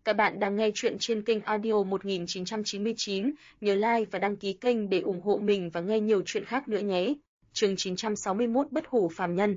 Các bạn đang nghe chuyện trên kênh audio 1999, nhớ like và đăng ký kênh để ủng hộ mình và nghe nhiều chuyện khác nữa nhé. Chương 961 Bất hủ phàm nhân.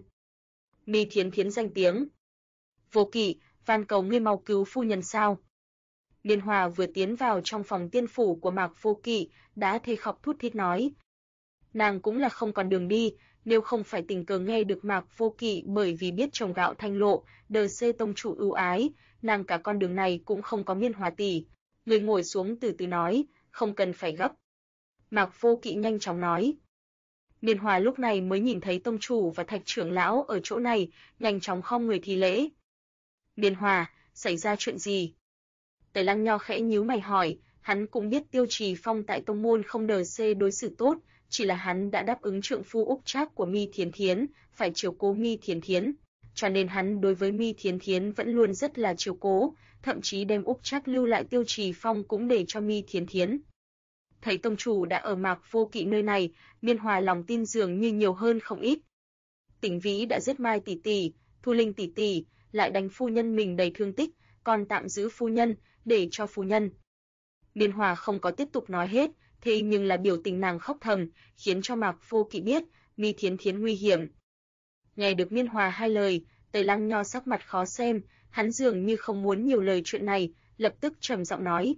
Mi Thiến Thiến danh tiếng. Vô Kỵ, van cầu ngươi mau cứu phu nhân sao? Liên Hòa vừa tiến vào trong phòng tiên phủ của Mạc Vô Kỵ, đã thê khóc thút thít nói. Nàng cũng là không còn đường đi, nếu không phải tình cờ nghe được Mạc Vô Kỵ bởi vì biết trồng gạo thanh lộ, đờ xê tông chủ ưu ái, nàng cả con đường này cũng không có Miên Hòa tỷ. Người ngồi xuống từ từ nói, không cần phải gấp. Mạc Vô Kỵ nhanh chóng nói. Miên Hòa lúc này mới nhìn thấy tông chủ và Thạch trưởng lão ở chỗ này, nhanh chóng khom người thi lễ. Miên Hòa, xảy ra chuyện gì? Tề Lăng Nho khẽ nhíu mày hỏi, hắn cũng biết Tiêu Trì Phong tại tông môn không đờ xê đối xử tốt, chỉ là hắn đã đáp ứng trượng phu Úc Trác của Mi Thiến Thiến, phải chiếu cố Mi Thiến Thiến, cho nên hắn đối với Mi Thiến Thiến vẫn luôn rất là chiếu cố, thậm chí đem Úc Trác lưu lại Tiêu Trì Phong cũng để cho Mi Thiến Thiến. Thấy tông chủ đã ở Mạc Vô Kỵ nơi này, Miên Hòa lòng tin dường như nhiều hơn không ít. Tỉnh Vĩ đã giết Mai tỷ tỷ, Thu Linh tỷ tỷ, lại đánh phu nhân mình đầy thương tích, còn tạm giữ phu nhân để cho phu nhân. Miên Hòa không có tiếp tục nói hết, thế nhưng là biểu tình nàng khóc thầm, khiến cho Mạc Vô Kỵ biết Mi Thiến Thiến nguy hiểm. Nghe được Miên Hòa hai lời, Tề Lăng Nho sắc mặt khó xem, hắn dường như không muốn nhiều lời chuyện này, lập tức trầm giọng nói: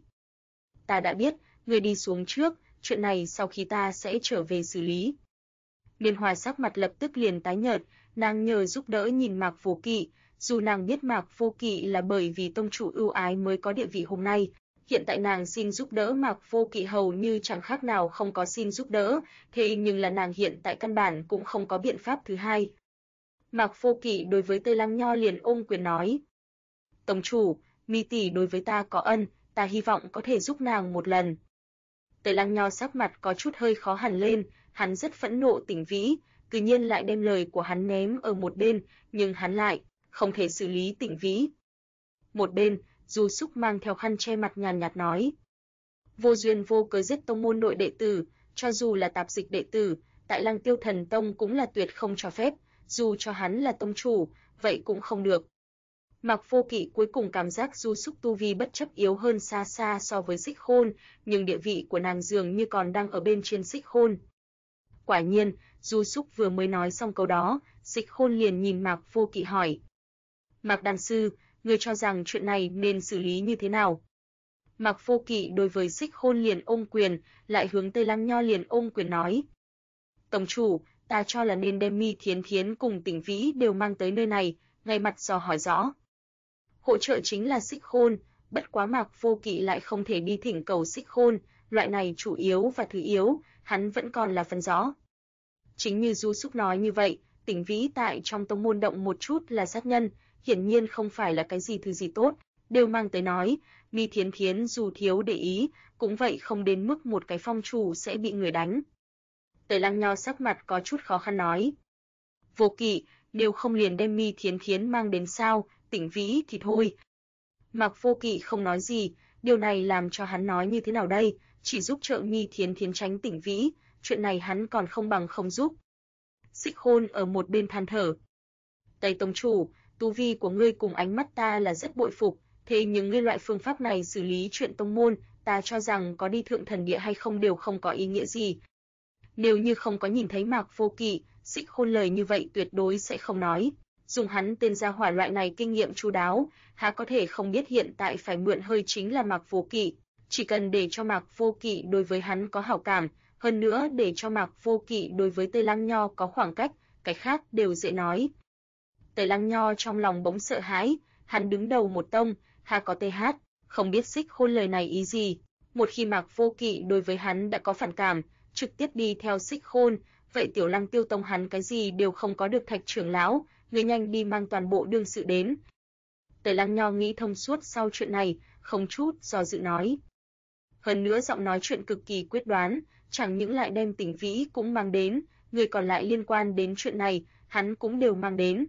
"Ta đã biết, ngươi đi xuống trước, chuyện này sau khi ta sẽ trở về xử lý." Miên Hòa sắc mặt lập tức liền tái nhợt, nàng nhờ giúp đỡ nhìn Mạc Vô Kỵ, dù nàng biết Mạc Vô Kỵ là bởi vì tông chủ ưu ái mới có địa vị hôm nay, hiện tại nàng xin giúp đỡ Mạc Vô Kỵ hầu như chẳng khác nào không có xin giúp đỡ, thế nhưng là nàng hiện tại căn bản cũng không có biện pháp thứ hai. Mạc Vô Kỵ đối với Tề Lăng Nho liền ôm quyền nói: "Tông chủ, Mi tỷ đối với ta có ân, ta hy vọng có thể giúp nàng một lần." Tề Lăng Nho sắc mặt có chút hơi khó hẳn lên, hắn rất phẫn nộ Tỉnh Vĩ, tự nhiên lại đem lời của hắn ném ở một bên, nhưng hắn lại không thể xử lý Tỉnh Vĩ. Một bên, Du Súc mang theo khăn che mặt nhàn nhạt nói: "Vô duyên vô cớ giết tông môn nội đệ tử, cho dù là tạp dịch đệ tử, tại Lăng Tiêu Thần Tông cũng là tuyệt không cho phép, dù cho hắn là tông chủ, vậy cũng không được." Mạc Vô Kỵ cuối cùng cảm giác Du Súc tu vi bất chấp yếu hơn xa xa so với Xích Khôn, nhưng địa vị của nàng dường như còn đang ở bên trên Xích Khôn. Quả nhiên, Du Súc vừa mới nói xong câu đó, Xích Khôn liền nhìn Mạc Vô Kỵ hỏi: "Mạc đan sư, ngươi cho rằng chuyện này nên xử lý như thế nào?" Mạc Vô Kỵ đối với Xích Khôn liền ôm quyền, lại hướng Tề Lăng Nho liền ôm quyền nói: "Tổng chủ, ta cho là nên đem Mi Thiến Thiến cùng Tỉnh Vĩ đều mang tới nơi này, ngay mặt dò hỏi rõ." Hỗ trợ chính là Xích Khôn, bất quá Mạc Vô Kỵ lại không thể đi thỉnh cầu Xích Khôn, loại này chủ yếu và thứ yếu, hắn vẫn còn là phân rõ. Chính như Du Súc nói như vậy, Tỉnh Vĩ tại trong tông môn động một chút là sát nhân, hiển nhiên không phải là cái gì thứ gì tốt, đều mang tới nói, Mi Thiến Thiến dù thiếu để ý, cũng vậy không đến mức một cái phong chủ sẽ bị người đánh. Tề Lăng Nho sắc mặt có chút khó khăn nói: "Vô Kỵ, nếu không liền đem Mi Thiến Thiến mang đến sao, Tỉnh Vĩ thì thôi." Mạc Vô Kỵ không nói gì, điều này làm cho hắn nói như thế nào đây, chỉ giúp trợ Mi Thiến Thiến tránh Tỉnh Vĩ, chuyện này hắn còn không bằng không giúp. Xích Khôn ở một bên than thở: "Tây tông chủ, tu vi của ngươi cùng ánh mắt ta là rất bội phục, thế nhưng ngươi loại phương pháp này xử lý chuyện tông môn, ta cho rằng có đi thượng thần địa hay không đều không có ý nghĩa gì." Nếu như không có nhìn thấy Mạc Vô Kỵ, Xích Khôn lời như vậy tuyệt đối sẽ không nói. Dùng hắn tên gia hỏa loại này kinh nghiệm chu đáo, há có thể không biết hiện tại phải mượn hơi chính là Mạc Vô Kỵ, chỉ cần để cho Mạc Vô Kỵ đối với hắn có hảo cảm, hơn nữa để cho Mạc Vô Kỵ đối với Tề Lăng Nho có khoảng cách, cái khác đều dễ nói. Tề Lăng Nho trong lòng bỗng sợ hãi, hắn đứng đầu một tông, há có TH, không biết Xích Khôn lời này ý gì. Một khi Mạc Vô Kỵ đối với hắn đã có phản cảm, trực tiếp đi theo Xích Khôn, vậy Tiểu Lăng Tiêu Tông hắn cái gì đều không có được. Thạch trưởng lão, người nhanh đi mang toàn bộ đương sự đến. Tề Lăng Nho nghĩ thông suốt sau chuyện này, không chút do dự nói. Hơn nữa giọng nói chuyện cực kỳ quyết đoán, chẳng những lại đem Tỉnh Vĩ cũng mang đến, người còn lại liên quan đến chuyện này, hắn cũng đều mang đến.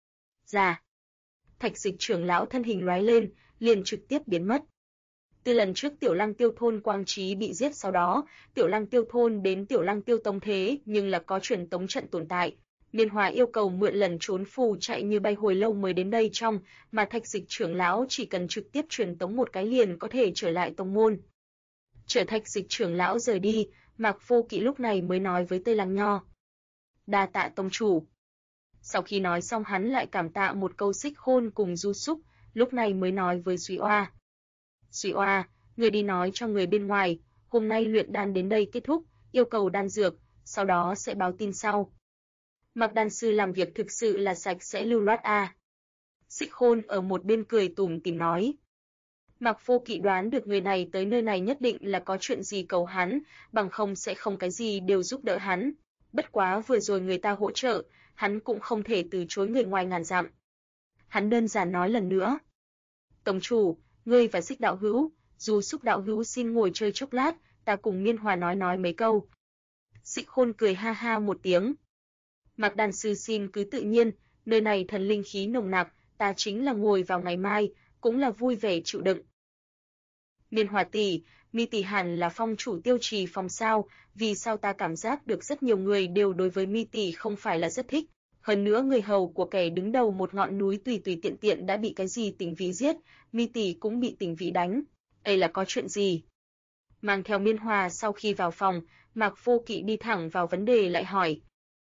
Dạ. Thạch Dịch trưởng lão thân hình lóe lên, liền trực tiếp biến mất. Từ lần trước Tiểu Lăng Tiêu thôn Quang Trí bị giết, sau đó Tiểu Lăng Tiêu thôn đến Tiểu Lăng Tiêu tông thế nhưng là có truyền tống trận tồn tại, Niên Hòa yêu cầu mượn lần trốn phù chạy như bay hồi lâu mới đến đây trong, mà Thạch Dịch trưởng lão chỉ cần trực tiếp truyền tống một cái liền có thể trở lại tông môn. Chờ Thạch Dịch trưởng lão rời đi, Mạc Vô Kỵ lúc này mới nói với Tây Lăng Nho: "Đa tạ tông chủ." Sau khi nói xong hắn lại cảm tạ một câu Xích Khôn cùng Du Súc, lúc này mới nói với Duy Oa: "Duy Oa, người đi nói cho người bên ngoài, hôm nay luyện đan đến đây kết thúc, yêu cầu đan dược, sau đó sẽ báo tin sau." Mạc đan sư làm việc thực sự là sạch sẽ lưu loát a. Xích Khôn ở một bên cười tủm tỉm nói. Mạc Vô Kỵ đoán được người này tới nơi này nhất định là có chuyện gì cầu hắn, bằng không sẽ không cái gì đều giúp đỡ hắn. Bất quá vừa rồi người ta hỗ trợ, hắn cũng không thể từ chối người ngoài ngàn dặm. Hắn đơn giản nói lần nữa: "Tông chủ, ngươi và Xích đạo hữu, Du Súc đạo hữu xin ngồi chơi chốc lát, ta cùng Niên Hòa nói mấy câu." Xích Khôn cười ha ha một tiếng. "Mạc đan sư xin cứ tự nhiên, nơi này thần linh khí nồng nặc, ta chính là ngồi vào ngày mai, cũng là vui vẻ chịu đựng." Niên Hòa tỷ, Mi tỷ hẳn là phong chủ Tiêu Trì phòng sao, vì sao ta cảm giác được rất nhiều người đều đối với Mi tỷ không phải là rất thích, hơn nữa người hầu của kẻ đứng đầu một ngọn núi tùy tùy tiện tiện đã bị cái gì Tỉnh Vĩ giết, Mi tỷ cũng bị Tỉnh Vĩ đánh, đây là có chuyện gì? Mang theo Niên Hòa sau khi vào phòng, Mạc Vô Kỵ đi thẳng vào vấn đề lại hỏi.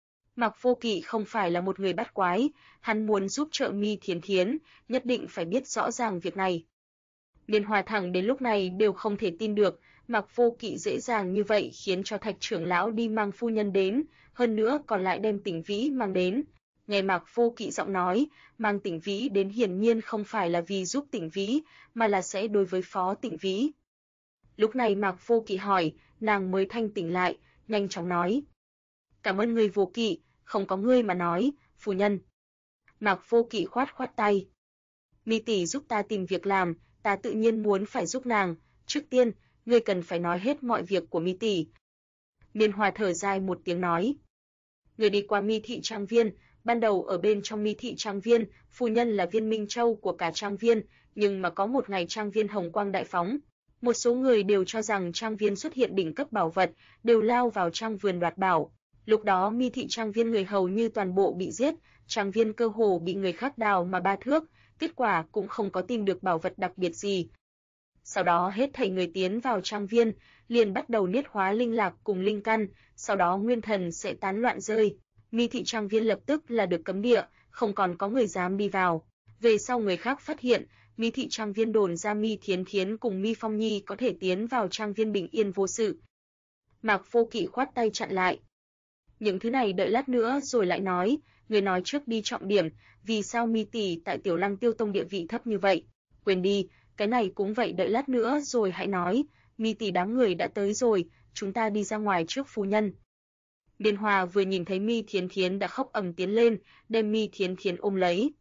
Mạc Vô Kỵ không phải là một người bắt quái, hắn muốn giúp trợ Mi Thiến Thiến, nhất định phải biết rõ ràng việc này. Niên Hòa thẳng đến lúc này đều không thể tin được, Mạc Vô Kỵ dễ dàng như vậy khiến cho Thạch trưởng lão đi mang phu nhân đến, hơn nữa còn lại đem Tỉnh Vĩ mang đến. Nghe Mạc Vô Kỵ giọng nói, mang Tỉnh Vĩ đến hiển nhiên không phải là vì giúp Tỉnh Vĩ, mà là sẽ đối với phó Tỉnh Vĩ. Lúc này Mạc Vô Kỵ hỏi, nàng mới thanh tỉnh lại, nhanh chóng nói: "Cảm ơn ngươi Vô Kỵ, không có ngươi mà nói, phu nhân." Mạc Vô Kỵ khoát khoát tay. "Mi tỷ giúp ta tìm việc làm, ta tự nhiên muốn phải giúp nàng, trước tiên, ngươi cần phải nói hết mọi việc của Mi tỷ." Niên Hòa thở dài một tiếng nói: "Người đi qua Mi thị trang viên, ban đầu ở bên trong Mi thị trang viên, phu nhân là viên minh châu của cả trang viên, nhưng mà có một ngày trang viên hồng quang đại phóng, một số người đều cho rằng trang viên xuất hiện đỉnh cấp bảo vật, đều lao vào trang vườn đoạt bảo. Lúc đó Mi thị trang viên người hầu như toàn bộ bị giết, trang viên cơ hồ bị người khác đào mà 3 thước, kết quả cũng không có tìm được bảo vật đặc biệt gì. Sau đó hết thảy người tiến vào trang viên, liền bắt đầu niết hóa linh lạc cùng linh căn, sau đó nguyên thần sẽ tán loạn rơi. Mi thị trang viên lập tức là được cấm địa, không còn có người dám đi vào. Về sau người khác phát hiện, Mi thị trang viên đồn ra Mi Thiến Thiến cùng Mi Phong Nhi có thể tiến vào trang viên bình yên vô sự." Mạc Vô Kỵ khoát tay chặn lại. "Những thứ này đợi lát nữa rồi lại nói, người nói trước đi trọng điểm, vì sao Mi tỷ tại Tiểu Lăng Tiêu Tông địa vị thấp như vậy? Quên đi, cái này cũng vậy đợi lát nữa rồi hãy nói, Mi tỷ đám người đã tới rồi, chúng ta đi ra ngoài trước phu nhân." Niên Hòa vừa nhìn thấy Mi Thiến Thiến đã khóc ầm tiến lên, đem Mi Thiến Thiến ôm lấy.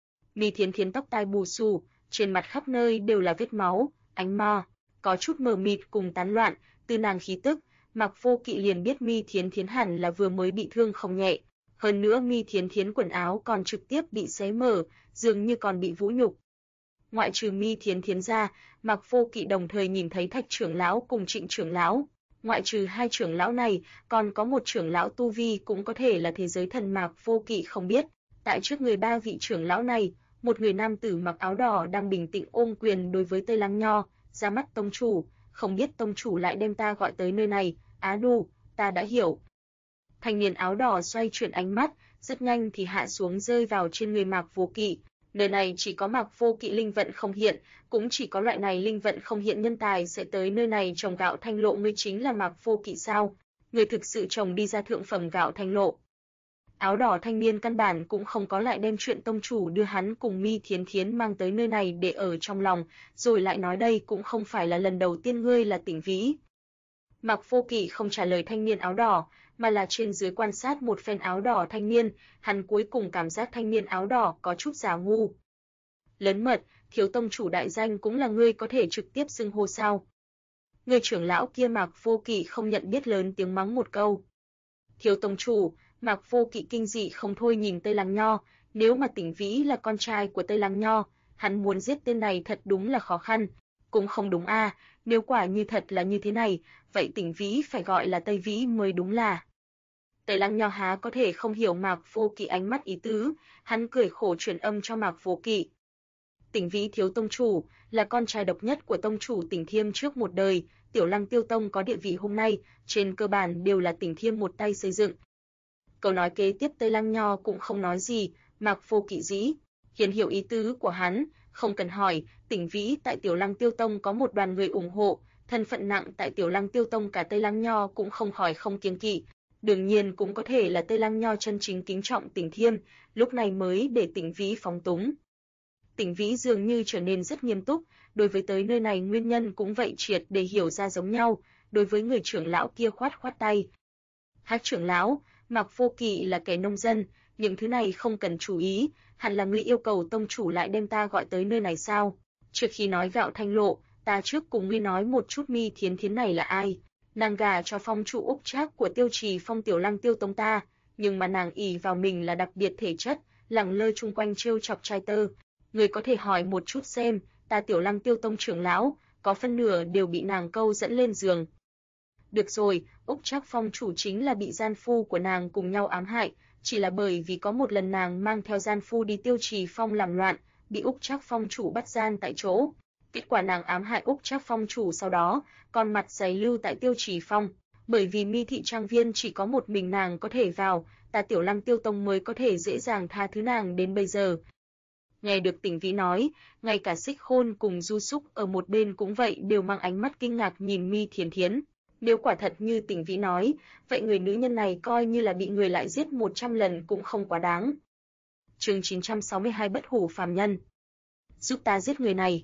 Mi Thiến Thiến tóc tai bù xù, trên mặt khắp nơi đều là vết máu, ánh ma có chút mờ mịt cùng tán loạn, từ nàng khí tức, Mạc Vô Kỵ liền biết Mi Thiến Thiến hẳn là vừa mới bị thương không nhẹ, hơn nữa Mi Thiến Thiến quần áo còn trực tiếp bị xé mở, dường như còn bị vũ nhục. Ngoại trừ Mi Thiến Thiến ra, Mạc Vô Kỵ đồng thời nhìn thấy Thạch trưởng lão cùng Trịnh trưởng lão. Ngoại trừ hai trưởng lão này, còn có một trưởng lão tu vi cũng có thể là thế giới thần Mạc Vô Kỵ không biết. Tại trước người 3 vị trưởng lão này, một người nam tử mặc áo đỏ đang bình tĩnh ôm quyền đối với Tây Lăng Nho, ra mắt tông chủ, không biết tông chủ lại đem ta gọi tới nơi này, á đù, ta đã hiểu. Thanh niên áo đỏ xoay chuyển ánh mắt, rất nhanh thì hạ xuống rơi vào trên người Mạc Vô Kỵ. Nơi này chỉ có Mạc Vô Kỵ linh vận không hiện, cũng chỉ có loại này linh vận không hiện nhân tài sẽ tới nơi này trồng gạo thanh lộ. Ngươi chính là Mạc Vô Kỵ sao? Ngươi thực sự trồng đi ra thượng phẩm gạo thanh lộ. Áo đỏ thanh niên căn bản cũng không có lại đem chuyện tông chủ đưa hắn cùng Mi Thiến Thiến mang tới nơi này để ở trong lòng, rồi lại nói đây cũng không phải là lần đầu tiên ngươi là Tỉnh Vĩ. Mạc Vô Kỵ không trả lời thanh niên áo đỏ, mà là trên dưới quan sát một phen áo đỏ thanh niên, hắn cuối cùng cảm giác thanh niên áo đỏ có chút già ngu. Lớn mật, thiếu tông chủ đại danh cũng là ngươi có thể trực tiếp xưng hô sao? Người trưởng lão kia Mạc Vô Kỵ không nhận biết lớn tiếng mắng một câu. Thiếu tông chủ, Mạc Vô Kỵ kinh dị không thôi nhìn Tây Lăng Nho, nếu mà Tỉnh Vĩ là con trai của Tây Lăng Nho, hắn muốn giết tên này thật đúng là khó khăn. Cũng không đúng a, nếu quả như thật là như thế này, vậy Tỉnh Vĩ phải gọi là Tây Vĩ mới đúng là. Tề Lăng Nho há có thể không hiểu Mạc Vô Kỵ ánh mắt ý tứ, hắn cười khổ truyền âm cho Mạc Vô Kỵ. Tỉnh Vĩ thiếu tông chủ, là con trai độc nhất của tông chủ Tỉnh Thiêm trước một đời, Tiểu Lăng Tiêu Tông có địa vị hôm nay, trên cơ bản đều là Tỉnh Thiêm một tay xây dựng. Câu nói kế tiếp Tề Lăng Nho cũng không nói gì, Mạc Vô Kỵ dĩ hiển hiểu ý tứ của hắn, không cần hỏi, Tỉnh Vĩ tại Tiểu Lăng Tiêu Tông có một đoàn người ủng hộ, thân phận nặng tại Tiểu Lăng Tiêu Tông cả Tề Lăng Nho cũng không khỏi không kiêng kỵ. Đương nhiên cũng có thể là Tề Lăng Nho chân chính kính trọng Tỉnh Thiêm, lúc này mới để Tỉnh Vĩ phóng túng. Tỉnh Vĩ dường như trở nên rất nghiêm túc, đối với tới nơi này nguyên nhân cũng vậy triệt để hiểu ra giống nhau, đối với người trưởng lão kia khoát khoát tay. Hắc trưởng lão, Mạc Vô Kỵ là kẻ nông dân, những thứ này không cần chú ý, hẳn là ngươi yêu cầu tông chủ lại đem ta gọi tới nơi này sao? Trước khi nói gạo thanh lộ, ta trước cùng ngươi nói một chút Mi Thiến Thiến này là ai? Nàng gả cho phong chủ Úc Trác của Tiêu Trì Phong Tiểu Lăng Tiêu Tông ta, nhưng mà nàng ỷ vào mình là đặc biệt thể chất, lẳng lơ chung quanh trêu chọc trai tơ. Người có thể hỏi một chút xem, ta Tiểu Lăng Tiêu Tông trưởng lão, có phân nửa đều bị nàng câu dẫn lên giường. Được rồi, Úc Trác phong chủ chính là bị gian phu của nàng cùng nhau ám hại, chỉ là bởi vì có một lần nàng mang theo gian phu đi Tiêu Trì Phong làm loạn, bị Úc Trác phong chủ bắt gian tại chỗ. Kết quả nàng ám hại Úc Trác phong chủ sau đó, còn mặt dày lưu tại Tiêu Trì Phong, bởi vì Mi thị trang viên chỉ có một mình nàng có thể vào, ta Tiểu Lăng Tiêu Tông mới có thể dễ dàng tha thứ nàng đến bây giờ. Nghe được Tỉnh Vĩ nói, ngay cả Xích Khôn cùng Du Súc ở một bên cũng vậy đều mang ánh mắt kinh ngạc nhìn Mi Thiến Thiến. Nếu quả thật như Tỉnh Vĩ nói, vậy người nữ nhân này coi như là bị người lại giết 100 lần cũng không quá đáng. Chương 962 Bất hủ phàm nhân. Giúp ta giết người này.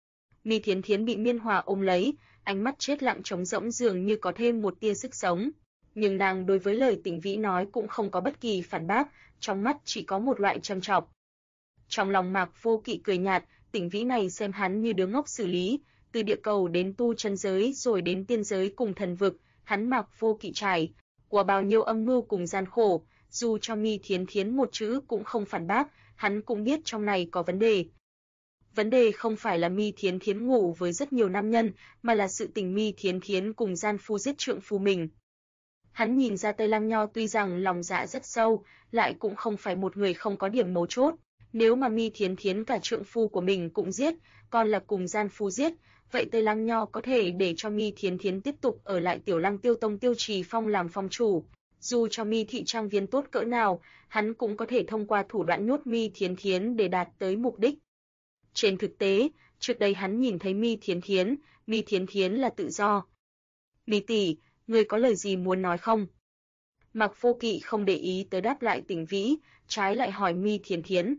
Mi Thiến Thiến bị Miên Hòa ôm lấy, ánh mắt chết lặng trống rỗng dường như có thêm một tia sức sống. Nhưng nàng đối với lời Tỉnh Vĩ nói cũng không có bất kỳ phản bác, trong mắt chỉ có một loại trầm trọng. Trong lòng Mạc Vô Kỵ cười nhạt, Tỉnh Vĩ này xem hắn như đứa ngốc xử lý, từ địa cầu đến tu chân giới rồi đến tiên giới cùng thần vực, hắn Mạc Vô Kỵ trải qua bao nhiêu âm mưu cùng gian khổ, dù cho Mi Thiến Thiến một chữ cũng không phản bác, hắn cũng biết trong này có vấn đề. Vấn đề không phải là Mi Thiến Thiến ngủ với rất nhiều nam nhân, mà là sự tình Mi Thiến Thiến cùng gian phu giết trượng phu mình. Hắn nhìn ra Tề Lăng Nho tuy rằng lòng dạ rất sâu, lại cũng không phải một người không có điểm mấu chốt. Nếu mà Mi Thiến Thiến cả trượng phu của mình cũng giết, còn là cùng gian phu giết, vậy Tề Lăng Nho có thể để cho Mi Thiến Thiến tiếp tục ở lại Tiểu Lăng Tiêu Tông Tiêu Trì Phong làm phong chủ. Dù cho Mi thị trang viên tốt cỡ nào, hắn cũng có thể thông qua thủ đoạn nhốt Mi Thiến Thiến để đạt tới mục đích. Trên thực tế, trước đây hắn nhìn thấy Mi Thiến Thiến là tự do. Mi tỷ, ngươi có lời gì muốn nói không? Mạc Vô Kỵ không để ý tới đáp lại Tỉnh Vĩ, trái lại hỏi Mi Thiến Thiến.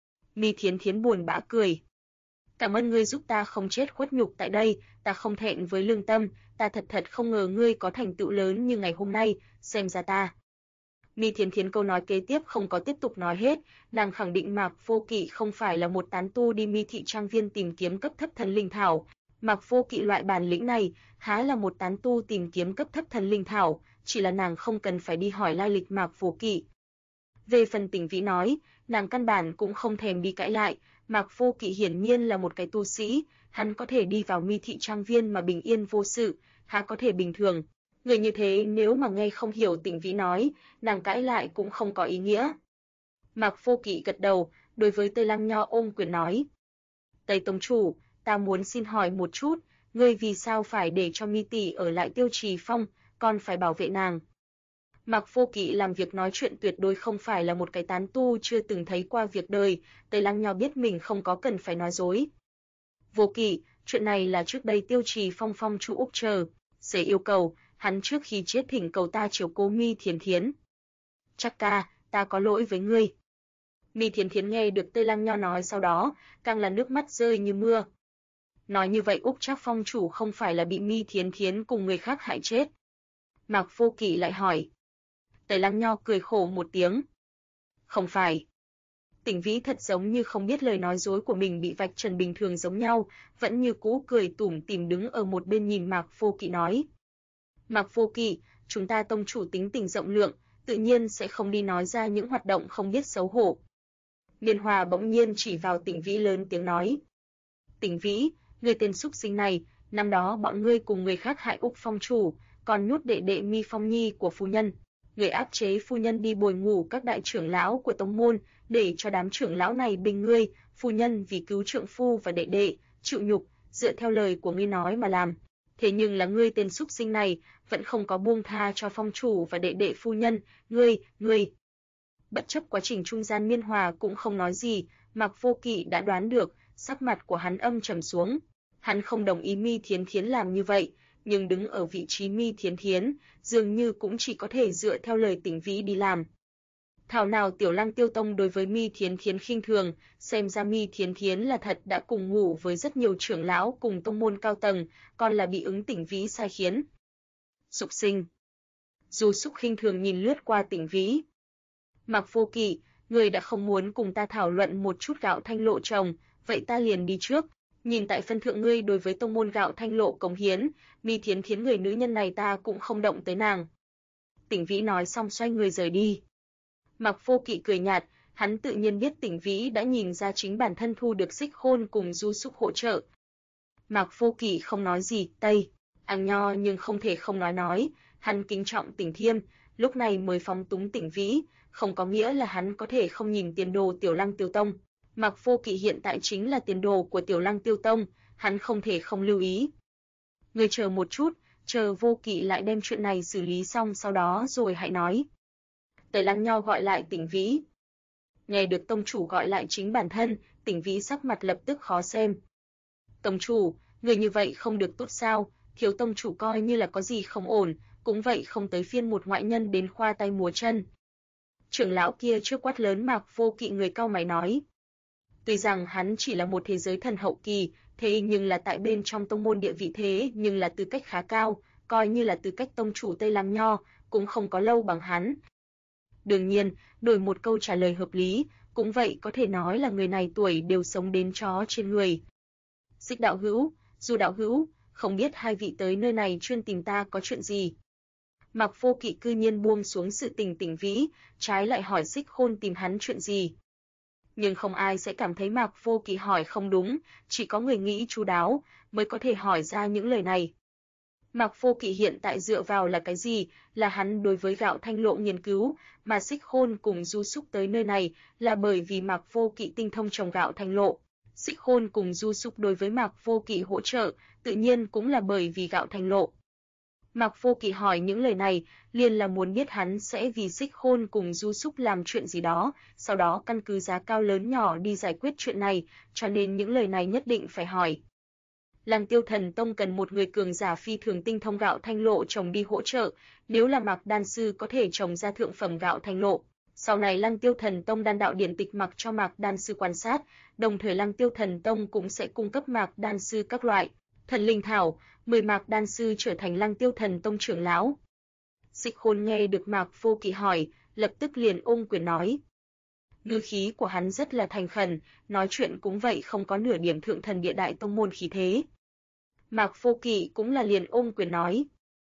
Mi Thiến Thiến buồn bã cười. Cảm ơn ngươi giúp ta không chết khuất nhục tại đây, ta không thẹn với lương tâm, ta thật không ngờ ngươi có thành tựu lớn như ngày hôm nay, xem ra ta. Mi Thiến Thiến câu nói kế tiếp không có tiếp tục nói hết, nàng khẳng định Mạc Vô Kỵ không phải là một tán tu đi Mi thị trang viên tìm kiếm cấp thấp thần linh thảo. Mạc Vô Kỵ loại bản lĩnh này, há là một tán tu tìm kiếm cấp thấp thần linh thảo, chỉ là nàng không cần phải đi hỏi lai lịch Mạc Vô Kỵ. Về phần Tỉnh Vĩ nói, nàng căn bản cũng không thèm đi cãi lại, Mạc Vô Kỵ hiển nhiên là một cái tu sĩ, hắn có thể đi vào Mi thị trang viên mà bình yên vô sự, há có thể bình thường. Người như thế nếu mà nghe không hiểu Tỉnh Vĩ nói, nàng cãi lại cũng không có ý nghĩa. Mạc Vô Kỵ gật đầu, đối với Tề Lăng Nho ôm quyền nói. Tề tông chủ, ta muốn xin hỏi một chút, ngươi vì sao phải để cho Mi tỷ ở lại Tiêu Trì Phong, còn phải bảo vệ nàng? Mạc Vô Kỵ làm việc nói chuyện tuyệt đối không phải là một cái tán tu chưa từng thấy qua việc đời, Tề Lăng Nho biết mình không có cần phải nói dối. Vô Kỵ, chuyện này là trước đây Tiêu Trì Phong phong chủ Úc chờ, sẽ yêu cầu, hắn trước khi chết thỉnh cầu ta chiếu cố Mi Thiến Thiến. Chắc ca, ta có lỗi với ngươi. Mi Thiến Thiến nghe được Tề Lăng Nho nói sau đó, càng là nước mắt rơi như mưa. Nói như vậy Úc Trác phong chủ không phải là bị Mi Thiến Thiến cùng người khác hại chết. Mạc Vô Kỵ lại hỏi. Tề Lăng Nho cười khổ một tiếng. Không phải. Tỉnh Vĩ thật giống như không biết lời nói dối của mình bị vạch trần bình thường giống nhau, vẫn như cũ cười tủm tỉm đứng ở một bên nhìn Mạc Vô Kỵ nói. Mạc Vô Kỵ, chúng ta tông chủ tính tình rộng lượng, tự nhiên sẽ không đi nói ra những hoạt động không biết xấu hổ. Miên Hòa bỗng nhiên chỉ vào Tỉnh Vĩ lớn tiếng nói. Tỉnh Vĩ, người tên súc sinh này, năm đó bọn ngươi cùng người khác hại Úc phong chủ, còn nhốt đệ đệ Mi Phong Nhi của phu nhân. Người áp chế phu nhân đi bồi ngủ các đại trưởng lão của tông môn, để cho đám trưởng lão này bình ngươi, phu nhân vì cứu trượng phu và đệ đệ, chịu nhục, dựa theo lời của ngươi nói mà làm. Thế nhưng là ngươi tên súc sinh này, vẫn không có buông tha cho phong chủ và đệ đệ phu nhân, ngươi. Bất chấp quá trình trung gian miên hòa cũng không nói gì, Mạc Vô Kỵ đã đoán được, sắc mặt của hắn âm trầm xuống. Hắn không đồng ý Mi Thiến Thiến làm như vậy, nhưng đứng ở vị trí Mi Thiến Thiến, dường như cũng chỉ có thể dựa theo lời Tỉnh Vĩ đi làm. Thảo nào Tiểu Lăng Tiêu Tông đối với Mi Thiến Thiến khinh thường, xem ra Mi Thiến Thiến là thật đã cùng ngủ với rất nhiều trưởng lão cùng tông môn cao tầng, còn là bị ứng Tỉnh Vĩ sai khiến. Súc sinh. Du Súc khinh thường nhìn lướt qua Tỉnh Vĩ. Mạc Vô Kỵ, người đã không muốn cùng ta thảo luận một chút Gạo Thanh Lộ trồng, vậy ta liền đi trước. Nhìn tại phân thượng ngươi đối với tông môn Gạo Thanh Lộ cống hiến, Mi Thiến Thiến người nữ nhân này ta cũng không động tới nàng. Tỉnh Vĩ nói xong xoay người rời đi. Mạc Vô Kỵ cười nhạt, hắn tự nhiên biết Tỉnh Vĩ đã nhìn ra chính bản thân thu được Xích Khôn cùng Du Súc hỗ trợ. Mạc Vô Kỵ không nói gì, ăn nho nhưng không thể không nói, hắn kính trọng Tỉnh Thiêm, lúc này mới phóng túng Tỉnh Vĩ, không có nghĩa là hắn có thể không nhìn tiền đồ Tiểu Lăng Tiêu Tông. Mạc Vô Kỵ hiện tại chính là tiền đồ của Tiểu Lăng Tiêu Tông, hắn không thể không lưu ý. Ngươi chờ một chút, chờ Vô Kỵ lại đem chuyện này xử lý xong sau đó rồi hãy nói. Tề Lăng Nho gọi lại Tỉnh Vĩ. Nghe được tông chủ gọi lại chính bản thân, Tỉnh Vĩ sắc mặt lập tức khó xem. Tông chủ, người như vậy không được tốt sao, thiếu tông chủ coi như là có gì không ổn, cũng vậy không tới phiên một ngoại nhân đến khoa tay múa chân. Trưởng lão kia trước quát lớn Mạc Vô Kỵ người cau mày nói. Tuy rằng hắn chỉ là một thế giới thần hậu kỳ, thế nhưng là tại bên trong tông môn địa vị thế nhưng là tư cách khá cao, coi như là tư cách tông chủ Tây Lăng Nho, cũng không có lâu bằng hắn. Đương nhiên, đổi một câu trả lời hợp lý, cũng vậy có thể nói là người này tuổi đều sống đến chó trên người. Xích đạo hữu, Du đạo hữu, không biết hai vị tới nơi này chuyên tìm ta có chuyện gì? Mạc Vô Kỵ cư nhiên buông xuống sự tình Tỉnh Vĩ, trái lại hỏi Xích Khôn tìm hắn chuyện gì. Nhưng không ai sẽ cảm thấy Mạc Vô Kỵ hỏi không đúng, chỉ có người nghĩ chu đáo mới có thể hỏi ra những lời này. Mạc Vô Kỵ hiện tại dựa vào là cái gì? Là hắn đối với Gạo Thanh Lộ nghiên cứu, mà Xích Khôn cùng Du Súc tới nơi này là bởi vì Mạc Vô Kỵ tinh thông trồng Gạo Thanh Lộ. Xích Khôn cùng Du Súc đối với Mạc Vô Kỵ hỗ trợ, tự nhiên cũng là bởi vì Gạo Thanh Lộ. Mạc Vô Kỵ hỏi những lời này, liền là muốn biết hắn sẽ vì Xích Khôn cùng Du Súc làm chuyện gì đó, sau đó căn cứ giá cao lớn nhỏ đi giải quyết chuyện này, cho nên những lời này nhất định phải hỏi. Lăng Tiêu Thần Tông cần một người cường giả phi thường tinh thông Gạo Thanh Lộ trồng đi hỗ trợ, nếu là Mạc Đan sư có thể trồng ra thượng phẩm Gạo Thanh Lộ. Sau này Lăng Tiêu Thần Tông đan đạo điển tịch mặc cho Mạc Đan sư quan sát, đồng thời Lăng Tiêu Thần Tông cũng sẽ cung cấp Mạc Đan sư các loại thần linh thảo, mời Mạc Đan sư trở thành Lăng Tiêu Thần Tông trưởng lão. Xích Khôn nghe được Mạc Vô Kỵ hỏi, lập tức liền ôm quyền nói. Ngữ khí của hắn rất là thành khẩn, nói chuyện cũng vậy không có nửa điểm thượng thần địa đại tông môn khí thế. Mạc Vô Kỵ cũng là liền ôm quyền nói.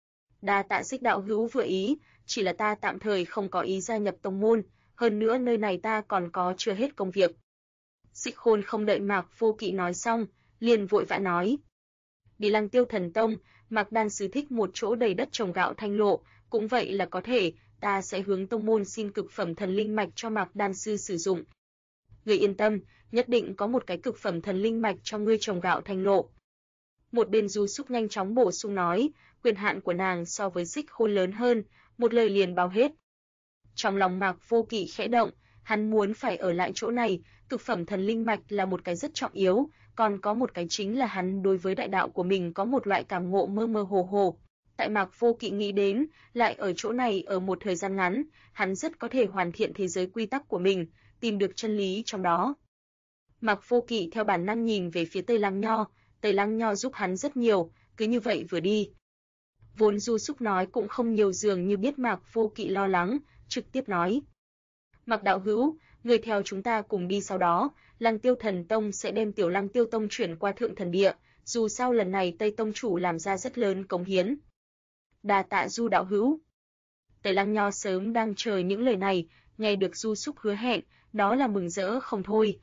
Đa tạ Xích đạo hữu vừa ý, chỉ là ta tạm thời không có ý gia nhập tông môn, hơn nữa nơi này ta còn có chưa hết công việc. Xích Khôn không đợi Mạc Vô Kỵ nói xong, liền vội vã nói. Đi Lăng Tiêu Thần Tông, Mạc Đan sư thích một chỗ đầy đất trồng Gạo Thanh Lộ, cũng vậy là có thể, ta sẽ hướng tông môn xin cực phẩm thần linh mạch cho Mạc Đan sư sử dụng. Ngươi yên tâm, nhất định có một cái cực phẩm thần linh mạch cho ngươi trồng Gạo Thanh Lộ. Một bên Du Súc nhanh chóng bổ sung nói, quyền hạn của nàng so với Xích Khôn lớn hơn, một lời liền bao hết. Trong lòng Mạc Vô Kỵ khẽ động, hắn muốn phải ở lại chỗ này, cực phẩm thần linh mạch là một cái rất trọng yếu, còn có một cái chính là hắn đối với đại đạo của mình có một loại cảm ngộ mơ mơ hồ hồ. Tại Mạc Vô Kỵ nghĩ đến, lại ở chỗ này ở một thời gian ngắn, hắn rất có thể hoàn thiện thế giới quy tắc của mình, tìm được chân lý trong đó. Mạc Vô Kỵ theo bản năng nhìn về phía Tây Lăng Nho, Tây Lăng Nho giúp hắn rất nhiều, cứ như vậy vừa đi. Vốn Du Súc nói cũng không nhiều dường như biết Mạc Vô Kỵ lo lắng, trực tiếp nói. Mạc đạo hữu, người theo chúng ta cùng đi, sau đó, Lăng Tiêu Thần Tông sẽ đem Tiểu Lăng Tiêu Tông chuyển qua Thượng Thần Địa, dù sao lần này Tây Tông chủ làm ra rất lớn cống hiến. Đa tạ Du đạo hữu. Tây Lăng Nho sớm đang chờ những lời này, nghe được Du Súc hứa hẹn, đó là mừng rỡ không thôi.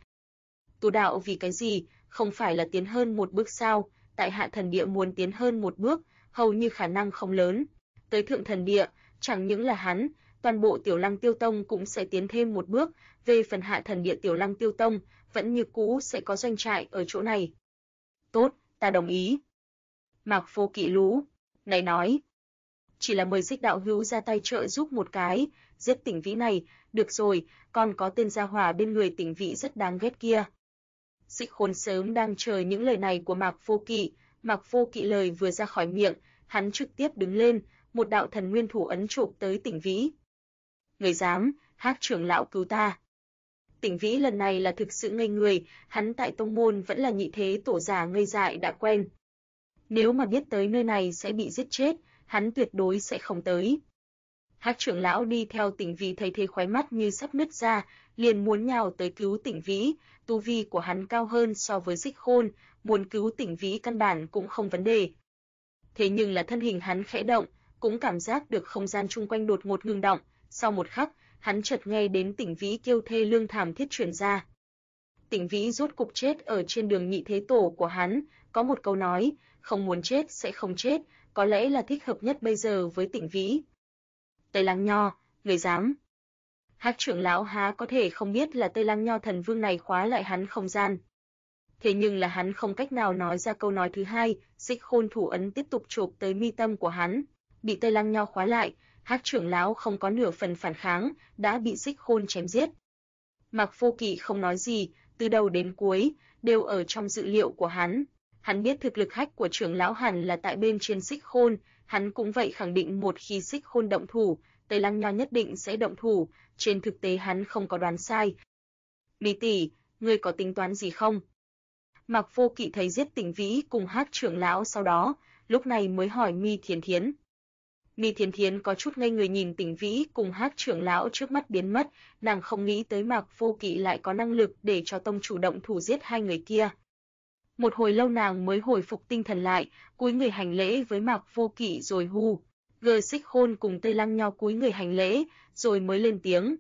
Tu đạo vì cái gì, không phải là tiến hơn một bước sao, tại Hạ Thần Địa muốn tiến hơn một bước, hầu như khả năng không lớn. Tới Thượng Thần Địa, chẳng những là hắn, toàn bộ Tiểu Lăng Tiêu Tông cũng sẽ tiến thêm một bước, về phần Hạ Thần Địa Tiểu Lăng Tiêu Tông, vẫn như cũ sẽ có doanh trại ở chỗ này. Tốt, ta đồng ý. Mạc Vô Kỵ lú này nói, chỉ là mời Xích đạo hữu ra tay trợ giúp một cái, giết Tỉnh Vĩ này, được rồi, còn có tên gia hỏa bên người Tỉnh Vĩ rất đáng ghét kia. Xích Khôn sớm đang chờ những lời này của Mạc Vô Kỵ, Mạc Vô Kỵ lời vừa ra khỏi miệng, hắn trực tiếp đứng lên, một đạo thần nguyên thủ ấn chụp tới Tỉnh Vĩ. Người dám, Hắc trưởng lão cứu ta. Tỉnh Vĩ lần này là thực sự ngây người, hắn tại tông môn vẫn là nhị thế tổ giả ngây dại đã quen. Nếu mà biết tới nơi này sẽ bị giết chết, hắn tuyệt đối sẽ không tới. Hắc trưởng lão đi theo Tỉnh Vĩ thấy thế khóe mắt như sắp nứt ra, liền muốn nhào tới cứu Tỉnh Vĩ, tu vi của hắn cao hơn so với Xích Khôn, muốn cứu Tỉnh Vĩ căn bản cũng không vấn đề. Thế nhưng là thân hình hắn khẽ động, cũng cảm giác được không gian chung quanh đột ngột ngừng động, sau một khắc, hắn chợt nghe đến Tỉnh Vĩ kêu thê lương thảm thiết truyền ra. Tỉnh Vĩ rốt cục chết ở trên đường nhị thế tổ của hắn, có một câu nói, không muốn chết sẽ không chết, có lẽ là thích hợp nhất bây giờ với Tỉnh Vĩ. Tây Lăng Nho, người dám? Hắc trưởng lão há có thể không biết là Tây Lăng Nho thần vương này khóa lại hắn không gian. Thế nhưng là hắn không cách nào nói ra câu nói thứ hai, Xích Khôn thủ ấn tiếp tục chộp tới mi tâm của hắn, bị Tây Lăng Nho khóa lại, Hắc trưởng lão không có nửa phần phản kháng, đã bị Xích Khôn chém giết. Mạc Vô Kỵ không nói gì, từ đầu đến cuối đều ở trong dự liệu của hắn. Hắn biết thực lực Hắc của trưởng lão hẳn là tại bên trên Xích Khôn, hắn cũng vậy khẳng định một khi Xích Khôn động thủ, Tây Lăng Nho nhất định sẽ động thủ, trên thực tế hắn không có đoán sai. Mi tỷ, ngươi có tính toán gì không? Mạc Vô Kỵ thấy giết Tỉnh Vĩ cùng Hắc trưởng lão sau đó, lúc này mới hỏi Mi Thiến Thiến. Mi Thiến Thiến có chút ngây người nhìn Tỉnh Vĩ cùng Hắc trưởng lão trước mắt biến mất, nàng không nghĩ tới Mạc Vô Kỵ lại có năng lực để cho tông chủ động thủ giết hai người kia. Một hồi lâu nàng mới hồi phục tinh thần lại, cúi người hành lễ với Mạc Vô Kỵ rồi hù. Xích Khôn cùng Tây Lăng Nho cúi người hành lễ, rồi mới lên tiếng.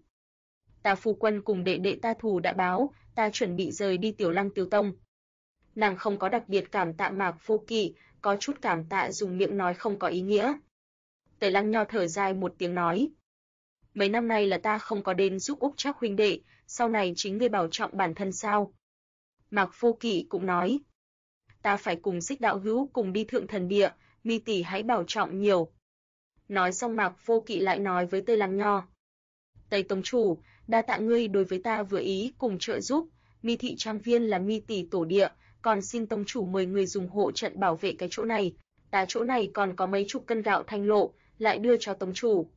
Ta phu quân cùng đệ đệ ta thù đã báo, ta chuẩn bị rời đi Tiểu Lăng Tiêu Tông. Nàng không có đặc biệt cảm tạ Mạc Vô Kỵ, có chút cảm tạ dùng miệng nói không có ý nghĩa. Tây Lăng Nho thở dài một tiếng nói. Mấy năm nay là ta không có đến giúp Úc Trác huynh đệ, sau này chính ngươi bảo trọng bản thân sao. Mạc Vô Kỵ cũng nói. Ta phải cùng Xích đạo hữu cùng đi Thượng Thần Địa, Mi tỷ hãy bảo trọng nhiều. Nói xong Mạc Vô Kỵ lại nói với Tây Lăng Nho. Tây tông chủ, đa tạ ngươi đối với ta vừa ý cùng trợ giúp, Mi thị trang viên là Mi tỷ tổ địa, còn xin tông chủ mời người dùng hộ trận bảo vệ cái chỗ này, ta chỗ này còn có mấy chục cân gạo thanh lộ, lại đưa cho tông chủ.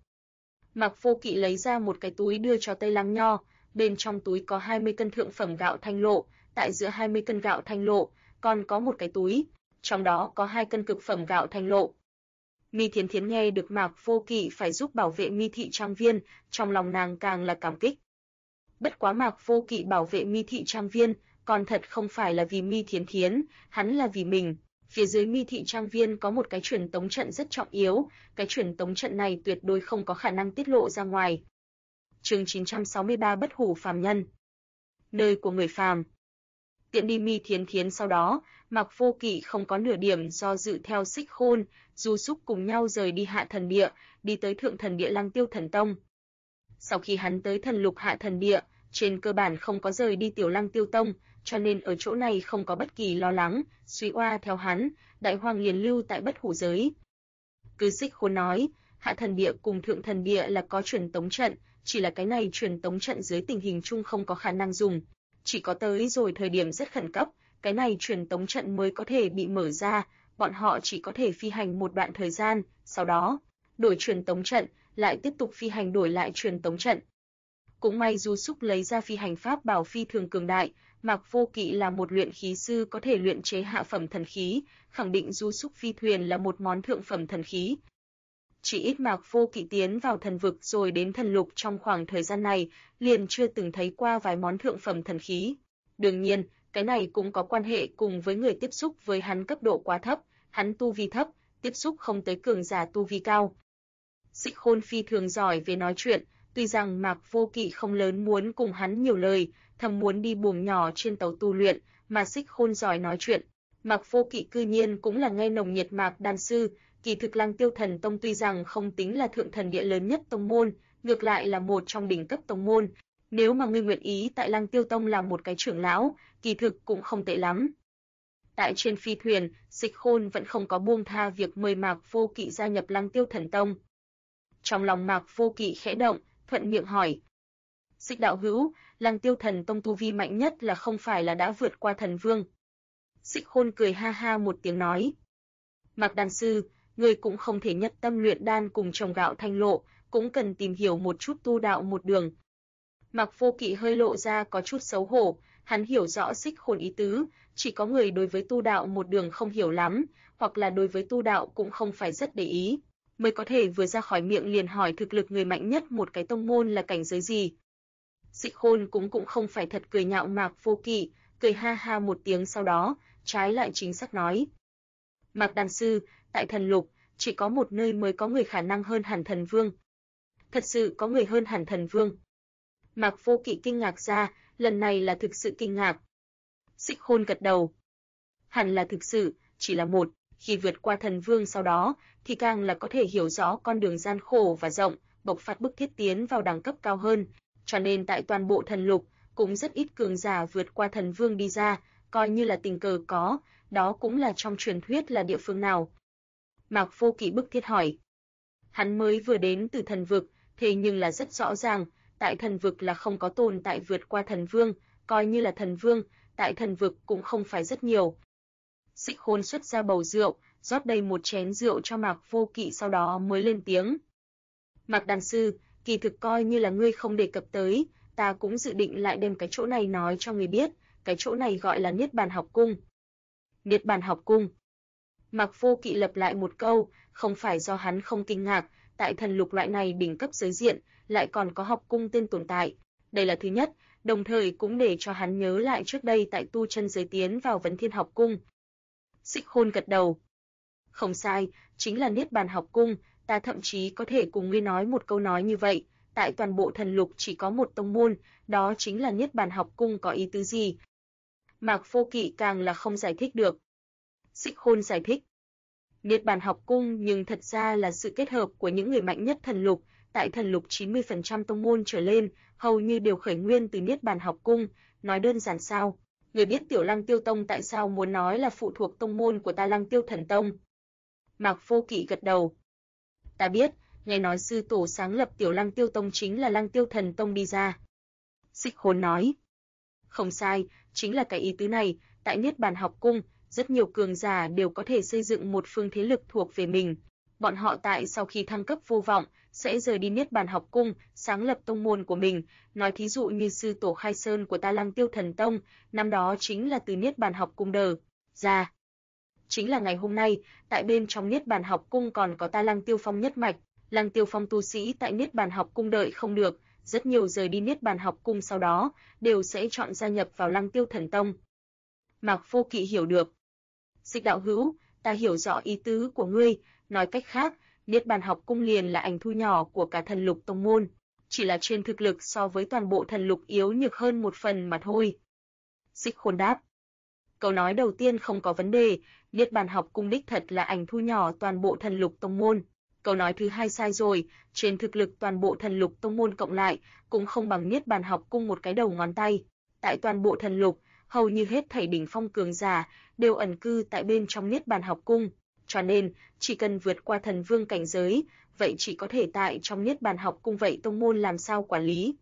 Mạc Vô Kỵ lấy ra một cái túi đưa cho Tây Lăng Nho, bên trong túi có 20 cân thượng phẩm gạo thanh lộ, tại giữa 20 cân gạo thanh lộ, còn có một cái túi, trong đó có 2 cân cực phẩm gạo thanh lộ. Mi Thiến Thiến nghe được Mạc Vô Kỵ phải giúp bảo vệ Mi thị trang viên, trong lòng nàng càng là cảm kích. Bất quá Mạc Vô Kỵ bảo vệ Mi thị trang viên, còn thật không phải là vì Mi Thiến Thiến, hắn là vì mình. Phía dưới Mi thị trang viên có một cái truyền tống trận rất trọng yếu, cái truyền tống trận này tuyệt đối không có khả năng tiết lộ ra ngoài. Chương 963 Bất hủ phàm nhân. Nơi của người phàm. Tiện đi Mi Thiến Thiến sau đó, Mạc Vô Kỵ không có nửa điểm do dự theo Xích Khôn, Du Súc cùng nhau rời đi Hạ Thần Địa, đi tới Thượng Thần Địa Lăng Tiêu Thần Tông. Sau khi hắn tới Thần Lục Hạ Thần Địa, trên cơ bản không có rời đi Tiểu Lăng Tiêu Tông, cho nên ở chỗ này không có bất kỳ lo lắng, suy oa theo hắn, Đại Hoàng liền lưu tại Bất hủ giới. Cứ Xích Khôn nói, Hạ Thần Địa cùng Thượng Thần Địa là có truyền tống trận, chỉ là cái này truyền tống trận dưới tình hình chung không có khả năng dùng, chỉ có tới rồi thời điểm rất khẩn cấp, cái này truyền tống trận mới có thể bị mở ra, bọn họ chỉ có thể phi hành một đoạn thời gian, sau đó đổi truyền tống trận, lại tiếp tục phi hành đổi lại truyền tống trận. Cũng may Du Súc lấy ra phi hành pháp bảo phi thường cường đại, Mạc Vô Kỵ là một luyện khí sư có thể luyện chế hạ phẩm thần khí, khẳng định Du Súc phi thuyền là một món thượng phẩm thần khí. Chỉ ít Mạc Vô Kỵ tiến vào thần vực rồi đến thần lục trong khoảng thời gian này, liền chưa từng thấy qua vài món thượng phẩm thần khí. Đương nhiên, cái này cũng có quan hệ cùng với người tiếp xúc với hắn cấp độ quá thấp, hắn tu vi thấp, tiếp xúc không tới cường giả tu vi cao. Xích Khôn phi thường giỏi về nói chuyện, tuy rằng Mạc Vô Kỵ không lớn muốn cùng hắn nhiều lời, thầm muốn đi buồng nhỏ trên tàu tu luyện, mà Xích Khôn giỏi nói chuyện. Mạc Vô Kỵ cư nhiên cũng là nghe nồng nhiệt Mạc đan sư, kỳ thực Lăng Tiêu Thần Tông tuy rằng không tính là Thượng Thần Địa lớn nhất tông môn, ngược lại là một trong đỉnh cấp tông môn. Nếu mà ngươi nguyện ý tại Lăng Tiêu Tông làm một cái trưởng lão, kỳ thực cũng không tệ lắm. Tại trên phi thuyền, Dịch Khôn vẫn không có buông tha việc mời Mạc Vô Kỵ gia nhập Lăng Tiêu Thần Tông. Trong lòng Mạc Vô Kỵ khẽ động, thuận miệng hỏi: Dịch đạo hữu, Lăng Tiêu Thần Tông tu vi mạnh nhất là không phải là đã vượt qua thần vương? Dịch Khôn cười ha ha một tiếng nói: Mạc đan sư, ngươi cũng không thể nhất tâm luyện đan cùng trồng gạo thanh lộ, cũng cần tìm hiểu một chút tu đạo một đường. Mạc Vô Kỵ hơi lộ ra có chút xấu hổ, hắn hiểu rõ Dịch Khôn ý tứ, chỉ có người đối với tu đạo một đường không hiểu lắm, hoặc là đối với tu đạo cũng không phải rất để ý, mới có thể vừa ra khỏi miệng liền hỏi thực lực người mạnh nhất một cái tông môn là cảnh giới gì. Dịch Khôn cũng không phải thật cười nhạo Mạc Vô Kỵ, cười ha ha một tiếng sau đó, trái lại chính xác nói: Mạc đan sư, tại thần lục, chỉ có một nơi mới có người khả năng hơn hẳn thần vương. Thật sự có người hơn hẳn thần vương? Mạc Vô Kỵ kinh ngạc ra, lần này là thực sự kinh ngạc. Dịch Khôn gật đầu. Hẳn là thực sự, chỉ là một, khi vượt qua thần vương sau đó, thì càng là có thể hiểu rõ con đường gian khổ và rộng, bộc phát bức thiết tiến vào đẳng cấp cao hơn, cho nên tại toàn bộ thần lục, cũng rất ít cường giả vượt qua thần vương đi ra, coi như là tình cờ có, đó cũng là trong truyền thuyết là địa phương nào? Mạc Vô Kỵ bức thiết hỏi. Hắn mới vừa đến từ thần vực, thế nhưng là rất rõ ràng, tại thần vực là không có tồn tại vượt qua thần vương, coi như là thần vương, tại thần vực cũng không phải rất nhiều. Dịch Khôn xuất ra bầu rượu, rót đầy một chén rượu cho Mạc Vô Kỵ sau đó mới lên tiếng. Mạc đan sư, kỳ thực coi như là ngươi không đề cập tới, ta cũng dự định lại đem cái chỗ này nói cho ngươi biết, cái chỗ này gọi là Niết Bàn Học Cung. Niết Bàn Học Cung. Mạc Vô Kỵ lặp lại một câu, không phải do hắn không kinh ngạc, tại thần lục loại này đỉnh cấp giới diện, lại còn có học cung tên tồn tại. Đây là thứ nhất, đồng thời cũng để cho hắn nhớ lại trước đây tại tu chân giới tiến vào Vấn Thiên Học Cung. Dịch Khôn gật đầu. Không sai, chính là Niết Bàn Học Cung, ta thậm chí có thể cùng ngươi nói một câu nói như vậy, tại toàn bộ thần lục chỉ có một tông môn, đó chính là Niết Bàn Học Cung có ý tứ gì? Mạc Vô Kỵ càng là không giải thích được. Dịch Khôn giải thích. Niết Bàn Học Cung nhưng thật ra là sự kết hợp của những người mạnh nhất thần lục, tại thần lục 90% tông môn trở lên, hầu như đều khởi nguyên từ Niết Bàn Học Cung, nói đơn giản sao? Người biết Tiểu Lăng Tiêu Tông tại sao muốn nói là phụ thuộc tông môn của ta Lăng Tiêu Thần Tông? Mạc Vô Kỵ gật đầu. Ta biết, nghe nói sư tổ sáng lập Tiểu Lăng Tiêu Tông chính là Lăng Tiêu Thần Tông đi ra. Dịch Khôn nói. Không sai, chính là cái ý tứ này, tại Niết Bàn Học Cung, rất nhiều cường giả đều có thể xây dựng một phương thế lực thuộc về mình. Bọn họ tại sau khi thăng cấp vô vọng, sẽ rời đi Niết Bàn Học Cung, sáng lập tông môn của mình, nói thí dụ như sư tổ Khai Sơn của ta Lăng Tiêu Thần Tông, năm đó chính là từ Niết Bàn Học Cung đờ ra. Chính là ngày hôm nay, tại bên trong Niết Bàn Học Cung còn có ta Lăng Tiêu Phong nhất mạch, Lăng Tiêu Phong tu sĩ tại Niết Bàn Học Cung đợi không được, rất nhiều rời đi Niết Bàn Học Cung sau đó, đều sẽ chọn gia nhập vào Lăng Tiêu Thần Tông. Mạc Vô Kỵ hiểu được. Dịch đạo hữu, ta hiểu rõ ý tứ của ngươi, nói cách khác, Niết Bàn Học Cung liền là ảnh thu nhỏ của cả thần lục tông môn, chỉ là trên thực lực so với toàn bộ thần lục yếu nhược hơn một phần mà thôi. Dịch Khôn đáp. Câu nói đầu tiên không có vấn đề, Niết Bàn Học Cung đích thật là ảnh thu nhỏ toàn bộ thần lục tông môn. Câu nói thứ hai sai rồi, trên thực lực toàn bộ thần lục tông môn cộng lại, cũng không bằng Niết Bàn Học Cung một cái đầu ngón tay. Tại toàn bộ thần lục, hầu như hết thảy đỉnh phong cường giả đều ẩn cư tại bên trong Niết Bàn Học Cung, cho nên chỉ cần vượt qua thần vương cảnh giới, vậy chỉ có thể tại trong Niết Bàn Học Cung, vậy tông môn làm sao quản lý?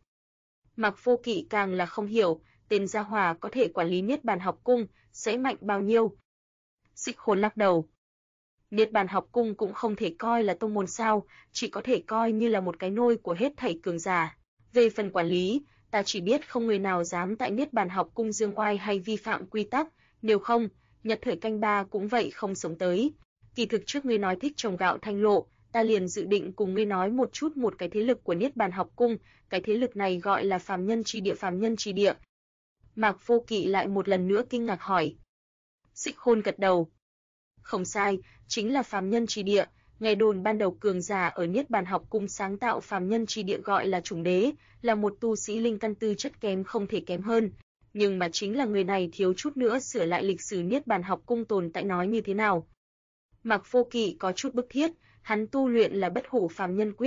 Mạc Vô Kỵ càng là không hiểu, tên gia hỏa có thể quản lý Niết Bàn Học Cung sẽ mạnh bao nhiêu? Dịch Khôn lắc đầu. Niết Bàn Học Cung cũng không thể coi là tông môn sao, chỉ có thể coi như là một cái nôi của hết thảy cường giả. Về phần quản lý, ta chỉ biết không người nào dám tại Niết Bàn Học Cung dương oai hay vi phạm quy tắc, nếu không, Nhật Thời canh ba cũng vậy không sống tới. Kỳ thực trước ngươi nói thích trồng gạo thanh lộ, ta liền dự định cùng ngươi nói một chút một cái thế lực của Niết Bàn Học Cung, cái thế lực này gọi là Phàm Nhân Chi Địa. Phàm Nhân Chi Địa. Mạc Vô Kỵ lại một lần nữa kinh ngạc hỏi. Dịch Khôn gật đầu. Không sai, chính là Phàm Nhân Chi Địa. Nghe đồn ban đầu cường giả ở Niết Bàn Học Cung sáng tạo Phàm Nhân Chi Địa gọi là Trùng Đế, là một tu sĩ linh căn tư chất kém không thể kém hơn. Nhưng mà chính là người này thiếu chút nữa sửa lại lịch sử Niết Bàn Học Cung tồn tại nói như thế nào. Mạc Vô Kỵ có chút bức thiết, hắn tu luyện là Bất Hủ Phàm Nhân Quyết,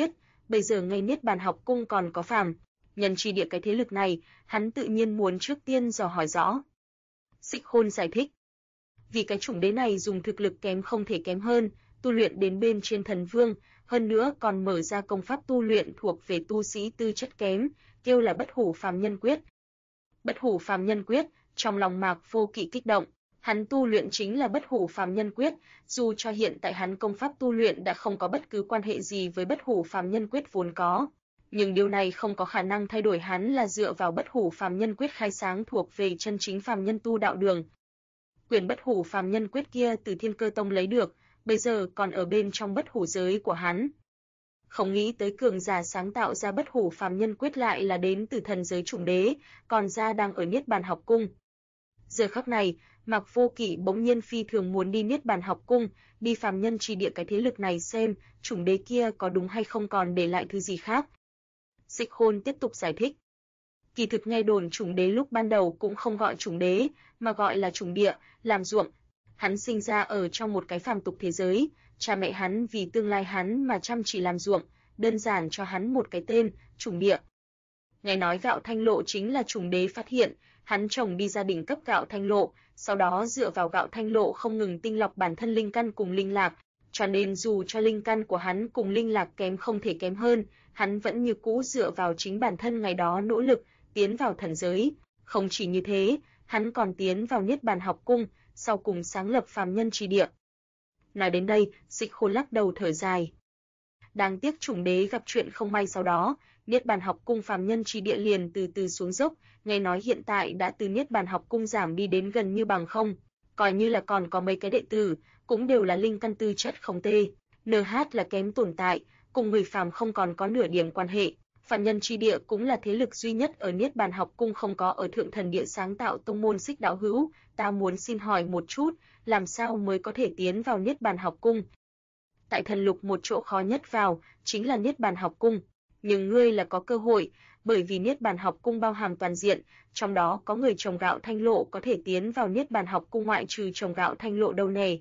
bây giờ ngay Niết Bàn học cung còn có phàm nhân chi địa cái thế lực này, hắn tự nhiên muốn trước tiên dò hỏi rõ. Xích Khôn giải thích. Vì cái chủng đế này dùng thực lực kém không thể kém hơn, tu luyện đến bên trên thần vương, hơn nữa còn mở ra công pháp tu luyện thuộc về tu sĩ tư chất kém, kêu là Bất Hủ Phàm Nhân Quyết. Bất Hủ Phàm Nhân Quyết, trong lòng Mạc Vô Kỵ kích động, hắn tu luyện chính là Bất Hủ Phàm Nhân Quyết, dù cho hiện tại hắn công pháp tu luyện đã không có bất cứ quan hệ gì với Bất Hủ Phàm Nhân Quyết vốn có, nhưng điều này không có khả năng thay đổi hắn là dựa vào Bất Hủ Phàm Nhân Quyết khai sáng thuộc về chân chính phàm nhân tu đạo đường. Quyển Bất Hủ Phàm Nhân Quyết kia từ Thiên Cơ Tông lấy được, bây giờ còn ở bên trong Bất Hủ giới của hắn. Không nghĩ tới cường giả sáng tạo ra Bất Hủ Phàm Nhân Quyết lại là đến từ thần giới chủng đế, còn ra đang ở Niết Bàn học cung. Giờ khắc này, Mạc Vô Kỵ bỗng nhiên phi thường muốn đi Niết Bàn học cung, đi phàm nhân chi địa cái thế lực này xem, chủng đế kia có đúng hay không còn để lại thứ gì khác. Xích Khôn tiếp tục giải thích. Kỳ thực nghe đồn chủng đế lúc ban đầu cũng không gọi chủng đế, mà gọi là chủng địa, làm ruộng. Hắn sinh ra ở trong một cái phàm tục thế giới, cha mẹ hắn vì tương lai hắn mà chăm chỉ làm ruộng, đơn giản cho hắn một cái tên, chủng địa. Nghe nói gạo thanh lộ chính là chủng đế phát hiện, hắn trồng đi gia đình cấp gạo thanh lộ, sau đó dựa vào gạo thanh lộ không ngừng tinh lọc bản thân linh căn cùng linh lạc, cho nên dù cho linh căn của hắn cùng linh lạc kém không thể kém hơn, hắn vẫn như cũ dựa vào chính bản thân ngày đó nỗ lực, tiến vào thần giới. Không chỉ như thế, hắn còn tiến vào Niết Bàn học cung, sau cùng sáng lập phàm nhân chi địa. Nói đến đây, Xích Khôn lắc đầu thở dài. Đáng tiếc chủng đế gặp chuyện không may sau đó, Niết Bàn học cung phàm nhân chi địa liền từ từ xuống dốc, nghe nói hiện tại đã từ Niết Bàn học cung giảm đi đến gần như bằng không, coi như là còn có mấy cái đệ tử, cũng đều là linh căn tư chất không tê, NH là kém tồn tại, cùng người phàm không còn có nửa điểm quan hệ. Phàm nhân chi địa cũng là thế lực duy nhất ở Niết Bàn học cung không có ở Thượng Thần Địa sáng tạo tông môn. Xích đạo hữu, ta muốn xin hỏi một chút, làm sao mới có thể tiến vào Niết Bàn học cung? Tại thần lục một chỗ khó nhất vào, chính là Niết Bàn học cung, nhưng ngươi là có cơ hội, bởi vì Niết Bàn học cung bao hàm toàn diện, trong đó có người trồng gạo thanh lộ có thể tiến vào Niết Bàn học cung ngoại trừ trồng gạo thanh lộ đâu nè.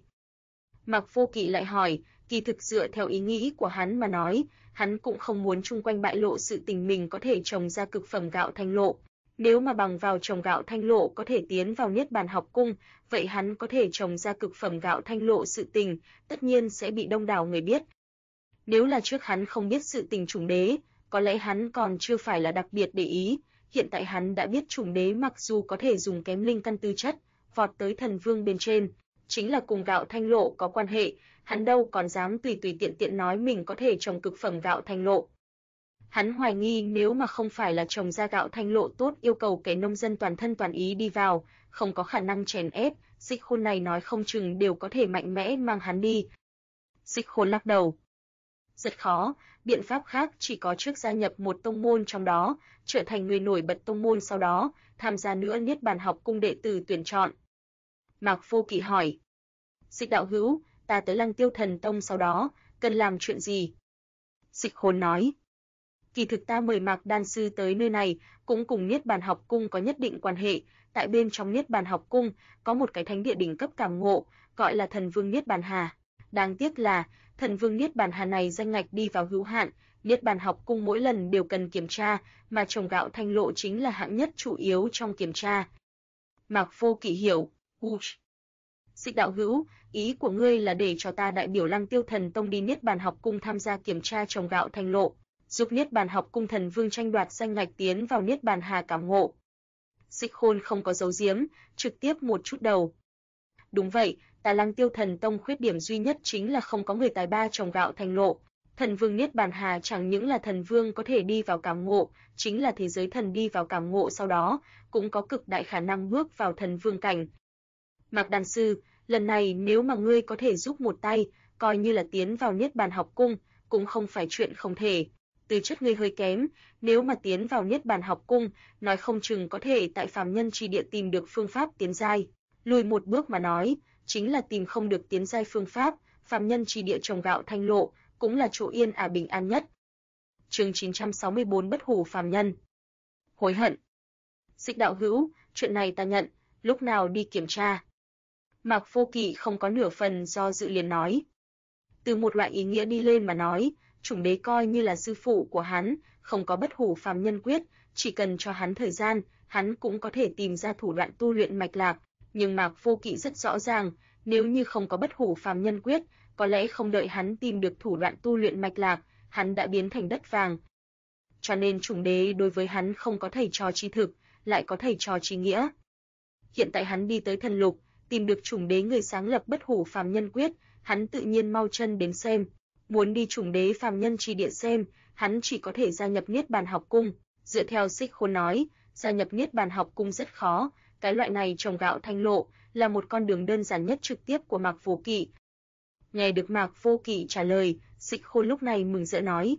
Mạc Vô Kỵ lại hỏi, kỳ thực dựa theo ý nghĩ của hắn mà nói, hắn cũng không muốn chung quanh bại lộ sự tình mình có thể trồng ra cực phẩm gạo thanh lộ. Nếu mà bằng vào trồng gạo thanh lộ có thể tiến vào Niết Bàn học cung, vậy hắn có thể trồng ra cực phẩm gạo thanh lộ sự tình, tất nhiên sẽ bị đông đảo người biết. Nếu là trước hắn không biết sự tình chủng đế, có lẽ hắn còn chưa phải là đặc biệt để ý, hiện tại hắn đã biết chủng đế mặc dù có thể dùng kém linh căn tư chất, vọt tới thần vương bên trên, chính là cùng gạo thanh lộ có quan hệ, hắn đâu còn dám tùy tùy tiện tiện nói mình có thể trồng cực phẩm gạo thanh lộ. Hắn hoài nghi nếu mà không phải là trồng ra gạo thanh lộ tốt yêu cầu cái nông dân toàn thân toàn ý đi vào, không có khả năng chèn ép, Xích Khôn này nói không chừng đều có thể mạnh mẽ mang hắn đi. Xích Khôn lắc đầu. Rất khó, biện pháp khác chỉ có trước gia nhập một tông môn trong đó, trở thành người nổi bật tông môn sau đó, tham gia nữa Niết Bàn học cung đệ tử tuyển chọn. Mạc Vô Kỵ hỏi. Xích đạo hữu, ta tới Lăng Tiêu Thần Tông sau đó, cần làm chuyện gì? Xích Khôn nói. Kỳ thực ta mời Mạc Đan Sư tới nơi này, cũng cùng Niết Bàn học cung có nhất định quan hệ, tại bên trong Niết Bàn học cung, có một cái thánh địa đỉnh cấp cảm ngộ, gọi là Thần Vương Niết Bàn Hà. Đáng tiếc là, Thần Vương Niết Bàn Hà này danh ngạch đi vào hữu hạn, Niết Bàn học cung mỗi lần đều cần kiểm tra, mà trồng gạo thanh lộ chính là hạng nhất chủ yếu trong kiểm tra. Mạc Vô Kỵ hiểu. Xích đạo hữu, ý của ngươi là để cho ta đại biểu Lăng Tiêu Thần Tông đi Niết Bàn học cung tham gia kiểm tra trồng gạo thanh lộ, giúp Niết Bàn học cung thần vương tranh đoạt danh ngạch tiến vào Niết Bàn Hà cảm ngộ. Xích Khôn không có giấu giếm, trực tiếp một chút đầu. Đúng vậy, ta Lăng Tiêu Thần Tông khuyết điểm duy nhất chính là không có người tài ba trồng gạo thanh lộ. Thần vương Niết Bàn Hà chẳng những là thần vương có thể đi vào cảm ngộ, chính là thế giới thần đi vào cảm ngộ sau đó, cũng có cực đại khả năng bước vào thần vương cảnh. Mạc Đan Sư, lần này nếu mà ngươi có thể giúp một tay, coi như là tiến vào Niết Bàn học cung, cũng không phải chuyện không thể. Tư chất ngươi hơi kém, nếu mà tiến vào Niết Bàn học cung, nói không chừng có thể tại phàm nhân chi địa tìm được phương pháp tiến giai. Lùi một bước mà nói, chính là tìm không được tiến giai phương pháp, phàm nhân chi địa trồng gạo thanh lộ, cũng là chỗ yên ả bình an nhất. Chương 964 Bất Hủ phàm nhân. Hối hận. Xích đạo hữu, chuyện này ta nhận, lúc nào đi kiểm tra? Mạc Vô Kỵ không có nửa phần do dự liền nói. Từ một loại ý nghĩa đi lên mà nói, Chủng đế coi như là sư phụ của hắn, không có bất hủ phàm nhân quyết, chỉ cần cho hắn thời gian, hắn cũng có thể tìm ra thủ đoạn tu luyện mạch lạc, nhưng Mạc Vô Kỵ rất rõ ràng, nếu như không có bất hủ phàm nhân quyết, có lẽ không đợi hắn tìm được thủ đoạn tu luyện mạch lạc, hắn đã biến thành đất vàng. Cho nên chủng đế đối với hắn không có thầy trò tri thực, lại có thầy trò tri nghĩa. Hiện tại hắn đi tới thần lục, tìm được chủng đế người sáng lập bất hủ phàm nhân quyết, hắn tự nhiên mau chân đến xem. Muốn đi chủng đế phàm nhân tri địa xem, hắn chỉ có thể gia nhập Niết Bàn học cung. Dựa theo Xích Khôn nói, gia nhập Niết Bàn học cung rất khó, cái loại này trồng gạo thanh lộ là một con đường đơn giản nhất trực tiếp của Mạc Vô Kỵ. Nghe được Mạc Vô Kỵ trả lời, Xích Khôn lúc này mừng rỡ nói: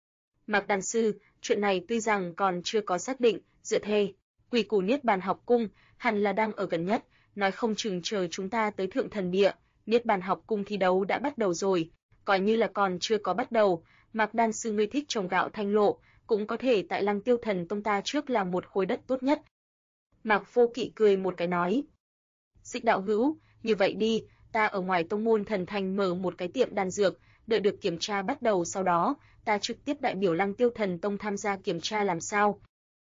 Mạc đàn sư, chuyện này tuy rằng còn chưa có xác định, dựa theo quy củ Niết Bàn học cung, hẳn là đang ở gần nhất, nói không chừng chờ chúng ta tới Thượng Thần Địa, Niết Bàn học cung thi đấu đã bắt đầu rồi, coi như là còn chưa có bắt đầu, Mạc đàn sư ngươi thích trồng gạo thanh lộ, cũng có thể tại Lăng Tiêu Thần Tông ta trước làm một khối đất tốt nhất. Mạc Vô Kỵ cười một cái nói: Xích đạo hữu, như vậy đi, ta ở ngoài tông môn thần thành mở một cái tiệm đan dược, đợi được kiểm tra bắt đầu sau đó, ta trực tiếp đại biểu Lăng Tiêu Thần Tông tham gia kiểm tra làm sao?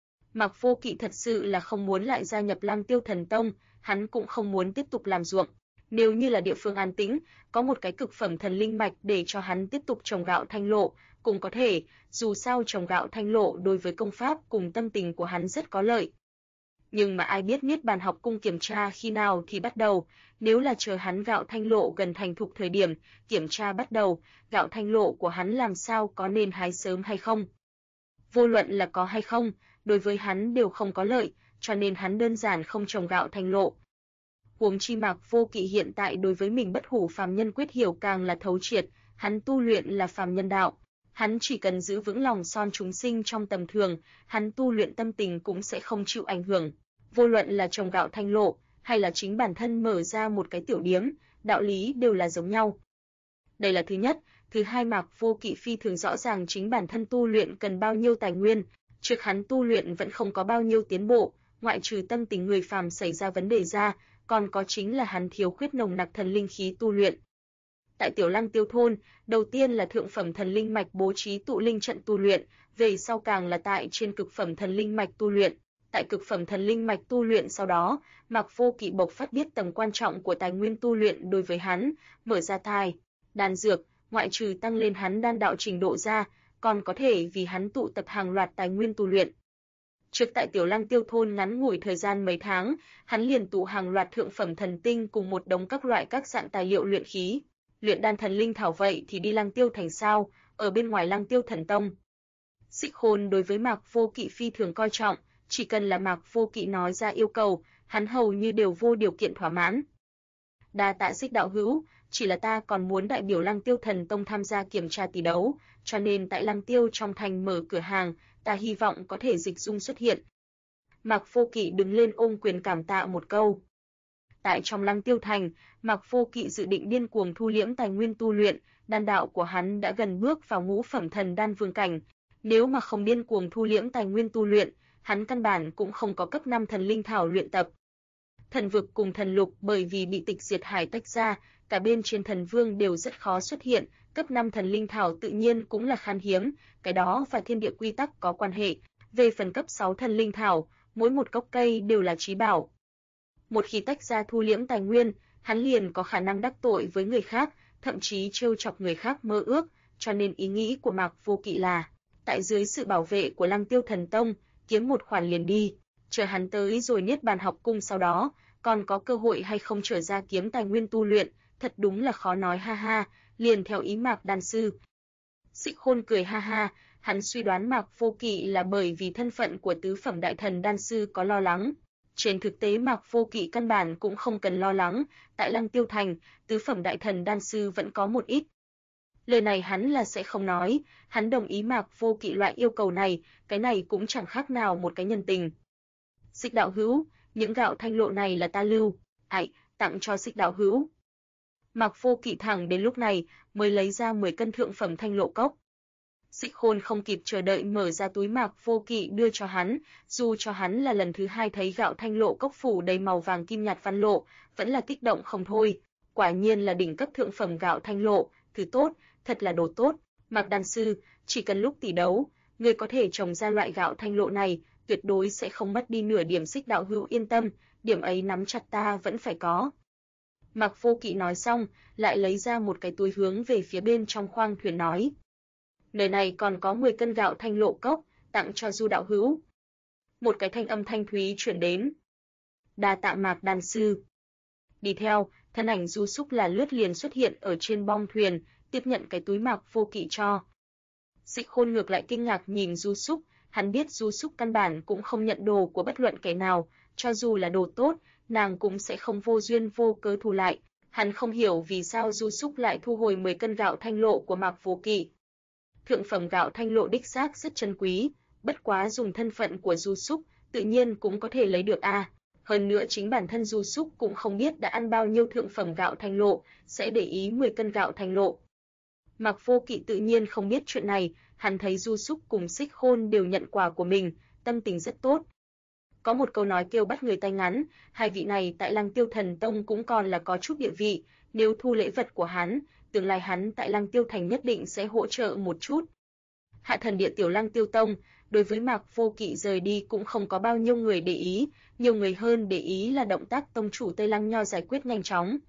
Mạc Vô Kỵ thật sự là không muốn lại gia nhập Lăng Tiêu Thần Tông, hắn cũng không muốn tiếp tục làm ruộng. Nếu như là địa phương an tĩnh, có một cái cực phẩm thần linh mạch để cho hắn tiếp tục trồng gạo thanh lộ, cũng có thể, dù sao trồng gạo thanh lộ đối với công pháp cùng tâm tình của hắn rất có lợi. Nhưng mà ai biết Niết Bàn học cung kiểm tra khi nào thì bắt đầu, nếu là chờ hắn gạo thanh lộ gần thành thục thời điểm, kiểm tra bắt đầu, gạo thanh lộ của hắn làm sao có nên hái sớm hay không? Vô luận là có hay không, đối với hắn đều không có lợi, cho nên hắn đơn giản không trồng gạo thanh lộ. Huống chi Mạc Vô Kỵ hiện tại đối với mình bất hủ phàm nhân quyết hiểu càng là thấu triệt, hắn tu luyện là phàm nhân đạo. Hắn chỉ cần giữ vững lòng son chúng sinh trong tầm thường, hắn tu luyện tâm tình cũng sẽ không chịu ảnh hưởng. Vô luận là trồng gạo thanh lộ, hay là chính bản thân mở ra một cái tiểu điếm, đạo lý đều là giống nhau. Đây là thứ nhất. Thứ hai, Mạc Vô Kỵ phi thường rõ ràng chính bản thân tu luyện cần bao nhiêu tài nguyên, trước hắn tu luyện vẫn không có bao nhiêu tiến bộ, ngoại trừ tâm tình người phàm xảy ra vấn đề ra, còn có chính là hắn thiếu khuyết nồng nặc thần linh khí tu luyện. Tại Tiểu Lăng Tiêu thôn, đầu tiên là thượng phẩm thần linh mạch bố trí tụ linh trận tu luyện, về sau càng là tại trên cực phẩm thần linh mạch tu luyện. Tại cực phẩm thần linh mạch tu luyện sau đó, Mạc Vô Kỵ bộc phát biết tầm quan trọng của tài nguyên tu luyện đối với hắn, mở ra thai, đan dược, ngoại trừ tăng lên hắn đan đạo trình độ ra, còn có thể vì hắn tụ tập hàng loạt tài nguyên tu luyện. Trước tại Tiểu Lăng Tiêu thôn ngắn ngủi thời gian mấy tháng, hắn liền tụ hàng loạt thượng phẩm thần tinh cùng một đống các loại các dạng tài liệu luyện khí. Luyện đan thần linh thảo vậy thì đi Lăng Tiêu thành sao, ở bên ngoài Lăng Tiêu Thần Tông. Xích Khôn đối với Mạc Vô Kỵ phi thường coi trọng, chỉ cần là Mạc Vô Kỵ nói ra yêu cầu, hắn hầu như đều vô điều kiện thỏa mãn. Đa tạ Xích đạo hữu, chỉ là ta còn muốn đại biểu Lăng Tiêu Thần Tông tham gia kiểm tra tỷ đấu, cho nên tại Lăng Tiêu trong thành mở cửa hàng, ta hy vọng có thể dịch dung xuất hiện. Mạc Vô Kỵ đứng lên ôm quyền cảm tạ một câu. Tại trong Lăng Tiêu thành, Mạc Vô Kỵ dự định điên cuồng thu liễm tài nguyên tu luyện, đan đạo của hắn đã gần bước vào ngũ phẩm thần đan vương cảnh, nếu mà không điên cuồng thu liễm tài nguyên tu luyện, hắn căn bản cũng không có cấp 5 thần linh thảo luyện tập. Thần vực cùng thần lục bởi vì bị tịch diệt hải tách ra, cả bên trên thần vương đều rất khó xuất hiện, cấp 5 thần linh thảo tự nhiên cũng là khan hiếm, cái đó và thiên địa quy tắc có quan hệ. Về phần cấp 6 thần linh thảo, mỗi một gốc cây đều là chí bảo. Một khi tách ra thu liễm tài nguyên, hắn liền có khả năng đắc tội với người khác, thậm chí trêu chọc người khác mơ ước, cho nên ý nghĩ của Mạc Vô Kỵ là, tại dưới sự bảo vệ của Lăng Tiêu Thần Tông, kiếm một khoản liền đi, chờ hắn tới rồi Niết Bàn học cung sau đó, còn có cơ hội hay không trở ra kiếm tài nguyên tu luyện, thật đúng là khó nói ha ha, liền theo ý Mạc đan sư. Xích Khôn cười ha ha, hắn suy đoán Mạc Vô Kỵ là bởi vì thân phận của tứ phẩm đại thần đan sư có lo lắng. Trên thực tế Mạc Vô Kỵ căn bản cũng không cần lo lắng, tại Lăng Tiêu thành, tứ phẩm đại thần đan sư vẫn có một ít. Lời này hắn là sẽ không nói, hắn đồng ý Mạc Vô Kỵ loại yêu cầu này, cái này cũng chẳng khác nào một cái nhân tình. Xích đạo hữu, những gạo thanh lộ này là ta lưu, tặng cho Xích đạo hữu. Mạc Vô Kỵ thẳng đến lúc này mới lấy ra 10 cân thượng phẩm thanh lộ cốc. Xích Khôn không kịp chờ đợi mở ra túi Mạc Vô Kỵ đưa cho hắn, dù cho hắn là lần thứ hai thấy gạo thanh lộ cốc phủ đầy màu vàng kim nhạt văn lộ, vẫn là kích động không thôi. Quả nhiên là đỉnh cấp thượng phẩm gạo thanh lộ, thứ tốt, thật là đồ tốt. Mạc đan sư, chỉ cần lúc tỷ đấu, người có thể trồng ra loại gạo thanh lộ này, tuyệt đối sẽ không mất đi nửa điểm xích đạo hữu yên tâm, điểm ấy nắm chặt ta vẫn phải có. Mạc Vô Kỵ nói xong, lại lấy ra một cái túi hướng về phía bên trong khoang thuyền nói. Nơi này còn có 10 cân gạo thanh lộ cốc, tặng cho Du đạo hữu. Một cái thanh âm thanh thúy truyền đến. Đa tạ Mạc đan sư. Đi theo, thân ảnh Du Súc là lướt liền xuất hiện ở trên bong thuyền, tiếp nhận cái túi Mạc Vô Kỵ cho. Dịch Khôn ngược lại kinh ngạc nhìn Du Súc, hắn biết Du Súc căn bản cũng không nhận đồ của bất luận kẻ nào, cho dù là đồ tốt, nàng cũng sẽ không vô duyên vô cớ thu lại. Hắn không hiểu vì sao Du Súc lại thu hồi 10 cân gạo thanh lộ của Mạc Vô Kỵ. Thượng phẩm gạo thanh lộ đích xác rất chân quý, bất quá dùng thân phận của Du Súc, tự nhiên cũng có thể lấy được a. Hơn nữa chính bản thân Du Súc cũng không biết đã ăn bao nhiêu thượng phẩm gạo thanh lộ, sẽ để ý 10 cân gạo thanh lộ. Mạc Vô Kỵ tự nhiên không biết chuyện này, hắn thấy Du Súc cùng Xích Khôn đều nhận quà của mình, tâm tình rất tốt. Có một câu nói kêu bắt người tay ngắn, hai vị này tại Lăng Tiêu Thần Tông cũng còn là có chút địa vị, nếu thu lễ vật của hắn, tương lai hắn tại Lăng Tiêu Thành nhất định sẽ hỗ trợ một chút. Hạ Thần Địa tiểu Lăng Tiêu Tông, đối với Mạc Vô Kỵ rời đi cũng không có bao nhiêu người để ý, nhiều người hơn để ý là động tác tông chủ Tây Lăng Nho giải quyết nhanh chóng.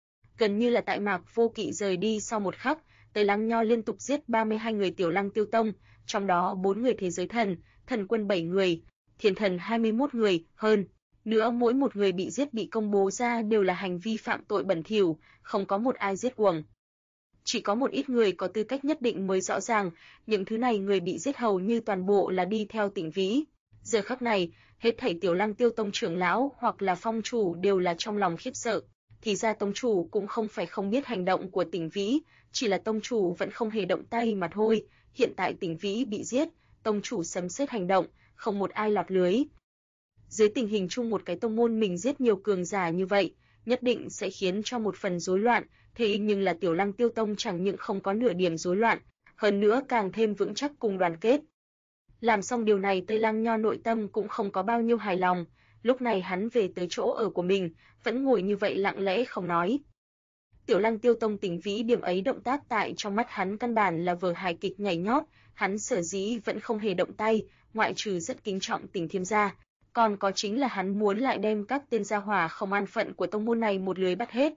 Gần như là tại Mạc Vô Kỵ rời đi sau một khắc, Tây Lăng Nho liên tục giết 32 người tiểu Lăng Tiêu Tông, trong đó 4 người thế giới thần, thần quân 7 người, thiên thần 21 người, hơn nữa mỗi một người bị giết bị công bố ra đều là hành vi phạm tội bẩn thỉu, không có một ai giết uổng. Chỉ có một ít người có tư cách nhất định mới rõ ràng, những thứ này người bị giết hầu như toàn bộ là đi theo Tỉnh Vĩ. Giờ khắc này, hết thảy tiểu Lăng Tiêu Tông trưởng lão hoặc là phong chủ đều là trong lòng khiếp sợ. Thì ra tông chủ cũng không phải không biết hành động của Tỉnh Vĩ, chỉ là tông chủ vẫn không hề động tay mà thôi. Hiện tại Tỉnh Vĩ bị giết, tông chủ sấm sét hành động, không một ai lọt lưới. Dưới tình hình chung một cái tông môn mình giết nhiều cường giả như vậy, nhất định sẽ khiến cho một phần rối loạn, thế nhưng là tiểu Lăng Tiêu Tông chẳng những không có nửa điểm rối loạn, hơn nữa càng thêm vững chắc cùng đoàn kết. Làm xong điều này Tây Lăng Nho nội tâm cũng không có bao nhiêu hài lòng, lúc này hắn về tới chỗ ở của mình, vẫn ngồi như vậy lặng lẽ không nói. Tiểu Lăng Tiêu Tông Tỉnh Vĩ điểm ấy động tác tại trong mắt hắn căn bản là vở hài kịch nhảy nhót, hắn sở dĩ vẫn không hề động tay, ngoại trừ rất kính trọng Tỉnh Thiêm gia, còn có chính là hắn muốn lại đem các tên gia hỏa không an phận của tông môn này một lưới bắt hết.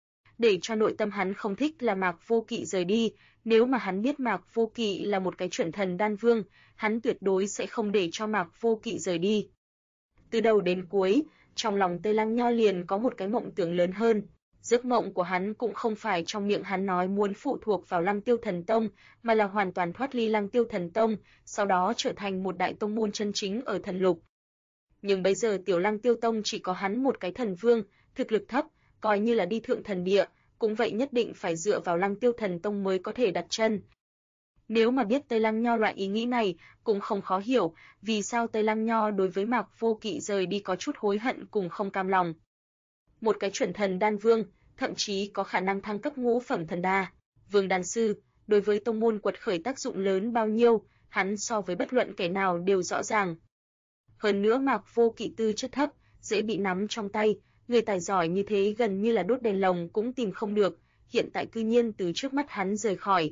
Để cho nội tâm hắn không thích là Mạc Vô Kỵ rời đi, nếu mà hắn biết Mạc Vô Kỵ là một cái chuẩn thần đan vương, hắn tuyệt đối sẽ không để cho Mạc Vô Kỵ rời đi. Từ đầu đến cuối, trong lòng Tây Lăng Nho liền có một cái mộng tưởng lớn hơn. Giấc mộng của hắn cũng không phải trong miệng hắn nói muốn phụ thuộc vào Lăng Tiêu Thần Tông, mà là hoàn toàn thoát ly Lăng Tiêu Thần Tông, sau đó trở thành một đại tông môn chân chính ở thần lục. Nhưng bây giờ tiểu Lăng Tiêu Tông chỉ có hắn một cái thần vương, thực lực thấp, coi như là đi thượng thần địa, cũng vậy nhất định phải dựa vào Lăng Tiêu Thần Tông mới có thể đặt chân. Nếu mà biết Tây Lăng Nho loại ý nghĩ này, cũng không khó hiểu vì sao Tây Lăng Nho đối với Mạc Vô Kỵ rời đi có chút hối hận cùng không cam lòng. Một cái chuẩn thần đan vương, thậm chí có khả năng thăng cấp ngũ phẩm thần đa, vương đan sư, đối với tông môn quật khởi tác dụng lớn bao nhiêu, hắn so với bất luận kẻ nào đều rõ ràng. Hơn nữa Mạc Vô Kỵ tư chất thấp, dễ bị nắm trong tay, người tài giỏi như thế gần như là đốt đèn lồng cũng tìm không được, hiện tại cư nhiên từ trước mắt hắn rời khỏi.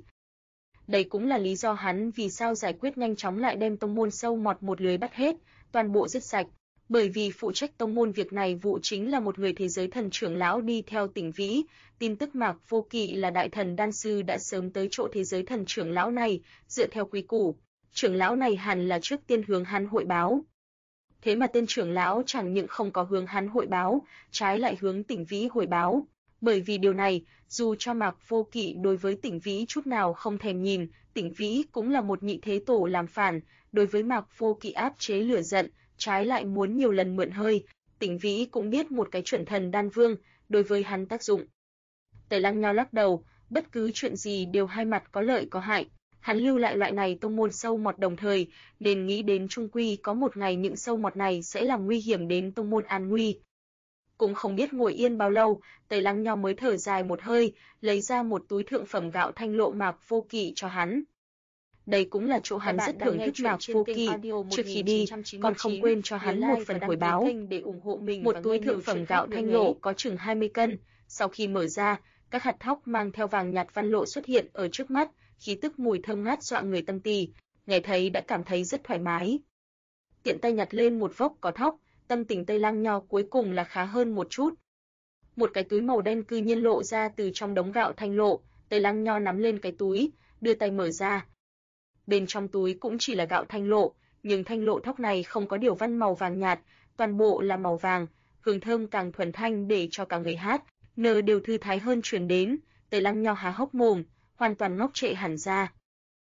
Đây cũng là lý do hắn vì sao giải quyết nhanh chóng lại đem tông môn sâu mọt một lưới bắt hết, toàn bộ giết sạch, bởi vì phụ trách tông môn việc này vụ chính là một người thế giới thần trưởng lão đi theo Tỉnh Vĩ, tin tức Mạc Vô Kỵ là đại thần đan sư đã sớm tới chỗ thế giới thần trưởng lão này, dựa theo quy củ, trưởng lão này hẳn là trước tiên hướng hắn hội báo. Thế mà tên trưởng lão chẳng những không có hướng hắn hội báo, trái lại hướng Tỉnh Vĩ hội báo. Bởi vì điều này, dù cho Mạc Vô Kỵ đối với Tỉnh Vĩ chút nào không thèm nhìn, Tỉnh Vĩ cũng là một nhị thế tổ làm phản, đối với Mạc Vô Kỵ áp chế lửa giận, trái lại muốn nhiều lần mượn hơi. Tỉnh Vĩ cũng biết một cái chuẩn thần đan vương, đối với hắn tác dụng. Tây Lăng Nho lắc đầu, bất cứ chuyện gì đều hai mặt có lợi có hại. Hắn lưu lại loại này tông môn sâu mọt đồng thời, nên nghĩ đến trung quy có một ngày những sâu mọt này sẽ làm nguy hiểm đến tông môn an nguy. Cũng không biết ngồi yên bao lâu, Tây Lăng Nho mới thở dài một hơi, lấy ra một túi thượng phẩm gạo thanh lộ Mạc Vô Kỵ cho hắn. Đây cũng là chỗ hắn rất thưởng thức Mạc Vô Kỵ, trước khi đi, còn không quên cho hắn một phần hồi báo. Một túi thượng phẩm gạo thanh lộ có chừng 20 cân, sau khi mở ra, các hạt thóc mang theo vàng nhạt văn lộ xuất hiện ở trước mắt, khí tức mùi thơm ngát dọa người tâm tỳ, nghe thấy đã cảm thấy rất thoải mái. Tiện tay nhặt lên một vốc có thóc, tâm tình Tây Lăng Nho cuối cùng là khá hơn một chút. Một cái túi màu đen cư nhiên lộ ra từ trong đống gạo thanh lộ, Tây Lăng Nho nắm lên cái túi, đưa tay mở ra. Bên trong túi cũng chỉ là gạo thanh lộ, nhưng thanh lộ thóc này không có điều văn màu vàng nhạt, toàn bộ là màu vàng, hương thơm càng thuần thanh để cho cả người hát, nở đều thư thái hơn truyền đến. Tây Lăng Nho há hốc mồm, hoàn toàn ngốc trệ hẳn ra.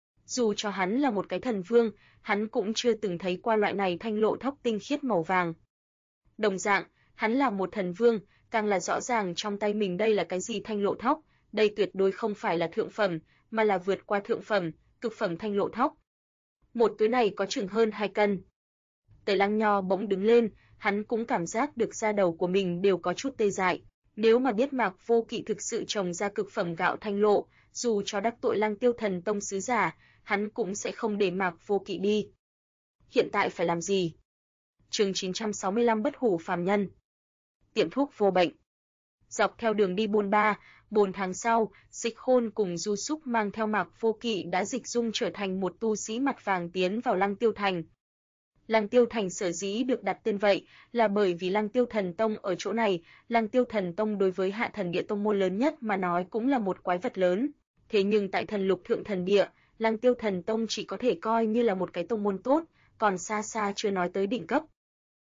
Dù cho hắn là một cái thần vương, hắn cũng chưa từng thấy qua loại này thanh lộ thóc tinh khiết màu vàng. Đồng dạng, hắn là một thần vương, càng là rõ ràng trong tay mình đây là cái gì thanh lộ thóc, đây tuyệt đối không phải là thượng phẩm, mà là vượt qua thượng phẩm, cực phẩm thanh lộ thóc. Một túi này có chừng hơn 2 cân. Tây Lăng Nho bỗng đứng lên, hắn cũng cảm giác được da đầu của mình đều có chút tê dại. Nếu mà biết Mạc Vô Kỵ thực sự trồng ra cực phẩm gạo thanh lộ, dù cho đắc tội Lăng Tiêu Thần Tông sứ giả, hắn cũng sẽ không để Mạc Vô Kỵ đi. Hiện tại phải làm gì? Chương 965 Bất hủ phàm nhân. Tiệm thuốc vô bệnh. Dọc theo đường đi buôn ba, 4 tháng sau, Dịch Khôn cùng Du Súc mang theo Mạc Vô Kỵ đã dịch dung trở thành một tu sĩ mặt vàng tiến vào Lăng Tiêu Thành. Lăng Tiêu Thành sở dĩ được đặt tên vậy là bởi vì Lăng Tiêu Thần Tông ở chỗ này, Lăng Tiêu Thần Tông đối với Hạ Thần Địa tông môn lớn nhất mà nói cũng là một quái vật lớn. Thế nhưng tại Thần Lục Thượng Thần Địa, Lăng Tiêu Thần Tông chỉ có thể coi như là một cái tông môn tốt, còn xa xa chưa nói tới đỉnh cấp.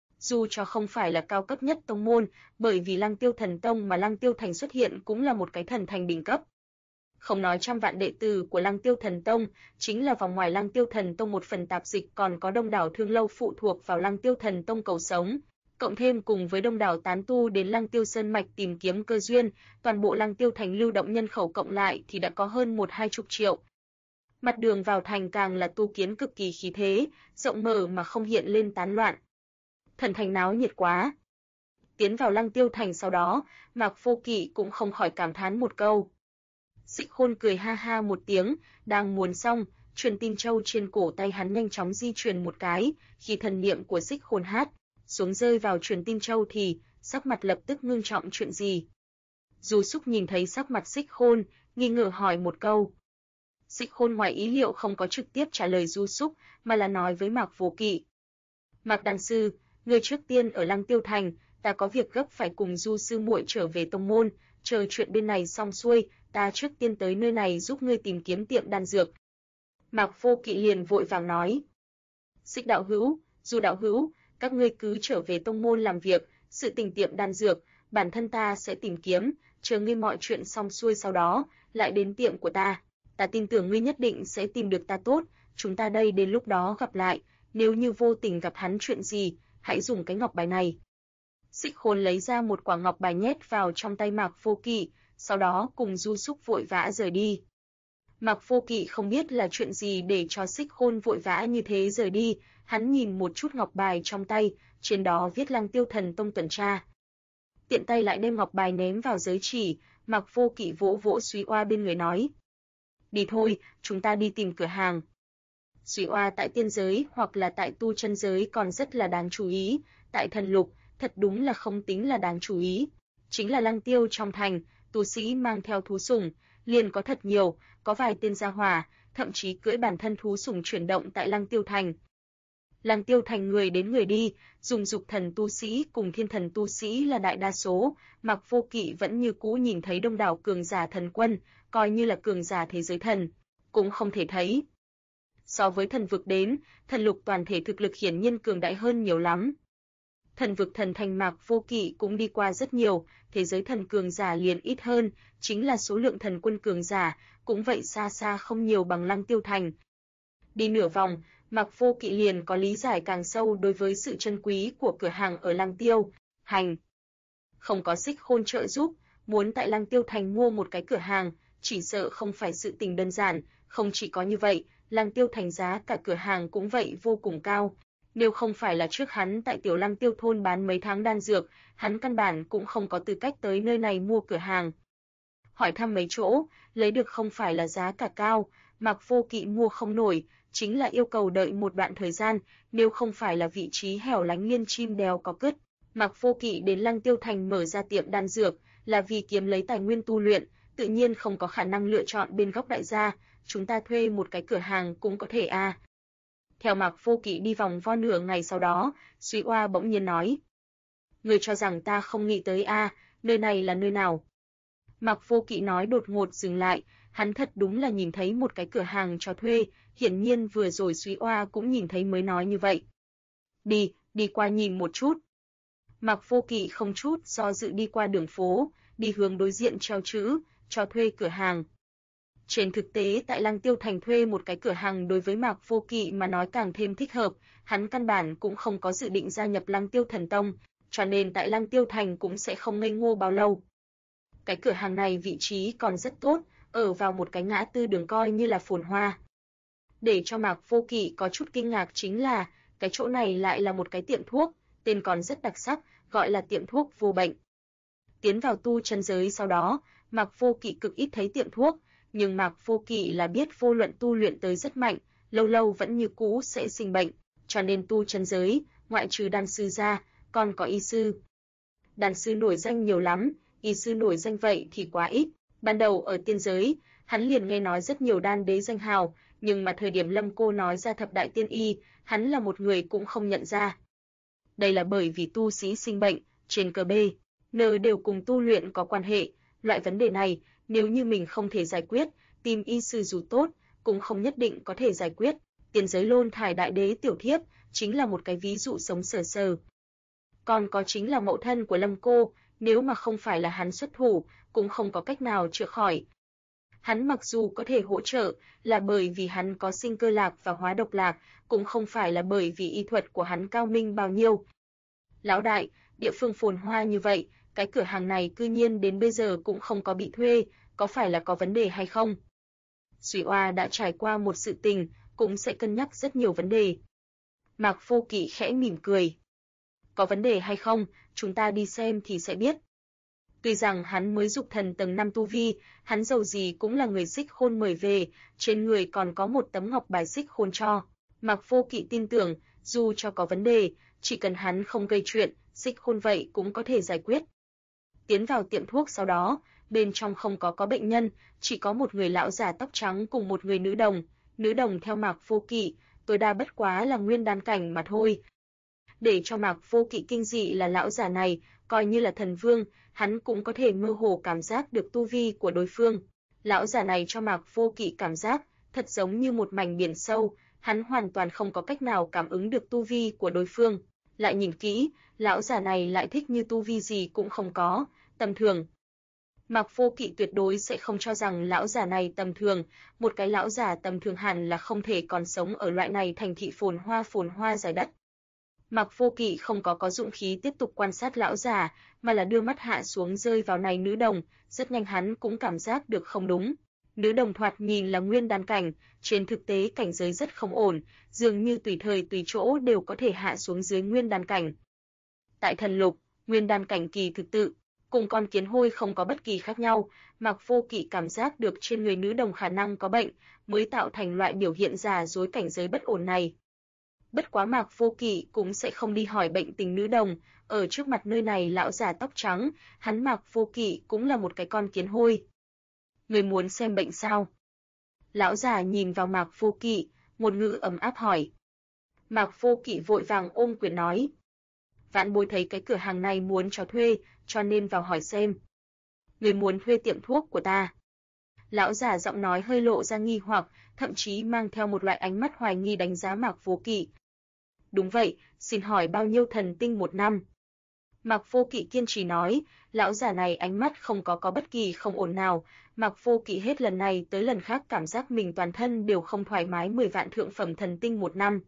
Dù cho không phải là cao cấp nhất tông môn, bởi vì Lăng Tiêu Thần Tông mà Lăng Tiêu Thành xuất hiện cũng là một cái thần thành đỉnh cấp. Không nói trăm vạn đệ tử của Lăng Tiêu Thần Tông, chính là vòng ngoài Lăng Tiêu Thần Tông một phần tạp dịch còn có đông đảo thương lâu phụ thuộc vào Lăng Tiêu Thần Tông cầu sống, cộng thêm cùng với đông đảo tán tu đến Lăng Tiêu Sơn mạch tìm kiếm cơ duyên, toàn bộ Lăng Tiêu Thành lưu động nhân khẩu cộng lại thì đã có hơn 1-20 triệu. Mặt đường vào thành càng là tu kiến cực kỳ khí thế, rộng mở mà không hiện lên tán loạn. Thần thành náo nhiệt quá. Tiến vào Lăng Tiêu Thành sau đó, Mạc Vô Kỵ cũng không khỏi cảm thán một câu. Dịch Khôn cười ha ha một tiếng, đang muốn xong, truyền tin châu trên cổ tay hắn nhanh chóng di chuyển một cái, khi thần niệm của Dịch Khôn hát xuống rơi vào truyền tin châu thì sắc mặt lập tức ngưng trọng. Chuyện gì? Du Súc nhìn thấy sắc mặt Dịch Khôn, nghi ngờ hỏi một câu. Dịch Khôn ngoài ý liệu không có trực tiếp trả lời Du Súc, mà là nói với Mạc Vô Kỵ. Mạc đan sư, ngươi trước tiên ở Lăng Tiêu Thành, ta có việc gấp phải cùng Du sư muội trở về tông môn, chờ chuyện bên này xong xuôi, ta trước tiên tới nơi này giúp ngươi tìm kiếm tiệm đan dược. Mạc Vô Kỵ liền vội vàng nói. Dịch đạo hữu, Du đạo hữu, các ngươi cứ trở về tông môn làm việc, sự tình tiệm đan dược, bản thân ta sẽ tìm kiếm, chờ ngươi mọi chuyện xong xuôi sau đó, lại đến tiệm của ta. Ta tin tưởng ngươi nhất định sẽ tìm được ta tốt, chúng ta đây đến lúc đó gặp lại, nếu như vô tình gặp hắn chuyện gì, hãy dùng cái ngọc bài này. Dịch Khôn lấy ra một quả ngọc bài nhét vào trong tay Mạc Vô Kỵ, sau đó cùng Du Súc vội vã rời đi. Mạc Vô Kỵ không biết là chuyện gì để cho Dịch Khôn vội vã như thế rời đi, hắn nhìn một chút ngọc bài trong tay, trên đó viết Lăng Tiêu Thần Tông tuần tra. Tiện tay lại đem ngọc bài ném vào giới chỉ, Mạc Vô Kỵ vỗ vỗ Súy Oa bên người nói. Đi thôi, chúng ta đi tìm cửa hàng. Súy Oa tại tiên giới hoặc là tại tu chân giới còn rất là đáng chú ý, tại thần lục, thật đúng là không tính là đáng chú ý. Chính là Lăng Tiêu trong thành, tu sĩ mang theo thú sủng, liền có thật nhiều, có vài tên gia hỏa, thậm chí cưỡi bản thân thú sủng chuyển động tại Lăng Tiêu thành. Lăng Tiêu thành người đến người đi, dùng dục thần tu sĩ cùng thiên thần tu sĩ là đại đa số, Mạc Vô Kỵ vẫn như cũ nhìn thấy đông đảo cường giả thần quân, coi như là cường giả thế giới thần, cũng không thể thấy. So với thần vực đến, thần lục toàn thể thực lực hiển nhiên cường đại hơn nhiều lắm. Thần vực thần thành Mạc Vô Kỵ cũng đi qua rất nhiều, thế giới thần cường giả liền ít hơn, chính là số lượng thần quân cường giả, cũng vậy xa xa không nhiều bằng Lăng Tiêu thành. Đi nửa vòng, Mạc Vô Kỵ liền có lý giải càng sâu đối với sự chân quý của cửa hàng ở Lăng Tiêu thành. Không có Dịch Khôn trợ giúp, muốn tại Lăng Tiêu thành mua một cái cửa hàng, chỉ sợ không phải sự tình đơn giản, không chỉ có như vậy, Lăng Tiêu thành giá cả cửa hàng cũng vậy vô cùng cao. Nếu không phải là trước hắn tại Tiểu Lăng Tiêu thôn bán mấy tháng đan dược, hắn căn bản cũng không có tư cách tới nơi này mua cửa hàng. Hỏi thăm mấy chỗ, lấy được không phải là giá cả cao, Mạc Vô Kỵ mua không nổi, chính là yêu cầu đợi một đoạn thời gian, nếu không phải là vị trí hẻo lánh liên chim đèo có cứt. Mạc Vô Kỵ đến Lăng Tiêu thành mở ra tiệm đan dược, là vì kiếm lấy tài nguyên tu luyện, tự nhiên không có khả năng lựa chọn bên góc đại gia, chúng ta thuê một cái cửa hàng cũng có thể à. Theo Mạc Vô Kỵ đi vòng vo nửa ngày sau đó, Súy Oa bỗng nhiên nói. Ngươi cho rằng ta không nghĩ tới à, nơi này là nơi nào? Mạc Vô Kỵ nói đột ngột dừng lại, hắn thật đúng là nhìn thấy một cái cửa hàng cho thuê, hiển nhiên vừa rồi Súy Oa cũng nhìn thấy mới nói như vậy. Đi qua nhìn một chút. Mạc Vô Kỵ không chút do dự đi qua đường phố, đi hướng đối diện treo chữ, cho thuê cửa hàng. Trên thực tế tại Lăng Tiêu Thành thuê một cái cửa hàng đối với Mạc Vô Kỵ mà nói càng thêm thích hợp, hắn căn bản cũng không có dự định gia nhập Lăng Tiêu Thần Tông, cho nên tại Lăng Tiêu Thành cũng sẽ không ngây ngô bao lâu. Cái cửa hàng này vị trí còn rất tốt, ở vào một cái ngã tư đường coi như là phồn hoa. Để cho Mạc Vô Kỵ có chút kinh ngạc chính là, cái chỗ này lại là một cái tiệm thuốc, tên còn rất đặc sắc, gọi là tiệm thuốc vô bệnh. Tiến vào tu chân giới sau đó, Mạc Vô Kỵ cực ít thấy tiệm thuốc, nhưng Mạc Vô Kỵ là biết vô luận tu luyện tới rất mạnh, lâu lâu vẫn như cũ sẽ sinh bệnh, cho nên tu chân giới, ngoại trừ đan sư ra, còn có y sư. Đan sư nổi danh nhiều lắm, y sư nổi danh vậy thì quá ít. Ban đầu ở tiên giới, hắn liền nghe nói rất nhiều đan đế danh hào, nhưng mà thời điểm Lâm Cô nói ra thập đại tiên y, hắn là một người cũng không nhận ra. Đây là bởi vì tu sĩ sinh bệnh, trên cơ B, N đều cùng tu luyện có quan hệ, loại vấn đề này, nếu như mình không thể giải quyết, tìm y sư dù tốt, cũng không nhất định có thể giải quyết. Tiên giới Lôn Thải đại đế tiểu thiếp, chính là một cái ví dụ sống sờ sờ. Còn có chính là mẫu thân của Lâm Cô, nếu mà không phải là hắn xuất thủ, cũng không có cách nào chữa khỏi. Hắn mặc dù có thể hỗ trợ, là bởi vì hắn có sinh cơ lạc và hóa độc lạc, cũng không phải là bởi vì y thuật của hắn cao minh bao nhiêu. Lão đại, địa phương phồn hoa như vậy, cái cửa hàng này cư nhiên đến bây giờ cũng không có bị thuê, có phải là có vấn đề hay không? Súy Oa đã trải qua một sự tình, cũng sẽ cân nhắc rất nhiều vấn đề. Mạc Vô Kỵ khẽ mỉm cười. Có vấn đề hay không, chúng ta đi xem thì sẽ biết. Tuy rằng hắn mới dục thần tầng 5 tu vi, hắn dầu gì cũng là người Xích Khôn mời về, trên người còn có một tấm ngọc bài Xích Khôn cho. Mạc Vô Kỵ tin tưởng, dù cho có vấn đề, chỉ cần hắn không gây chuyện, Xích Khôn vậy cũng có thể giải quyết. Tiến vào tiệm thuốc sau đó, bên trong không có bệnh nhân, chỉ có một người lão già tóc trắng cùng một người nữ đồng. Nữ đồng theo Mạc Vô Kỵ, tối đa bất quá là nguyên đan cảnh mà thôi. Để cho Mạc Vô Kỵ kinh dị là lão già này, coi như là thần vương, hắn cũng có thể mơ hồ cảm giác được tu vi của đối phương. Lão già này cho Mạc Vô Kỵ cảm giác thật giống như một mảnh biển sâu, hắn hoàn toàn không có cách nào cảm ứng được tu vi của đối phương. Lại nhìn kỹ, lão già này lại thích như tu vi gì cũng không có, tầm thường. Mạc Vô Kỵ tuyệt đối sẽ không cho rằng lão già này tầm thường, một cái lão già tầm thường hẳn là không thể còn sống ở loại này thành thị phồn hoa dài đất. Mạc Vô Kỵ không có dũng khí tiếp tục quan sát lão già, mà là đưa mắt hạ xuống rơi vào này nữ đồng, rất nhanh hắn cũng cảm giác được không đúng. Nữ đồng thoạt nhìn là nguyên đan cảnh, trên thực tế cảnh giới rất không ổn, dường như tùy thời tùy chỗ đều có thể hạ xuống dưới nguyên đan cảnh. Tại thần lục, nguyên đan cảnh kỳ thực tự, cùng con kiến hôi không có bất kỳ khác nhau, Mạc Vô Kỵ cảm giác được trên người nữ đồng khả năng có bệnh, mới tạo thành loại biểu hiện giả dối cảnh giới bất ổn này. Bất quá Mạc Vô Kỵ cũng sẽ không đi hỏi bệnh tình nữ đồng, ở trước mặt nơi này lão già tóc trắng, hắn Mạc Vô Kỵ cũng là một cái con kiến hôi. Người muốn xem bệnh sao? Lão già nhìn vào Mạc Vô Kỵ, ngôn ngữ ấm áp hỏi. Mạc Vô Kỵ vội vàng ôm quyền nói. Vãn bối thấy cái cửa hàng này muốn cho thuê, cho nên vào hỏi xem. Người muốn thuê tiệm thuốc của ta? Lão già giọng nói hơi lộ ra nghi hoặc, thậm chí mang theo một loại ánh mắt hoài nghi đánh giá Mạc Vô Kỵ. Đúng vậy, xin hỏi bao nhiêu thần tinh một năm? Mạc Vô Kỵ kiên trì nói, lão già này ánh mắt không có bất kỳ không ổn nào, Mạc Vô Kỵ hết lần này tới lần khác cảm giác mình toàn thân đều không thoải mái 10 vạn thượng phẩm thần tinh một năm.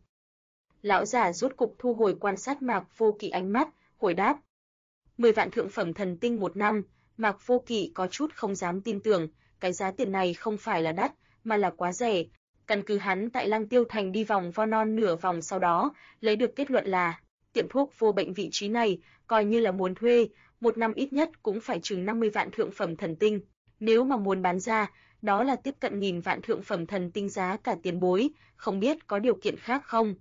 Lão già rốt cục thu hồi quan sát Mạc Vô Kỵ ánh mắt, hồi đáp. 10 vạn thượng phẩm thần tinh một năm, Mạc Vô Kỵ có chút không dám tin tưởng, cái giá tiền này không phải là đắt, mà là quá rẻ. Căn cứ hắn tại Lăng Tiêu Thành đi vòng vo non nửa vòng sau đó, lấy được kết luận là, tiệm thuốc vô bệnh vị trí này, coi như là muốn thuê, một năm ít nhất cũng phải chừng 50 vạn thượng phẩm thần tinh. Nếu mà muốn bán ra, đó là tiếp cận 1000 vạn thượng phẩm thần tinh giá cả tiền bối, không biết có điều kiện khác không?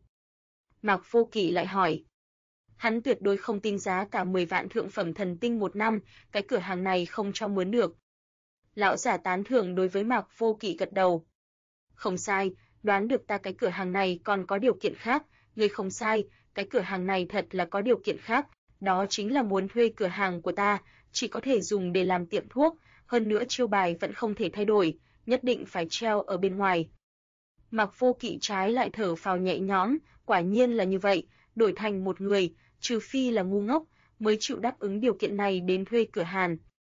Mạc Vô Kỵ lại hỏi. Hắn tuyệt đối không tin giá cả 10 vạn thượng phẩm thần tinh một năm, cái cửa hàng này không cho mướn được. Lão giả tán thưởng đối với Mạc Vô Kỵ gật đầu. Không sai, đoán được ta cái cửa hàng này còn có điều kiện khác, ngươi không sai, cái cửa hàng này thật là có điều kiện khác, đó chính là muốn thuê cửa hàng của ta, chỉ có thể dùng để làm tiệm thuốc, hơn nữa chiêu bài vẫn không thể thay đổi, nhất định phải treo ở bên ngoài. Mạc Vô Kỵ trái lại thở phào nhẹ nhõm, quả nhiên là như vậy, đổi thành một người, trừ phi là ngu ngốc, mới chịu đáp ứng điều kiện này đến thuê cửa hàng.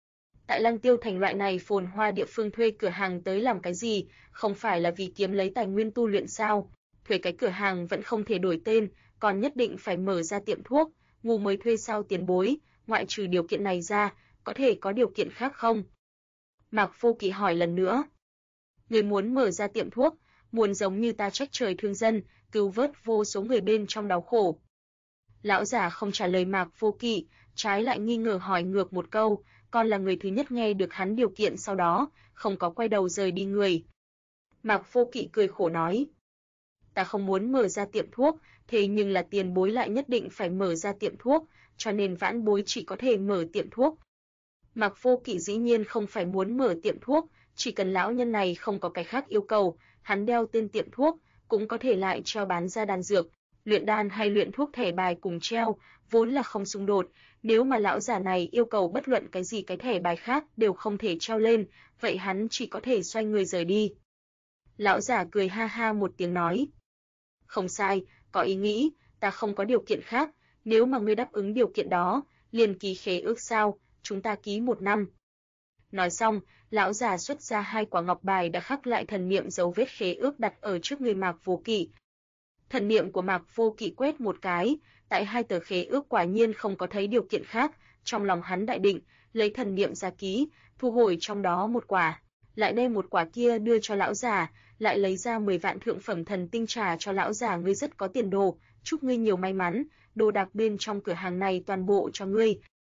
Tại Lăng Tiêu Thành loại này phồn hoa địa phương thuê cửa hàng tới làm cái gì, không phải là vì kiếm lấy tài nguyên tu luyện sao? Thuê cái cửa hàng vẫn không thể đổi tên, còn nhất định phải mở ra tiệm thuốc, ngu mới thuê sao tiền bối, ngoại trừ điều kiện này ra, có thể có điều kiện khác không? Mạc Vô Kỵ hỏi lần nữa. Người muốn mở ra tiệm thuốc, muốn giống như ta trách trời thương dân, cứu vớt vô số người bên trong đau khổ. Lão giả không trả lời Mạc Vô Kỵ, trái lại nghi ngờ hỏi ngược một câu, còn là người thứ nhất nghe được hắn điều kiện sau đó, không có quay đầu rời đi người. Mạc Vô Kỵ cười khổ nói, ta không muốn mở ra tiệm thuốc, thế nhưng là tiền bối lại nhất định phải mở ra tiệm thuốc, cho nên vãn bối chỉ có thể mở tiệm thuốc. Mạc Vô Kỵ dĩ nhiên không phải muốn mở tiệm thuốc, chỉ cần lão nhân này không có cái khác yêu cầu, hắn đeo tên tiệm thuốc, cũng có thể lại treo bán ra đan dược, luyện đan hay luyện thuốc thẻ bài cùng treo, vốn là không xung đột, nếu mà lão giả này yêu cầu bất luận cái gì cái thẻ bài khác đều không thể treo lên, vậy hắn chỉ có thể xoay người rời đi. Lão giả cười ha ha một tiếng nói, không sai, có ý nghĩ, ta không có điều kiện khác, nếu mà ngươi đáp ứng điều kiện đó, liền ký khế ước sao, chúng ta ký 1 năm. Nói xong, lão già xuất ra 2 quả ngọc bài đã khắc lại thần niệm dấu vết khế ước đặt ở trước người Mạc Vô Kỵ. Thần niệm của Mạc Vô Kỵ quét một cái, tại 2 tờ khế ước quả nhiên không có thấy điều kiện khác, trong lòng hắn đại định, lấy thần niệm ra ký, thu hồi trong đó 1 quả, lại đem 1 quả kia đưa cho lão già, lại lấy ra 10 vạn thượng phẩm thần tinh trả cho lão già, ngươi rất có tiền đồ, chúc ngươi nhiều may mắn, đồ đạc bên trong cửa hàng này toàn bộ cho ngươi.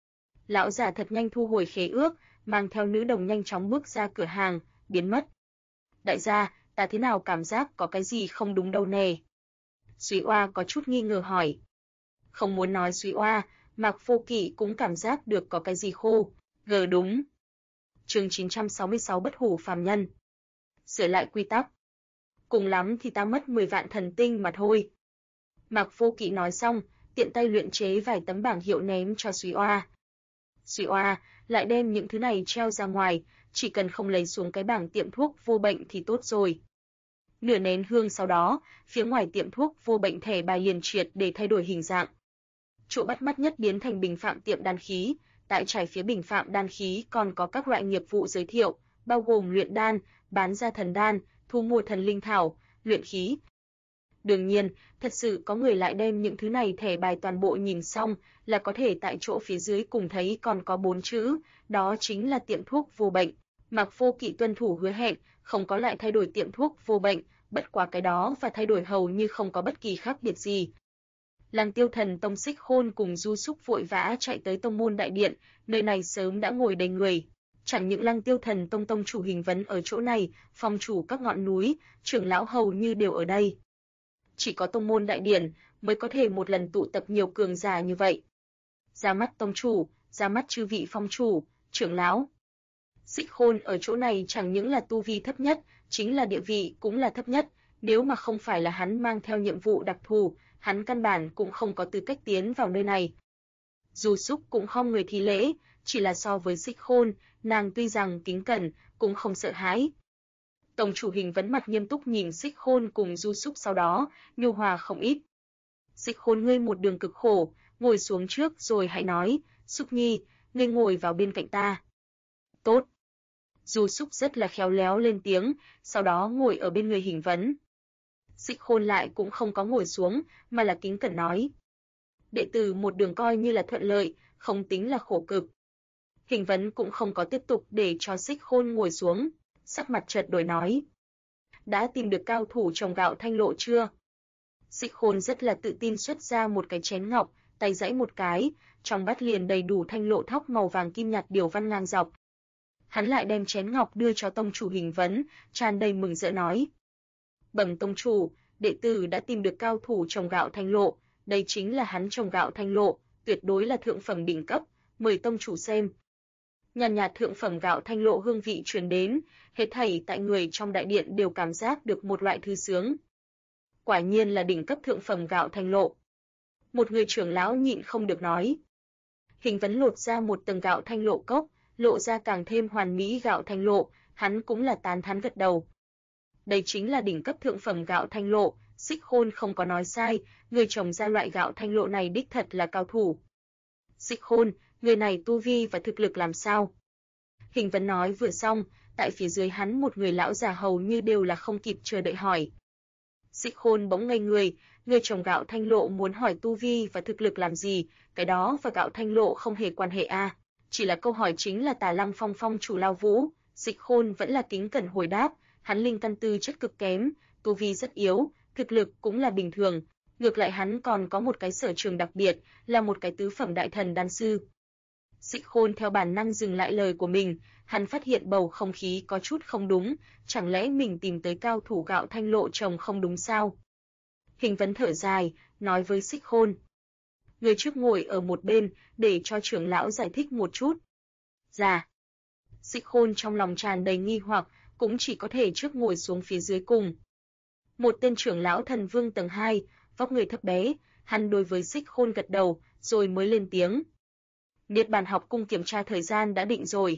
Lão già thật nhanh thu hồi khế ước, mang theo nữ đồng nhanh chóng bước ra cửa hàng, biến mất. Đại gia, ta thế nào cảm giác có cái gì không đúng đâu nè? Súy Oa có chút nghi ngờ hỏi. Không muốn nói Súy Oa, Mạc Vô Kỵ cũng cảm giác được có cái gì khô. Đúng. Chương 966 bất hủ phàm nhân. Sửa lại quy tắc. Cùng lắm thì ta mất 10 vạn thần tinh mà thôi. Mạc Vô Kỵ nói xong, tiện tay luyện chế vài tấm bảng hiệu ném cho Súy Oa. Súy Oa lại đem những thứ này treo ra ngoài, chỉ cần không lấy xuống cái bảng tiệm thuốc vô bệnh thì tốt rồi. Nửa nén hương sau đó, phía ngoài tiệm thuốc vô bệnh thẻ bài liền triệt để thay đổi hình dạng. Chỗ bắt mắt nhất biến thành bình phạm tiệm đan khí, tại trải phía bình phạm đan khí còn có các loại nghiệp vụ giới thiệu, bao gồm luyện đan, bán ra thần đan, thu mua thần linh thảo, luyện khí. Đương nhiên, thật sự có người lại đem những thứ này thẻ bài toàn bộ nhìn xong, là có thể tại chỗ phía dưới cùng thấy còn có 4 chữ, đó chính là tiệm thuốc vô bệnh. Mạc Vô Kỵ tuân thủ hứa hẹn, không có lại thay đổi tiệm thuốc vô bệnh, bất quá cái đó và thay đổi hầu như không có bất kỳ khác biệt gì. Lăng Tiêu Thần Tông Xích Khôn cùng Du Súc vội vã chạy tới tông môn đại điện, nơi này sớm đã ngồi đầy người. Chẳng những Lăng Tiêu Thần Tông tông chủ Hình Vấn ở chỗ này, phong chủ các ngọn núi, trưởng lão hầu như đều ở đây. Chỉ có tông môn đại điển mới có thể một lần tụ tập nhiều cường giả như vậy. Ra mắt tông chủ, ra mắt chư vị phong chủ, trưởng lão. Xích Khôn ở chỗ này chẳng những là tu vi thấp nhất, chính là địa vị cũng là thấp nhất, nếu mà không phải là hắn mang theo nhiệm vụ đặc thù, hắn căn bản cũng không có tư cách tiến vào nơi này. Du Súc cũng không người thi lễ, chỉ là so với Xích Khôn, nàng tuy rằng kính cẩn, cũng không sợ hãi. Tổng chủ Hình Vấn mặt nghiêm túc nhìn Xích Khôn cùng Du Súc, sau đó nhu hòa không ít. Xích Khôn, ngươi một đường cực khổ, ngồi xuống trước rồi hãy nói. Súc Nhi, ngươi ngồi vào bên cạnh ta. Tốt. Du Súc rất là khéo léo lên tiếng, sau đó ngồi ở bên người Hình Vấn. Xích Khôn lại cũng không có ngồi xuống, mà là kính cẩn nói. Đệ tử một đường coi như là thuận lợi, không tính là khổ cực. Hình Vấn cũng không có tiếp tục để cho Xích Khôn ngồi xuống, sắc mặt chợt đổi nói. Đã tìm được cao thủ trồng gạo Thanh Lộ chưa? Xích Khôn rất là tự tin xuất ra một cái chén ngọc, tay giãy một cái, trong bát liền đầy đủ thanh lộ thóc màu vàng kim nhạt điều văn ngang dọc. Hắn lại đem chén ngọc đưa cho tông chủ Hình Vấn, tràn đầy mừng rỡ nói. Bẩm tông chủ, đệ tử đã tìm được cao thủ trồng gạo Thanh Lộ, đây chính là hắn trồng gạo Thanh Lộ, tuyệt đối là thượng phẩm đỉnh cấp, mời tông chủ xem. nhàn nhạt thượng phẩm gạo thanh lộ hương vị truyền đến, hết thảy tại người trong đại điện đều cảm giác được một loại thư sướng. Quả nhiên là đỉnh cấp thượng phẩm gạo thanh lộ. Một người trưởng lão nhịn không được nói. Hình Vấn lột ra một tầng gạo thanh lộ cốc, lộ ra càng thêm hoàn mỹ gạo thanh lộ, hắn cũng là tán thán gật đầu. Đây chính là đỉnh cấp thượng phẩm gạo thanh lộ, Xích Khôn không có nói sai, người trồng ra loại gạo thanh lộ này đích thật là cao thủ. Xích Khôn, người này tu vi và thực lực làm sao? Hình Vấn nói vừa xong, tại phía dưới hắn một người lão già hầu như đều là không kịp chờ đợi hỏi. Xích Khôn bỗng ngây người trồng gạo thanh lộ muốn hỏi tu vi và thực lực làm gì, cái đó và gạo thanh lộ không hề quan hệ a. Chỉ là câu hỏi chính là Tà Lăng Phong phong chủ Lao Vũ, Xích Khôn vẫn là kính cẩn hồi đáp, hắn linh căn tư chất cực kém, tu vi rất yếu, thực lực cũng là bình thường, ngược lại hắn còn có một cái sở trường đặc biệt, là một cái tứ phẩm đại thần đan sư. Xích Khôn theo bản năng dừng lại lời của mình, hắn phát hiện bầu không khí có chút không đúng, chẳng lẽ mình tìm tới cao thủ gạo thanh lộ trồng không đúng sao? Hình Vấn thở dài, nói với Xích Khôn. Người trước ngồi ở một bên, để cho trưởng lão giải thích một chút. Dạ. Xích Khôn trong lòng tràn đầy nghi hoặc, cũng chỉ có thể trước ngồi xuống phía dưới cùng. Một tên trưởng lão thần vương tầng 2, vóc người thấp bé, hắn đối với Xích Khôn gật đầu, rồi mới lên tiếng. Niết Bàn học cung kiểm tra thời gian đã định rồi.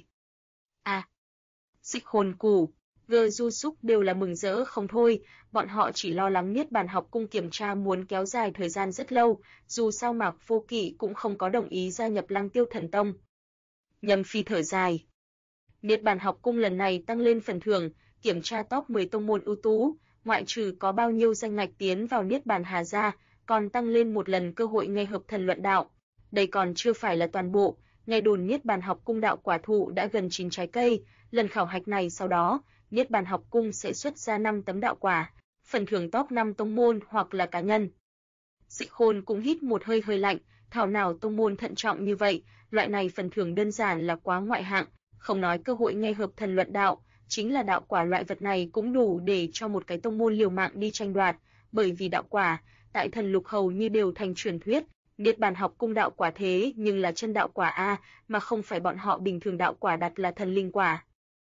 À. Xích Khôn cù, Du Súc đều là mừng rỡ không thôi, bọn họ chỉ lo lắng Niết Bàn học cung kiểm tra muốn kéo dài thời gian rất lâu, dù sao Mạc Vô Kỵ cũng không có đồng ý gia nhập Lăng Tiêu Thần Tông. Nhâm Phi thở dài. Niết Bàn học cung lần này tăng lên phần thưởng, kiểm tra top 10 tông môn ưu tú, ngoại trừ có bao nhiêu danh ngạch tiến vào Niết Bàn Hà ra, còn tăng lên một lần cơ hội nghe hợp thần luận đạo. Đây còn chưa phải là toàn bộ, nghe đồn Niết Bàn học cung đạo quả thụ đã gần 9 trái cây, lần khảo hạch này sau đó, Niết Bàn học cung sẽ xuất ra 5 tấm đạo quả, phần thưởng top 5 tông môn hoặc là cá nhân. Xích Khôn cũng hít một hơi lạnh, thảo nào tông môn thận trọng như vậy, loại này phần thưởng đơn giản là quá ngoại hạng, không nói cơ hội nghe hợp thần luận đạo, chính là đạo quả loại vật này cũng đủ để cho một cái tông môn liều mạng đi tranh đoạt, bởi vì đạo quả, tại thần lục hầu như đều thành truyền thuyết, Niết Bàn học cung đạo quả thế nhưng là chân đạo quả a, mà không phải bọn họ bình thường đạo quả đặt là thần linh quả.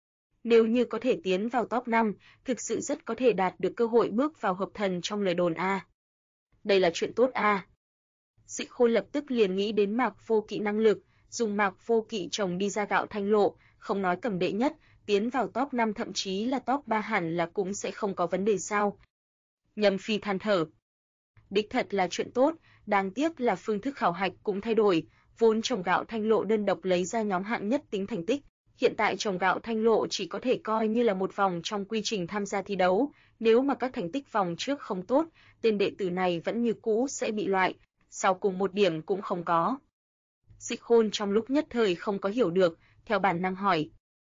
Nếu như có thể tiến vào top 5, thực sự rất có thể đạt được cơ hội bước vào hợp thần trong lời đồn a. Đây là chuyện tốt a. Xích Khôn lập tức liền nghĩ đến Mạc Vô Kỵ năng lực, dùng Mạc Vô Kỵ trồng đi ra gạo thanh lộ, không nói cầm đệ nhất, tiến vào top 5 thậm chí là top 3 hẳn là cũng sẽ không có vấn đề sao. Nhâm Phi than thở. Đích thật là chuyện tốt, đáng tiếc là phương thức khảo hạch cũng thay đổi, vốn trồng gạo thanh lộ đơn độc lấy ra nhóm hạng nhất tính thành tích, hiện tại trồng gạo thanh lộ chỉ có thể coi như là một vòng trong quy trình tham gia thi đấu, nếu mà các thành tích vòng trước không tốt, tên đệ tử này vẫn như cũ sẽ bị loại, sau cùng một điểm cũng không có. Xích Khôn trong lúc nhất thời không có hiểu được, theo bản năng hỏi.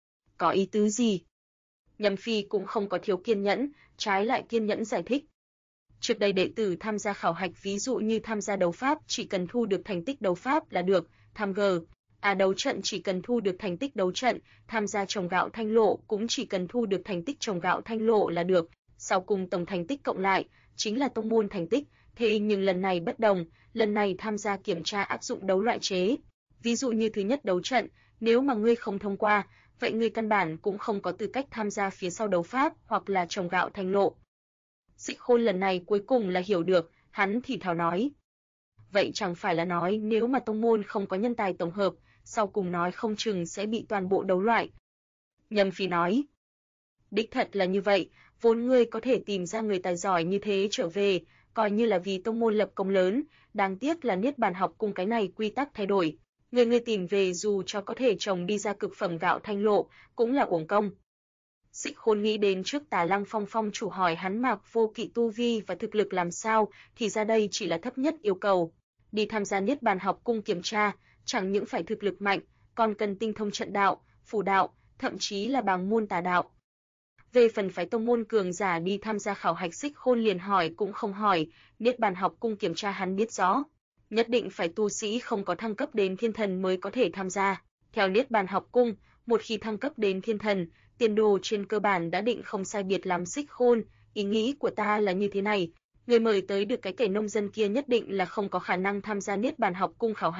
Có ý tứ gì? Nhâm Phi cũng không có thiếu kiên nhẫn, trái lại kiên nhẫn giải thích. Trước đây đệ tử tham gia khảo hạch ví dụ như tham gia đấu pháp chỉ cần thu được thành tích đấu pháp là được, tham đấu trận chỉ cần thu được thành tích đấu trận, tham gia trồng gạo thanh lộ cũng chỉ cần thu được thành tích trồng gạo thanh lộ là được, sau cùng tổng thành tích cộng lại, chính là tông môn thành tích, thế nhưng lần này bất đồng, lần này tham gia kiểm tra áp dụng đấu loại chế. Ví dụ như thứ nhất đấu trận, nếu mà ngươi không thông qua, vậy ngươi căn bản cũng không có tư cách tham gia phía sau đấu pháp hoặc là trồng gạo thanh lộ. Xích Khôn lần này cuối cùng là hiểu được, hắn thì thào nói. Vậy chẳng phải là nói nếu mà tông môn không có nhân tài tổng hợp, sau cùng nói không chừng sẽ bị toàn bộ đấu loại. Nhâm Phi nói. Đích thật là như vậy, vốn ngươi có thể tìm ra người tài giỏi như thế trở về, coi như là vì tông môn lập công lớn, đáng tiếc là Niết Bàn học cung cái này quy tắc thay đổi. Ngươi tìm về dù cho có thể trồng đi ra cực phẩm gạo thanh lộ, cũng là uổng công. Xích Khôn nghĩ đến trước Tà Lăng Phong phong chủ hỏi hắn Mạc Vô Kỵ tu vi và thực lực làm sao, thì ra đây chỉ là thấp nhất yêu cầu. Đi tham gia Niết Bàn học cung kiểm tra, chẳng những phải thực lực mạnh, còn cần tinh thông trận đạo, phù đạo, thậm chí là bàng môn tà đạo. Về phần phái tông môn cường giả đi tham gia khảo hạch, Xích Khôn liền hỏi cũng không hỏi, Niết Bàn học cung kiểm tra hắn biết rõ. Nhất định phải tu sĩ không có thăng cấp đến thiên thần mới có thể tham gia. Theo Niết Bàn học cung, một khi thăng cấp đến thiên thần, tiền đồ trên cơ bản đã định không sai biệt lắm. Xích Khôn, ý nghĩ của ta là như thế này, người mời tới được cái kẻ nông dân kia nhất định là không có khả năng tham gia Niết Bàn học cung khảo hạch,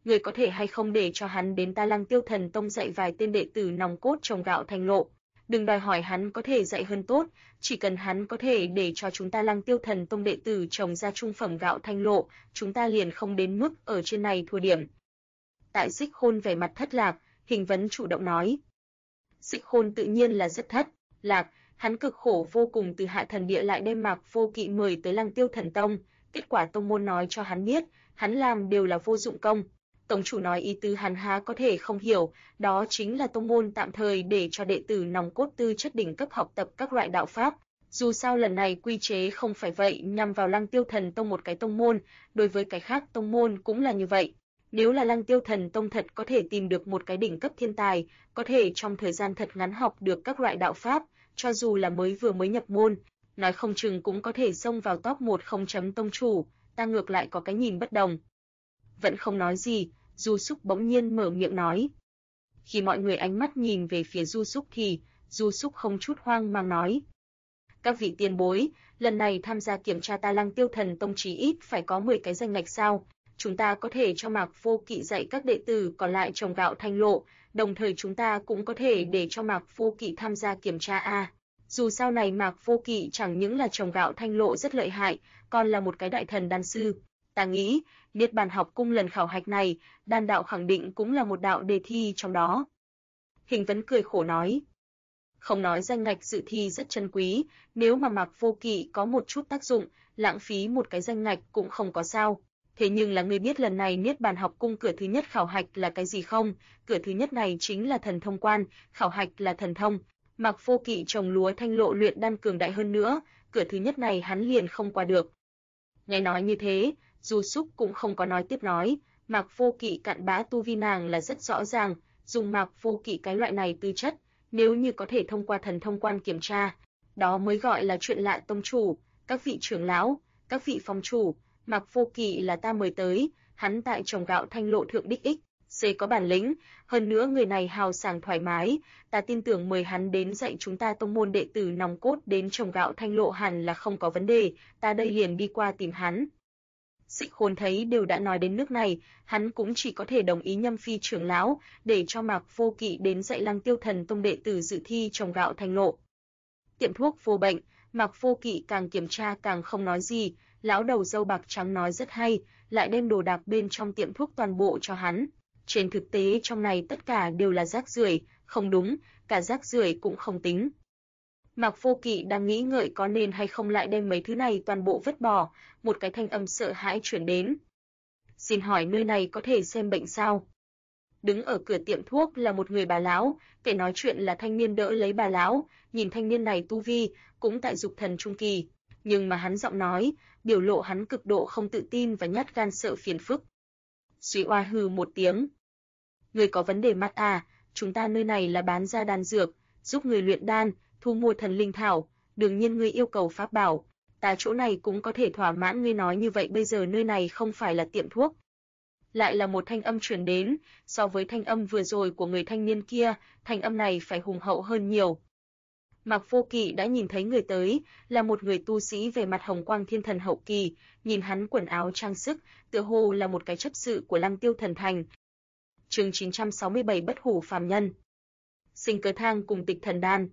người có thể hay không để cho hắn đến ta Lăng Tiêu Thần Tông dạy vài tên đệ tử nòng cốt trồng gạo thành lộ. Đừng đòi hỏi hắn có thể dạy hơn tốt, chỉ cần hắn có thể để cho chúng ta Lăng Tiêu Thần Tông đệ tử trồng ra trung phẩm gạo thanh lộ, chúng ta liền không đến mức ở trên này thua điểm. Tại Xích Khôn vẻ mặt thất lạc, Hình Vấn chủ động nói. Xích Khôn tự nhiên là rất thất lạc, hắn cực khổ vô cùng từ Hạ Thần Địa lại đem Mạc Vô Kỵ mời tới Lăng Tiêu Thần Tông, kết quả tông môn nói cho hắn biết, hắn làm đều là vô dụng công. Tổng chủ nói ý tứ hắn há có thể không hiểu, đó chính là tông môn tạm thời để cho đệ tử nòng cốt tư chất đỉnh cấp học tập các loại đạo pháp. Dù sao lần này quy chế không phải vậy nhằm vào Lăng Tiêu Thần Tông một cái tông môn, đối với cái khác tông môn cũng là như vậy. Nếu là Lăng Tiêu Thần Tông thật có thể tìm được một cái đỉnh cấp thiên tài, có thể trong thời gian thật ngắn học được các loại đạo pháp, cho dù là mới nhập môn, nói không chừng cũng có thể xông vào top 1 không chấm tông chủ, ta ngược lại có cái nhìn bất đồng. Vẫn không nói gì, Du Súc bỗng nhiên mở miệng nói. Khi mọi người ánh mắt nhìn về phía Du Súc thì, Du Súc không chút hoang mang nói. Các vị tiền bối, lần này tham gia kiểm tra ta Lăng Tiêu Thần Tông chí ít phải có 10 cái danh ngạch sao? Chúng ta có thể cho Mạc Vô Kỵ dạy các đệ tử còn lại trồng gạo thanh lộ, đồng thời chúng ta cũng có thể để cho Mạc Vô Kỵ tham gia kiểm tra a. Dù sao này Mạc Vô Kỵ chẳng những là trồng gạo thanh lộ rất lợi hại, còn là một cái đại thần đan sư. Ta nghĩ, Niết Bàn học cung lần khảo hạch này, đan đạo khẳng định cũng là một đạo đề thi trong đó. Hình Vấn cười khổ nói. Không nói danh ngạch dự thi rất chân quý, nếu mà Mạc Vô Kỵ có một chút tác dụng, lãng phí một cái danh ngạch cũng không có sao. Thế nhưng là ngươi biết lần này Niết Bàn học cung cửa thứ nhất khảo hạch là cái gì không? Cửa thứ nhất này chính là thần thông quan, khảo hạch là thần thông. Mạc Vô Kỵ trồng lúa thanh lộ luyện đan cường đại hơn nữa, cửa thứ nhất này hắn liền không qua được. Nghe nói như thế, Du Súc cũng không có nói tiếp nói, Mạc Vô Kỵ cặn bã tu vi nàng là rất rõ ràng, dùng Mạc Vô Kỵ cái loại này tư chất, nếu như có thể thông qua thần thông quan kiểm tra, đó mới gọi là chuyện lạ. Tông chủ, các vị trưởng lão, các vị phong chủ, Mạc Vô Kỵ là ta mời tới, hắn tại trồng gạo thanh lộ thượng đích ích, C có bản lĩnh, hơn nữa người này hào sảng thoải mái, ta tin tưởng mời hắn đến dạy chúng ta tông môn đệ tử nòng cốt đến trồng gạo thanh lộ hẳn là không có vấn đề, ta đây liền đi qua tìm hắn. Xích Khôn thấy đều đã nói đến nước này, hắn cũng chỉ có thể đồng ý Nhâm Phi trưởng lão, để cho Mạc Vô Kỵ đến dạy Lăng Tiêu Thần Tông đệ tử dự thi trồng gạo thanh lộ. Tiệm thuốc vô bệnh, Mạc Vô Kỵ càng kiểm tra càng không nói gì, lão đầu râu bạc trắng nói rất hay, lại đem đồ đạc bên trong tiệm thuốc toàn bộ cho hắn. Trên thực tế trong này tất cả đều là rác rưởi, không đúng, cả rác rưởi cũng không tính. Mạc Vô Kỵ đang nghĩ ngợi có nên hay không lại đem mấy thứ này toàn bộ vứt bỏ, một cái thanh âm sợ hãi truyền đến. Xin hỏi nơi này có thể xem bệnh sao? Đứng ở cửa tiệm thuốc là một người bà lão, kẻ nói chuyện là thanh niên đỡ lấy bà lão, nhìn thanh niên này tu vi, cũng tại dục thần trung kỳ, nhưng mà hắn giọng nói, biểu lộ hắn cực độ không tự tin và nhát gan sợ phiền phức. Suy oa hừ một tiếng. Người có vấn đề mắt à, chúng ta nơi này là bán ra đan dược, giúp người luyện đan, thu mua thần linh thảo, đương nhiên ngươi yêu cầu pháp bảo, ta chỗ này cũng có thể thỏa mãn ngươi nói như vậy. Bây giờ nơi này không phải là tiệm thuốc. Lại là một thanh âm truyền đến, so với thanh âm vừa rồi của người thanh niên kia, thanh âm này phải hùng hậu hơn nhiều. Mạc Vô Kỵ đã nhìn thấy người tới, là một người tu sĩ về mặt hồng quang thiên thần hậu kỳ, nhìn hắn quần áo trang sức, tựa hồ là một cái chấp sự của Lăng Tiêu Thần Thành. Chương 967 Bất hủ phàm nhân. Sinh cơ thang cùng tịch thần đan.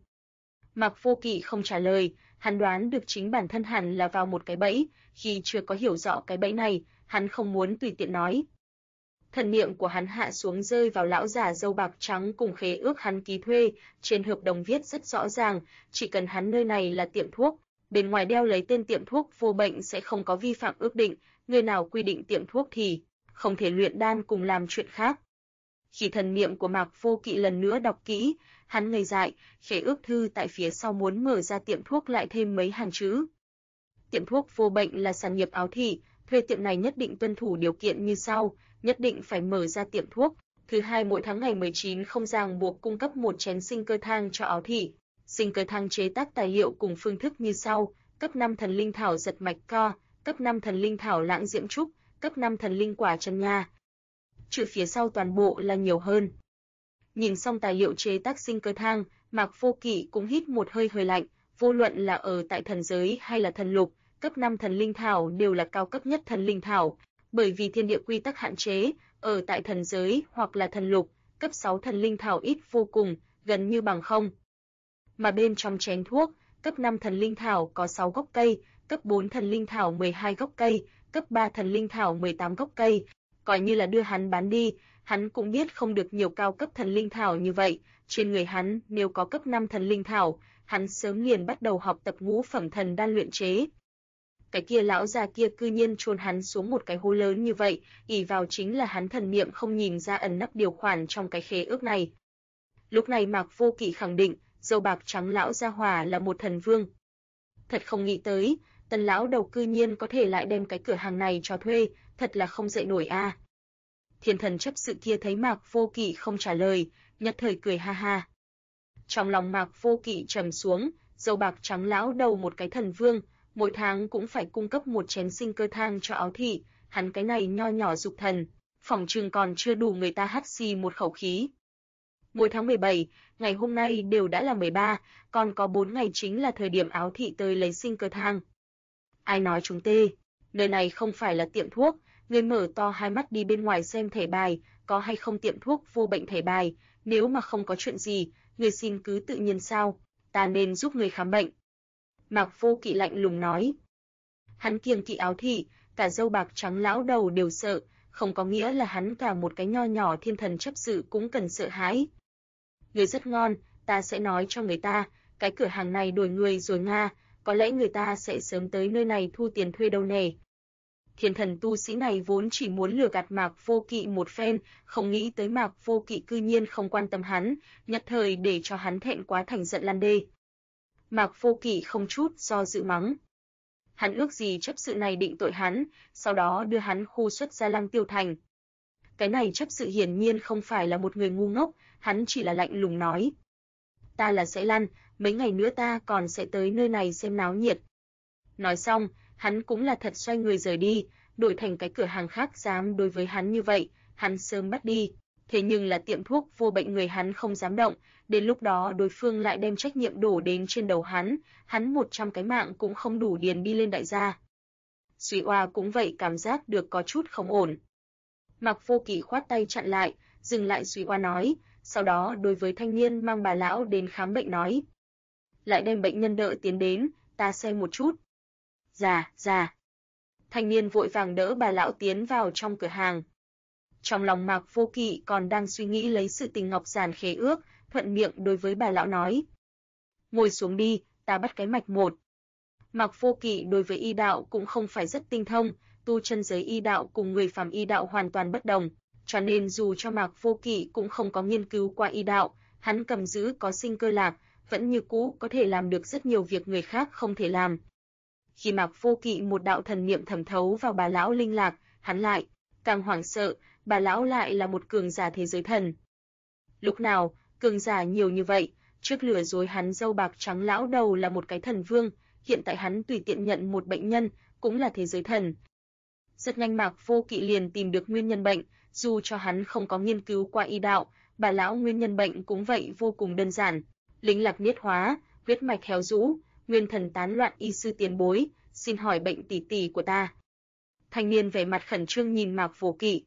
Mạc Vô Kỵ không trả lời, hắn đoán được chính bản thân hẳn là vào một cái bẫy, khi chưa có hiểu rõ cái bẫy này, hắn không muốn tùy tiện nói. Thần niệm của hắn hạ xuống rơi vào lão già râu bạc trắng cùng khế ước hắn ký thuê, trên hợp đồng viết rất rõ ràng, chỉ cần hắn nơi này là tiệm thuốc, bên ngoài đeo lấy tên tiệm thuốc vô bệnh sẽ không có vi phạm ước định, người nào quy định tiệm thuốc thì không thể luyện đan cùng làm chuyện khác. Khi thần niệm của Mạc Vô Kỵ lần nữa đọc kỹ, hắn ngây dại, khế ước thư tại phía sau muốn mở ra tiệm thuốc lại thêm mấy hàng chữ. Tiệm thuốc vô bệnh là sản nghiệp áo thị, thuê tiệm này nhất định tuân thủ điều kiện như sau, nhất định phải mở ra tiệm thuốc. Thứ hai, mỗi tháng ngày 19 không ràng buộc cung cấp một chén sinh cơ thang cho áo thị. Sinh cơ thang chế tác tài liệu cùng phương thức như sau: cấp 5 thần linh thảo giật mạch co, cấp 5 thần linh thảo lãng diễm trúc, cấp 5 thần linh quả chân nha. Chữ phía sau toàn bộ là nhiều hơn. Nhìn xong tài liệu chế tác sinh cơ thang, Mạc Vô Kỵ cũng hít một hơi lạnh, vô luận là ở tại thần giới hay là thần lục, cấp 5 thần linh thảo đều là cao cấp nhất thần linh thảo, Bởi vì thiên địa quy tắc hạn chế, ở tại thần giới hoặc là thần lục, cấp 6 thần linh thảo ít vô cùng, gần như bằng không. Mà bên trong chén thuốc, cấp 5 thần linh thảo có 6 gốc cây, cấp 4 thần linh thảo 12 gốc cây, cấp 3 thần linh thảo 18 gốc cây, coi như là đưa hắn bán đi, hắn cũng biết không được nhiều cao cấp thần linh thảo như vậy, trên người hắn nếu có cấp 5 thần linh thảo, hắn sớm liền bắt đầu học tập ngũ phẩm thần đan luyện chế. Cái kia lão già kia cư nhiên chôn hắn xuống một cái hố lớn như vậy, ỷ vào chính là hắn thần niệm không nhìn ra ẩn nấp điều khoản trong cái khế ước này. Lúc này Mạc Vô Kỵ khẳng định, dâu bạc trắng lão gia hỏa là một thần vương. Thật không nghĩ tới, Tần lão đầu cư nhiên có thể lại đem cái cửa hàng này cho thuê, thật là không dậy nổi a. Thiên thần chấp sự kia thấy Mạc Vô Kỵ không trả lời, nhất thời cười ha ha. Trong lòng Mạc Vô Kỵ trầm xuống, dâu bạc trắng lão đầu một cái thần vương, mỗi tháng cũng phải cung cấp một chén sinh cơ thang cho áo thị, hắn cái này nho nhỏ dục thần, phỏng chừng còn chưa đủ người ta hắt xì một khẩu khí. Mỗi tháng 17, ngày hôm nay đều đã là 13, còn có 4 ngày chính là thời điểm áo thị tới lấy sinh cơ thang. Ai nói chúng tê, nơi này không phải là tiệm thuốc, người mở to hai mắt đi bên ngoài xem thẻ bài, có hay không tiệm thuốc vô bệnh thẻ bài, nếu mà không có chuyện gì, người xin cứ tự nhiên sao, ta nên giúp người khám bệnh. Mạc Vô Kỵ lạnh lùng nói. Hắn kiêng kỵ áo thị, cả dâu bạc trắng lão đầu đều sợ, không có nghĩa là hắn cả một cái nho nhỏ thiên thần chấp sự cũng cần sợ hãi. Người rất ngon, ta sẽ nói cho người ta, cái cửa hàng này đổi người rồi nga, có lẽ người ta sẽ sớm tới nơi này thu tiền thuê đâu nè. Thiên thần tu sĩ này vốn chỉ muốn lừa gạt Mạc Vô Kỵ một phen, không nghĩ tới Mạc Vô Kỵ cư nhiên không quan tâm hắn, nhất thời để cho hắn thẹn quá thành giận lăn đê. Mạc Vô Kỵ không chút do dự mắng. Hắn ước gì chấp sự này định tội hắn, sau đó đưa hắn khu xuất ra Lăng Tiêu Thành. Cái này chấp sự hiển nhiên không phải là một người ngu ngốc, hắn chỉ là lạnh lùng nói. Ta là sẽ lăn, mấy ngày nữa ta còn sẽ tới nơi này xem náo nhiệt. Nói xong, hắn cũng là thật xoay người rời đi, đổi thành cái cửa hàng khác dám đối với hắn như vậy, hắn sớm bắt đi. Thế nhưng là tiệm thuốc vô bệnh người hắn không dám động, đến lúc đó đối phương lại đem trách nhiệm đổ đến trên đầu hắn 100 cái mạng cũng không đủ điền đi lên đại gia. Duy Oa cũng vậy cảm giác được có chút không ổn. Mạc Vô Kỵ khoát tay chặn lại, dừng lại Duy Oa nói, sau đó đối với thanh niên mang bà lão đến khám bệnh nói. Lại đem bệnh nhân đỡ tiến đến, ta xem một chút. Dạ. Thanh niên vội vàng đỡ bà lão tiến vào trong cửa hàng. Trong lòng Mạc Vô Kỵ còn đang suy nghĩ lấy sự tình ngọc giản khế ước, thuận miệng đối với bà lão nói. Ngồi xuống đi, ta bắt cái mạch một. Mạc Vô Kỵ đối với y đạo cũng không phải rất tinh thông, tu chân giới y đạo cùng người phàm y đạo hoàn toàn bất đồng, cho nên dù cho Mạc Vô Kỵ cũng không có nghiên cứu qua y đạo, hắn cầm giữ có sinh cơ lạc, vẫn như cũ có thể làm được rất nhiều việc người khác không thể làm. Khi Mạc Vô Kỵ một đạo thần niệm thẩm thấu vào bà lão linh lạc, hắn lại càng hoảng sợ, bà lão lại là một cường giả thế giới thần. Lúc nào, cường giả nhiều như vậy, trước lừa dối hắn dâu bạc trắng lão đầu là một cái thần vương, hiện tại hắn tùy tiện nhận một bệnh nhân, cũng là thế giới thần. Rất nhanh Mạc Vô Kỵ liền tìm được nguyên nhân bệnh, dù cho hắn không có nghiên cứu qua y đạo, bà lão nguyên nhân bệnh cũng vậy vô cùng đơn giản. Linh lạc niết hóa, huyết mạch héo rũ, nguyên thần tán loạn y sư tiền bối, xin hỏi bệnh tỷ tỷ của ta. Thanh niên vẻ mặt khẩn trương nhìn Mạc Vô Kỵ.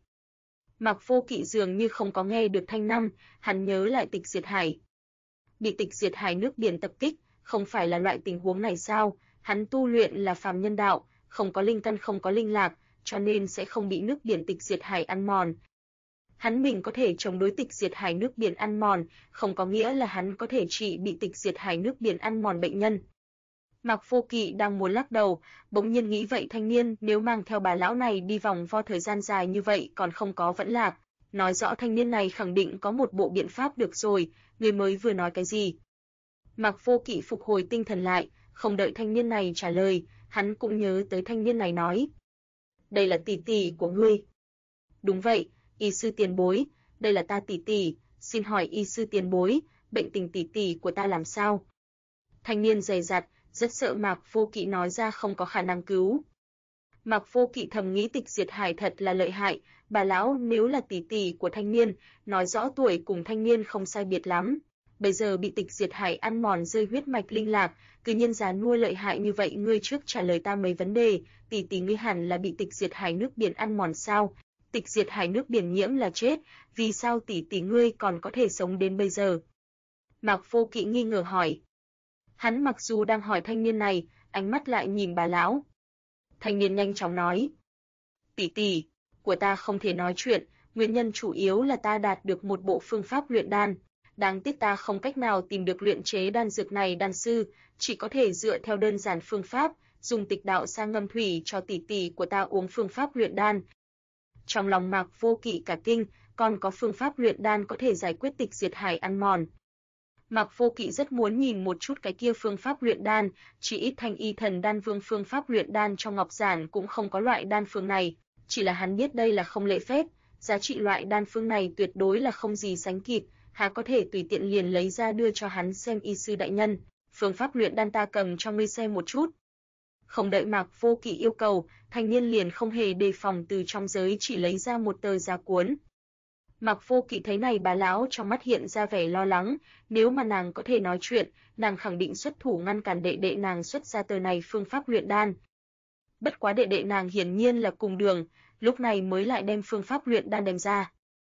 Mạc Vô Kỵ dường như không có nghe được thanh năm, hắn nhớ lại Tịch Diệt Hải. Bị Tịch Diệt Hải nước biển tập kích, không phải là loại tình huống này sao? Hắn tu luyện là phàm nhân đạo, không có linh căn không có linh lạc, cho nên sẽ không bị nước biển Tịch Diệt Hải ăn mòn. Hắn mình có thể chống đối Tịch Diệt Hải nước biển ăn mòn, không có nghĩa là hắn có thể trị bị Tịch Diệt Hải nước biển ăn mòn bệnh nhân. Mạc Vô Kỵ đang muốn lắc đầu, bỗng nhiên nghĩ vậy thanh niên nếu mang theo bà lão này đi vòng vo thời gian dài như vậy còn không có vẫn lạc, nói rõ thanh niên này khẳng định có một bộ biện pháp được rồi, người mới vừa nói cái gì. Mạc Vô Kỵ phục hồi tinh thần lại, không đợi thanh niên này trả lời, hắn cũng nhớ tới thanh niên này nói. Đây là tỷ tỷ của ngươi. Đúng vậy, y sư tiền bối, đây là ta tỷ tỷ, xin hỏi y sư tiền bối, bệnh tình tỷ tỷ của ta làm sao? Thanh niên dè dặt, rất sợ Mạc Vô Kỵ nói ra không có khả năng cứu. Mạc Vô Kỵ thầm nghĩ Tịch Diệt Hải thật là lợi hại, bà lão nếu là tỷ tỷ của thanh niên, nói rõ tuổi cùng thanh niên không sai biệt lắm. bây giờ bị tịch diệt hải ăn mòn rơi huyết mạch linh lạc, cư nhiên già nua lợi hại như vậy, ngươi trước trả lời ta mấy vấn đề, tỷ ngươi hẳn là bị tịch diệt hải nước biển ăn mòn sao? Tịch diệt hải nước biển nhiễm là chết, vì sao tỷ ngươi còn có thể sống đến bây giờ? Mạc Vô Kỵ nghi ngờ hỏi. Hắn mặc dù đang hỏi thanh niên này, ánh mắt lại nhìn bà lão. Thanh niên nhanh chóng nói. Tỷ của ta không thể nói chuyện, nguyên nhân chủ yếu là ta đạt được một bộ phương pháp luyện đan. Đáng tiếc ta không cách nào tìm được luyện chế đan dược này đan sư, chỉ có thể dựa theo đơn giản phương pháp, dùng tịch đạo sa ngâm thủy cho tỷ của ta uống phương pháp luyện đan. Trong lòng Mạc Vô Kỵ cả kinh, còn có phương pháp luyện đan có thể giải quyết tịch diệt hải ăn mòn. Mạc Vô Kỵ rất muốn nhìn một chút cái kia phương pháp luyện đan, chỉ ít Thanh Y Thần Đan Vương phương pháp luyện đan trong ngọc giản cũng không có loại đan phương này, chỉ là hắn biết đây là không lễ phép, giá trị loại đan phương này tuyệt đối là không gì sánh kịp, há có thể tùy tiện liền lấy ra đưa cho hắn xem. Y sư đại nhân, phương pháp luyện đan ta cầm cho ngươi xem một chút. Không đợi Mạc Vô Kỵ yêu cầu, thanh niên liền không hề đề phòng từ trong giới chỉ lấy ra một tờ giá cuốn. Mạc Vô Kỵ thấy này bà lão trong mắt hiện ra vẻ lo lắng, nếu mà nàng có thể nói chuyện, nàng khẳng định xuất thủ ngăn cản đệ nàng xuất ra tờ này phương pháp luyện đan. Bất quá đệ nàng hiển nhiên là cùng đường, lúc này mới lại đem phương pháp luyện đan đem ra.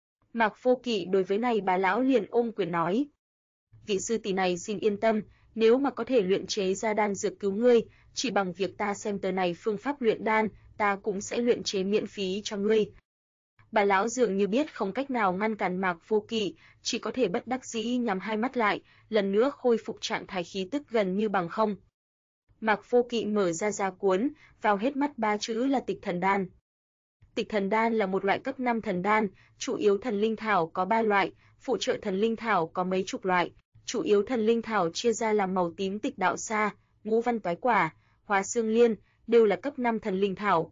Mạc Vô Kỵ đối với này bà lão liền ôm quyền nói: "Vị sư tỷ này xin yên tâm, nếu mà có thể luyện chế ra đan dược cứu ngươi, chỉ bằng việc ta xem tờ này phương pháp luyện đan, ta cũng sẽ luyện chế miễn phí cho ngươi." Bà lão dường như biết không cách nào ngăn cản Mạc Vô Kỵ, chỉ có thể bất đắc dĩ nhắm hai mắt lại, lần nữa khôi phục trạng thái khí tức gần như bằng không. Mạc Vô Kỵ mở ra giá cuốn, vào hết mắt ba chữ là Tịch Thần Đan. Tịch Thần Đan là một loại cấp 5 thần đan, chủ yếu thần linh thảo có 3 loại, phụ trợ thần linh thảo có mấy chục loại, chủ yếu thần linh thảo chia ra làm màu tím tịch đạo sa, ngũ văn toái quả, hóa xương liên, đều là cấp 5 thần linh thảo.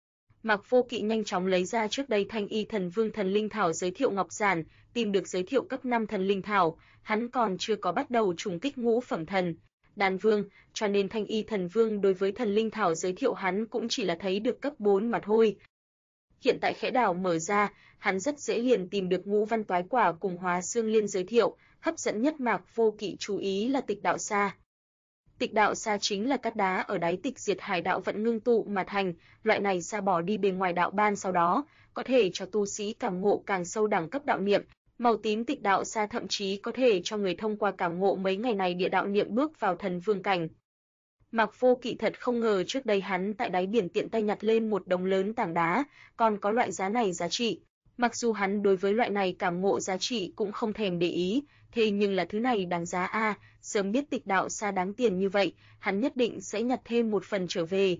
Mạc Vô Kỵ nhanh chóng lấy ra trước đây Thanh Y Thần Vương thần linh thảo giới thiệu ngọc giản, tìm được giới thiệu cấp 5 thần linh thảo, hắn còn chưa có bắt đầu trùng kích ngũ phẩm thần đan vương, cho nên Thanh Y Thần Vương đối với thần linh thảo giới thiệu hắn cũng chỉ là thấy được cấp 4 mà thôi. Hiện tại khẽ đảo mở ra, hắn rất dễ liền tìm được ngũ văn toái quả cùng hóa xương liên giới thiệu, hấp dẫn nhất Mạc Vô Kỵ chú ý là tịch đạo sa. Tịch đạo sa chính là cát đá ở đáy tịch diệt hải đạo vận ngưng tụ mà thành, loại này sa bỏ đi bề ngoài đạo ban sau đó, có thể cho tu sĩ cảm ngộ càng sâu đẳng cấp đạo niệm, màu tím tịch đạo sa thậm chí có thể cho người thông qua cảm ngộ mấy ngày này địa đạo niệm bước vào thần vương cảnh. Mạc Vô Kỵ thật không ngờ trước đây hắn tại đáy biển tiện tay nhặt lên một đống lớn tảng đá, còn có loại giá này giá trị. Mặc dù hắn đối với loại này cảm ngộ giá trị cũng không thèm để ý, thế nhưng là thứ này đáng giá a, sớm biết tịch đạo sa đáng tiền như vậy, hắn nhất định sẽ nhặt thêm một phần trở về.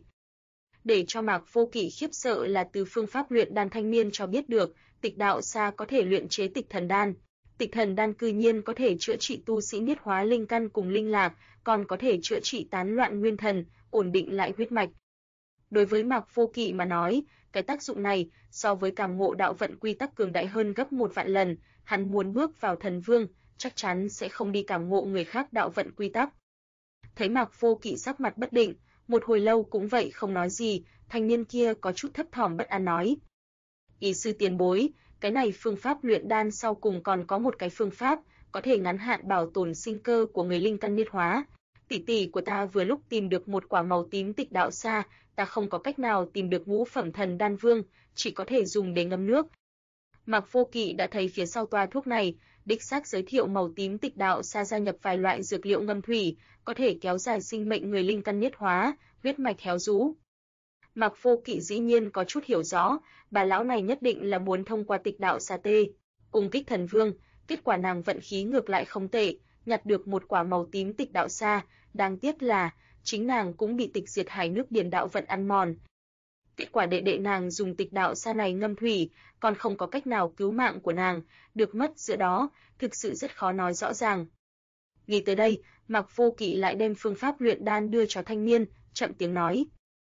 Để cho Mạc Vô Kỵ khiếp sợ là từ phương pháp luyện đan thanh niên cho biết được, tịch đạo sa có thể luyện chế tịch thần đan. Tịch thần đan cư nhiên có thể chữa trị tu sĩ niết hóa linh căn cùng linh lạc, còn có thể chữa trị tán loạn nguyên thần, ổn định lại huyết mạch. Đối với Mạc Vô Kỵ mà nói, cái tác dụng này so với cảm ngộ đạo vận quy tắc cường đại hơn gấp 1 vạn lần, hắn muốn bước vào thần vương, chắc chắn sẽ không đi cảm ngộ người khác đạo vận quy tắc. Thấy Mạc Vô Kỵ sắc mặt bất định, một hồi lâu cũng vậy không nói gì, thanh niên kia có chút thấp thỏm bất an nói: "Ý sư tiền bối, cái này phương pháp luyện đan sau cùng còn có một cái phương pháp, có thể ngắn hạn bảo tồn sinh cơ của người linh căn niết hóa. Tỷ của ta vừa lúc tìm được một quả màu tím tịch đạo sa, ta không có cách nào tìm được ngũ phẩm thần đan vương, chỉ có thể dùng để ngâm nước." Mạc Vô Kỵ đã thấy phía sau toa thuốc này, đích xác giới thiệu màu tím tịch đạo sa gia nhập vài loại dược liệu ngâm thủy, có thể kéo dài sinh mệnh người linh căn niết hóa, huyết mạch héo rũ. Mạc Vô Kỵ dĩ nhiên có chút hiểu rõ, bà lão này nhất định là muốn thông qua tịch đạo sa tê ung kích thần vương, kết quả nàng vận khí ngược lại không tệ, nhặt được một quả màu tím tịch đạo sa, đáng tiếc là chính nàng cũng bị tịch diệt hải nước biển đạo vận ăn mòn. Kết quả đệ nàng dùng tịch đạo sa này ngâm thủy, còn không có cách nào cứu mạng của nàng, được mất giữa đó, thực sự rất khó nói rõ ràng. Nghĩ tới đây, Mạc Vô Kỵ lại đem phương pháp luyện đan đưa cho thanh niên, chậm tiếng nói: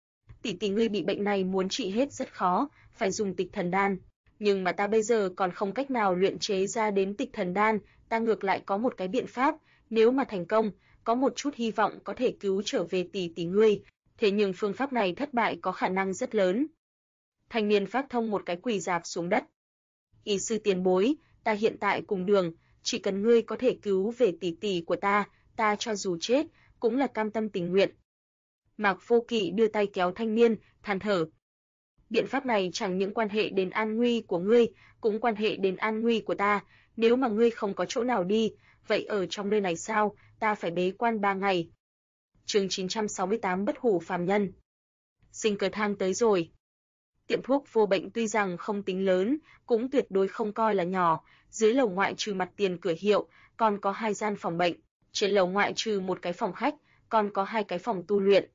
"Tỷ ngươi bị bệnh này muốn trị hết rất khó, phải dùng tịch thần đan, nhưng mà ta bây giờ còn không cách nào luyện chế ra đến tịch thần đan, ta ngược lại có một cái biện pháp, nếu mà thành công, có một chút hy vọng có thể cứu trở về tỷ ngươi, thế nhưng phương pháp này thất bại có khả năng rất lớn." Thanh niên phát thông một cái quỳ rạp xuống đất: "Ý sư tiền bối, ta hiện tại cùng đường, chỉ cần ngươi có thể cứu về tỷ tỷ của ta cho dù chết, cũng là cam tâm tình nguyện. Mạc Vô Kỵ đưa tay kéo thanh niên, than thở. Biện pháp này chẳng những quan hệ đến an nguy của ngươi, cũng quan hệ đến an nguy của ta, nếu mà ngươi không có chỗ nào đi, vậy ở trong nơi này sao, ta phải bế quan 3 ngày. Chương 968 Bất hủ phàm nhân. Sinh cơ thang tới rồi. Tiệm thuốc Vô Bệnh tuy rằng không tính lớn, cũng tuyệt đối không coi là nhỏ, dưới lầu ngoại trừ mặt tiền cửa hiệu, còn có 2 gian phòng bệnh, trên lầu ngoại trừ một cái phòng khách, còn có 2 cái phòng tu luyện.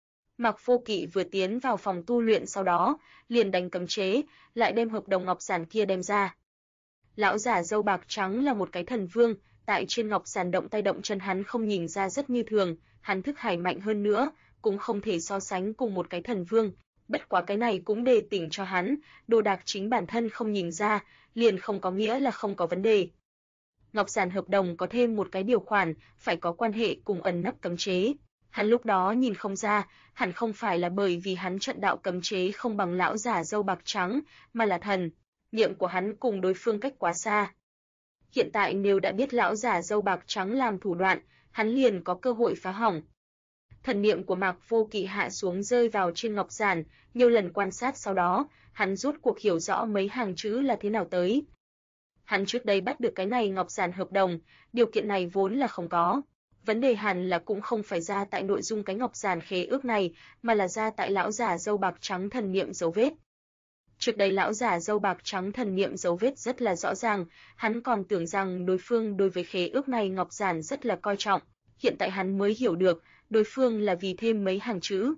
Mạc Vô Kỵ vừa tiến vào phòng tu luyện sau đó, liền đánh cấm chế, lại đem hợp đồng ngọc giản kia đem ra. Lão giả râu bạc trắng là một cái thần vương, tại trên ngọc giản động tay động chân hắn không nhìn ra rất như thường, hắn thức hải mạnh hơn nữa, cũng không thể so sánh cùng một cái thần vương. Bất quá cái này cũng đề tỉnh cho hắn, đồ đạc chính bản thân không nhìn ra, liền không có nghĩa là không có vấn đề. Ngọc giản hợp đồng có thêm một cái điều khoản, phải có quan hệ cùng ẩn nấp cấm chế. Hắn lúc đó nhìn không ra, hẳn không phải là bởi vì hắn trận đạo cấm chế không bằng lão giả râu bạc trắng, mà là thần, niệm của hắn cùng đối phương cách quá xa. Hiện tại nếu đã biết lão giả râu bạc trắng làm thủ đoạn, hắn liền có cơ hội phá hỏng. Thần niệm của Mạc Vô Kỵ hạ xuống rơi vào trên ngọc giản, nhiều lần quan sát sau đó, hắn rốt cuộc hiểu rõ mấy hàng chữ là thế nào tới. Hắn trước đây bắt được cái này ngọc giản hợp đồng, điều kiện này vốn là không có. Vấn đề hẳn là cũng không phải ra tại nội dung cái ngọc giản khế ước này, mà là ra tại lão giả râu bạc trắng thần niệm dấu vết. Trước đây lão giả râu bạc trắng thần niệm dấu vết rất là rõ ràng, hắn còn tưởng rằng đối phương đối với khế ước này ngọc giản rất là coi trọng, hiện tại hắn mới hiểu được, đối phương là vì thêm mấy hàng chữ.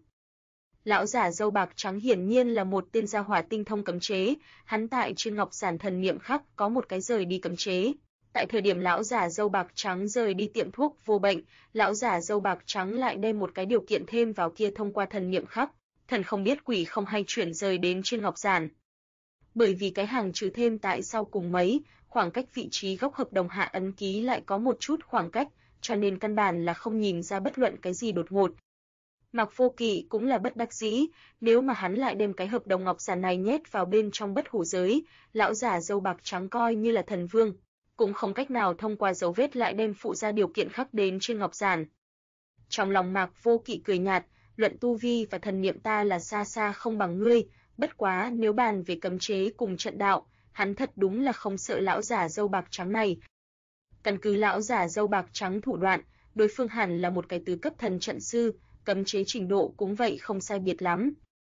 Lão giả râu bạc trắng hiển nhiên là một tên gia hỏa tinh thông cấm chế, hắn tại trên ngọc giản thần niệm khắc có một cái rời đi cấm chế. Tại thời điểm lão giả râu bạc trắng rời đi tiệm thuốc Vô Bệnh, lão giả râu bạc trắng lại đem một cái điều kiện thêm vào kia thông qua thần niệm khắc, thần không biết quỷ không hay chuyển rời đến trên ngọc giản. Bởi vì cái hàng chữ thêm tại sau cùng mấy, khoảng cách vị trí gốc hợp đồng hạ ấn ký lại có một chút khoảng cách, cho nên căn bản là không nhìn ra bất luận cái gì đột ngột. Mạc Vô Kỵ cũng là bất đắc dĩ, nếu mà hắn lại đem cái hợp đồng ngọc giản này nhét vào bên trong bất hủ giới, lão giả râu bạc trắng coi như là thần vương, cũng không cách nào thông qua dấu vết lại đem phụ ra điều kiện khắc đến trên ngọc giản. Trong lòng Mạc Vô Kỵ cười nhạt, luận tu vi và thần niệm ta là xa xa không bằng ngươi, bất quá nếu bàn về cấm chế cùng trận đạo, hắn thật đúng là không sợ lão giả râu bạc trắng này. Căn cứ lão giả râu bạc trắng thủ đoạn, đối phương hẳn là một cái tứ cấp thần trận sư, cấm chế trình độ cũng vậy không sai biệt lắm.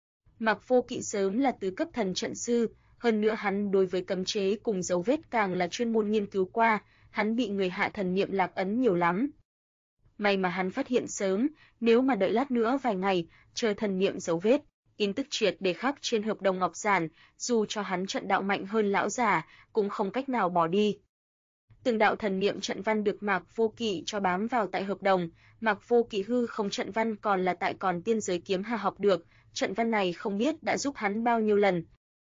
Mạc Vô Kỵ sớm là tứ cấp thần trận sư, hơn nữa hắn đối với cấm chế cùng dấu vết càng là chuyên môn nghiên cứu qua, hắn bị người hạ thần niệm lạc ấn nhiều lắm. May mà hắn phát hiện sớm, nếu mà đợi lát nữa vài ngày, chờ thần niệm dấu vết, in tức triệt để khắc trên hợp đồng ngọc giản, dù cho hắn trận đạo mạnh hơn lão giả, cũng không cách nào bỏ đi. Từng đạo thần niệm trận văn được Mạc Vô Kỵ cho bám vào tại hợp đồng, Mạc Vô Kỵ hư không trận văn còn là tại còn tiên giới kiếm hà học được, trận văn này không biết đã giúp hắn bao nhiêu lần.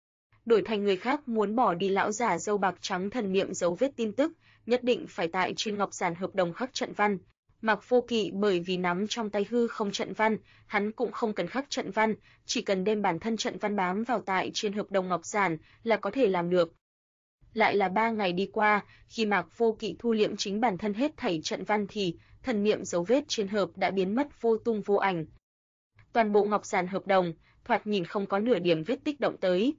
Đổi thành người khác muốn bỏ đi lão giả râu bạc trắng thần niệm dấu vết tin tức, nhất định phải tại trên ngọc giản hợp đồng khắc trận văn. Mạc Vô Kỵ bởi vì nắm trong tay hư không trận văn, hắn cũng không cần khắc trận văn, chỉ cần đem bản thân trận văn bám vào tại trên hợp đồng ngọc giản là có thể làm được. Lại là 3 ngày đi qua, khi Mạc Vô Kỵ thu liệm chính bản thân hết thảy trận văn thì thần niệm dấu vết trên hợp đã biến mất vô tung vô ảnh. Toàn bộ ngọc giản hợp đồng, thoạt nhìn không có nửa điểm vết tích động tới.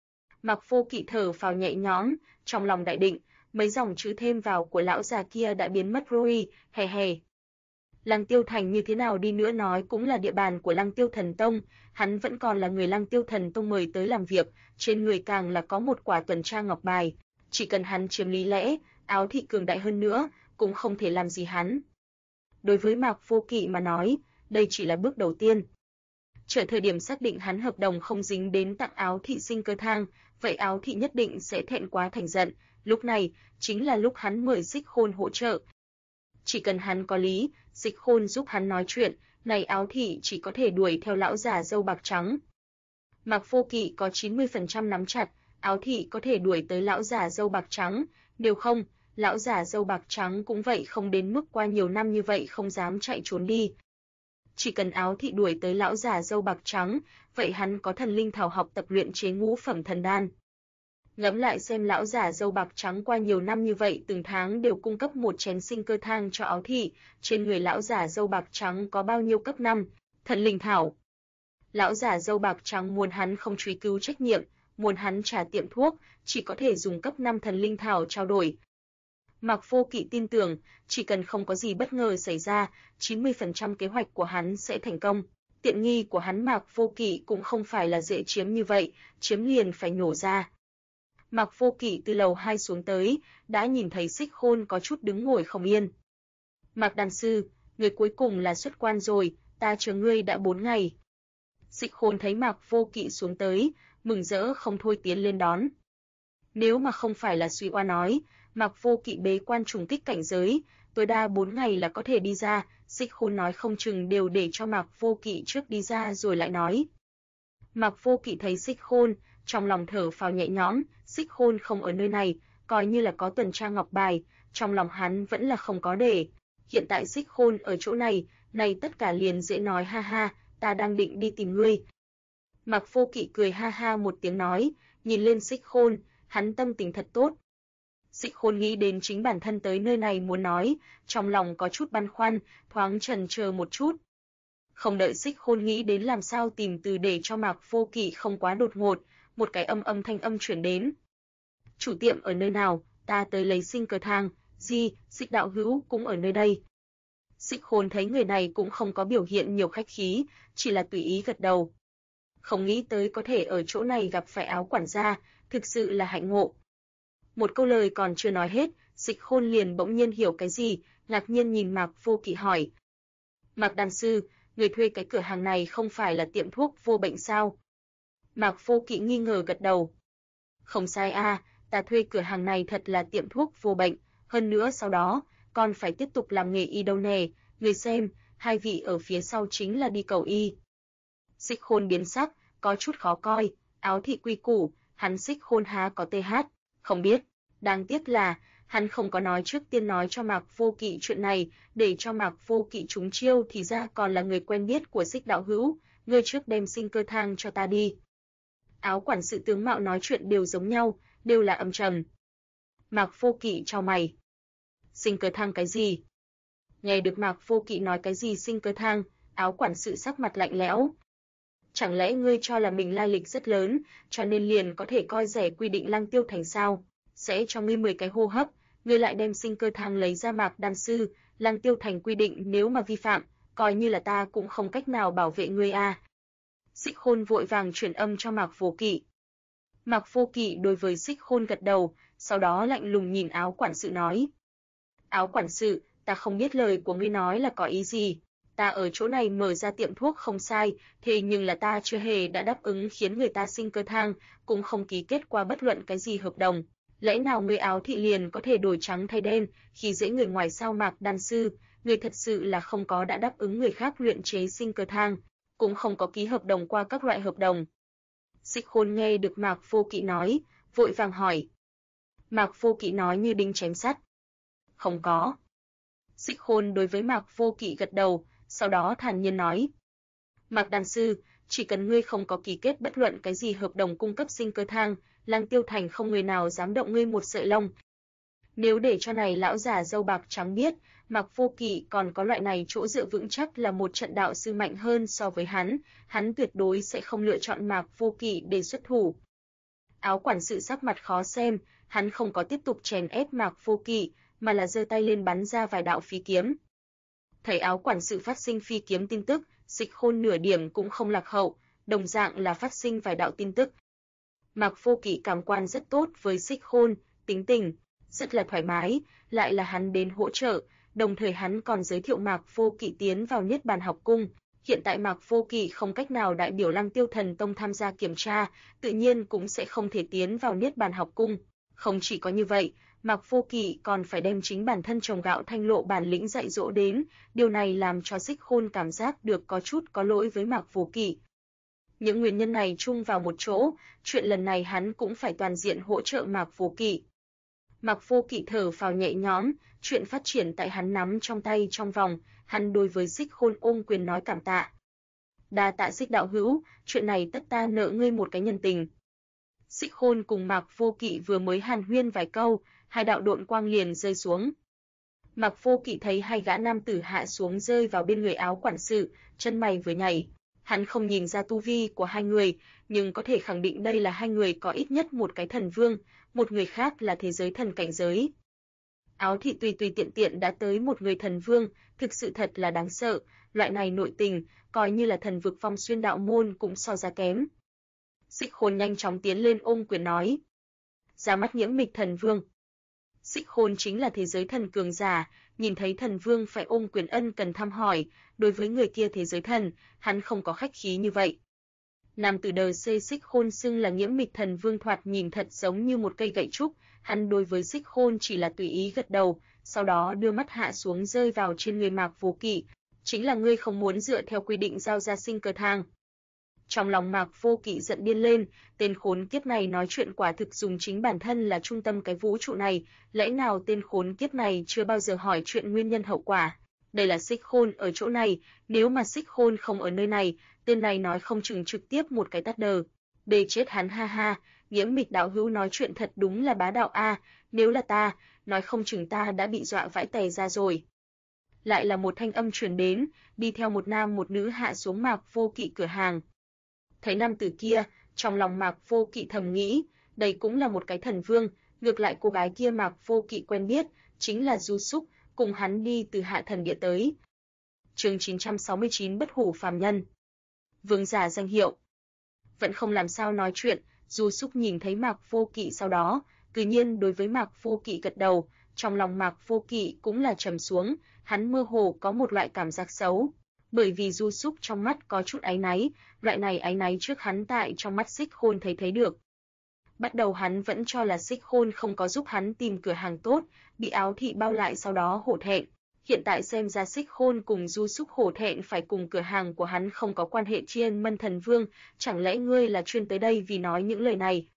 Mạc Vô Kỵ thở phào nhẹ nhõm, trong lòng đại định, mấy dòng chữ thêm vào của lão già kia đã biến mất rồi, hề hề. Lăng Tiêu Thành như thế nào đi nữa nói cũng là địa bàn của Lăng Tiêu Thần Tông, hắn vẫn còn là người Lăng Tiêu Thần Tông mời tới làm việc, trên người càng là có một quả tuần tra ngọc bài, chỉ cần hắn chiếm lý lẽ, Áo Thị cường đại hơn nữa, cũng không thể làm gì hắn. Đối với Mạc Vô Kỵ mà nói, đây chỉ là bước đầu tiên. Chờ thời điểm xác định hắn hợp đồng không dính đến tặng Áo Thị sinh cơ thang, vậy Áo Thị nhất định sẽ thẹn quá thành giận, lúc này chính là lúc hắn mời Dịch Khôn hỗ trợ. Chỉ cần hắn có lý, Dịch Khôn giúp hắn nói chuyện, này Áo Thị chỉ có thể đuổi theo lão già râu bạc trắng. Mạc Vô Kỵ có 90% nắm chặt, Áo Thị có thể đuổi tới lão già râu bạc trắng, nếu không, lão già râu bạc trắng cũng vậy không đến mức qua nhiều năm như vậy không dám chạy trốn đi. Chỉ cần Áo Thị đuổi tới lão già râu bạc trắng, vậy hắn có thần linh thảo học tập luyện chế ngũ phẩm thần đan. Ngẫm lại xem lão giả râu bạc trắng qua nhiều năm như vậy từng tháng đều cung cấp một chén sinh cơ thang cho Áo Thị, trên người lão giả râu bạc trắng có bao nhiêu cấp 5 thần linh thảo. Lão giả râu bạc trắng muốn hắn không truy cứu trách nhiệm, muốn hắn trả tiệm thuốc, chỉ có thể dùng cấp 5 thần linh thảo trao đổi. Mạc Vô Kỵ tin tưởng, chỉ cần không có gì bất ngờ xảy ra, 90% kế hoạch của hắn sẽ thành công. Tiện nghi của hắn Mạc Vô Kỵ cũng không phải là dễ chiếm như vậy, chiếm liền phải nhổ ra. Mạc Vô Kỵ từ lầu 2 xuống tới, đã nhìn thấy Xích Khôn có chút đứng ngồi không yên. Mạc đàn sư, người cuối cùng là xuất quan rồi, ta chờ ngươi đã 4 ngày. Xích Khôn thấy Mạc Vô Kỵ xuống tới, mừng rỡ không thôi tiến lên đón. Nếu mà không phải là suy oa nói, Mạc Vô Kỵ bế quan trùng kích cảnh giới, tối đa 4 ngày là có thể đi ra, Xích Khôn nói không chừng đều để cho Mạc Vô Kỵ trước đi ra rồi lại nói. Mạc Vô Kỵ thấy Xích Khôn, trong lòng thở phào nhẹ nhõm, Xích Khôn không ở nơi này, coi như là có tuần tra ngọc bài, trong lòng hắn vẫn là không có để. Hiện tại Xích Khôn ở chỗ này, này tất cả liền dễ nói ha ha, ta đang định đi tìm ngươi. Mạc Vô Kỵ cười ha ha một tiếng nói, nhìn lên Xích Khôn, hắn tâm tình thật tốt. Xích Khôn nghĩ đến chính bản thân tới nơi này muốn nói, trong lòng có chút băn khoăn, thoáng chần chờ một chút. Không đợi Xích Khôn nghĩ đến làm sao tìm từ để cho Mạc Vô Kỵ không quá đột ngột, một cái thanh âm chuyển đến. Chủ tiệm ở nơi nào, ta tới lấy sinh cơ thang, Xích đạo hữu cũng ở nơi đây. Xích Khôn thấy người này cũng không có biểu hiện nhiều khách khí, chỉ là tùy ý gật đầu. Không nghĩ tới có thể ở chỗ này gặp phải Áo quản gia, thực sự là hạnh ngộ. Một câu lời còn chưa nói hết, Xích Khôn liền bỗng nhiên hiểu cái gì, ngạc nhiên nhìn Mạc Vô Kỵ hỏi. Mạc đàn sư, người thuê cái cửa hàng này không phải là tiệm thuốc vô bệnh sao? Mạc Vô Kỵ nghi ngờ gật đầu. Không sai a, ta thuê cửa hàng này thật là tiệm thuốc vô bệnh, hơn nữa sau đó, còn phải tiếp tục làm nghề y đâu nè, người xem, hai vị ở phía sau chính là đi cầu y. Xích Khôn biến sắc, có chút khó coi, Áo Thị quy củ, hắn Xích Khôn há có TH, không biết, đáng tiếc là, hắn không có nói trước tiên nói cho Mạc Vô Kỵ chuyện này, để cho Mạc Vô Kỵ trúng chiêu thì ra còn là người quen biết của Xích đạo hữu, ngươi trước đem sinh cơ thang cho ta đi. Áo quản sự tướng mạo nói chuyện đều giống nhau, đều là âm trầm. Mạc Vô Kỵ chau mày. Sinh cơ thang cái gì? Nghe được Mạc Vô Kỵ nói cái gì sinh cơ thang, áo quản sự sắc mặt lạnh lẽo. Chẳng lẽ ngươi cho là mình lai lịch rất lớn, cho nên liền có thể coi rẻ quy định Lăng Tiêu Thành sao? Sẽ cho ngươi 10 cái hô hấp, ngươi lại đem sinh cơ thang lấy ra Mạc đan sư, Lăng Tiêu Thành quy định nếu mà vi phạm, coi như là ta cũng không cách nào bảo vệ ngươi a. Xích Khôn vội vàng truyền âm cho Mạc Vô Kỵ. Mạc Vô Kỵ đối với Xích Khôn gật đầu, sau đó lạnh lùng nhìn áo quản sự nói. Áo quản sự, ta không biết lời của ngươi nói là có ý gì. Ta ở chỗ này mở ra tiệm thuốc không sai, thế nhưng là ta chưa hề đã đáp ứng khiến người ta sinh cơ thang, cũng không ký kết qua bất luận cái gì hợp đồng. Lẽ nào người Áo Thị liền có thể đổi trắng thay đen, khi dễ người ngoài sao Mạc đan sư, người thật sự là không có đã đáp ứng người khác luyện chế sinh cơ thang, cũng không có ký hợp đồng qua các loại hợp đồng. Xích Khôn nghe được Mạc Vô Kỵ nói, vội vàng hỏi. Mạc Vô Kỵ nói như đinh chém sắt. Không có. Xích Khôn đối với Mạc Vô Kỵ gật đầu, sau đó thản nhiên nói. Mạc đàn sư, chỉ cần ngươi không có ký kết bất luận cái gì hợp đồng cung cấp sinh cơ thang, Lăng Tiêu Thành không người nào dám động ngươi một sợi lông. Nếu để cho này lão già râu bạc trắng biết, Mạc Vô Kỵ còn có loại này chỗ dựa vững chắc là một trận đạo sư mạnh hơn so với hắn tuyệt đối sẽ không lựa chọn Mạc Vô Kỵ để xuất thủ. Áo quản sự sắc mặt khó xem, hắn không có tiếp tục chèn ép Mạc Vô Kỵ, mà là giơ tay lên bắn ra vài đạo phi kiếm. Thấy áo quản sự phát sinh phi kiếm tin tức, Xích Khôn nửa điểm cũng không lạc hậu, đồng dạng là phát sinh vài đạo tin tức. Mạc Vô Kỵ cảm quan rất tốt với Xích Khôn, tính tình rất là thoải mái, lại là hắn đến hỗ trợ, đồng thời hắn còn giới thiệu Mạc Vô Kỵ tiến vào Niết Bàn học cung. Hiện tại Mạc Vô Kỵ không cách nào đại biểu Lăng Tiêu Thần Tông tham gia kiểm tra, tự nhiên cũng sẽ không thể tiến vào Niết Bàn học cung. Không chỉ có như vậy, Mạc Vô Kỵ còn phải đem chính bản thân trồng gạo thanh lộ bản lĩnh dạy dỗ đến, điều này làm cho Xích Khôn cảm giác được có chút có lỗi với Mạc Vô Kỵ. Những nguyên nhân này chung vào một chỗ, chuyện lần này hắn cũng phải toàn diện hỗ trợ Mạc Vô Kỵ. Mạc Vô Kỵ thở phào nhẹ nhõm, chuyện phát triển tại hắn nắm trong tay trong vòng, hắn đối với Xích Khôn ôm quyền nói cảm tạ. Đa tạ Xích đạo hữu, chuyện này tất ta nợ ngươi một cái nhân tình. Xích Khôn cùng Mạc Vô Kỵ vừa mới hàn huyên vài câu, hai đạo độn quang liền rơi xuống. Mạc Vô Kỵ thấy hai gã nam tử hạ xuống rơi vào bên người áo quản sự, chân mày vừa nhảy. Hắn không nhìn ra tu vi của hai người, nhưng có thể khẳng định đây là hai người có ít nhất một cái thần vương, một người khác là thế giới thần cảnh giới. Áo thị tùy tùy tiện tiện đã tới một người thần vương, thực sự thật là đáng sợ, loại này nội tình, coi như là thần vực Phong Xuyên đạo môn cũng so ra kém. Xích Khôn nhanh chóng tiến lên ôm quyền nói. Ra mắt Nhiễm Mịch thần vương. Xích Khôn chính là thế giới thần cường giả, nhìn thấy thần vương phải ôm quyền ân cần thăm hỏi, đối với người kia thế giới thần, hắn không có khách khí như vậy. Nam tử đời C Xích Khôn xưng là Nhiễm Mịch thần vương thoạt nhìn thật giống như một cây gậy trúc, hắn đối với Xích Khôn chỉ là tùy ý gật đầu, sau đó đưa mắt hạ xuống rơi vào trên người Mạc Vô Kỵ, chính là ngươi không muốn dựa theo quy định giao ra sinh cơ thang. Trong lòng Mạc Vô Kỵ giận điên lên, tên khốn kiếp này nói chuyện quả thực dùng chính bản thân là trung tâm cái vũ trụ này, lẽ nào tên khốn kiếp này chưa bao giờ hỏi chuyện nguyên nhân hậu quả. Đây là Xích Khôn ở chỗ này, nếu mà Xích Khôn không ở nơi này, tên này nói không chừng trực tiếp một cái tát đờ. Bề chết hắn ha ha, Nhiễm Mịch đạo hữu nói chuyện thật đúng là bá đạo a, nếu là ta, nói không chừng ta đã bị dọa vãi tè ra rồi. Lại là một thanh âm truyền đến, đi theo một nam một nữ hạ xuống Mạc Vô Kỵ cửa hàng. Thấy nam tử kia, trong lòng Mạc Vô Kỵ thầm nghĩ, đây cũng là một cái thần vương, ngược lại cô gái kia Mạc Vô Kỵ quen biết, chính là Du Súc, cùng hắn đi từ hạ thần địa tới. Chương 969 Bất hủ phàm nhân. Vương giả danh hiệu. Vẫn không làm sao nói chuyện, Du Súc nhìn thấy Mạc Vô Kỵ sau đó, tự nhiên đối với Mạc Vô Kỵ gật đầu, trong lòng Mạc Vô Kỵ cũng là trầm xuống, hắn mơ hồ có một loại cảm giác xấu. Bởi vì Du Súc trong mắt có chút áy náy, loại này áy náy trước hắn tại trong mắt Xích Khôn thấy được. Bắt đầu hắn vẫn cho là Xích Khôn không có giúp hắn tìm cửa hàng tốt, bị áo thị bao lại sau đó hổ thẹn. Hiện tại xem ra Xích Khôn cùng Du Súc hổ thẹn phải cùng cửa hàng của hắn không có quan hệ. Chiên Mân thần vương, chẳng lẽ ngươi là chuyên tới đây vì nói những lời này?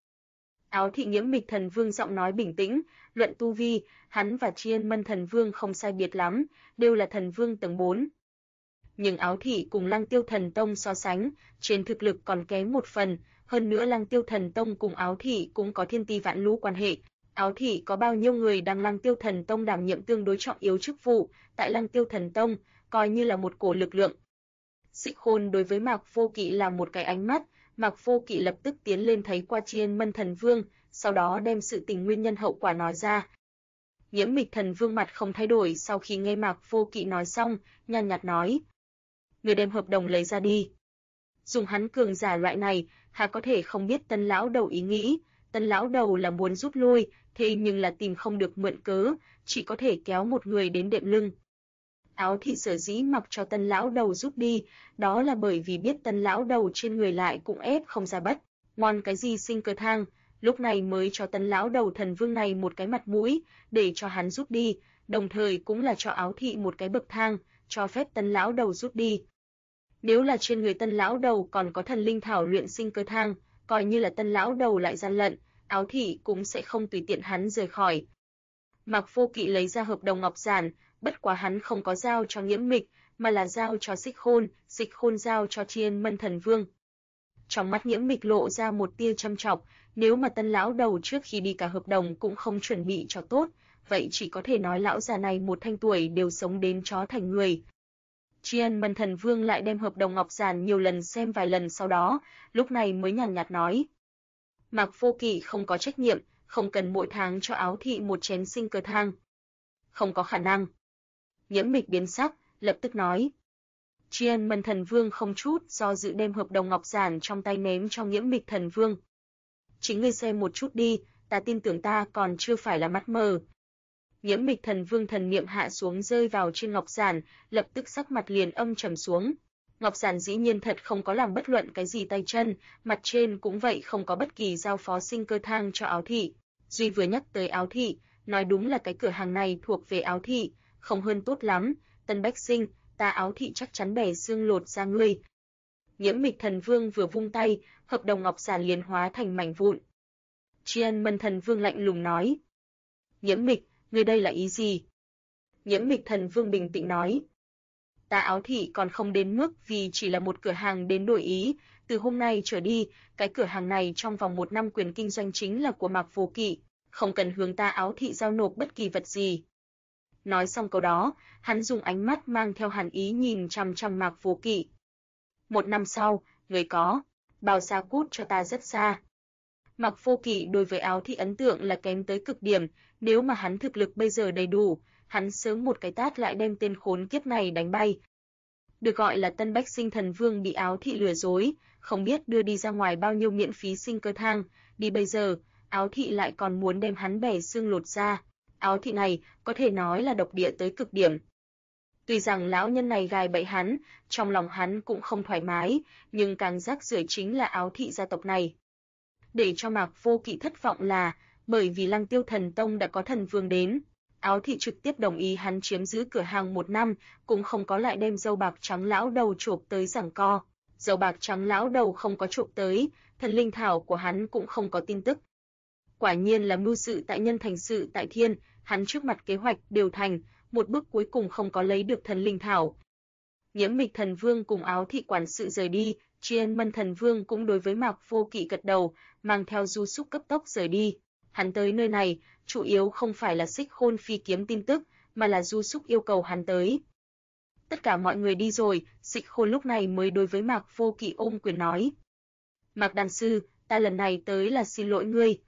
Áo thị Nhiễm Mịch thần vương giọng nói bình tĩnh, luận tu vi, hắn và Chiên Mân thần vương không sai biệt lắm, đều là thần vương tầng 4. Nhưng Áo thị cùng Lăng Tiêu Thần Tông so sánh, trên thực lực còn kém một phần, hơn nữa Lăng Tiêu Thần Tông cùng Áo thị cũng có thiên ti vạn lũ quan hệ. Áo thị có bao nhiêu người đang Lăng Tiêu Thần Tông đảm nhiệm tương đối trọng yếu chức vụ, tại Lăng Tiêu Thần Tông, coi như là một cổ lực lượng. Xích Khôn đối với Mạc Vô Kỵ làm một cái ánh mắt, Mạc Vô Kỵ lập tức tiến lên thấy qua Chiên Mân thần vương, sau đó đem sự tình nguyên nhân hậu quả nói ra. Nhiễm Mịch thần vương mặt không thay đổi sau khi nghe Mạc Vô Kỵ nói xong, nhàn nhạt nói: người đem hợp đồng lấy ra đi. Dùng hắn cường giả loại này, hà có thể không biết Tân lão đầu ý nghĩ, Tân lão đầu là muốn rút lui, thế nhưng là tìm không được mượn cớ, chỉ có thể kéo một người đến đệm lưng. Áo thị sở dĩ mặc cho Tân lão đầu rút đi, đó là bởi vì biết Tân lão đầu trên người lại cũng ép không ra bất, ngon cái gì sinh cơ thang, lúc này mới cho Tân lão đầu thần vương này một cái mặt mũi, để cho hắn rút đi, đồng thời cũng là cho Áo thị một cái bậc thang, cho phép Tân lão đầu rút đi. Nếu là trên người Tân lão đầu còn có thần linh thảo luyện sinh cơ thang, coi như là Tân lão đầu lại gian lận, Áo thị cũng sẽ không tùy tiện hắn rời khỏi. Mạc Vô Kỵ lấy ra hợp đồng ngọc giản, bất quá hắn không có giao cho Nhiễm Mịch, mà là giao cho Xích Khôn giao cho Chiên Mân thần vương. Trong mắt Nhiễm Mịch lộ ra một tia châm chọc, nếu mà Tân lão đầu trước khi đi cả hợp đồng cũng không chuẩn bị cho tốt, vậy chỉ có thể nói lão già này một thanh tuổi đều sống đến chó thành người. Chiên Mân thần vương lại đem hợp đồng ngọc giản nhiều lần xem vài lần sau đó, lúc này mới nhàn nhạt nói: Mạc Vô Kỵ không có trách nhiệm, không cần mỗi tháng cho Áo thị một chén sinh cơ thang. Không có khả năng. Nhiễm Mịch biến sắc, lập tức nói. Chiên Mân thần vương không chút do dự đem hợp đồng ngọc giản trong tay ném cho Nhiễm Mịch thần vương. Chính ngươi xem một chút đi, ta tin tưởng ta còn chưa phải là mắt mờ. Nhiễm Mịch thần vương thần niệm hạ xuống rơi vào trên ngọc giản, lập tức sắc mặt liền âm trầm xuống. Ngọc giản dĩ nhiên thật không có làm bất luận cái gì tay chân, mặt trên cũng vậy không có bất kỳ giao phó sinh cơ thang cho Áo thị. Duy vừa nhắc tới Áo thị, nói đúng là cái cửa hàng này thuộc về Áo thị, không hơn tốt lắm, Tân Bách Sinh, ta Áo thị chắc chắn bẻ xương lột ra ngươi. Nhiễm Mịch thần vương vừa vung tay, hợp đồng ngọc giản liền hóa thành mảnh vụn. Chiên Mân thần vương lạnh lùng nói: Nhiễm Mịch, ngươi đây là ý gì? Nhiễm Mịch thần vương bình tĩnh nói: Ta Áo thị còn không đến mức vì chỉ là một cửa hàng đến đổi ý, từ hôm nay trở đi, cái cửa hàng này trong vòng 1 năm quyền kinh doanh chính là của Mạc Vô Kỵ, không cần hướng ta Áo thị giao nộp bất kỳ vật gì. Nói xong câu đó, hắn dùng ánh mắt mang theo hàn ý nhìn chằm chằm Mạc Vô Kỵ. 1 năm sau, người có bao xa cút cho ta rất xa. Mạc Vô Kỵ đối với Áo thị ấn tượng là kém tới cực điểm, nếu mà hắn thực lực bây giờ đầy đủ, hắn sớm một cái tát lại đem tên khốn kiếp này đánh bay. Được gọi là Tân Bách Sinh Thần Vương bị Áo thị lừa dối, không biết đưa đi ra ngoài bao nhiêu miễn phí sinh cơ thang, đi bây giờ, Áo thị lại còn muốn đem hắn bẻ xương lột da. Áo thị này có thể nói là độc địa tới cực điểm. Tuy rằng lão nhân này gài bẫy hắn, trong lòng hắn cũng không thoải mái, nhưng càng rác rưởi chính là Áo thị gia tộc này. Để cho Mạc Vô Kỵ thất vọng là, bởi vì Lăng Tiêu Thần Tông đã có thần vương đến, Áo thị trực tiếp đồng ý hắn chiếm giữ cửa hàng 1 năm, cũng không có lại đem dâu bạc trắng lão đầu chộp tới giằng co. Dâu bạc trắng lão đầu không có chộp tới, thần linh thảo của hắn cũng không có tin tức. Quả nhiên là mưu sự tại nhân thành sự tại thiên, hắn trước mặt kế hoạch đều thành, một bước cuối cùng không có lấy được thần linh thảo. Nhiễm Mịch Thần Vương cùng Áo thị quản sự rời đi, Triên Mân Thần Vương cũng đối với Mạc Vô Kỵ gật đầu, mang theo Du Súc cấp tốc rời đi. Hắn tới nơi này, chủ yếu không phải là Xích Khôn phi kiếm tin tức, mà là Du Súc yêu cầu hắn tới. Tất cả mọi người đi rồi, Xích Khôn lúc này mới đối với Mạc Vô Kỵ ôm quyền nói: "Mạc đàn sư, ta lần này tới là xin lỗi ngươi."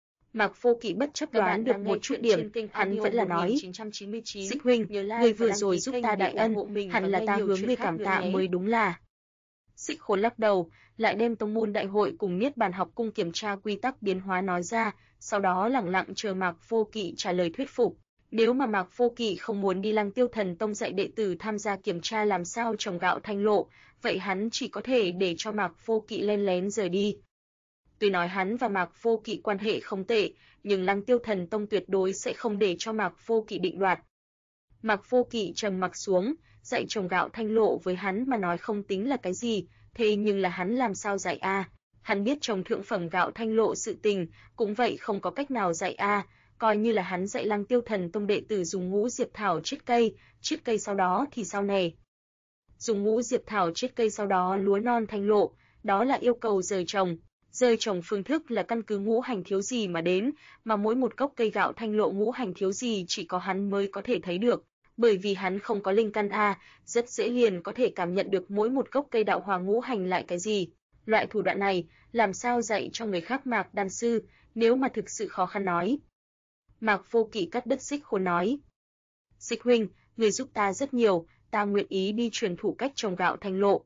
Mạc Vô Kỵ bất chấp đoán được một chút điểm, hắn vẫn là nói: "Xích huynh, ngươi vừa rồi giúp ta đại ân, hẳn là ta hướng ngươi cảm tạ mới đúng là." Xích Khôn lắc đầu, lại đem tông môn đại hội cùng Niết Bàn học cung kiểm tra quy tắc biến hóa nói ra, sau đó lẳng lặng chờ Mạc Vô Kỵ trả lời thuyết phục. Nếu mà Mạc Vô Kỵ không muốn đi Lăng Tiêu Thần Tông dạy đệ tử tham gia kiểm tra làm sao trồng gạo thanh lộ, vậy hắn chỉ có thể để cho Mạc Vô Kỵ len lén rời đi. Tuy nói hắn và Mạc Vô Kỵ quan hệ không tệ, nhưng Lăng Tiêu Thần Tông tuyệt đối sẽ không để cho Mạc Vô Kỵ định đoạt. Mạc Vô Kỵ trầm mặc xuống, dạy trồng gạo thanh lộ với hắn mà nói không tính là cái gì, thế nhưng là hắn làm sao dạy a? Hắn biết trồng thượng phẩm gạo thanh lộ sự tình, cũng vậy không có cách nào dạy a, coi như là hắn dạy Lăng Tiêu Thần Tông đệ tử dùng ngũ diệp thảo chiết cây sau đó thì sao này? Dùng ngũ diệp thảo chiết cây sau đó lúa non thanh lộ, đó là yêu cầu rời trồng. Rơi trồng phương thức là căn cứ ngũ hành thiếu gì mà đến, mà mỗi một gốc cây gạo thanh lộ ngũ hành thiếu gì chỉ có hắn mới có thể thấy được, bởi vì hắn không có linh căn a, rất dễ liền có thể cảm nhận được mỗi một gốc cây đạo hòa ngũ hành lại cái gì. Loại thủ đoạn này, làm sao dạy cho người khác Mạc đan sư, nếu mà thực sự khó khăn nói. Mạc Vô Kỵ cắt đứt Xích Khôn nói: "Xích huynh, người giúp ta rất nhiều, ta nguyện ý đi truyền thụ cách trồng gạo thanh lộ."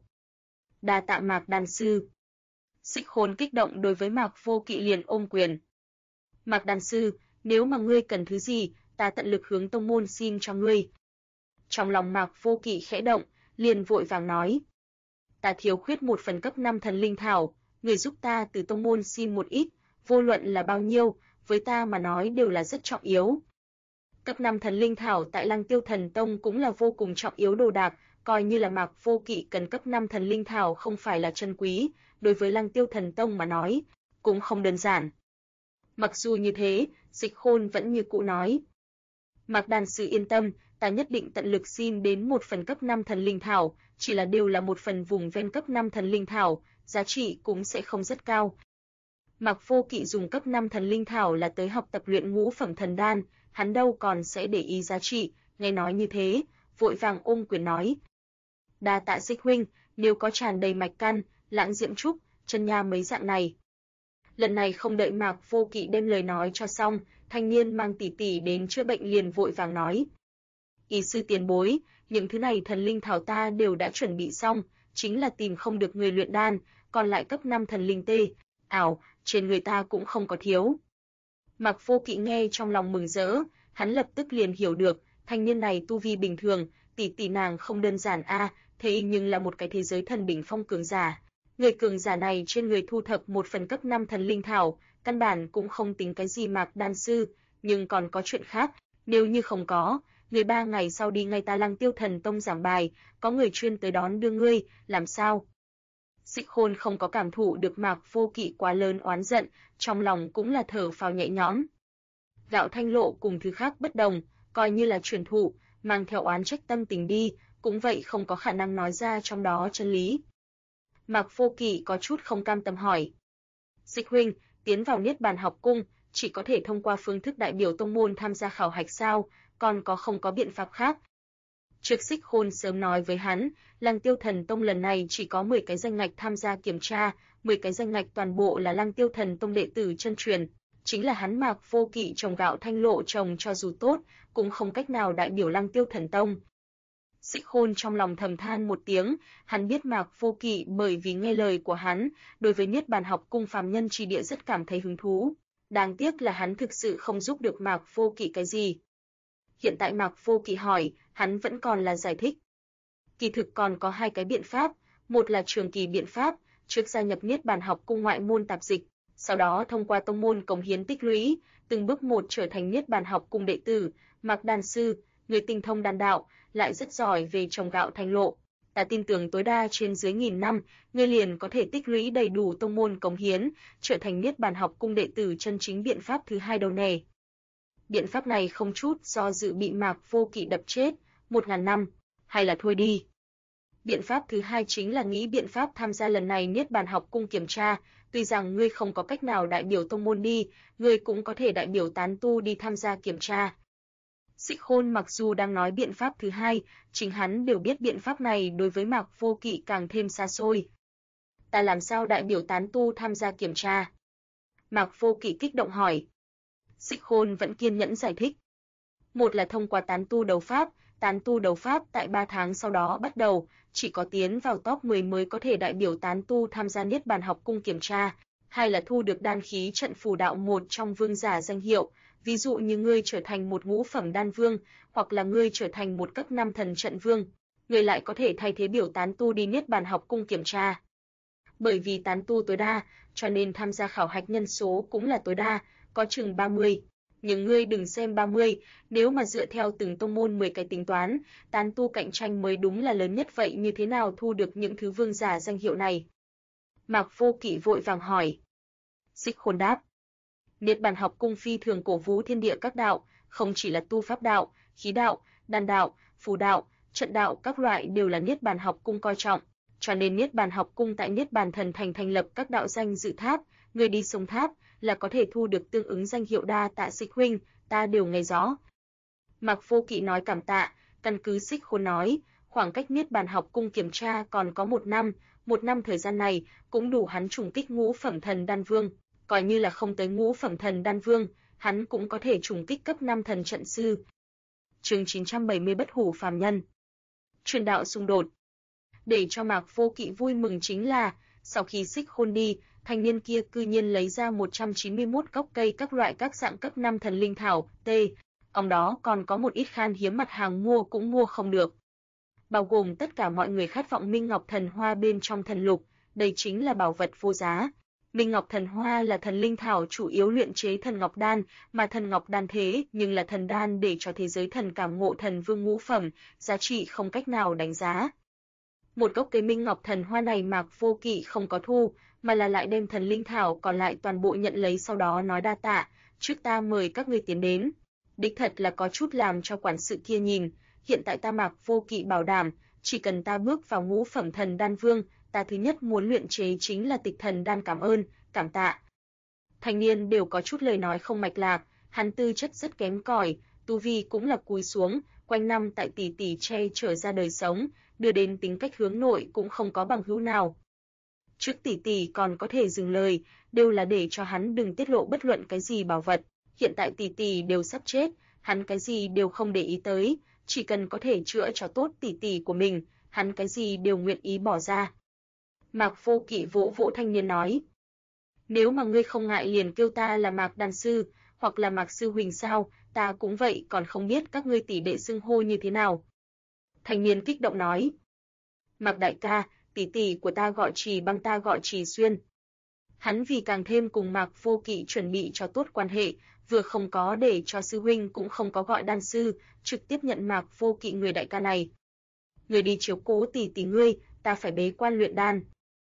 Đa tạ Mạc đan sư. Xích Khôn kích động đối với Mạc Vô Kỵ liền ôm quyền. "Mạc đan sư, nếu mà ngươi cần thứ gì, ta tận lực hướng tông môn xin cho ngươi." Trong lòng Mạc Vô Kỵ khẽ động, liền vội vàng nói: "Ta thiếu khuyết 1 phần cấp 5 thần linh thảo, người giúp ta từ tông môn xin một ít, vô luận là bao nhiêu, với ta mà nói đều là rất trọng yếu." Cấp 5 thần linh thảo tại Lăng Tiêu Thần Tông cũng là vô cùng trọng yếu đồ đạc, coi như là Mạc Vô Kỵ cần cấp 5 thần linh thảo không phải là chân quý, đối với Lăng Tiêu Thần Tông mà nói, cũng không đơn giản. Mặc dù như thế, Dịch Khôn vẫn như cũ nói: "Mạc đan sư yên tâm, ta nhất định tận lực xin đến 1 phần cấp 5 thần linh thảo, chỉ là đều là 1 phần vùng ven cấp 5 thần linh thảo, giá trị cũng sẽ không rất cao." Mạc Vô Kỵ dùng cấp 5 thần linh thảo là tới học tập luyện ngũ phẩm thần đan, hắn đâu còn sẽ để ý giá trị, nghe nói như thế, vội vàng ôm quyền nói: "Đa tạ Xích huynh, nếu có tràn đầy mạch căn, lãng diệm trúc, chân nha mấy dạng này." Lần này không đợi Mạc Vô Kỵ đem lời nói cho xong, thanh niên mang tỷ tỷ đến chữa bệnh liền vội vàng nói: "Y sư tiền bối, những thứ này thần linh thảo ta đều đã chuẩn bị xong, chính là tìm không được người luyện đan, còn lại cấp 5 thần linh tê, ảo, trên người ta cũng không có thiếu." Mạc Vô Kỵ nghe trong lòng mừng rỡ, hắn lập tức liền hiểu được, thanh niên này tu vi bình thường, tỷ tỷ nàng không đơn giản a, thế nhưng là một cái thế giới thần đỉnh phong cường giả. Người cường giả này trên người thu thập 1 phần cấp 5 thần linh thảo, căn bản cũng không tính cái gì Mạc đan sư, nhưng còn có chuyện khác, nếu như không có, người 3 ngày sau đi ngay ta Lăng Tiêu Thần Tông giảng bài, có người chuyên tới đón đưa ngươi, làm sao? Xích Khôn không có cảm thụ được Mạc Vô Kỵ quá lớn oán giận, trong lòng cũng là thở phào nhẹ nhõm. Gạo thanh lộ cùng thứ khác bất đồng, coi như là truyền thụ, mang theo oán trách tâm tình đi, cũng vậy không có khả năng nói ra trong đó chân lý. Mạc Vô Kỵ có chút không cam tâm hỏi. Xích huynh, tiến vào Niết Bàn học cung, chỉ có thể thông qua phương thức đại biểu tông môn tham gia khảo hạch sao, còn không có biện pháp khác. Trước Xích Khôn sớm nói với hắn, Lăng Tiêu Thần Tông lần này chỉ có 10 cái danh ngạch tham gia kiểm tra, 10 cái danh ngạch toàn bộ là Lăng Tiêu Thần Tông đệ tử chân truyền, chính là hắn Mạc Vô Kỵ trồng gạo Thanh Lộ trồng cho dù tốt, cũng không cách nào đại biểu Lăng Tiêu Thần Tông. Xích Khôn trong lòng thầm than một tiếng, hắn biết Mạc Vô Kỵ bởi vì nghe lời của hắn, đối với Niết Bàn học cung phàm nhân chi địa rất cảm thấy hứng thú. Đáng tiếc là hắn thực sự không giúp được Mạc Vô Kỵ cái gì. Hiện tại Mạc Vô Kỵ hỏi, hắn vẫn còn là giải thích. Kỳ thực còn có hai cái biện pháp, một là trường kỳ biện pháp, trước gia nhập Niết Bàn học cung ngoại môn tạp dịch, sau đó thông qua tông môn cống hiến tích lũy, từng bước một trở thành Niết Bàn học cung đệ tử, Mạc đan sư, người tinh thông đan đạo, lại rất giỏi về trồng gạo Thanh Lộ. Ta tin tưởng tối đa trên dưới 1000 năm, ngươi liền có thể tích lũy đầy đủ tông môn cống hiến, trở thành Niết Bàn học cung đệ tử chân chính. Biện pháp thứ hai đâu nè. Biện pháp này không chút do dự bị Mạc Vô Kỵ đập chết, 1000 năm, hay là thôi đi. Biện pháp thứ hai chính là nghĩ biện pháp tham gia lần này Niết Bàn học cung kiểm tra, tuy rằng ngươi không có cách nào đại biểu tông môn đi, ngươi cũng có thể đại biểu tán tu đi tham gia kiểm tra. Xích Khôn mặc dù đang nói biện pháp thứ hai, chính hắn đều biết biện pháp này đối với Mạc Vô Kỵ càng thêm xa xôi. Ta làm sao đại biểu tán tu tham gia kiểm tra? Mạc Vô Kỵ kích động hỏi. Xích Khôn vẫn kiên nhẫn giải thích. Một là thông qua tán tu đấu pháp tại 3 tháng sau đó bắt đầu, chỉ có tiến vào top 10 mới có thể đại biểu tán tu tham gia Niết Bàn học cung kiểm tra. Hai là thu được đan khí trận phù đạo một trong vương giả danh hiệu, ví dụ như ngươi trở thành một ngũ phẩm đan vương, hoặc là ngươi trở thành một cấp 5 thần trận vương, ngươi lại có thể thay thế biểu tán tu đi Niết Bàn học cung kiểm tra. Bởi vì tán tu tối đa, cho nên tham gia khảo hạch nhân số cũng là tối đa, có chừng 30. Nhưng ngươi đừng xem 30, nếu mà dựa theo từng tông môn 10 cái tính toán, tán tu cạnh tranh mới đúng là lớn nhất, vậy như thế nào thu được những thứ vương giả danh hiệu này? Mạc Vô Kỵ vội vàng hỏi. Xích Khôn đáp. Niết Bàn học cung phi thường cổ vũ thiên địa các đạo, không chỉ là tu pháp đạo, khí đạo, đan đạo, phù đạo, trận đạo các loại đều là Niết Bàn học cung coi trọng, cho nên Niết Bàn học cung tại Niết Bàn thần thành thành lập các đạo danh dự tháp, người đi sông tháp là có thể thu được tương ứng danh hiệu. Đa tạ Xích huynh, ta đều nghe rõ. Mạc Vô Kỵ nói cảm tạ, căn cứ Xích Khôn nói, khoảng cách Niết Bàn học cung kiểm tra còn có 1 năm thời gian này cũng đủ hắn trùng kích ngũ phẩm thần đan vương, coi như là không tới ngũ phẩm thần đan vương, hắn cũng có thể trùng kích cấp 5 thần trận sư. Chương 970 bất hủ phàm nhân. Truyền đạo xung đột. Để cho Mạc Vô Kỵ vui mừng chính là, sau khi Xích Khôn đi, thanh niên kia cư nhiên lấy ra 191 gốc cây các loại các dạng cấp 5 thần linh thảo, ông đó còn có một ít khan hiếm mặt hàng mua cũng mua không được. Bao gồm tất cả mọi người khát vọng Minh Ngọc Thần Hoa bên trong thần lục, đây chính là bảo vật vô giá. Minh Ngọc Thần Hoa là thần linh thảo chủ yếu luyện chế thần ngọc đan, mà thần ngọc đan thế nhưng là thần đan để cho thế giới thần cảm ngộ thần vương ngũ phẩm, giá trị không cách nào đánh giá. Một gốc cây Minh Ngọc Thần Hoa này Mạc Vô Kỵ không có thu, mà là lại đem thần linh thảo còn lại toàn bộ nhận lấy, sau đó nói đa tạ, trước ta mời các ngươi tiến đến. Đích thật là có chút làm cho quản sự kia nhìn, hiện tại ta Mạc Vô Kỵ bảo đảm, chỉ cần ta bước vào ngũ phẩm thần đan vương, ta thứ nhất muốn luyện chế chính là Tịch Thần đan. Cảm ơn, cảm tạ. Thanh niên đều có chút lời nói không mạch lạc, hắn tư chất rất kém cỏi, tu vi cũng là cúi xuống, quanh năm tại tỷ tỷ che chở ra đời sống, đưa đến tính cách hướng nội cũng không có bằng hữu nào. Trước tỷ tỷ còn có thể dừng lời, đều là để cho hắn đừng tiết lộ bất luận cái gì bảo vật, hiện tại tỷ tỷ đều sắp chết, hắn cái gì đều không để ý tới, chỉ cần có thể chữa cho tốt tỷ tỷ của mình, hắn cái gì đều nguyện ý bỏ ra. Mạc Vô Kỵ vỗ vỗ thanh niên nói, nếu mà ngươi không ngại liền kêu ta là Mạc đan sư, hoặc là Mạc sư huynh sao, ta cũng vậy, còn không biết các ngươi tỷ đệ xưng hô như thế nào. Thanh niên kích động nói, Mạc đại ca, tỷ tỷ của ta gọi Trì Băng, ta gọi Trì Xuyên. Hắn vì càng thêm cùng Mạc Vô Kỵ chuẩn bị cho tốt quan hệ, vừa không có để cho sư huynh cũng không có gọi đan sư, trực tiếp nhận Mạc Vô Kỵ người đại ca này. Người đi chiếu cố tỷ tỷ ngươi, ta phải bế quan luyện đan.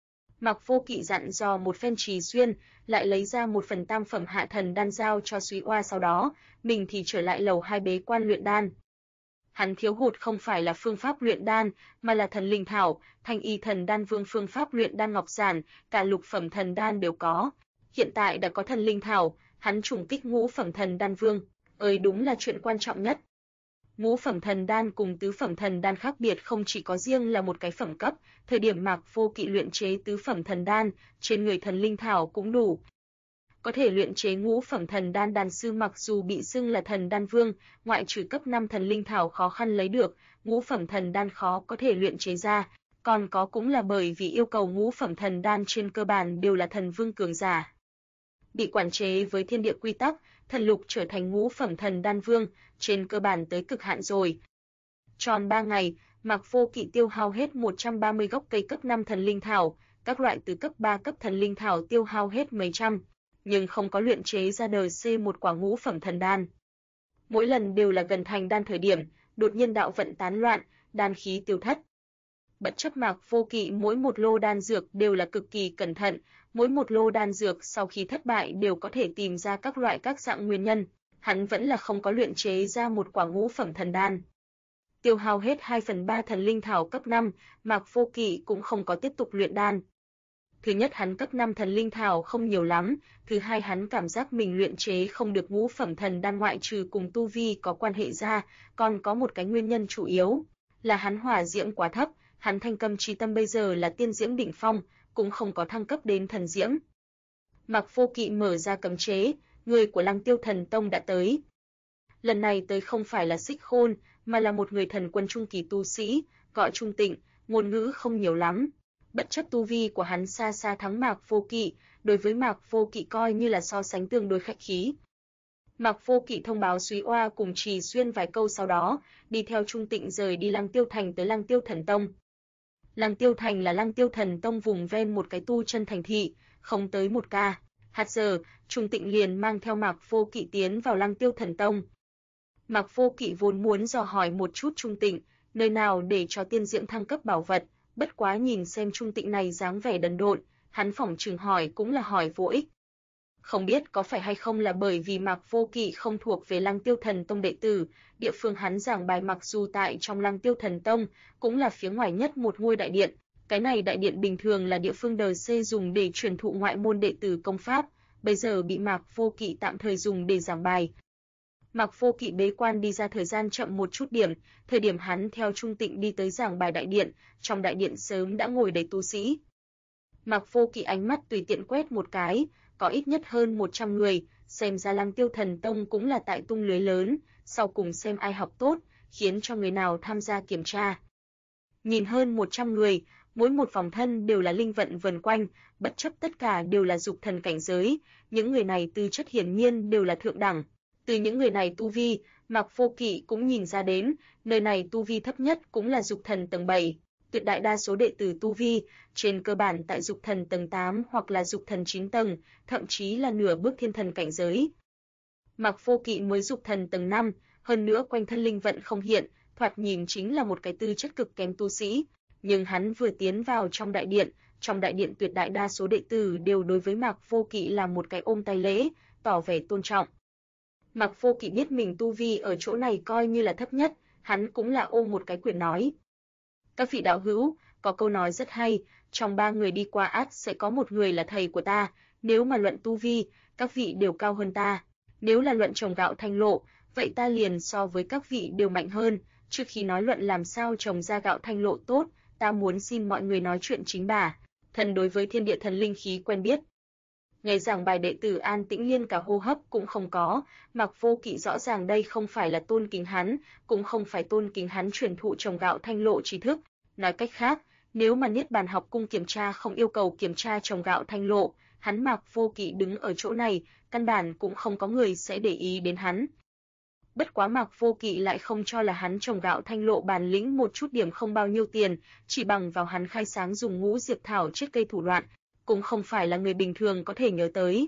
Mạc Vô Kỵ dặn dò một phen Trì Xuyên, lại lấy ra 1 phần tam phẩm hạ thần đan giao cho Súy Oa, sau đó mình thì trở lại lầu 2 bế quan luyện đan. Hắn thiếu hụt không phải là phương pháp luyện đan, mà là thần linh thảo, Thanh Y Thần Đan Vương phương pháp luyện đan ngọc giản, cả lục phẩm thần đan đều có. Hiện tại đã có thần linh thảo, hắn trùng kích ngũ phẩm thần đan vương, đúng là chuyện quan trọng nhất. Ngũ phẩm thần đan cùng tứ phẩm thần đan khác biệt không chỉ có riêng là một cái phẩm cấp, thời điểm Mạc Vô Kỵ luyện chế tứ phẩm thần đan, trên người thần linh thảo cũng đủ. Có thể luyện chế ngũ phẩm thần đan đan sư mặc dù bị xưng là thần đan vương, ngoại trừ cấp 5 thần linh thảo khó khăn lấy được, ngũ phẩm thần đan khó có thể luyện chế ra, còn có cũng là bởi vì yêu cầu ngũ phẩm thần đan trên cơ bản đều là thần vương cường giả. Bị quản chế với thiên địa quy tắc, thần lục trở thành ngũ phẩm thần đan vương, trên cơ bản tới cực hạn rồi. Tròn 3 ngày, Mạc Vô Kỵ tiêu hao hết 130 gốc cây cấp 5 thần linh thảo, các loại từ cấp 3 cấp thần linh thảo tiêu hao hết mấy trăm, nhưng không có luyện chế ra đời C một quả ngũ phẩm thần đan. Mỗi lần đều là gần thành đan thời điểm, đột nhiên đạo vận tán loạn, đan khí tiêu thất. Bất chấp Mạc Vô Kỵ mỗi một lô đan dược đều là cực kỳ cẩn thận, mỗi một lô đan dược sau khi thất bại đều có thể tìm ra các loại các dạng nguyên nhân, hắn vẫn là không có luyện chế ra một quả ngũ phẩm thần đan. Tiêu hao hết 2/3 thần linh thảo cấp 5, Mạc Vô Kỵ cũng không có tiếp tục luyện đan. Thứ nhất hắn cấp 5 thần linh thảo không nhiều lắm, thứ hai hắn cảm giác mình luyện chế không được ngũ phẩm thần đan ngoại trừ cùng tu vi có quan hệ ra, còn có một cái nguyên nhân chủ yếu, là hắn hỏa diễm quá thấp, hắn thanh câm chi tâm bây giờ là tiên diễm đỉnh phong, cũng không có thăng cấp đến thần diễm. Mạc Vô Kỵ mở ra cấm chế, người của Lăng Tiêu Thần Tông đã tới. Lần này tới không phải là Xích Khôn, mà là một người thần quân trung kỳ tu sĩ, gọi Trung Tịnh, ngôn ngữ không nhiều lắm. Bất chấp tu vi của hắn xa xa thắng Mạc Vô Kỵ, đối với Mạc Vô Kỵ coi như là so sánh tương đối khách khí. Mạc Vô Kỵ thông báo Súy Oa cùng Trì Xuyên vài câu sau đó, đi theo Trung Tịnh rời đi Lăng Tiêu Thành tới Lăng Tiêu Thần Tông. Lăng Tiêu Thành là Lăng Tiêu Thần Tông vùng ven một cái tu chân thành thị, không tới 1 hạt giờ, Trung Tịnh liền mang theo Mạc Vô Kỵ tiến vào Lăng Tiêu Thần Tông. Mạc Vô Kỵ vốn muốn dò hỏi một chút Trung Tịnh, nơi nào để cho tiên diễm thăng cấp bảo vật, bất quá nhìn xem Trung Tịnh này dáng vẻ đần độn, hắn phỏng chừng hỏi cũng là hỏi vô ích. Không biết có phải hay không là bởi vì Mạc Vô Kỵ không thuộc về Lăng Tiêu Thần Tông đệ tử, địa phương hắn giảng bài mặc dù tại trong Lăng Tiêu Thần Tông, cũng là phía ngoài nhất một ngôi đại điện. Cái này đại điện bình thường là địa phương đời C dùng để truyền thụ ngoại môn đệ tử công pháp, bây giờ bị Mạc Vô Kỵ tạm thời dùng để giảng bài. Mạc Vô Kỵ bế quan đi ra thời gian chậm một chút điểm, thời điểm hắn theo Trung Tịnh đi tới giảng bài đại điện, trong đại điện sớm đã ngồi đầy tu sĩ. Mạc Vô Kỵ ánh mắt tùy tiện quét một cái, có ít nhất hơn 100 người, xem ra Lăng Tiêu Thần Tông cũng là tại tung lưới lớn, sau cùng xem ai học tốt, khiến cho người nào tham gia kiểm tra. Nhìn hơn 100 người, mỗi một vòng thân đều là linh vận vần quanh, bất chấp tất cả đều là dục thần cảnh giới, những người này tư chất hiển nhiên đều là thượng đẳng. Từ những người này tu vi, Mạc Vô Kỵ cũng nhìn ra đến, nơi này tu vi thấp nhất cũng là dục thần tầng 7. Tuyệt đại đa số đệ tử tu vi, trên cơ bản tại dục thần tầng 8 hoặc là dục thần 9 tầng, thậm chí là nửa bước thiên thần cảnh giới. Mạc Vô Kỵ mới dục thần tầng 5, hơn nữa quanh thân linh vận không hiện, thoạt nhìn chính là một cái tư chất cực kém tu sĩ, nhưng hắn vừa tiến vào trong đại điện tuyệt đại đa số đệ tử đều đối với Mạc Vô Kỵ làm một cái ôm tay lễ, tỏ vẻ tôn trọng. Mạc Vô Kỵ biết mình tu vi ở chỗ này coi như là thấp nhất, hắn cũng là ôm một cái quyền nói. Các vị đạo hữu, có câu nói rất hay, trong 3 người đi qua ắt sẽ có một người là thầy của ta, nếu mà luận tu vi, các vị đều cao hơn ta, nếu là luận trồng gạo thanh lộ, vậy ta liền so với các vị đều mạnh hơn, trước khi nói luận làm sao trồng ra gạo thanh lộ tốt, ta muốn xin mọi người nói chuyện chính bà, thần đối với thiên địa thần linh khí quen biết. Nghe giảng bài đệ tử an tĩnh liên cả hô hấp cũng không có, Mạc Vô Kỵ rõ ràng đây không phải là tôn kính hắn, cũng không phải tôn kính hắn truyền thụ trồng gạo thanh lộ tri thức. Nói cách khác, nếu mà Niết Bàn học cung kiểm tra không yêu cầu kiểm tra trồng gạo thanh lộ, hắn Mạc Vô Kỵ đứng ở chỗ này, căn bản cũng không có người sẽ để ý đến hắn. Bất quá Mạc Vô Kỵ lại không cho là hắn trồng gạo thanh lộ bản lĩnh một chút điểm không bao nhiêu tiền, chỉ bằng vào hắn khai sáng dùng ngũ diệp thảo chiết cây thủ đoạn, cũng không phải là người bình thường có thể nhớ tới.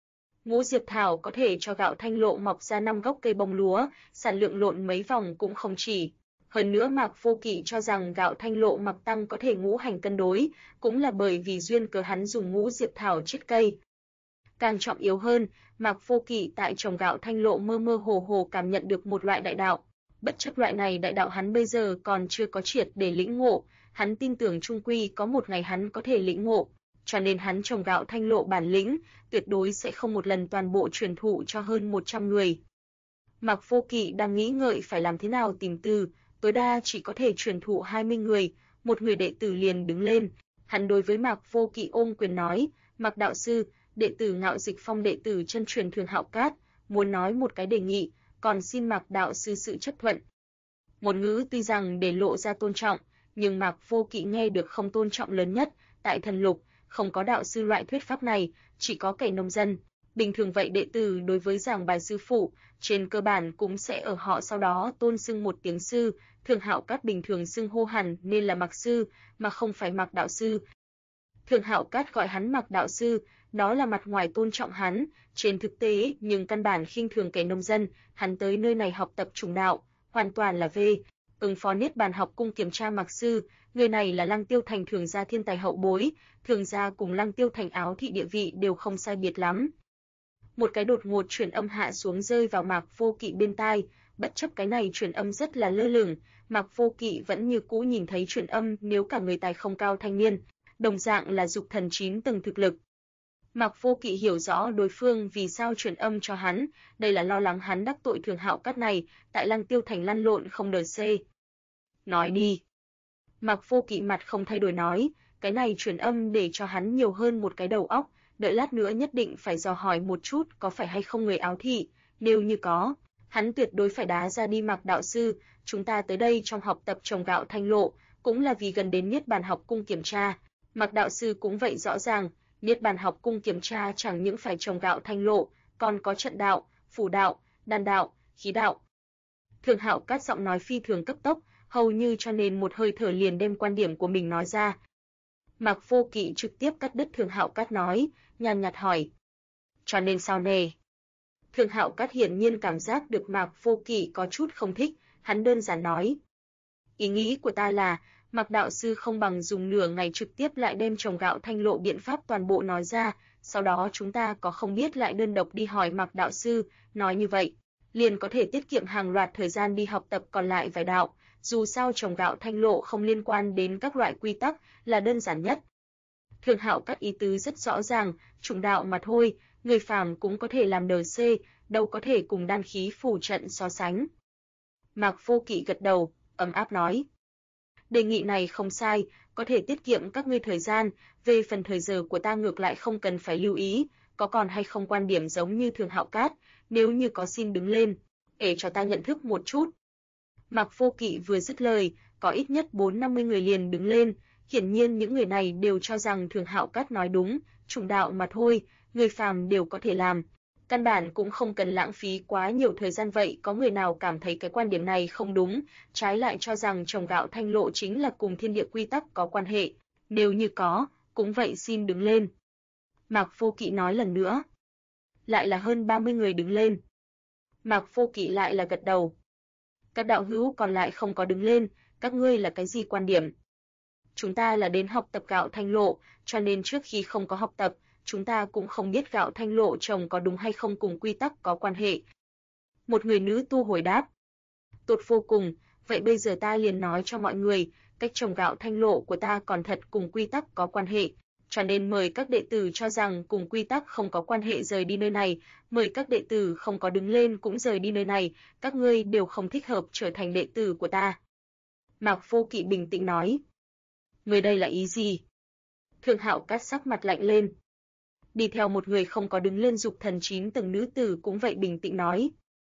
Ngũ diệp thảo có thể cho gạo thanh lộ mọc ra 5 gốc cây bông lúa, sản lượng lộn mấy vòng cũng không chỉ. Hơn nữa Mạc Vô Kỵ cho rằng gạo thanh lộ mọc tăng có thể ngũ hành cân đối, cũng là bởi vì duyên cớ hắn dùng ngũ diệp thảo chiết cây. Càng trọng yếu hơn, Mạc Vô Kỵ tại trồng gạo thanh lộ mơ mơ hồ hồ cảm nhận được một loại đại đạo. Bất chấp loại này đại đạo hắn bây giờ còn chưa có triệt để lĩnh ngộ, hắn tin tưởng chung quy có một ngày hắn có thể lĩnh ngộ, cho nên hắn trồng gạo thanh lộ bản lĩnh, tuyệt đối sẽ không một lần toàn bộ truyền thụ cho hơn 100 người. Mạc Vô Kỵ đang nghĩ ngợi phải làm thế nào tìm từ, tối đa chỉ có thể truyền thụ 20 người, một người đệ tử liền đứng lên, hắn đối với Mạc Vô Kỵ ôm quyền nói, Mạc đạo sư, đệ tử Ngạo Dịch Phong đệ tử chân truyền Thường Hạo Cát, muốn nói một cái đề nghị, còn xin Mạc đạo sư sự chấp thuận. Ngôn ngữ tuy rằng để lộ ra tôn trọng, nhưng Mạc Vô Kỵ nghe được không tôn trọng lớn nhất, tại thần lục, không có đạo sư loại thuyết pháp này, chỉ có kẻ nông dân. Bình thường vậy đệ tử đối với giảng bài sư phụ, trên cơ bản cũng sẽ ở họ sau đó tôn xưng một tiếng sư, Thường Hạo Cát bình thường xưng hô hẳn nên là Mạc sư, mà không phải Mạc đạo sư. Thường Hạo Cát gọi hắn Mạc đạo sư, đó là mặt ngoài tôn trọng hắn, trên thực tế nhưng căn bản khinh thường kẻ nông dân, hắn tới nơi này học tập trùng đạo, hoàn toàn là ứng phó Niết Bàn học cung kiểm tra Mạc sư, người này là Lăng Tiêu Thành Thường gia thiên tài hậu bối, Thường gia cùng Lăng Tiêu Thành Áo thị địa vị đều không sai biệt lắm. Một cái đột ngột truyền âm hạ xuống rơi vào Mạc Vô Kỵ bên tai, bất chấp cái này truyền âm rất là lơ lửng, Mạc Vô Kỵ vẫn như cũ nhìn thấy truyền âm nếu cả người tài không cao thanh niên, đồng dạng là dục thần 9 tầng thực lực. Mạc Vô Kỵ hiểu rõ đối phương vì sao truyền âm cho hắn, đây là lo lắng hắn đắc tội Thường Hạo Cát này, tại Lăng Tiêu Thành lăn lộn không đờ xê. Nói đi. Mạc Vô Kỵ mặt không thay đổi nói, cái này truyền âm để cho hắn nhiều hơn một cái đầu óc, đợi lát nữa nhất định phải dò hỏi một chút có phải hay không người Áo thị, nếu như có, hắn tuyệt đối phải đá ra đi. Mạc đạo sư, chúng ta tới đây trong học tập trồng gạo thanh lộ, cũng là vì gần đến Niết Bàn học cung kiểm tra. Mạc đạo sư cũng vậy rõ ràng, Niết Bàn học cung kiểm tra chẳng những phải trồng gạo thanh lộ, còn có trận đạo, phủ đạo, đan đạo, khí đạo. Thường Hạo Cát giọng nói phi thường cấp tốc, hầu như cho nên một hơi thở liền đem quan điểm của mình nói ra. Mạc Vô Kỵ trực tiếp cắt đứt Thường Hạo Cát nói, nhàn nhạt hỏi. Cho nên sao nè? Thường Hạo Cát hiển nhiên cảm giác được Mạc Vô Kỵ có chút không thích, hắn đơn giản nói. Ý nghĩ của ta là, Mạc đạo sư không bằng dùng nửa ngày trực tiếp lại đem trồng gạo thanh lộ biện pháp toàn bộ nói ra, sau đó chúng ta có không biết lại đơn độc đi hỏi Mạc đạo sư, nói như vậy, liền có thể tiết kiệm hàng loạt thời gian đi học tập còn lại vài đạo, dù sao trồng gạo thanh lộ không liên quan đến các loại quy tắc, là đơn giản nhất. Thường Hạo Cát ý tứ rất rõ ràng, trùng đạo mà thôi, người phàm cũng có thể làm NC, đâu có thể cùng đan khí phù trận so sánh. Mạc Vô Kỵ gật đầu, ấm áp nói. Đề nghị này không sai, có thể tiết kiệm các ngươi thời gian, về phần thời giờ của ta ngược lại không cần phải lưu ý, có còn hay không quan điểm giống như Thường Hạo Cát, nếu như có xin đứng lên, để cho ta nhận thức một chút. Mạc Vô Kỵ vừa dứt lời, có ít nhất 4-50 người liền đứng lên, hiển nhiên những người này đều cho rằng Thường Hạo Cát nói đúng, trùng đạo mà thôi, người phàm đều có thể làm. Căn bản cũng không cần lãng phí quá nhiều thời gian. Vậy có người nào cảm thấy cái quan điểm này không đúng, trái lại cho rằng trồng gạo thanh lộ chính là cùng thiên địa quy tắc có quan hệ, nếu như có, cũng vậy xin đứng lên. Mạc Vô Kỵ nói lần nữa. Lại là hơn 30 người đứng lên. Mạc Vô Kỵ lại là gật đầu. Các đạo hữu còn lại không có đứng lên, các ngươi là cái gì quan điểm? Chúng ta là đến học tập gạo thanh lộ, cho nên trước khi không có học tập, chúng ta cũng không biết gạo thanh lộ trồng có đúng hay không cùng quy tắc có quan hệ. Một người nữ tu hồi đáp. Tốt vô cùng, vậy bây giờ ta liền nói cho mọi người, cách trồng gạo thanh lộ của ta còn thật cùng quy tắc có quan hệ, cho nên mời các đệ tử cho rằng cùng quy tắc không có quan hệ rời đi nơi này, mời các đệ tử không có đứng lên cũng rời đi nơi này, các ngươi đều không thích hợp trở thành đệ tử của ta. Mạc Vô Kỵ bình tĩnh nói. Người đây là ý gì? Thường Hạo Cát sắc mặt lạnh lên. Đi theo một người không có đứng lên dục thần 9 tầng nữ tử cũng vậy bình tĩnh nói.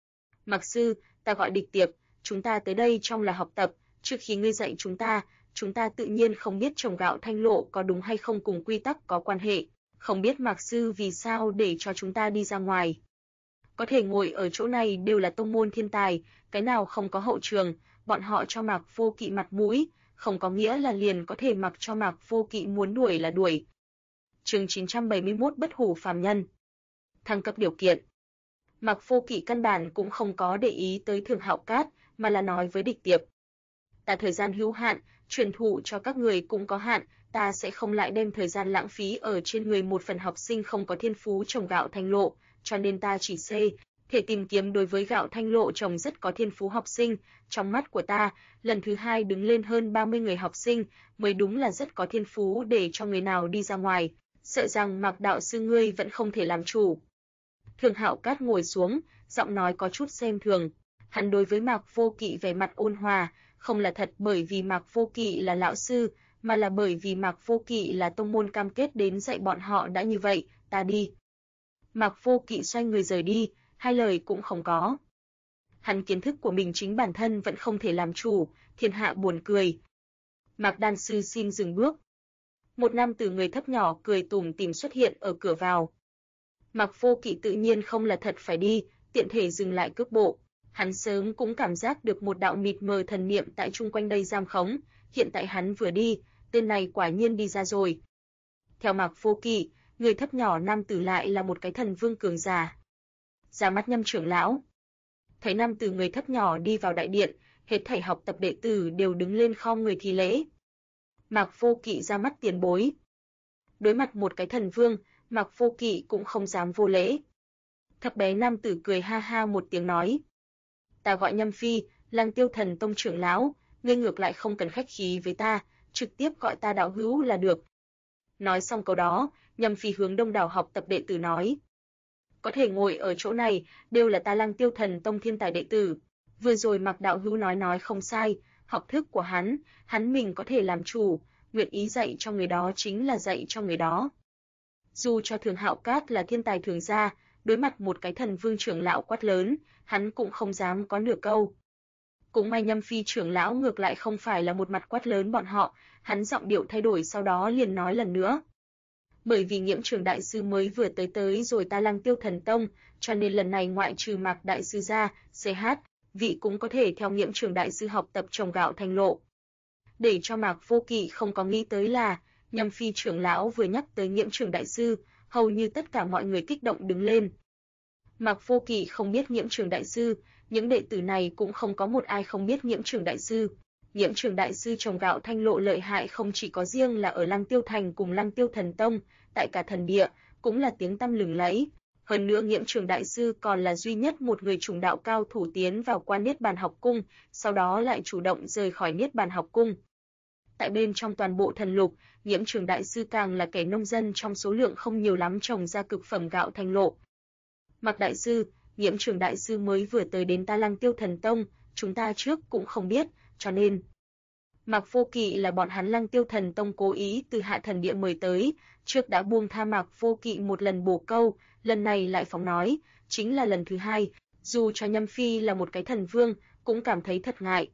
Mạc sư, ta gọi Địch Tiệp, chúng ta tới đây trong là học tập, trước khi ngươi dạy chúng ta tự nhiên không biết trồng gạo thanh lộ có đúng hay không cùng quy tắc có quan hệ, không biết Mạc sư vì sao để cho chúng ta đi ra ngoài. Có thể ngồi ở chỗ này đều là tông môn thiên tài, cái nào không có hậu trường, bọn họ cho Mạc Vô Kỵ mặt mũi, không có nghĩa là liền có thể mặc cho Mạc Vô Kỵ muốn đuổi là đuổi. Chương 971 Bất hủ phàm nhân. Thăng cấp điều kiện. Mạc Vô Kỵ căn bản cũng không có để ý tới Thường Hạo Cát, mà là nói với Địch Tiệp. Ta thời gian hữu hạn, truyền thụ cho các người cũng có hạn, ta sẽ không lại đem thời gian lãng phí ở trên người một phần học sinh không có thiên phú trồng gạo thanh lộ, cho nên ta chỉ Thể tìm kiếm đối với Gạo Thanh Lộ trông rất có thiên phú học sinh, trong mắt của ta, lần thứ hai đứng lên hơn 30 người học sinh, mới đúng là rất có thiên phú để cho người nào đi ra ngoài, sợ rằng Mạc đạo sư ngươi vẫn không thể làm chủ. Thường Hạo Cát ngồi xuống, giọng nói có chút xem thường. Hắn đối với Mạc Vô Kỵ vẻ mặt ôn hòa, không là thật bởi vì Mạc Vô Kỵ là lão sư, mà là bởi vì Mạc Vô Kỵ là tông môn cam kết đến dạy bọn họ đã như vậy, ta đi. Mạc Vô Kỵ xoay người rời đi, hai lời cũng không có. Hắn kiến thức của mình chính bản thân vẫn không thể làm chủ, thiên hạ buồn cười. Mạc đan sư xin dừng bước. Một nam tử người thấp nhỏ cười tủm tỉm xuất hiện ở cửa vào. Mạc Vô Kỵ tự nhiên không là thật phải đi, tiện thể dừng lại cước bộ. Hắn sớm cũng cảm giác được một đạo mịt mờ thần niệm tại chung quanh đây giam khống, hiện tại hắn vừa đi, tên này quả nhiên đi ra rồi. Theo Mạc Vô Kỵ, người thấp nhỏ nam tử lại là một cái thần vương cường giả. Ra mắt Nhâm trưởng lão. Thấy nam tử người thấp nhỏ đi vào đại điện, hết thảy học tập đệ tử đều đứng lên khom người thi lễ. Mạc Vô Kỵ ra mắt tiền bối. Đối mặt một cái thần vương, Mạc Vô Kỵ cũng không dám vô lễ. Thấp bé nam tử cười ha ha một tiếng nói: "Ta gọi Nhâm Phi, Lăng Tiêu Thần Tông trưởng lão, ngươi ngược lại không cần khách khí với ta, trực tiếp gọi ta đạo hữu là được." Nói xong câu đó, Nhâm Phi hướng đông đảo học tập đệ tử nói: "Có thể ngồi ở chỗ này, đều là ta Lăng Tiêu Thần Tông thiên tài đệ tử. Vừa rồi Mạc đạo hữu nói không sai, học thức của hắn mình có thể làm chủ, nguyện ý dạy cho người đó chính là dạy cho người đó." Dù cho Thường Hạo Cát là thiên tài thường gia, đối mặt một cái thần vương trưởng lão quát lớn, hắn cũng không dám có nửa câu. Cũng may Nhâm Phi trưởng lão ngược lại không phải là một mặt quát lớn bọn họ, hắn giọng điệu thay đổi sau đó liền nói lần nữa: "Bởi vì Nghiễm Trường đại sư mới vừa tới rồi ta Lăng Tiêu Thần Tông, cho nên lần này ngoại trừ Mạc đại sư ra, CH, vị cũng có thể theo Nghiễm Trường đại sư học tập trồng gạo thanh lộ." Để cho Mạc Vô Kỵ không có nghĩ tới là, Nhâm Phi trưởng lão vừa nhắc tới Nghiễm Trường đại sư, hầu như tất cả mọi người kích động đứng lên. Mạc Vô Kỵ không biết Nghiễm Trường đại sư, những đệ tử này cũng không có một ai không biết Nghiễm Trường đại sư. Nghiễm Trường đại sư trồng gạo thanh lộ lợi hại không chỉ có riêng là ở Lăng Tiêu Thành cùng Lăng Tiêu Thần Tông, tại cả thần địa cũng là tiếng tăm lừng lẫy. Hơn nữa Nghiễm Trường đại sư còn là duy nhất một người trùng đạo cao thủ tiến vào qua Niết Bàn học cung, sau đó lại chủ động rời khỏi Niết Bàn học cung. Tại bên trong toàn bộ thần lục, Nghiễm Trường đại sư càng là kẻ nông dân trong số lượng không nhiều lắm trồng ra cực phẩm gạo thanh lộ. Mạc đại sư, Nghiễm Trường đại sư mới vừa tới đến ta Lăng Tiêu Thần Tông, chúng ta trước cũng không biết, cho nên Mạc Vô Kỵ là bọn hắn Lăng Tiêu Thần Tông cố ý từ hạ thần địa mời tới, trước đã buông tha Mạc Vô Kỵ một lần bổ câu, lần này lại phóng nói, chính là lần thứ hai, dù cho Nhâm Phi là một cái thần vương, cũng cảm thấy thật ngại.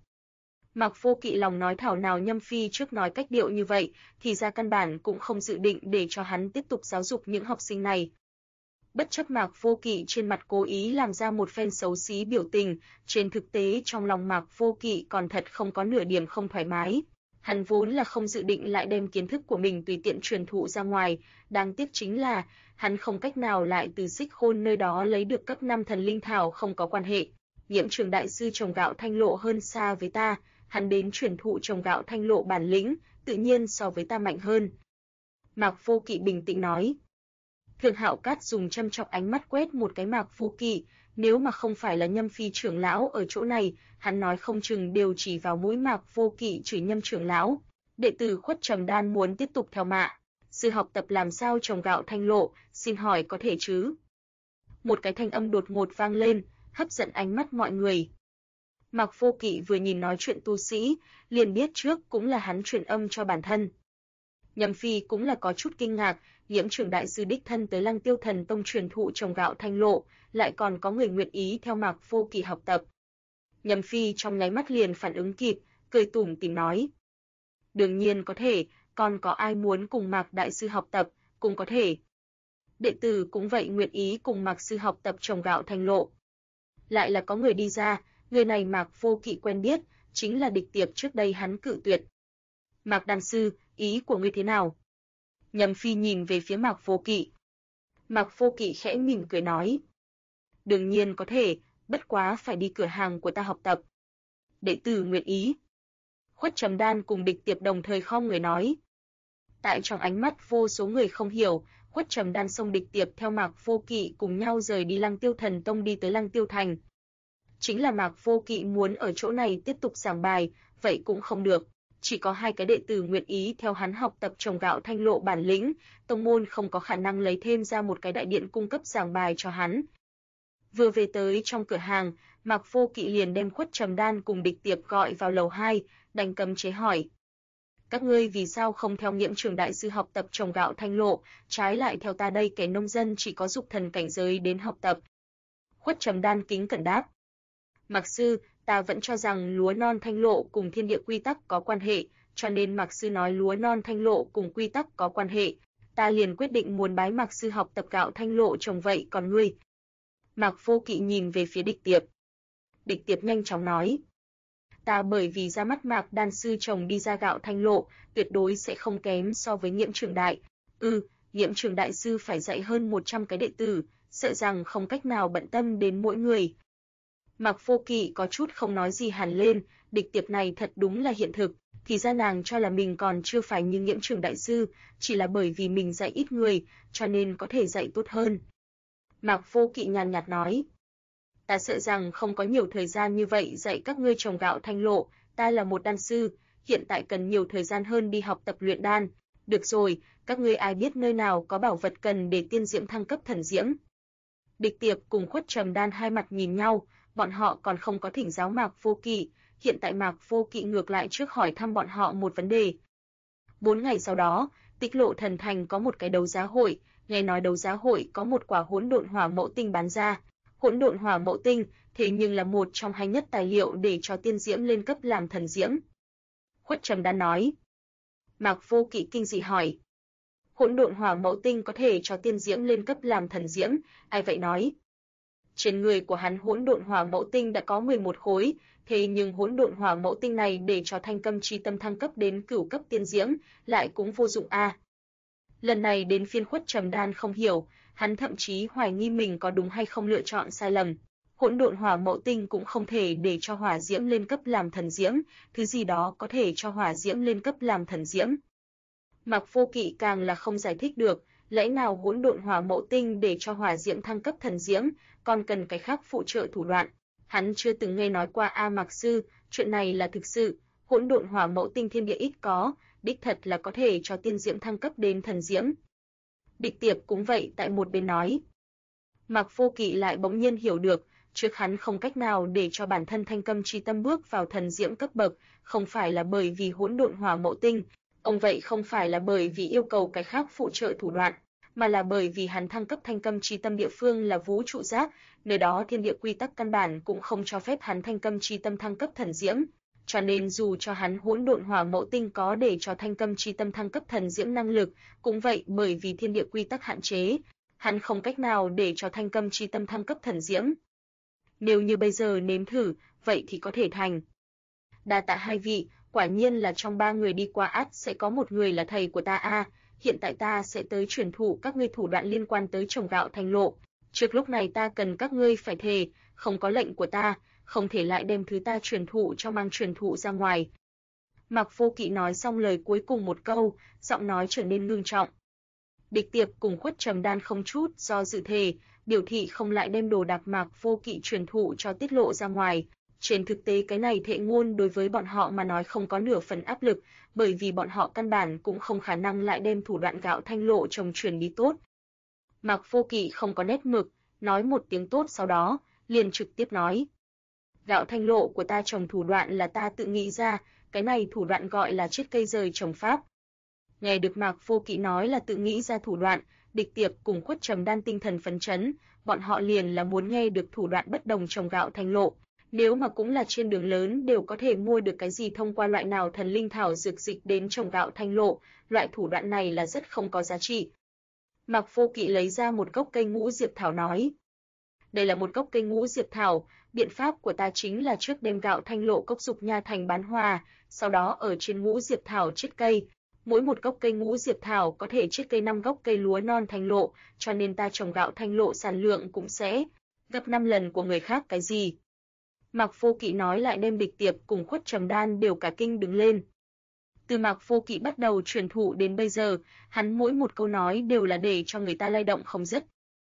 Mạc Vô Kỵ lòng nói thảo nào Nhâm Phi trước nói cách điệu như vậy, thì ra căn bản cũng không dự định để cho hắn tiếp tục giáo dục những học sinh này. Bất chấp Mạc Vô Kỵ trên mặt cố ý làm ra một phen xấu xí biểu tình, trên thực tế trong lòng Mạc Vô Kỵ còn thật không có nửa điểm không thoải mái. Hắn vốn là không dự định lại đem kiến thức của mình tùy tiện truyền thụ ra ngoài, đáng tiếc chính là hắn không cách nào lại từ Xích Khôn nơi đó lấy được cấp 5 thần linh thảo không có quan hệ. Nghiễm Trường đại sư trồng gạo thanh lộ hơn xa với ta, hắn đến truyền thụ trồng gạo thanh lộ bản lĩnh, tự nhiên so với ta mạnh hơn. Mạc Vô Kỵ bình tĩnh nói. Thường Hạo Cát dùng châm chọc ánh mắt quét một cái Mạc Vô Kỵ, nếu mà không phải là Nhâm Phi trưởng lão ở chỗ này, hắn nói không chừng đều chỉ vào mũi Mạc Vô Kỵ chửi Nhâm trưởng lão. Đệ tử Khuất Trầm Đan muốn tiếp tục theo Mạ sư học tập làm sao trồng gạo thanh lộ, xin hỏi có thể chứ? Một cái thanh âm đột ngột vang lên, hấp dẫn ánh mắt mọi người. Mạc Vô Kỵ vừa nhìn nói chuyện tu sĩ, liền biết trước cũng là hắn truyền âm cho bản thân. Nhâm Phi cũng là có chút kinh ngạc, Nghiễm Trường đại sư đích thân tới Lăng Tiêu Thần Tông truyền thụ trồng gạo thanh lộ, lại còn có người nguyện ý theo Mạc Vô Kỵ học tập. Nhâm Phi trong nháy mắt liền phản ứng kịp, cười tủm tỉm nói: "Đương nhiên có thể, còn có ai muốn cùng Mạc đại sư học tập, cũng có thể." Đệ tử cũng vậy nguyện ý cùng Mạc sư học tập trồng gạo thanh lộ. Lại là có người đi ra, người này Mạc Vô Kỵ quen biết, chính là địch tiệp trước đây hắn cự tuyệt. "Mạc đan sư, ý của ngươi thế nào?" Nhâm Phi nhìn về phía Mạc Vô Kỵ. Mạc Vô Kỵ khẽ mỉm cười nói: "Đương nhiên có thể, bất quá phải đi cửa hàng của ta học tập." Đệ tử nguyện ý. Khuất Trầm Đan cùng địch tiệp đồng thời khom người nói: Tại trong ánh mắt vô số người không hiểu, Khuất Trầm Đan xông Địch Tiệp theo Mạc Vô Kỵ cùng nhau rời đi Lăng Tiêu Thần Tông đi tới Lăng Tiêu Thành. Chính là Mạc Vô Kỵ muốn ở chỗ này tiếp tục giảng bài, vậy cũng không được. Chỉ có 2 cái đệ tử nguyện ý theo hắn học tập trồng gạo thanh lộ bản lĩnh, tông môn không có khả năng lấy thêm ra một cái đại điện cung cấp giảng bài cho hắn. Vừa về tới trong cửa hàng, Mạc Vô Kỵ liền đem Khuất Trầm Đan cùng Địch Tiệp gọi vào lầu 2, đành cấm chế hỏi: các ngươi vì sao không theo Nghiễm Trường đại sư học tập trồng gạo thanh lộ, trái lại theo ta đây kẻ nông dân chỉ có dục thần cảnh giới đến học tập? Khuất Trầm Đan kính cẩn đáp: Mạc sư, ta vẫn cho rằng lúa non thanh lộ cùng thiên địa quy tắc có quan hệ, cho nên Mạc sư nói lúa non thanh lộ cùng quy tắc có quan hệ, ta liền quyết định muốn bái Mạc sư học tập gạo thanh lộ trồng. Vậy còn ngươi? Mạc Vô Kỵ nhìn về phía Địch Tiệp. Địch Tiệp nhanh chóng nói: ta bởi vì ra mắt Mạc đan sư trồng đi ra gạo thanh lộ, tuyệt đối sẽ không kém so với Nghiễm Trường đại. Nghiễm Trường đại sư phải dạy hơn 100 cái đệ tử, sợ rằng không cách nào bận tâm đến mỗi người. Mạc Vô Kỵ có chút không nói gì hẳn lên, Địch Tiệp này thật đúng là hiện thực, thì ra nàng cho là mình còn chưa phải như Nghiễm Trường đại sư, chỉ là bởi vì mình dạy ít người, cho nên có thể dạy tốt hơn. Mạc Vô Kỵ nhàn nhạt nói: ta sợ rằng không có nhiều thời gian như vậy dạy các ngươi trồng gạo thanh lộ, ta là một đan sư, hiện tại cần nhiều thời gian hơn đi học tập luyện đan. Được rồi, các ngươi ai biết nơi nào có bảo vật cần để tiên diễm thăng cấp thần diễm? Địch Tiệp cùng Khuất Trầm Đan hai mặt nhìn nhau, bọn họ còn không có thỉnh giáo Mạc Vô Kỵ, hiện tại Mạc Vô Kỵ ngược lại trước hỏi thăm bọn họ một vấn đề. 4 ngày sau đó, Tích Lộ Thần Thành có một cái đấu giá hội, nghe nói đấu giá hội có một quả hỗn độn hỏa mẫu tinh bán ra. Hỗn độn hỏa mẫu tinh, thế nhưng là một trong hay nhất tài liệu để cho tiên diễm lên cấp làm thần diễm. Khuất Trầm Đan nói. Mạc Vô Kỵ kinh dị hỏi: hỗn độn hỏa mẫu tinh có thể cho tiên diễm lên cấp làm thần diễm, ai vậy nói? Trên người của hắn hỗn độn hỏa mẫu tinh đã có 11 khối, thế nhưng hỗn độn hỏa mẫu tinh này để cho thanh câm chi tâm thăng cấp đến cửu cấp tiên diễm, lại cũng vô dụng a. Lần này đến phiên Khuất Trầm Đan không hiểu, hắn thậm chí hoài nghi mình có đúng hay không lựa chọn sai lầm. Hỗn độn hỏa mẫu tinh cũng không thể để cho hỏa diễm lên cấp làm thần diễm, thứ gì đó có thể cho hỏa diễm lên cấp làm thần diễm. Mạc Vô Kỵ càng là không giải thích được, lẽ nào hỗn độn hỏa mẫu tinh để cho hỏa diễm thăng cấp thần diễm, còn cần cái khác phụ trợ thủ đoạn. Hắn chưa từng nghe nói qua Mạc sư, chuyện này là thực sự, hỗn độn hỏa mẫu tinh thiên địa ít có, đích thật là có thể cho tiên diễm thăng cấp đến thần diễm. Địch Tiệp cũng vậy tại một bên nói. Mạc Vô Kỵ lại bỗng nhiên hiểu được, trước hắn không cách nào để cho bản thân thanh câm chi tâm bước vào thần diễm cấp bậc, không phải là bởi vì hỗn độn hỏa mẫu tinh, ông vậy không phải là bởi vì yêu cầu cái khác phụ trợ thủ đoạn, mà là bởi vì hắn thăng cấp thanh câm chi tâm địa phương là vũ trụ giác, nơi đó thiên địa quy tắc căn bản cũng không cho phép hắn thanh câm chi tâm thăng cấp thần diễm. Cho nên dù cho hắn hỗn độn hỏa mẫu tinh có để cho thanh câm chi tâm thăng cấp thần diễm năng lực, cũng vậy bởi vì thiên địa quy tắc hạn chế, hắn không cách nào để cho thanh câm chi tâm thăng cấp thần diễm. Nếu như bây giờ nếm thử, vậy thì có thể thành. Đa tạ hai vị, quả nhiên là trong 3 người đi qua ắt sẽ có một người là thầy của ta hiện tại ta sẽ tới truyền thụ các ngươi thủ đoạn liên quan tới trồng gạo thanh lộ. Trước lúc này ta cần các ngươi phải thề, không có lệnh của ta, không thể lại đem thứ ta truyền thụ cho mang truyền thụ ra ngoài. Mạc Vô Kỵ nói xong lời cuối cùng một câu, giọng nói trở nên ngưng trọng. Địch Tiệp cùng Khuất Trầm Đan không chút do dự thề, biểu thị không lại đem đồ đạc Mạc Vô Kỵ truyền thụ cho tiết lộ ra ngoài. Trên thực tế cái này thệ ngôn đối với bọn họ mà nói không có nửa phần áp lực, bởi vì bọn họ căn bản cũng không khả năng lại đem thủ đoạn gạo thanh lộ trồng truyền đi tốt. Mạc Vô Kỵ không có nét mực, nói một tiếng tốt sau đó, liền trực tiếp nói. Gạo thanh lộ của ta trồng thủ đoạn là ta tự nghĩ ra, cái này thủ đoạn gọi là chiết cây rời trồng pháp. Nghe được Mạc Vô Kỵ nói là tự nghĩ ra thủ đoạn, Địch Tiệp cùng Khuất Trầm Đan tinh thần phấn chấn, bọn họ liền là muốn nghe được thủ đoạn bất đồng trồng gạo thanh lộ. Nếu mà cũng là trên đường lớn đều có thể mua được cái gì thông qua loại nào thần linh thảo dược dịch đến trồng gạo thanh lộ, loại thủ đoạn này là rất không có giá trị. Mạc Vô Kỵ lấy ra một gốc cây ngũ diệp thảo nói. Đây là một gốc cây ngũ diệp thảo, biện pháp của ta chính là trước đem gạo thanh lộ cốc dục nha thành bán hòa, sau đó ở trên ngũ diệp thảo chiết cây. Mỗi một gốc cây ngũ diệp thảo có thể chiết cây 5 gốc cây lúa non thanh lộ, cho nên ta trồng gạo thanh lộ sản lượng cũng sẽ gấp 5 lần của người khác cái gì. Mạc Vô Kỵ nói lại đem Địch Tiệp cùng Khuất Trầm Đan đều cả kinh đứng lên. Từ Mạc Vô Kỵ bắt đầu truyền thụ đến bây giờ, hắn mỗi một câu nói đều là để cho người ta lay động không dứt.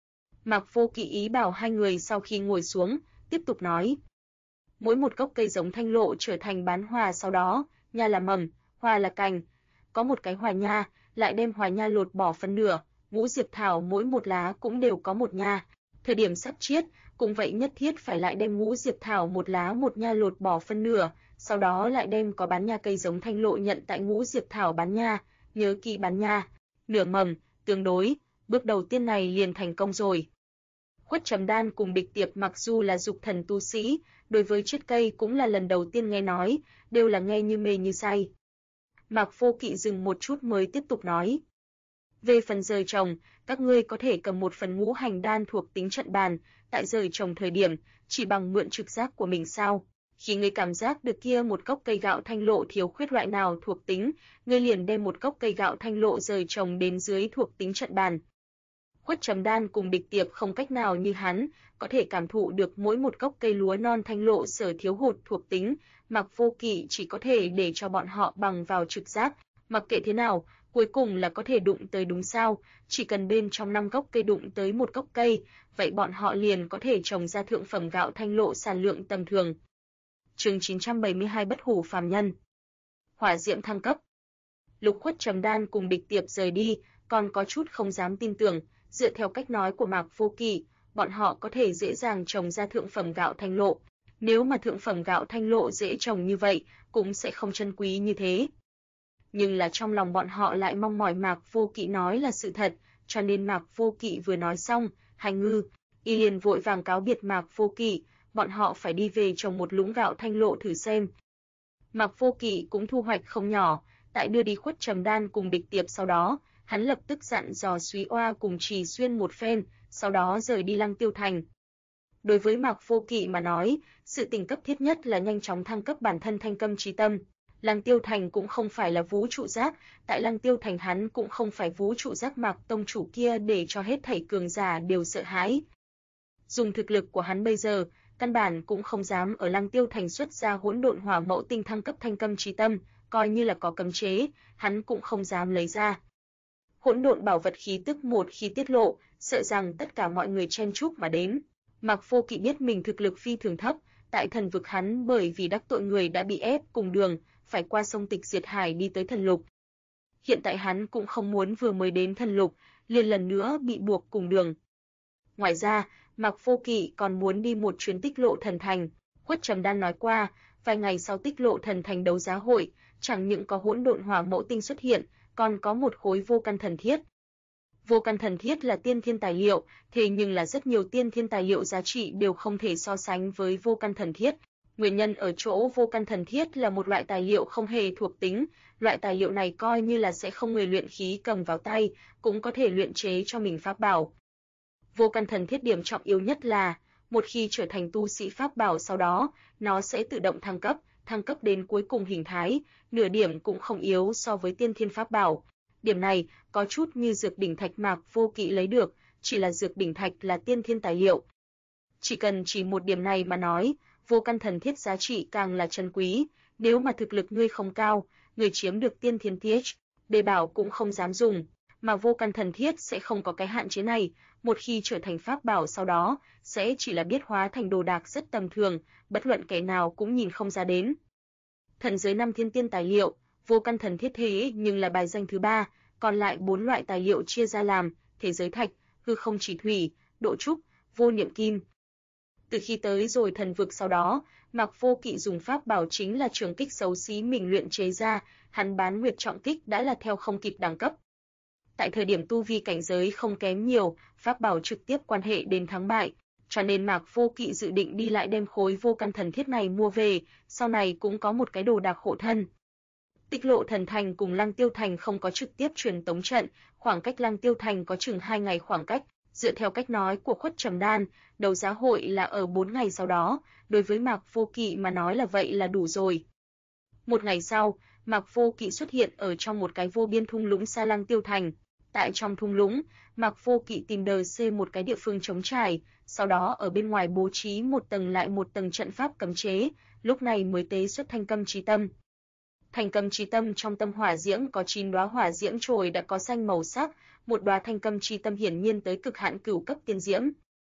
Mạc Vô Kỵ ý bảo hai người sau khi ngồi xuống, tiếp tục nói. Mỗi một gốc cây giống thanh lộ trở thành bán hoa, sau đó, nha là mầm, hoa là cành. Có một cái hòa nha, lại đem hòa nha lột bỏ phân nửa, ngũ diệp thảo mỗi một lá cũng đều có một nha. Thời điểm sắp chiết, cũng vậy nhất thiết phải lại đem ngũ diệp thảo một lá một nha lột bỏ phân nửa, sau đó lại đem có bán nha cây giống thanh lộ nhận tại ngũ diệp thảo bán nha, nhớ kỹ bán nha, nửa mầm, tương đối, bước đầu tiên này liền thành công rồi. Khuất Trầm Đan cùng Địch Tiệp mặc dù là dục thần tu sĩ, đối với chiết cây cũng là lần đầu tiên nghe nói, đều là nghe như mê như say. Mạc Vô Kỵ dừng một chút mới tiếp tục nói. Về phần rời trồng, các ngươi có thể cầm một phần ngũ hành đan thuộc tính trận bàn, tại rời trồng thời điểm, chỉ bằng mượn trực giác của mình sao? Khi ngươi cảm giác được kia một gốc cây gạo thanh lộ thiếu khuyết loại nào thuộc tính, ngươi liền đem một gốc cây gạo thanh lộ rời trồng đến dưới thuộc tính trận bàn. Khuất Trầm Đan cùng Địch Tiệp không cách nào như hắn, có thể cảm thụ được mỗi một gốc cây lúa non thanh lộ sở thiếu hụt thuộc tính, Mạc Vô Kỵ chỉ có thể để cho bọn họ bằng vào trực giác, mặc kệ thế nào, cuối cùng là có thể đụng tới đúng sao, chỉ cần bên trong 5 gốc cây đụng tới một gốc cây, vậy bọn họ liền có thể trồng ra thượng phẩm gạo thanh lộ sản lượng tầm thường. Chương 972 Bất hủ phàm nhân. Hỏa diệm thăng cấp. Lúc Khuất Trầm Đan cùng Địch Tiệp rời đi, còn có chút không dám tin tưởng, dựa theo cách nói của Mạc Vô Kỵ, bọn họ có thể dễ dàng trồng ra thượng phẩm gạo thanh lộ. Nếu mà thượng phẩm gạo thanh lộ dễ trồng như vậy, cũng sẽ không chân quý như thế. Nhưng là trong lòng bọn họ lại mong mỏi Mạc Vô Kỵ nói là sự thật, cho nên Mạc Vô Kỵ vừa nói xong, Hành Ngư, y liền vội vàng cáo biệt Mạc Vô Kỵ, bọn họ phải đi về trồng một lũng gạo thanh lộ thử xem. Mạc Vô Kỵ cũng thu hoạch không nhỏ, tại đưa đi Khuất Trầm Đan cùng Địch Tiệp sau đó, hắn lập tức dặn dò Súy Oa cùng Trì Xuyên một phen, sau đó rời đi Lăng Tiêu Thành. Đối với Mạc Vô Kỵ mà nói, sự tình cấp thiết nhất là nhanh chóng thăng cấp bản thân thanh câm chí tâm. Lăng Tiêu Thành cũng không phải là vũ trụ giác, tại Lăng Tiêu Thành hắn cũng không phải vũ trụ giác Mạc tông chủ kia để cho hết thảy cường giả đều sợ hãi. Dùng thực lực của hắn bây giờ, căn bản cũng không dám ở Lăng Tiêu Thành xuất ra hỗn độn hỏa mẫu tinh thăng cấp thanh câm chí tâm, coi như là có cấm chế, hắn cũng không dám lấy ra. Hỗn độn bảo vật khí tức một khi tiết lộ, sợ rằng tất cả mọi người chen chúc mà đến. Mạc Vô Kỵ biết mình thực lực phi thường thấp, tại thần vực hắn bởi vì đắc tội người đã bị ép cùng đường, phải qua sông Tịch Diệt Hải đi tới thần lục. Hiện tại hắn cũng không muốn vừa mới đến thần lục, liền lần nữa bị buộc cùng đường. Ngoài ra, Mạc Vô Kỵ còn muốn đi một chuyến Tích Lộ Thần Thành. Khuất Trầm Đan nói qua, vài ngày sau Tích Lộ Thần Thành đấu giá hội, chẳng những có hỗn độn hỏa mẫu tinh xuất hiện, còn có một khối vô căn thần thiết. Vô căn thần thiết là tiên thiên tài liệu, thế nhưng là rất nhiều tiên thiên tài liệu giá trị đều không thể so sánh với vô căn thần thiết. Nguyên nhân ở chỗ vô căn thần thiết là một loại tài liệu không hề thuộc tính, loại tài liệu này coi như là sẽ không người luyện khí cầm vào tay, cũng có thể luyện chế cho mình pháp bảo. Vô căn thần thiết điểm trọng yếu nhất là, một khi trở thành tu sĩ pháp bảo sau đó, nó sẽ tự động thăng cấp đến cuối cùng hình thái, nửa điểm cũng không yếu so với tiên thiên pháp bảo. Điểm này có chút như dược đỉnh thạch Mạc Vô Kỵ lấy được, chỉ là dược đỉnh thạch là tiên thiên tài liệu. Chỉ cần chỉ một điểm này mà nói, vô căn thần thiết giá trị càng là chân quý, nếu mà thực lực ngươi không cao, người chiếm được tiên thiên thiết, đề bảo cũng không dám dùng, mà vô căn thần thiết sẽ không có cái hạn chế này, một khi trở thành pháp bảo sau đó, sẽ chỉ là biết hóa thành đồ đạc rất tầm thường, bất luận kẻ nào cũng nhìn không ra đến. Thần giới 5 thiên tiên tài liệu, vô căn thần thiết thế nhưng là bài danh thứ 3, còn lại 4 loại tài liệu chia ra làm thế giới thạch, hư không chỉ thủy, độ trúc, vô niệm kim. Từ khi tới rồi thần vực sau đó, Mạc Vô Kỵ dùng pháp bảo chính là trường kích xấu xí mình luyện chế ra, hắn bán nguyệt trọng kích đã là theo không kịp đẳng cấp. Tại thời điểm tu vi cảnh giới không kém nhiều, pháp bảo trực tiếp quan hệ đến thắng bại, cho nên Mạc Vô Kỵ dự định đi lại đem khối vô căn thần thiết này mua về, sau này cũng có một cái đồ đạc hộ thân. Tích Lộ Thần Thành cùng Lăng Tiêu Thành không có trực tiếp truyền tống trận, khoảng cách Lăng Tiêu Thành có chừng 2 ngày khoảng cách, dựa theo cách nói của Khuất Trầm Đan, đấu giá hội là ở 4 ngày sau đó, đối với Mạc Vô Kỵ mà nói là vậy là đủ rồi. Một ngày sau, Mạc Vô Kỵ xuất hiện ở trong một cái vô biên thung lũng xa Lăng Tiêu Thành. Tại trong thung lũng, Mạc Vô Kỵ tìm đờ xê một cái địa phương trống trải, sau đó ở bên ngoài bố trí một tầng lại một tầng trận pháp cấm chế, lúc này mới tế xuất thanh câm chí tâm. Thành Cầm Chi Tâm trong tâm hỏa diễm có 9 đóa hỏa diễm chồi đã có xanh màu sắc, một đóa Thành Cầm Chi Tâm hiển nhiên tới cực hạn cửu cấp tiên diễm.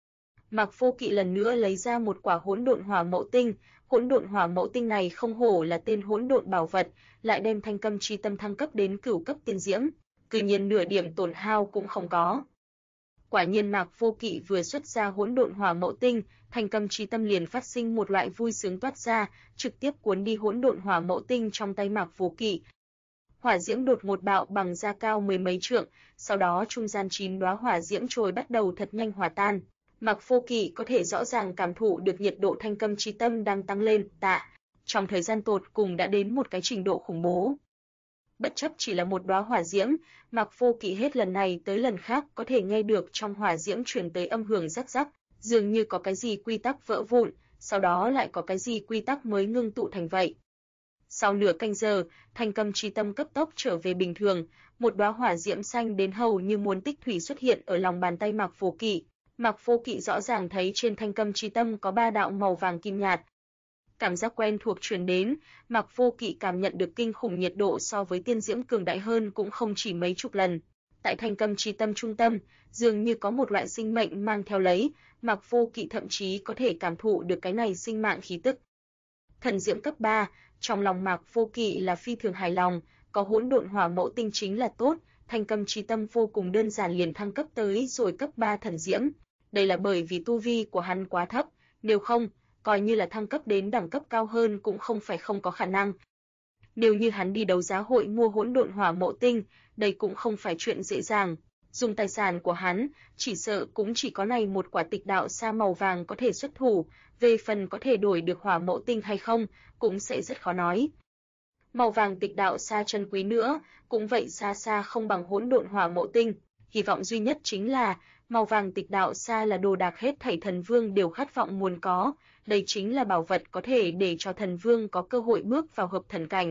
Mạc Vô Kỵ lần nữa lấy ra một quả hỗn độn hỏa mậu tinh, hỗn độn hỏa mậu tinh này không hổ là tên hỗn độn bảo vật, lại đem Thành Cầm Chi Tâm thăng cấp đến cửu cấp tiên diễm, cứ nhiên nửa điểm tổn hao cũng không có. Quả nhiên Mạc Vô Kỵ vừa xuất ra hỗn độn hỏa mậu tinh, Thành Cầm Chi Tâm liền phát sinh một loại vui sướng toát ra, trực tiếp cuốn đi hỗn độn hỏa mậu tinh trong tay Mạc Vô Kỵ. Hỏa diễm đột ngột bạo bằng ra cao mười mấy trượng, sau đó trung gian 9 đóa hỏa diễm trồi bắt đầu thật nhanh hòa tan. Mạc Vô Kỵ có thể rõ ràng cảm thụ được nhiệt độ Thành Cầm Chi Tâm đang tăng lên, trong thời gian tột cùng đã đến một cái trình độ khủng bố. Bất chấp chỉ là một đóa hỏa diễm, Mạc Vô Kỵ hết lần này tới lần khác có thể nghe được trong hỏa diễm truyền tới âm hưởng rắc rắc, dường như có cái gì quy tắc vỡ vụn, sau đó lại có cái gì quy tắc mới ngưng tụ thành vậy. Sau nửa canh giờ, Thành Cầm Chi Tâm cấp tốc trở về bình thường, một đóa hỏa diễm xanh đến hầu như muốn tích thủy xuất hiện ở lòng bàn tay Mạc Vô Kỵ. Mạc Vô Kỵ rõ ràng thấy trên Thành Cầm Chi Tâm có 3 đạo màu vàng kim nhạt. Cảm giác quen thuộc truyền đến, Mạc Vô Kỵ cảm nhận được kinh khủng nhiệt độ so với tiên diễm cường đại hơn cũng không chỉ mấy chục lần. Tại Thành Cầm Chi Tâm trung tâm, dường như có một loại sinh mệnh mang theo lấy, Mạc Vô Kỵ thậm chí có thể cảm thụ được cái này sinh mạng khí tức. Thần diễm cấp 3, trong lòng Mạc Vô Kỵ là phi thường hài lòng, có hỗn độn hỏa mậu tinh chính là tốt, Thành Cầm Chi Tâm vô cùng đơn giản liền thăng cấp tới rồi cấp 3 thần diễm. Đây là bởi vì tu vi của hắn quá thấp, nếu không, coi như là thăng cấp đến đẳng cấp cao hơn cũng không phải không có khả năng. Nếu như hắn đi đấu giá hội mua hỗn độn hỏa mậu tinh, đây cũng không phải chuyện dễ dàng. Dùng tài sản của hắn, chỉ sợ cũng chỉ có này một quả tịch đạo sa màu vàng có thể xuất thủ, về phần có thể đổi được hỏa mậu tinh hay không, cũng sẽ rất khó nói. Màu vàng tịch đạo sa chân quý nữa, cũng vậy xa xa không bằng hỗn độn hỏa mậu tinh. Hy vọng duy nhất chính là, màu vàng tịch đạo sa là đồ đạc hết thảy thần vương đều khát vọng muốn có, đây chính là bảo vật có thể để cho thần vương có cơ hội bước vào hợp thần cảnh.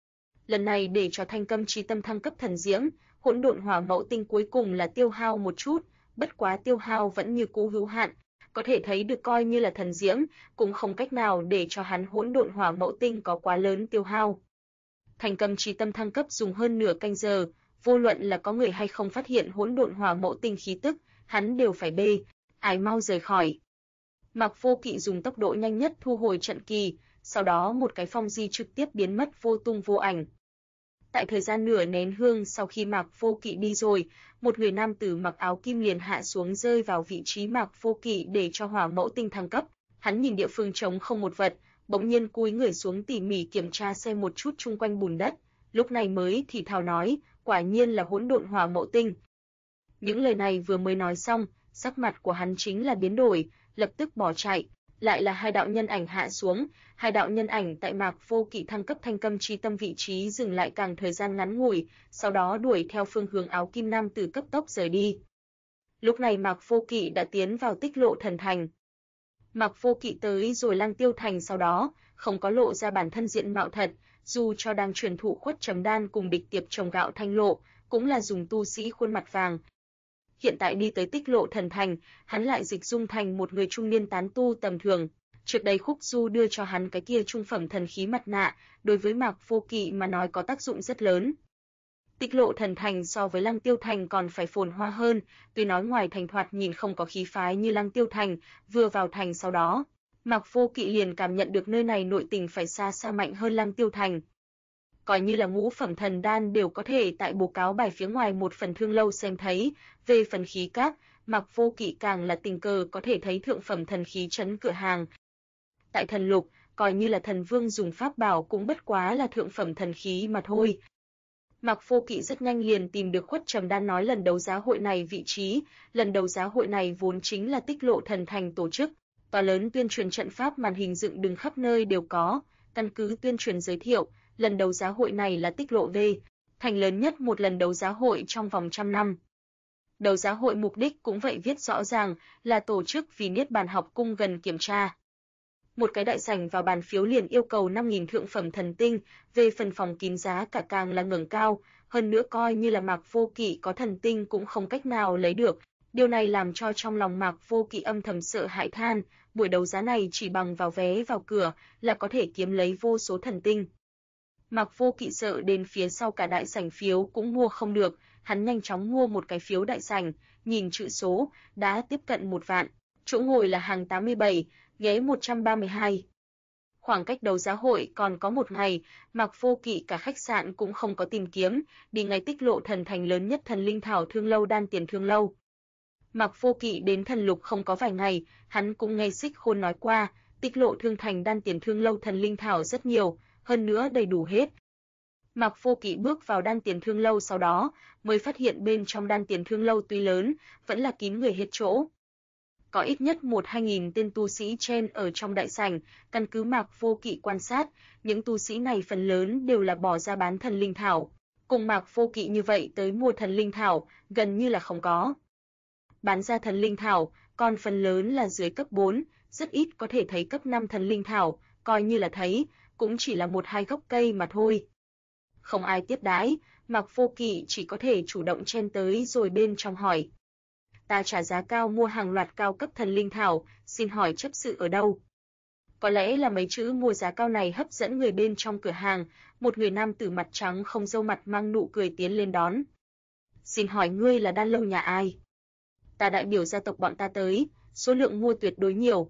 Lần này để cho Thành Cầm Chi Tâm thăng cấp thần diễm, hỗn độn hỏa mậu tinh cuối cùng là tiêu hao một chút, bất quá tiêu hao vẫn như cũ hữu hạn, có thể thấy được coi như là thần diễm, cũng không cách nào để cho hắn hỗn độn hỏa mậu tinh có quá lớn tiêu hao. Thành Cầm Chi Tâm thăng cấp dùng hơn nửa canh giờ, vô luận là có người hay không phát hiện hỗn độn hỏa mậu tinh khí tức, hắn đều phải ái mau rời khỏi. Mạc Vô Kỵ dùng tốc độ nhanh nhất thu hồi trận kỳ, sau đó một cái phong di trực tiếp biến mất vô tung vô ảnh. Tại thời gian nửa nén hương sau khi Mạc Vô Kỵ đi rồi, một người nam tử mặc áo kim liền hạ xuống rơi vào vị trí Mạc Vô Kỵ để cho hỏa mẫu tinh thăng cấp. Hắn nhìn địa phương trống không một vật, bỗng nhiên cúi người xuống tỉ mỉ kiểm tra xem một chút chung quanh bùn đất, lúc này mới thì thào nói, quả nhiên là hỗn độn hỏa mậu tinh. Những lời này vừa mới nói xong, sắc mặt của hắn chính là biến đổi, lập tức bỏ chạy. Lại là 2 đạo nhân ảnh hạ xuống, 2 đạo nhân ảnh tại Mạc Vô Kỵ thăng cấp Thành Cầm Chi Tâm vị trí dừng lại càng thời gian ngắn ngủi, sau đó đuổi theo phương hướng áo kim nam tử cấp tốc rời đi. Lúc này Mạc Vô Kỵ đã tiến vào Tích Lộ Thần Thành. Mạc Vô Kỵ tới rồi Lăng Tiêu Thành sau đó, không có lộ ra bản thân diện mạo thật, dù cho đang truyền thụ khuất trầm đan cùng địch tiệp trồng gạo thanh lộ, cũng là dùng tu sĩ khuôn mặt vàng. Hiện tại đi tới Tích Lộ Thần Thành, hắn lại dịch dung thành một người trung niên tán tu tầm thường. Trước đây Khúc Du đưa cho hắn cái kia trung phẩm thần khí mặt nạ, đối với Mạc Vô Kỵ mà nói có tác dụng rất lớn. Tích Lộ Thần Thành so với Lăng Tiêu Thành còn phải phồn hoa hơn, tuy nói ngoài thành thoạt nhìn không có khí phái như Lăng Tiêu Thành, vừa vào thành sau đó, Mạc Vô Kỵ liền cảm nhận được nơi này nội tình phải xa xa mạnh hơn Lăng Tiêu Thành. Coi như là ngũ phẩm thần đan đều có thể tại bố cáo bài phía ngoài một phần thương lâu xem thấy, về phần khí các, Mạc Vô Kỵ càng là tình cờ có thể thấy thượng phẩm thần khí trấn cửa hàng. Tại thần lục, coi như là thần vương dùng pháp bảo cũng bất quá là thượng phẩm thần khí mà thôi. Mạc Vô Kỵ rất nhanh liền tìm được khuất trầm đan nói lần đấu giá hội này vị trí, lần đấu giá hội này vốn chính là Tích Lộ Thần Thành tổ chức, to lớn tuyên truyền trận pháp màn hình dựng đứng khắp nơi đều có, căn cứ tuyên truyền giới thiệu, lần đấu giá hội này là Tích Lộ V, thành lớn nhất một lần đấu giá hội trong vòng 100 năm. Đấu giá hội mục đích cũng vậy viết rõ ràng, là tổ chức vì Niết Bàn học cung gần kiểm tra. Một cái đại sảnh vào bàn phiếu liền yêu cầu 5.000 thượng phẩm thần tinh, về phần phòng kín giá cả càng là ngẩng cao, hơn nữa coi như là Mạc Vô Kỵ có thần tinh cũng không cách nào lấy được. Điều này làm cho trong lòng Mạc Vô Kỵ âm thầm sợ hãi than, buổi đấu giá này chỉ bằng vào vé vào cửa là có thể kiếm lấy vô số thần tinh. Mạc Vô Kỵ sợ đến phía sau cả đại sảnh phiếu cũng mua không được, hắn nhanh chóng mua một cái phiếu đại sảnh, nhìn chữ số, đã tiếp cận 1 vạn. Chỗ ngồi là hàng 87, ghế 132. Khoảng cách đấu giá hội còn có 1 ngày, Mạc Vô Kỵ cả khách sạn cũng không có tìm kiếm, đi ngay Tích Lộ thần thành lớn nhất Thần Linh Thảo Thương Lâu Đan Tiền Thương Lâu. Mạc Vô Kỵ đến Thần Lục không có vài ngày, hắn cũng nghe Xích Khôn nói qua, Tích Lộ Thương Thành Đan Tiền Thương Lâu Thần Linh Thảo rất nhiều, hơn nữa đầy đủ hết. Mạc Vô Kỵ bước vào Đan Tiền Thương Lâu sau đó, mới phát hiện bên trong Đan Tiền Thương Lâu tuy lớn, vẫn là kín người hết chỗ. Có ít nhất 1-2 nghìn tên tu sĩ chen ở trong đại sảnh, căn cứ Mạc Vô Kỵ quan sát, những tu sĩ này phần lớn đều là bỏ ra bán thần linh thảo. Cùng Mạc Vô Kỵ như vậy tới mua thần linh thảo, gần như là không có. Bán ra thần linh thảo, còn phần lớn là dưới cấp 4, rất ít có thể thấy cấp 5 thần linh thảo, coi như là thấy, cũng chỉ là 1-2 gốc cây mà thôi. Không ai tiếp đãi, Mạc Vô Kỵ chỉ có thể chủ động chen tới rồi bên trong hỏi. Ta trả giá cao mua hàng loạt cao cấp thần linh thảo, xin hỏi chấp sự ở đâu? Có lẽ là mấy chữ mua giá cao này hấp dẫn người bên trong cửa hàng, một người nam tử mặt trắng không râu mặt mang nụ cười tiến lên đón. Xin hỏi ngươi là đan lâu nhà ai? Ta đại biểu gia tộc bọn ta tới, số lượng mua tuyệt đối nhiều.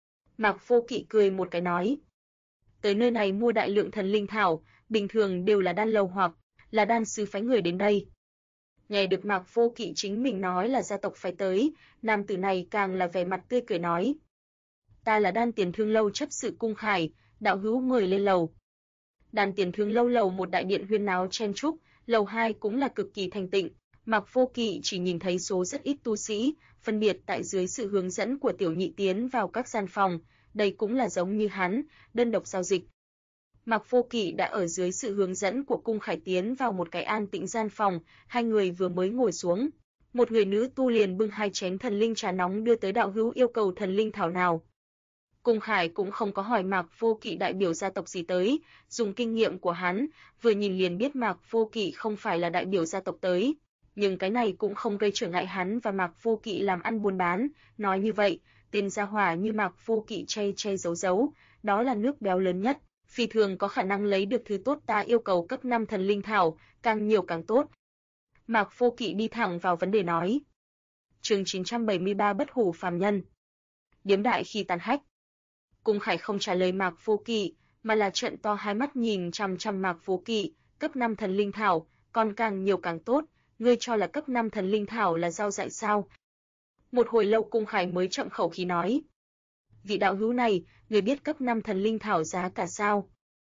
Mạc Vô Kỵ cười một cái nói. Tới nơi này mua đại lượng thần linh thảo, bình thường đều là đan lầu hoặc là đan sư phái người đến đây. Nghe được Mạc Vô Kỵ chính mình nói là gia tộc phải tới, nam tử này càng là vẻ mặt tươi cười nói. Ta là Đan Tiền Thương Lâu chấp sự Cung Khải, đạo hữu mời lên lầu. Đan Tiền Thương Lâu lầu một đại điện huyên náo chen chúc, lầu 2 cũng là cực kỳ thanh tịnh. Mạc Vô Kỵ chỉ nhìn thấy số rất ít tu sĩ, phân biệt tại dưới sự hướng dẫn của Tiểu Nhị tiến vào các gian phòng, đây cũng là giống như hắn, đơn độc giao dịch. Mạc Vô Kỵ đã ở dưới sự hướng dẫn của Cung Khải tiến vào một cái an tĩnh gian phòng, hai người vừa mới ngồi xuống, một người nữ tu liền bưng 2 chén thần linh trà nóng đưa tới đạo hữu yêu cầu thần linh thảo nào. Cung Khải cũng không có hỏi Mạc Vô Kỵ đại biểu gia tộc gì tới, dùng kinh nghiệm của hắn, vừa nhìn liền biết Mạc Vô Kỵ không phải là đại biểu gia tộc tới, nhưng cái này cũng không gây trở ngại hắn và Mạc Vô Kỵ làm ăn buôn bán, nói như vậy, tên gia hỏa như Mạc Vô Kỵ che giấu giấu, đó là nước béo lớn nhất. Phi thường có khả năng lấy được thứ tốt ta yêu cầu cấp 5 thần linh thảo, càng nhiều càng tốt. Mạc Vô Kỵ đi thẳng vào vấn đề nói. Chương 973 Bất hủ phàm nhân. Điếm đại khi tàn khách. Cung Khải không trả lời Mạc Vô Kỵ, mà là trợn to hai mắt nhìn chằm chằm Mạc Vô Kỵ, cấp 5 thần linh thảo, còn càng nhiều càng tốt, ngươi cho là cấp 5 thần linh thảo là rau dại sao? Một hồi lâu Cung Khải mới chậm khẩu khí nói. Vị đạo hữu này, người biết cấp 5 thần linh thảo giá cả sao?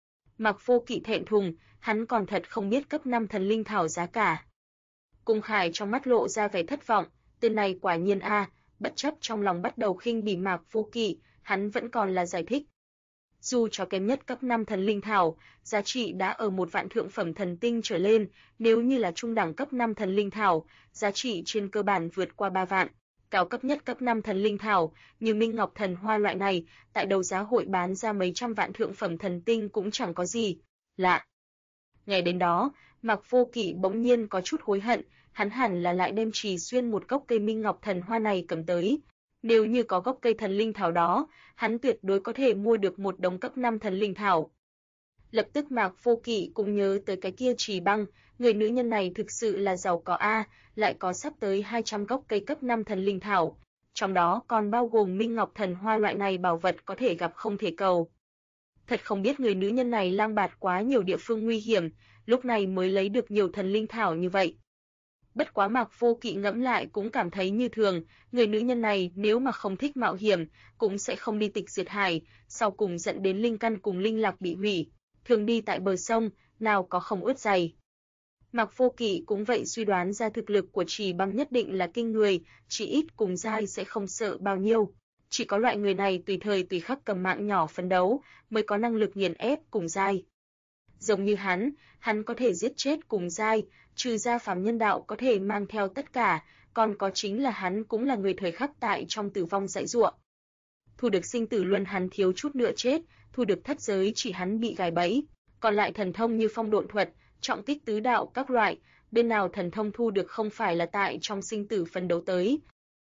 Mạc Vô Kỵ thẹn thùng, hắn còn thật không biết cấp 5 thần linh thảo giá cả. Cung Khải trong mắt lộ ra vẻ thất vọng, tên này quả nhiên bất chấp trong lòng bắt đầu khinh bỉ Mạc Vô Kỵ, hắn vẫn còn là giải thích. Dù cho kém nhất cấp 5 thần linh thảo, giá trị đã ở 1 vạn thượng phẩm thần tinh trở lên, nếu như là trung đẳng cấp 5 thần linh thảo, giá trị trên cơ bản vượt qua 3 vạn. Cao cấp nhất cấp 5 thần linh thảo, như Minh Ngọc Thần Hoa loại này, tại đấu giá hội bán ra mấy trăm vạn thượng phẩm thần tinh cũng chẳng có gì lạ. Nghe đến đó, Mạc Vô Kỵ bỗng nhiên có chút hối hận, hắn hẳn là lại đem Trì Xuyên một gốc cây Minh Ngọc Thần Hoa này cầm tới. Nếu như có gốc cây thần linh thảo đó, hắn tuyệt đối có thể mua được một đống cấp 5 thần linh thảo. Lập tức Mạc Vô Kỵ cũng nhớ tới cái kia Trì Băng, người nữ nhân này thực sự là giàu có lại có sắp tới 200 gốc cây cấp 5 thần linh thảo, trong đó còn bao gồm Minh Ngọc Thần Hoa loại này bảo vật có thể gặp không thể cầu. Thật không biết người nữ nhân này lang bạt quá nhiều địa phương nguy hiểm, lúc này mới lấy được nhiều thần linh thảo như vậy. Bất quá Mạc Vô Kỵ ngẫm lại cũng cảm thấy như thường, người nữ nhân này nếu mà không thích mạo hiểm, cũng sẽ không đi tịch diệt hải, sau cùng dẫn đến linh căn cùng linh lạc bị hủy. Thường đi tại bờ sông, nào có không ướt giày. Mạc Vô Kỵ cũng vậy suy đoán ra thực lực của Trì Băng nhất định là kinh người, chỉ ít cùng giai sẽ không sợ bao nhiêu. Chỉ có loại người này tùy thời tùy khắc cầm mạng nhỏ phấn đấu, mới có năng lực nghiền ép cùng giai. Giống như hắn có thể giết chết cùng giai, trừ ra phàm nhân đạo có thể mang theo tất cả, còn có chính là hắn cũng là người thời khắc tại trong tử vong dãy giụa. Thu được sinh tử luân hắn thiếu chút nữa chết, thu được thất giới chỉ hắn bị gài bẫy, còn lại thần thông như phong độn thuật, trọng kích tứ đạo các loại, bên nào thần thông thu được không phải là tại trong sinh tử phân đấu tới.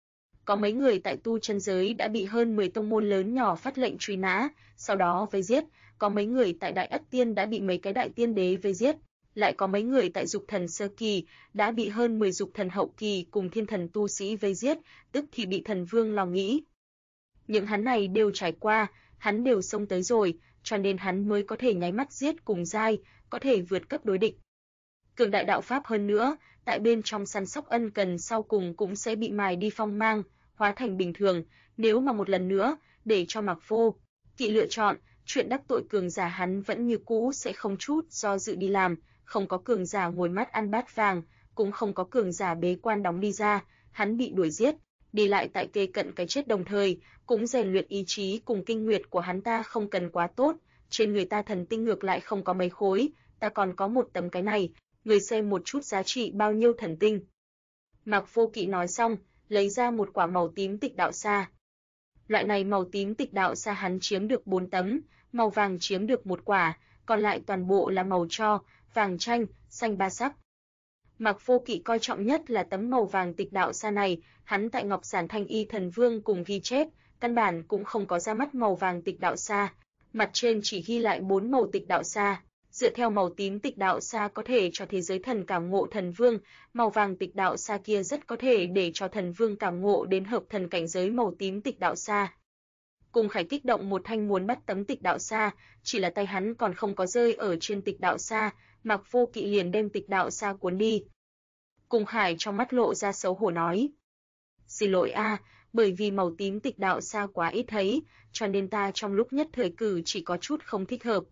Có mấy người tại tu chân giới đã bị hơn 10 tông môn lớn nhỏ phát lệnh truy nã, sau đó vây giết, có mấy người tại Đại Ất Tiên đã bị mấy cái đại tiên đế vây giết, lại có mấy người tại dục thần sơ kỳ đã bị hơn 10 dục thần hậu kỳ cùng thiên thần tu sĩ vây giết, tức thì bị thần vương lo nghĩ. Những hắn này đều trải qua, hắn đều xông tới rồi, cho nên hắn mới có thể nháy mắt giết cùng giai, có thể vượt cấp đối địch. Cường đại đạo pháp hơn nữa, tại bên trong săn sóc ân cần sau cùng cũng sẽ bị mài đi phong mang, hóa thành bình thường, nếu mà một lần nữa, để cho Mạc Vô Kỵ lựa chọn, chuyện đắc tội cường giả hắn vẫn như cũ sẽ không chút do dự đi làm, không có cường giả ngồi mắt ăn bát vàng, cũng không có cường giả bế quan đóng đi ra, hắn bị đuổi giết, đi lại tại kề cận cái chết đồng thời, cũng rèn luyện ý chí cùng kinh nguyệt của hắn ta không cần quá tốt, trên người ta thần tinh ngược lại không có mấy khối, ta còn có một tấm cái này, người xem một chút giá trị bao nhiêu thần tinh. Mạc Vô Kỵ nói xong, lấy ra một quả màu tím tịch đạo sa. Loại này màu tím tịch đạo sa hắn chiếm được 4 tấm, màu vàng chiếm được 1 quả, còn lại toàn bộ là màu tro, vàng chanh, xanh ba sắc. Mạc Vô Kỵ coi trọng nhất là tấm màu vàng tịch đạo sa này, hắn tại Ngọc Giản Thanh Y Thần Vương cùng ghi chép, căn bản cũng không có ra mắt màu vàng tịch đạo sa, mặt trên chỉ ghi lại 4 màu tịch đạo sa. Dựa theo màu tím tịch đạo sa có thể cho thế giới thần cảm ngộ thần vương, màu vàng tịch đạo sa kia rất có thể để cho thần vương cảm ngộ đến hợp thần cảnh giới màu tím tịch đạo sa. Cung Khải kích động một thanh muốn bắt tấm tịch đạo sa, chỉ là tay hắn còn không có rơi ở trên tịch đạo sa, Mạc Vô Kỵ liền đem tịch đạo sa cuốn đi. Cung Khải trong mắt lộ ra xấu hổ nói: "Xin lỗi a, bởi vì màu tím tịch đạo sa quá ít thấy, cho nên ta trong lúc nhất thời cử chỉ có chút không thích hợp."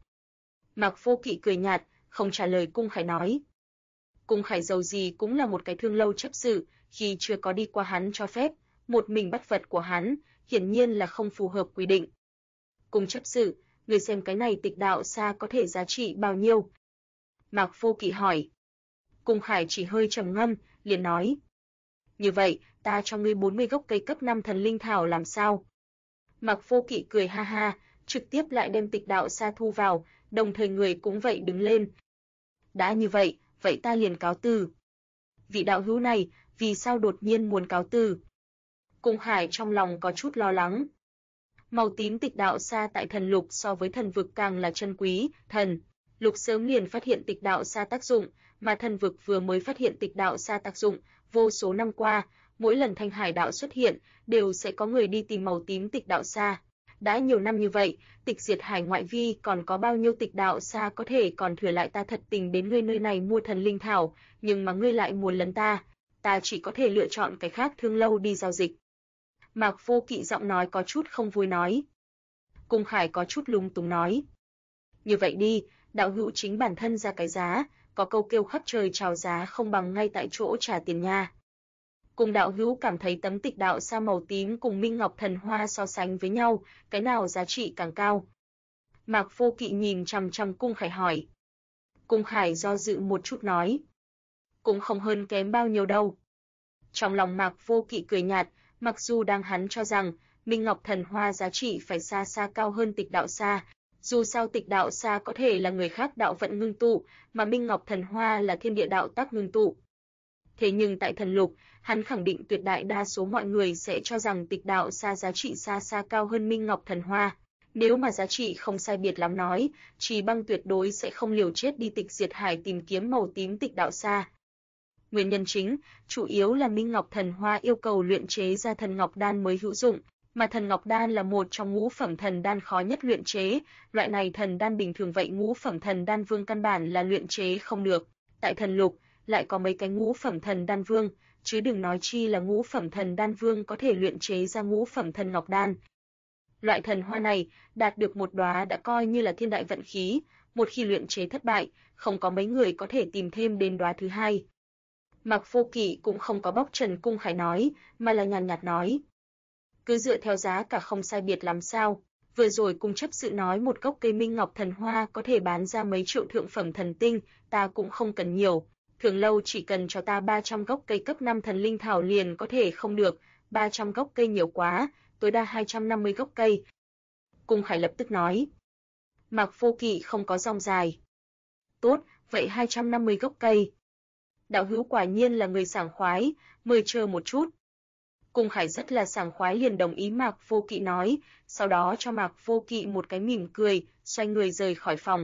Mạc Vô Kỵ cười nhạt, không trả lời Cung Khải nói. Cung Khải dầu gì cũng là một cái thương lâu chấp sự, khi chưa có đi qua hắn cho phép, một mình bắt vật của hắn, hiển nhiên là không phù hợp quy định. Cung chấp sự, người xem cái này tịch đạo sa có thể giá trị bao nhiêu? Mạc Vô Kỵ hỏi. Cung Khải chỉ hơi trầm ngâm, liền nói: "Như vậy, ta cho ngươi 40 gốc cây cấp 5 thần linh thảo làm sao?" Mạc Vô Kỵ cười ha ha, trực tiếp lại đem tịch đạo sa thu vào, đồng thời người cũng vậy đứng lên. "Đã như vậy, vậy ta liền cáo từ." Vị đạo hữu này, vì sao đột nhiên muốn cáo từ? Cung Khải trong lòng có chút lo lắng. Màu tím tịch đạo sa tại thần lục so với thần vực càng là chân quý, thần lục sớm liền phát hiện tịch đạo sa tác dụng, mà thần vực vừa mới phát hiện tịch đạo sa tác dụng, vô số năm qua, mỗi lần Thanh Hải đạo xuất hiện, đều sẽ có người đi tìm màu tím tịch đạo sa. Đã nhiều năm như vậy, tịch diệt hải ngoại vi còn có bao nhiêu tịch đạo sa có thể còn thừa lại, ta thật tình đến ngươi nơi này mua thần linh thảo, nhưng mà ngươi lại muốn lấn ta chỉ có thể lựa chọn cái khác thương lâu đi giao dịch. Mạc Vô Kỵ giọng nói có chút không vui nói. Cung Khải có chút lúng túng nói: "Như vậy đi, đạo hữu chính bản thân ra cái giá, có câu kêu khắp trời chào giá không bằng ngay tại chỗ trả tiền nha." Cùng đạo hữu cảm thấy tấm tịch đạo sa màu tím cùng Minh Ngọc Thần Hoa so sánh với nhau, cái nào giá trị càng cao? Mạc Vô Kỵ nhìn chằm chằm Cung Khải hỏi. Cung Khải do dự một chút nói: "Cũng không hơn kém bao nhiêu đâu." Trong lòng Mạc Vô Kỵ cười nhạt, mặc dù đang hắn cho rằng Minh Ngọc Thần Hoa giá trị phải xa xa cao hơn tịch đạo sa, dù sao tịch đạo sa có thể là người khác đạo vận ngưng tụ, mà Minh Ngọc Thần Hoa là thiên địa đạo tác ngưng tụ. Thế nhưng tại thần lục, hắn khẳng định tuyệt đại đa số mọi người sẽ cho rằng tịch đạo sa giá trị xa xa cao hơn Minh Ngọc Thần Hoa. Nếu mà giá trị không sai biệt lắm nói, Trì Băng tuyệt đối sẽ không liều chết đi tịch diệt hải tìm kiếm màu tím tịch đạo sa. Nguyên nhân chính, chủ yếu là Minh Ngọc Thần Hoa yêu cầu luyện chế ra thần ngọc đan mới hữu dụng, mà thần ngọc đan là một trong ngũ phẩm thần đan khó nhất luyện chế, loại này thần đan bình thường vậy ngũ phẩm thần đan vương căn bản là luyện chế không được. Tại thần lục, lại có mấy cái ngũ phẩm thần đan vương, chứ đừng nói chi là ngũ phẩm thần đan vương có thể luyện chế ra ngũ phẩm thần ngọc đan. Loại thần hoa này, đạt được một đóa đã coi như là thiên đại vận khí, một khi luyện chế thất bại, không có mấy người có thể tìm thêm đến đóa thứ hai. Mạc Vô Kỵ cũng không có bóc trần Cung Khải nói, mà là nhàn nhạt nói: "Cứ dựa theo giá cả không sai biệt làm sao? Vừa rồi cung chấp sự nói một gốc cây Minh Ngọc Thần Hoa có thể bán ra mấy triệu thượng phẩm thần tinh, ta cũng không cần nhiều. Thường lâu chỉ cần cho ta 300 gốc cây cấp 5 thần linh thảo liền có thể không được, 300 gốc cây nhiều quá, tối đa 250 gốc cây." Cung Khải lập tức nói. Mạc Vô Kỵ không có rong dài. "Tốt, vậy 250 gốc cây." Đạo hữu quả nhiên là người sảng khoái, mời chờ một chút. Cung Khải rất là sảng khoái liền đồng ý Mạc Vô Kỵ nói, sau đó cho Mạc Vô Kỵ một cái mỉm cười, xoay người rời khỏi phòng.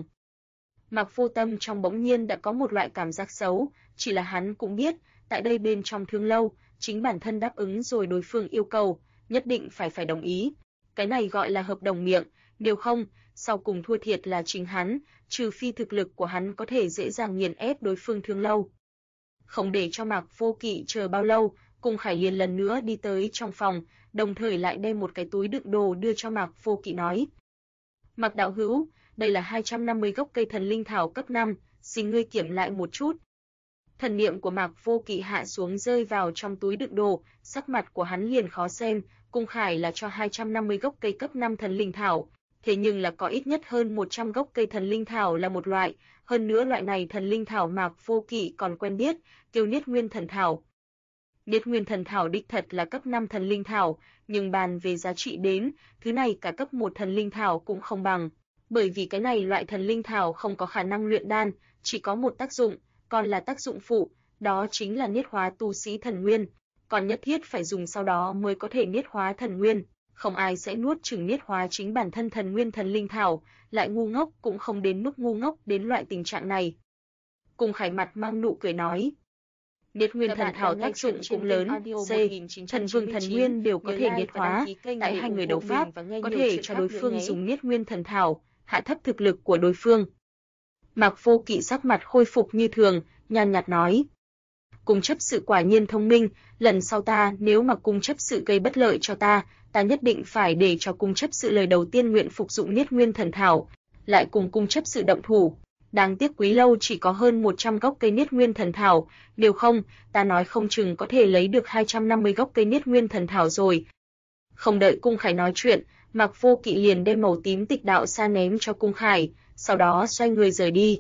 Mạc Vô Tâm trong bỗng nhiên đã có một loại cảm giác xấu, chỉ là hắn cũng biết, tại đây bên trong Thương Lâu, chính bản thân đáp ứng rồi đối phương yêu cầu, nhất định phải đồng ý. Cái này gọi là hợp đồng miệng, nếu không, sau cùng thua thiệt là chính hắn, trừ phi thực lực của hắn có thể dễ dàng nghiền ép đối phương Thương Lâu. Không để cho Mạc Vô Kỵ chờ bao lâu, Cung Khải liền lần nữa đi tới trong phòng, đồng thời lại đem một cái túi đựng đồ đưa cho Mạc Vô Kỵ nói. Mạc đạo hữu, đây là 250 gốc cây thần linh thảo cấp 5, xin ngươi kiểm lại một chút. Thần niệm của Mạc Vô Kỵ hạ xuống rơi vào trong túi đựng đồ, sắc mặt của hắn liền khó xem, Cung Khải là cho 250 gốc cây cấp 5 thần linh thảo, thế nhưng là có ít nhất hơn 100 gốc cây thần linh thảo là một loại, hơn nữa loại này thần linh thảo Mạc Vô Kỵ còn quen biết, kêu Niết Nguyên Thần Thảo. Niết Nguyên Thần Thảo đích thật là cấp 5 thần linh thảo, nhưng bàn về giá trị đến, thứ này cả cấp 1 thần linh thảo cũng không bằng, bởi vì cái này loại thần linh thảo không có khả năng luyện đan, chỉ có một tác dụng, còn là tác dụng phụ, đó chính là niết hóa tu sĩ thần nguyên, còn nhất thiết phải dùng sau đó mới có thể niết hóa thần nguyên, không ai sẽ nuốt chửng niết hóa chính bản thân thần nguyên thần linh thảo, lại ngu ngốc cũng không đến mức ngu ngốc đến loại tình trạng này. Cung Khải mặt mang nụ cười nói. Niết Nguyên Thần Thảo tác dụng cũng lớn, Thần Vương Thần Nguyên đều có thể niết hóa, tại hai người đấu pháp, có thể cho đối phương dùng Niết Nguyên Thần Thảo, hạ thấp thực lực của đối phương. Mạc Vô Kỵ sắc mặt khôi phục như thường, nhàn nhạt nói. Cung chấp sự quả nhiên thông minh, lần sau ta nếu mà cung chấp sự gây bất lợi cho ta nhất định phải để cho cung chấp sự lời đầu tiên nguyện phục dụng Niết Nguyên Thần Thảo, lại cùng cung chấp sự động thủ. Đáng tiếc Quý Lâu chỉ có hơn 100 gốc cây Niết Nguyên Thần Thảo, nếu không, ta nói không chừng có thể lấy được 250 gốc cây Niết Nguyên Thần Thảo rồi. Không đợi Cung Khải nói chuyện, Mạc Vô Kỵ liền đem màu tím tịch đạo sa ném cho Cung Khải, sau đó xoay người rời đi.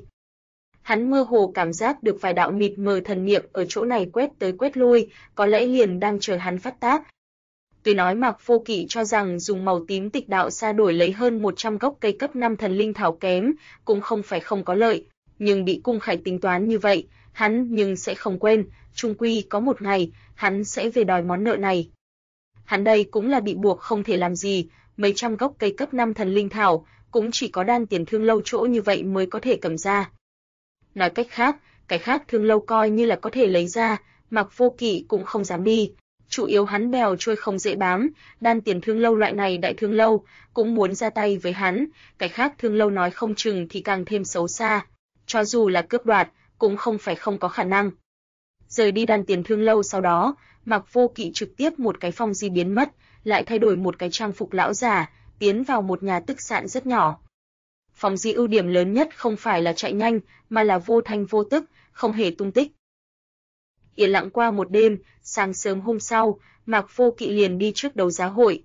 Hắn mơ hồ cảm giác được vài đạo mịt mờ thần niệm ở chỗ này quét tới quét lui, có lẽ liền đang chờ hắn phát tác. Tuy nói Mạc Vô Kỵ cho rằng dùng màu tím tịch đạo sa đổi lấy hơn 100 gốc cây cấp 5 thần linh thảo kém, cũng không phải không có lợi, nhưng bị Cung Khải tính toán như vậy, hắn nhưng sẽ không quên, chung quy có một ngày, hắn sẽ về đòi món nợ này. Hắn đây cũng là bị buộc không thể làm gì, mấy trăm gốc cây cấp 5 thần linh thảo, cũng chỉ có Đan Tiền Thương Lâu chỗ như vậy mới có thể cầm ra. Nói cách khác, cái khác Thương Lâu coi như là có thể lấy ra, Mạc Vô Kỵ cũng không dám đi. Chủ yếu hắn bèo trôi không dễ bám, Đan Tiền Thương Lâu loại này đại thương lâu cũng muốn ra tay với hắn, cái khác thương lâu nói không chừng thì càng thêm xấu xa, cho dù là cướp đoạt cũng không phải không có khả năng. Rời đi Đan Tiền Thương Lâu sau đó, Mạc Vô Kỵ trực tiếp một cái phong di biến mất, lại thay đổi một cái trang phục lão già, tiến vào một nhà tức sạn rất nhỏ. Phong di ưu điểm lớn nhất không phải là chạy nhanh, mà là vô thanh vô tức, không hề tung tích. Yên lặng qua một đêm, sáng sớm hôm sau, Mạc Vô Kỵ liền đi trước đấu giá hội.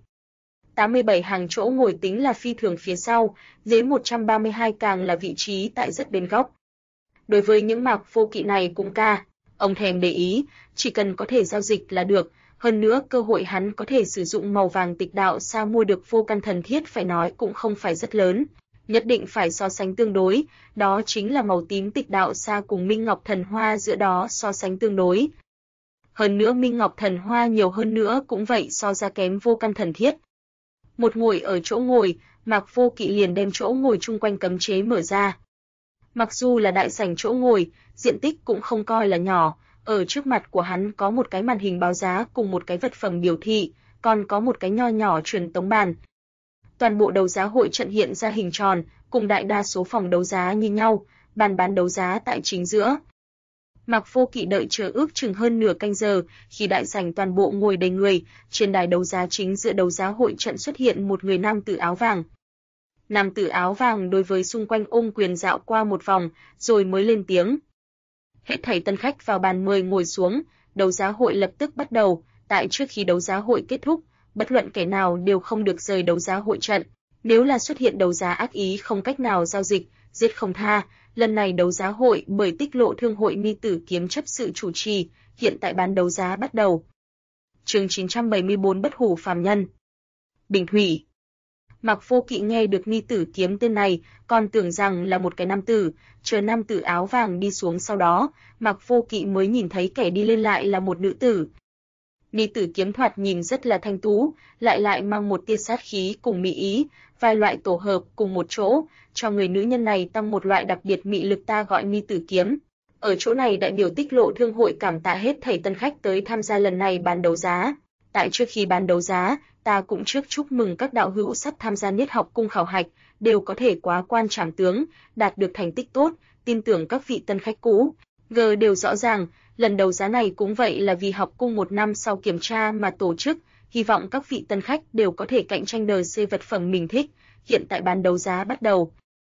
87 hàng chỗ ngồi tính là phi thường phía sau, dưới 132 càng là vị trí tại rất bên góc. Đối với những Mạc Vô Kỵ này cũng ông thèm để ý, chỉ cần có thể giao dịch là được, hơn nữa cơ hội hắn có thể sử dụng màu vàng tịch đạo sa mua được vô căn thần thiết phải nói cũng không phải rất lớn. Nhất định phải so sánh tương đối, đó chính là màu tím tịch đạo sa cùng Minh Ngọc Thần Hoa giữa đó so sánh tương đối. Hơn nữa Minh Ngọc Thần Hoa nhiều hơn nữa cũng vậy so ra kém vô căn thần thiết. Một ngồi ở chỗ ngồi, Mạc Vô Kỵ liền đem chỗ ngồi chung quanh cấm chế mở ra. Mặc dù là đại sảnh chỗ ngồi, diện tích cũng không coi là nhỏ, ở trước mặt của hắn có một cái màn hình báo giá cùng một cái vật phẩm biểu thị, còn có một cái nho nhỏ truyền tống bàn. Toàn bộ đấu giá hội trận hiện ra hình tròn, cùng đại đa số phòng đấu giá như nhau, bàn bán đấu giá tại chính giữa. Mạc Vô Kỵ đợi chờ ước chừng hơn nửa canh giờ, khi đại sảnh toàn bộ ngồi đầy người, trên đài đấu giá chính giữa đấu giá hội trận xuất hiện một người nam tử áo vàng. Nam tử áo vàng đối với xung quanh ôm quyền dạo qua một vòng, rồi mới lên tiếng. Hết thảy tân khách vào bàn mời ngồi xuống, đấu giá hội lập tức bắt đầu, tại trước khi đấu giá hội kết thúc, bất luận kẻ nào đều không được rời đấu giá hội trận, nếu là xuất hiện đấu giá ác ý không cách nào giao dịch, giết không tha. Lần này đấu giá hội bởi Tích Lộ Thương hội Ni Tử Kiếm chấp sự chủ trì, hiện tại bán đấu giá bắt đầu. Chương 974 Bất hủ phàm nhân. Bình thủy. Mạc Vô Kỵ nghe được Ni Tử Kiếm tên này, còn tưởng rằng là một cái nam tử, chờ nam tử áo vàng đi xuống sau đó, Mạc Vô Kỵ mới nhìn thấy kẻ đi lên lại là một nữ tử. Ni Tử Kiếm thoạt nhìn rất là thanh tú, lại mang một tia sát khí cùng mỹ ý, vài loại tổ hợp cùng một chỗ, cho người nữ nhân này tăng một loại đặc biệt mị lực, ta gọi Ni Tử Kiếm. Ở chỗ này đại biểu Tích Lộ Thương hội cảm tạ hết thảy tân khách tới tham gia lần này bán đấu giá. Tại trước khi bán đấu giá, ta cũng trước chúc mừng các đạo hữu sắp tham gia Niết Học Cung khảo hạch, đều có thể quá quan trảm tướng, đạt được thành tích tốt, tin tưởng các vị tân khách cũ đều rõ ràng, lần đấu giá này cũng vậy là vì học cung một năm sau kiểm tra mà tổ chức, hy vọng các vị tân khách đều có thể cạnh tranh DC vật phẩm mình thích, hiện tại bán đấu giá bắt đầu.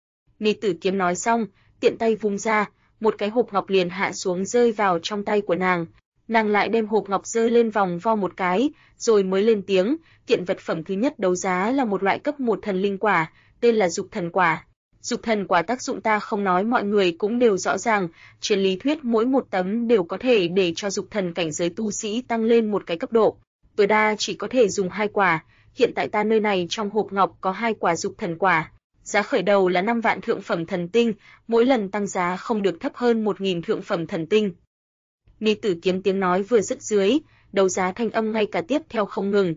Ni Tử Kiếm nói xong, tiện tay vung ra, một cái hộp ngọc liền hạ xuống rơi vào trong tay của nàng. Nàng lại đem hộp ngọc giơ lên vòng vo một cái, rồi mới lên tiếng, kiện vật phẩm thứ nhất đấu giá là một loại cấp 1 thần linh quả, tên là Dục Thần Quả. Dục Thần Quả tác dụng ta không nói, mọi người cũng đều rõ ràng, trên lý thuyết mỗi một tấm đều có thể để cho dục thần cảnh giới tu sĩ tăng lên một cái cấp độ. Tối đa chỉ có thể dùng 2 quả, hiện tại ta nơi này trong hộp ngọc có 2 quả Dục Thần Quả. Giá khởi đầu là 5 vạn thượng phẩm thần tinh, mỗi lần tăng giá không được thấp hơn 1.000 thượng phẩm thần tinh. Ni Tử Kiếm tiếng nói vừa dứt dưới, đấu giá thanh âm ngay cả tiếp theo không ngừng.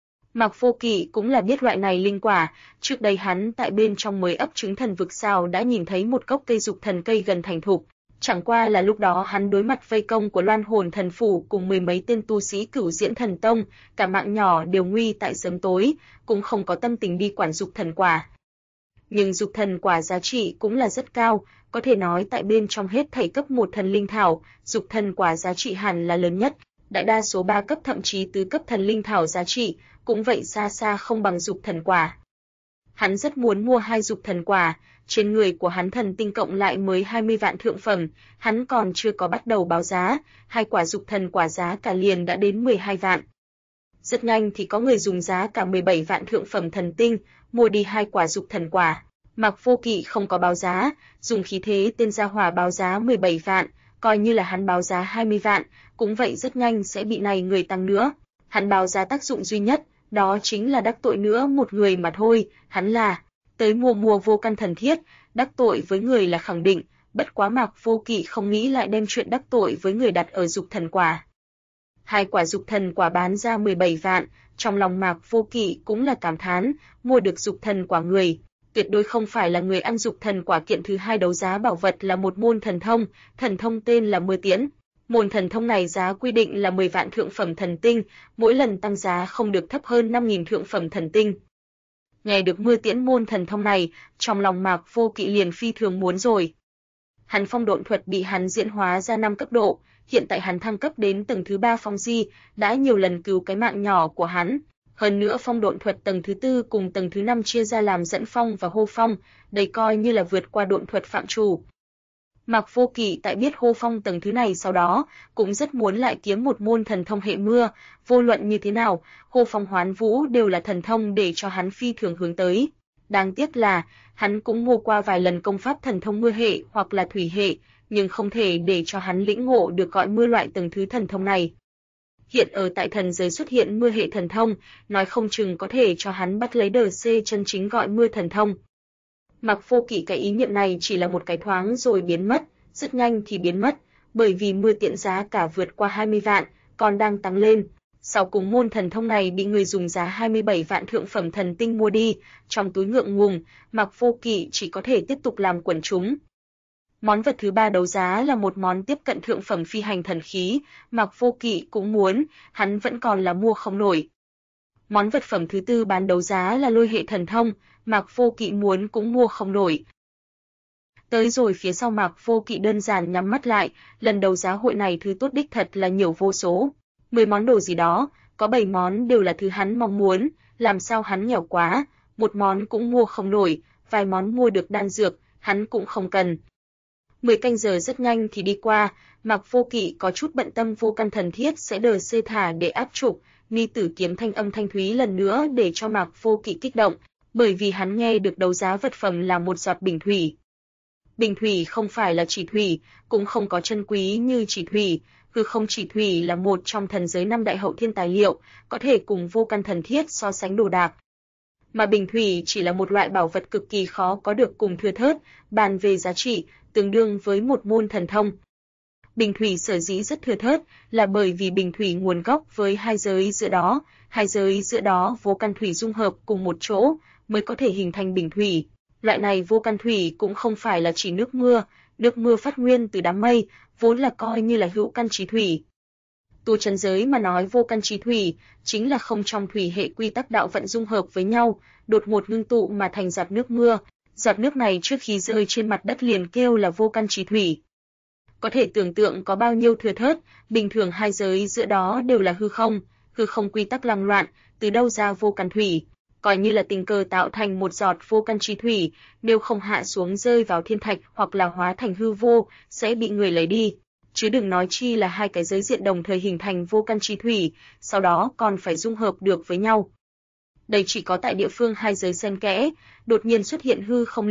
Mạc Vô Kỵ cũng là biết loại này linh quả, trước đây hắn tại bên trong mới ấp trứng thần vực sao đã nhìn thấy một gốc cây dục thần cây gần thành thục, chẳng qua là lúc đó hắn đối mặt vây công của Loan Hồn Thần Phủ cùng 10 mấy tên tu sĩ Cửu Diễn Thần Tông, cả mạng nhỏ đều nguy tại sớm tối, cũng không có tâm tình đi quản dục thần quả. Nhưng dục thần quả giá trị cũng là rất cao, có thể nói tại bên trong hết thảy cấp 1 thần linh thảo, dục thần quả giá trị hẳn là lớn nhất, đại đa số 3 cấp thậm chí tứ cấp thần linh thảo giá trị cũng vậy xa xa không bằng dục thần quả. Hắn rất muốn mua 2 dục thần quả, trên người của hắn thần tinh cộng lại mới 20 vạn thượng phẩm, hắn còn chưa có bắt đầu báo giá, 2 quả dục thần quả giá cả liền đã đến 12 vạn. Rất nhanh thì có người dùng giá cả 17 vạn thượng phẩm thần tinh, mua đi 2 quả dục thần quả. Mạc Vô Kỵ không có báo giá, dùng khí thế tên gia hỏa báo giá 17 vạn, coi như là hắn báo giá 20 vạn, cũng vậy rất nhanh sẽ bị này người tăng nữa. Hắn báo giá tác dụng duy nhất, đó chính là đắc tội nữa một người mà thôi, hắn là tới mua vô căn thần thiết, đắc tội với người là khẳng định, bất quá Mạc Vô Kỵ không nghĩ lại đem chuyện đắc tội với người đặt ở dục thần quả. 2 quả dục thần quả bán ra 17 vạn, trong lòng Mạc Vô Kỵ cũng là cảm thán, mua được dục thần quả người, tuyệt đối không phải là người ăn dục thần quả. Kiện thứ 2 đấu giá bảo vật là một môn thần thông tên là Mưa Tiễn. Môn thần thông này giá quy định là 10 vạn thượng phẩm thần tinh, mỗi lần tăng giá không được thấp hơn 5.000 thượng phẩm thần tinh. Nghe được Mưa Tiễn môn thần thông này, trong lòng Mạc Vô Kỵ liền phi thường muốn rồi. Hắn phong độn thuật bị hắn diễn hóa ra 5 cấp độ, hiện tại hắn thăng cấp đến tầng thứ 3 phong di, đã nhiều lần cứu cái mạng nhỏ của hắn. Hơn nữa phong độn thuật tầng thứ 4 cùng tầng thứ 5 chia ra làm dẫn phong và hô phong, đây coi như là vượt qua độn thuật phạm chủ. Mạc Vô Kỵ tại biết hô phong tầng thứ này sau đó, cũng rất muốn lại kiếm một môn thần thông hệ mưa, vô luận như thế nào, hô phong hoán vũ đều là thần thông để cho hắn phi thường hướng tới. Đáng tiếc là, hắn cũng mua qua vài lần công pháp thần thông mưa hệ hoặc là thủy hệ, nhưng không thể để cho hắn lĩnh ngộ được gọi mưa loại tầng thứ thần thông này. Hiện ở tại thần giới xuất hiện mưa hệ thần thông, nói không chừng có thể cho hắn bắt lấy DC chân chính gọi mưa thần thông. Mạc Vô Kỵ cái ý niệm này chỉ là một cái thoáng rồi biến mất, rất nhanh thì biến mất, bởi vì Mưa Tiễn giá cả vượt qua 20 vạn, còn đang tăng lên. Sau cùng môn thần thông này bị người dùng giá 27 vạn thượng phẩm thần tinh mua đi, trong túi ngượng ngùng, Mạc Vô Kỵ chỉ có thể tiếp tục làm quần chúng. Món vật thứ 3 đấu giá là một món tiếp cận thượng phẩm phi hành thần khí, Mạc Vô Kỵ cũng muốn, hắn vẫn còn là mua không nổi. Món vật phẩm thứ 4 bán đấu giá là lôi hệ thần thông, Mạc Vô Kỵ muốn cũng mua không nổi. Tới rồi phía sau Mạc Vô Kỵ đơn giản nhắm mắt lại, lần đấu giá hội này thứ tốt đích thật là nhiều vô số. 10 món đồ gì đó, có 7 món đều là thứ hắn mong muốn, làm sao hắn nghèo quá, một món cũng mua không nổi, vài món mua được đan dược, hắn cũng không cần. 10 canh giờ rất nhanh thì đi qua, Mạc Vô Kỵ có chút bận tâm vô căn thần thiết sẽ đờ xê thả để áp trục, Ni Tử Kiếm thanh âm thanh thúy lần nữa để cho Mạc Vô Kỵ kích động, bởi vì hắn nghe được đấu giá vật phẩm là một giọt bình thủy. Bình thủy không phải là chỉ thủy, cũng không có chân quý như chỉ thủy, hư không chỉ thủy là một trong thần giới 5 đại hậu thiên tài liệu, có thể cùng vô căn thần thiết so sánh đồ đạc. Mà bình thủy chỉ là một loại bảo vật cực kỳ khó có được cùng thưa thớt, bàn về giá trị, tương đương với một môn thần thông. Bình thủy sở dĩ rất thưa thớt là bởi vì bình thủy nguồn gốc với hai giới giữa đó vô căn thủy dung hợp cùng một chỗ mới có thể hình thành bình thủy. Loại này vô căn thủy cũng không phải là chỉ nước mưa phát nguyên từ đám mây, vốn là coi như là hữu căn chí thủy. Tu chân giới mà nói vô căn chí thủy, chính là không trong thủy hệ quy tắc đạo vận dung hợp với nhau, đột ngột ngưng tụ mà thành giọt nước mưa. Giọt nước này trước khi rơi trên mặt đất liền kêu là vô căn chí thủy. Có thể tưởng tượng có bao nhiêu thưa thớt, bình thường hai giới giữa đó đều là hư không quy tắc lăng loạn, từ đâu ra vô căn thủy, coi như là tình cờ tạo thành một giọt vô căn chí thủy, nếu không hạ xuống rơi vào thiên thạch hoặc là hóa thành hư vô, sẽ bị người lấy đi. Chứ đừng nói chi là hai cái giới diện đồng thời hình thành vô căn chí thủy, sau đó còn phải dung hợp được với nhau. Đây chỉ có tại địa phương hai giới xen kẽ, đột nhiên xuất hiện hư không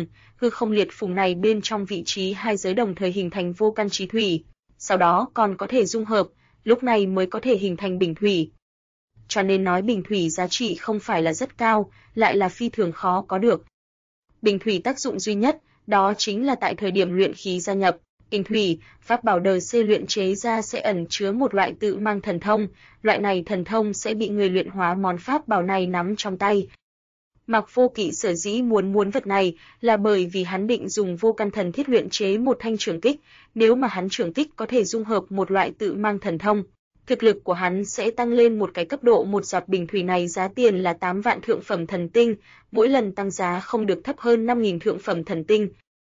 liệt phùng này bên trong vị trí hai giới đồng thời hình thành vô căn chí thủy, sau đó còn có thể dung hợp, lúc này mới có thể hình thành bình thủy. Cho nên nói bình thủy giá trị không phải là rất cao, lại là phi thường khó có được. Bình thủy tác dụng duy nhất, đó chính là tại thời điểm luyện khí gia nhập. Bình thủy, pháp bảo đời C luyện chế ra sẽ ẩn chứa một loại tự mang thần thông, loại này thần thông sẽ bị người luyện hóa món pháp bảo này nắm trong tay. Mạc Vô Kỵ sở dĩ muốn vật này là bởi vì hắn định dùng vô căn thần thiết luyện chế một thanh trường kích, nếu mà hắn trường kích có thể dung hợp một loại tự mang thần thông, thực lực của hắn sẽ tăng lên một cái cấp độ. Một giọt bình thủy này giá tiền là 8 vạn thượng phẩm thần tinh, mỗi lần tăng giá không được thấp hơn 5.000 thượng phẩm thần tinh.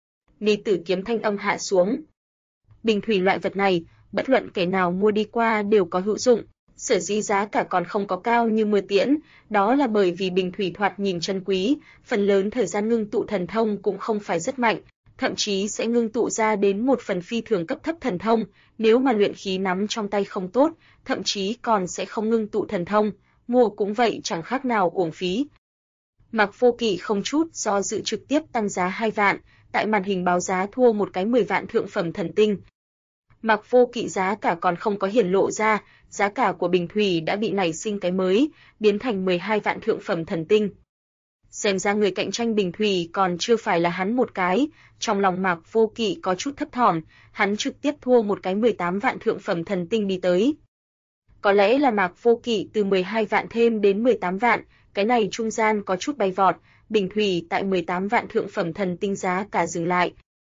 Ni Tử Kiếm thanh âm hạ xuống. Bình thủy loại vật này, bất luận kẻ nào mua đi qua đều có hữu dụng, sở dĩ giá cả còn không có cao như mưa tiễn, đó là bởi vì bình thủy thoạt nhìn chân quý, phần lớn thời gian ngưng tụ thần thông cũng không phải rất mạnh, thậm chí sẽ ngưng tụ ra đến một phần phi thường cấp thấp thần thông, nếu mà luyện khí nắm trong tay không tốt, thậm chí còn sẽ không ngưng tụ thần thông, mua cũng vậy chẳng khác nào uổng phí. Mạc Vô Kỵ không chút do dự trực tiếp tăng giá 2 vạn, tại màn hình báo giá thua một cái 10 vạn thượng phẩm thần tinh. Mạc Vô Kỵ giá cả còn không có hiển lộ ra, giá cả của bình thủy đã bị nảy sinh cái mới, biến thành 12 vạn thượng phẩm thần tinh. Xem ra người cạnh tranh bình thủy còn chưa phải là hắn một cái, trong lòng Mạc Vô Kỵ có chút thấp thỏm, hắn trực tiếp thua một cái 18 vạn thượng phẩm thần tinh đi tới. Có lẽ là Mạc Vô Kỵ từ 12 vạn thêm đến 18 vạn, cái này trung gian có chút bay vọt, bình thủy tại 18 vạn thượng phẩm thần tinh giá cả dừng lại.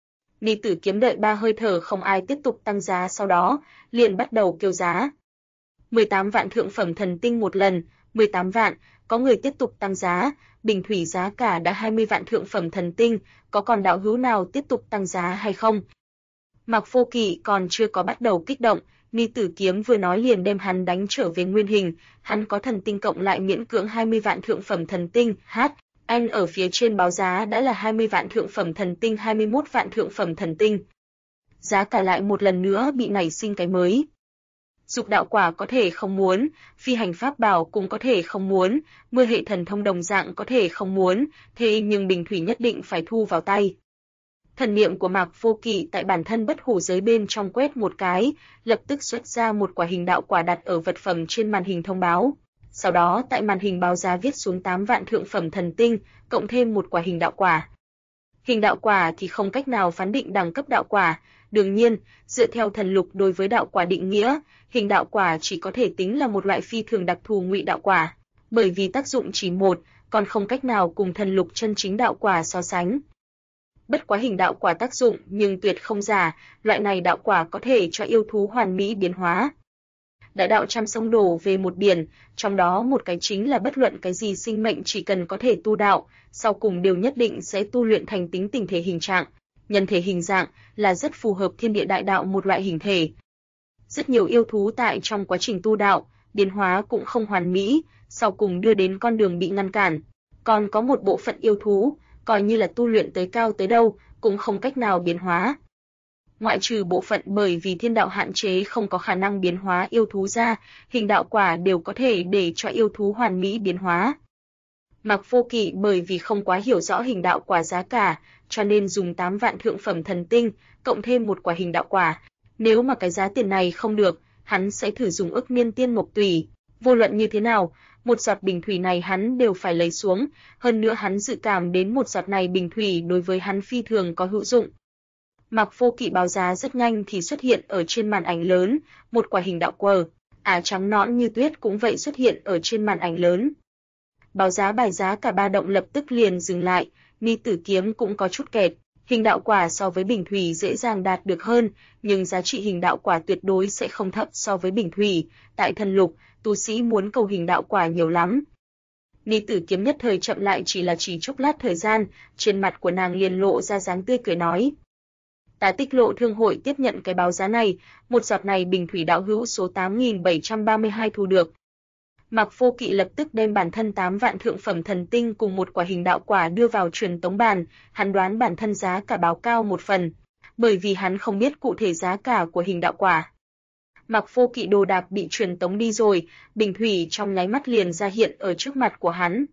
Ni Tử Kiếm đợi 3 hơi thở không ai tiếp tục tăng giá, sau đó liền bắt đầu kêu giá. 18 vạn thượng phẩm thần tinh một lần, 18 vạn, có người tiếp tục tăng giá, bình thủy giá cả đã 20 vạn thượng phẩm thần tinh, có còn đạo hữu nào tiếp tục tăng giá hay không? Mạc Vô Kỵ còn chưa có bắt đầu kích động, Ni Tử Kiếm vừa nói liền đem hắn đánh trở về nguyên hình, hắn có thần tinh cộng lại miễn cưỡng 20 vạn thượng phẩm thần tinh, anh ở phía trên báo giá đã là 20 vạn thượng phẩm thần tinh, 21 vạn thượng phẩm thần tinh. Giá cả lại một lần nữa bị nảy sinh cái mới. Dục đạo quả có thể không muốn, phi hành pháp bảo cũng có thể không muốn, mưa hệ thần thông đồng dạng có thể không muốn, thế nhưng bình thủy nhất định phải thu vào tay. Thần niệm của Mạc Vô Kỵ tại bản thân bất hủ giới bên trong quét một cái, lập tức xuất ra một quả hình đạo quả đặt ở vật phẩm trên màn hình thông báo. Sau đó tại màn hình báo giá viết xuống 8 vạn thượng phẩm thần tinh, cộng thêm một quả hình đạo quả. Hình đạo quả thì không cách nào phán định đẳng cấp đạo quả, đương nhiên, dựa theo thần lục đối với đạo quả định nghĩa, hình đạo quả chỉ có thể tính là một loại phi thường đặc thù ngụy đạo quả, bởi vì tác dụng chỉ một, còn không cách nào cùng thần lục chân chính đạo quả so sánh. Bất quá hình đạo quả tác dụng nhưng tuyệt không giả, loại này đạo quả có thể cho yêu thú hoàn mỹ biến hóa. Đại đạo trăm sông đổ về một biển, trong đó một cái chính là bất luận cái gì sinh mệnh chỉ cần có thể tu đạo, sau cùng đều nhất định sẽ tu luyện thành tính tình thể hình trạng. Nhân thể hình dạng là rất phù hợp thiên địa đại đạo một loại hình thể. Rất nhiều yêu thú tại trong quá trình tu đạo, biến hóa cũng không hoàn mỹ, sau cùng đưa đến con đường bị ngăn cản. Còn có một bộ phận yêu thú, coi như là tu luyện tới cao tới đâu, cũng không cách nào biến hóa. Ngoại trừ bộ phận bởi vì thiên đạo hạn chế không có khả năng biến hóa yêu thú ra, hình đạo quả đều có thể để cho yêu thú hoàn mỹ biến hóa. Mạc Vô Kỵ bởi vì không quá hiểu rõ hình đạo quả giá cả, cho nên dùng 8 vạn thượng phẩm thần tinh, cộng thêm một quả hình đạo quả. Nếu mà cái giá tiền này không được, hắn sẽ thử dùng ức niên tiên mộc tùy. Vô luận như thế nào, một giọt bình thủy này hắn đều phải lấy xuống, hơn nữa hắn dự cảm đến một giọt này bình thủy đối với hắn phi thường có hữu dụng. Mạc Vô Kỵ báo giá rất nhanh thì xuất hiện ở trên màn ảnh lớn, một quả hình đạo quờ, trắng nõn như tuyết cũng vậy xuất hiện ở trên màn ảnh lớn. Báo giá bài giá cả ba động lập tức liền dừng lại, Ni Tử Kiếm cũng có chút kẹt. Hình đạo quả so với bình thủy dễ dàng đạt được hơn, nhưng giá trị hình đạo quả tuyệt đối sẽ không thấp so với bình thủy. Tại thần lục, tu sĩ muốn cầu hình đạo quả nhiều lắm. Ni Tử Kiếm nhất thời chậm lại chỉ chốc lát thời gian, trên mặt của nàng liền lộ ra dáng tươi cười nói. Ta Tích Lộ Thương hội tiếp nhận cái báo giá này, một giọt này bình thủy đạo hữu số 8732 thu được. Mạc Vô Kỵ lập tức đem bản thân 8 vạn thượng phẩm thần tinh cùng một quả hình đạo quả đưa vào truyền tống bàn, hắn đoán bản thân giá cả báo cao một phần, bởi vì hắn không biết cụ thể giá cả của hình đạo quả. Mạc Vô Kỵ đồ đạc bị truyền tống đi rồi, bình thủy trong nháy mắt liền ra hiện ở trước mặt của hắn.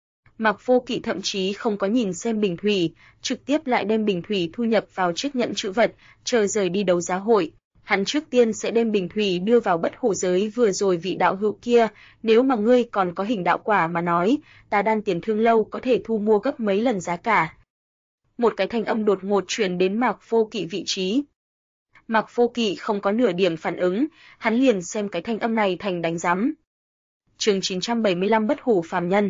Mạc Vô Kỵ thậm chí không có nhìn xem bình thủy, trực tiếp lại đem bình thủy thu nhập vào chiếc nhẫn trữ vật, chờ rời đi đấu giá hội. Hắn trước tiên sẽ đem bình thủy đưa vào bất hủ giới vừa rồi vị đạo hữu kia, nếu mà ngươi còn có hình đạo quả mà nói, ta Đan Tiền Thương lâu có thể thu mua gấp mấy lần giá cả. Một cái thanh âm đột ngột truyền đến Mạc Vô Kỵ vị trí. Mạc Vô Kỵ không có nửa điểm phản ứng, hắn liền xem cái thanh âm này thành đánh rắm. Chương 975 Bất hủ phàm nhân.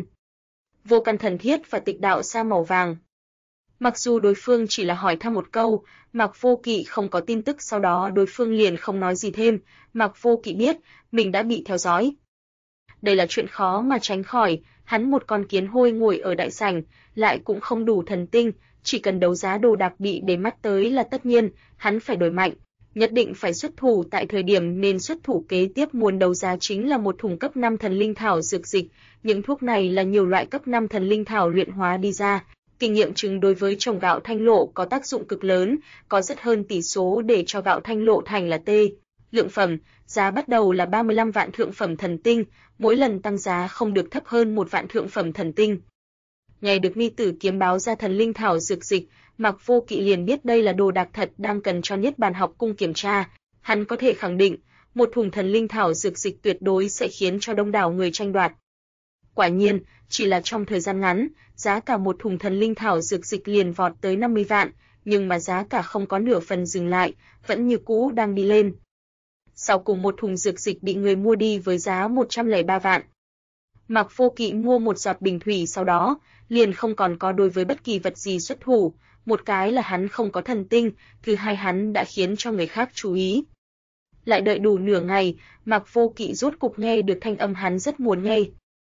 Vô căn thần thiết và tịch đạo sa màu vàng. Mặc dù đối phương chỉ là hỏi thăm một câu, Mạc Vô Kỵ không có tin tức, sau đó đối phương liền không nói gì thêm, Mạc Vô Kỵ biết mình đã bị theo dõi. Đây là chuyện khó mà tránh khỏi, hắn một con kiến hôi ngồi ở đại sảnh, lại cũng không đủ thần tinh, chỉ cần đấu giá đồ đạc bị để mắt tới là tất nhiên, hắn phải đổi mạnh, nhất định phải xuất thủ tại thời điểm nên xuất thủ. Kế tiếp muốn đấu giá chính là một thùng cấp 5 thần linh thảo dược dịch, những thuốc này là nhiều loại cấp 5 thần linh thảo luyện hóa đi ra. Kinh nghiệm chứng đối với trồng gạo thanh lộ có tác dụng cực lớn, có rất hơn tỷ số để cho gạo thanh lộ thành là T. Lượng phẩm, giá bắt đầu là 35 vạn thượng phẩm thần tinh, mỗi lần tăng giá không được thấp hơn 1 vạn thượng phẩm thần tinh. Nghe được Ni Tử Kiếm báo ra thần linh thảo dược dịch, Mạc Vô Kỵ liền biết đây là đồ đạc thật đang cần cho Niết Bàn học cung kiểm tra. Hắn có thể khẳng định, một thùng thần linh thảo dược dịch tuyệt đối sẽ khiến cho đông đảo người tranh đoạt. Quả nhiên, chỉ là trong thời gian ngắn, giá cả một thùng thần linh thảo dược dịch liền vọt tới 50 vạn, nhưng mà giá cả không có nửa phần dừng lại, vẫn như cũ đang đi lên. Sau cùng một thùng dược dịch bị người mua đi với giá 103 vạn. Mạc Vô Kỵ mua một giọt bình thủy, sau đó liền không còn có đối với bất kỳ vật gì xuất thủ, một cái là hắn không có thần tinh, thứ hai hắn đã khiến cho người khác chú ý. Lại đợi đủ nửa ngày, Mạc Vô Kỵ rốt cục nghe được thanh âm hắn rất muốn nghe.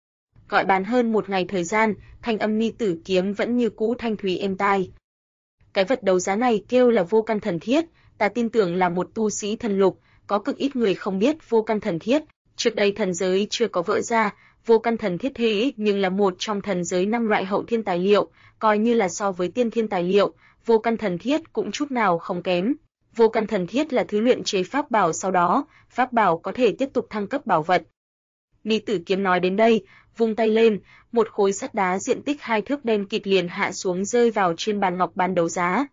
Gọi bán hơn một ngày thời gian, thanh âm Ni Tử Kiếm vẫn như cũ thanh thúy êm tai. Cái vật đấu giá này kêu là vô căn thần thiết, ta tin tưởng là một tu sĩ thần lục, có cực ít người không biết vô căn thần thiết, trước đây thần giới chưa có vỡ ra, vô căn thần thiết thế nhưng là một trong thần giới 5 loại hậu thiên tài liệu, coi như là so với tiên thiên tài liệu, vô căn thần thiết cũng chút nào không kém. Vô căn thần thiết là thứ luyện chế pháp bảo, sau đó, pháp bảo có thể tiếp tục thăng cấp bảo vật. Ni Tử Kiếm nói đến đây, vung tay lên, một khối sắt đá diện tích 2 thước đen kịt liền hạ xuống rơi vào trên bàn ngọc bán đấu giá.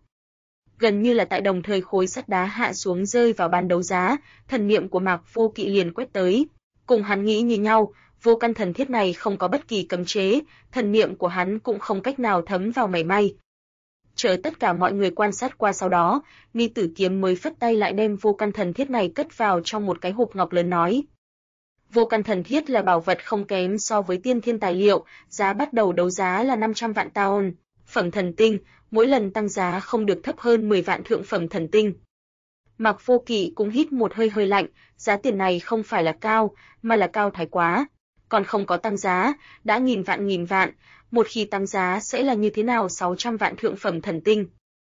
Gần như là tại đồng thời khối sắt đá hạ xuống rơi vào bàn đấu giá, thần niệm của Mạc Vô Kỵ liền quét tới. Cùng hắn nghĩ như nhau, vô căn thần thiết này không có bất kỳ cấm chế, thần niệm của hắn cũng không cách nào thấm vào mảy may. Chờ tất cả mọi người quan sát qua sau đó, Ni Tử Kiếm mới phất tay lại đem vô căn thần thiết này cất vào trong một cái hộp ngọc lớn nói. Vô căn thần thiết là bảo vật không kém so với tiên thiên tài liệu, giá bắt đầu đấu giá là 500 vạn taon, phẩm thần tinh, mỗi lần tăng giá không được thấp hơn 10 vạn thượng phẩm thần tinh. Mạc Vô Kỵ cũng hít một hơi lạnh, giá tiền này không phải là cao, mà là cao thái quá. Còn không có tăng giá, đã nghìn vạn, một khi tăng giá sẽ là như thế nào? 600 vạn thượng phẩm thần tinh,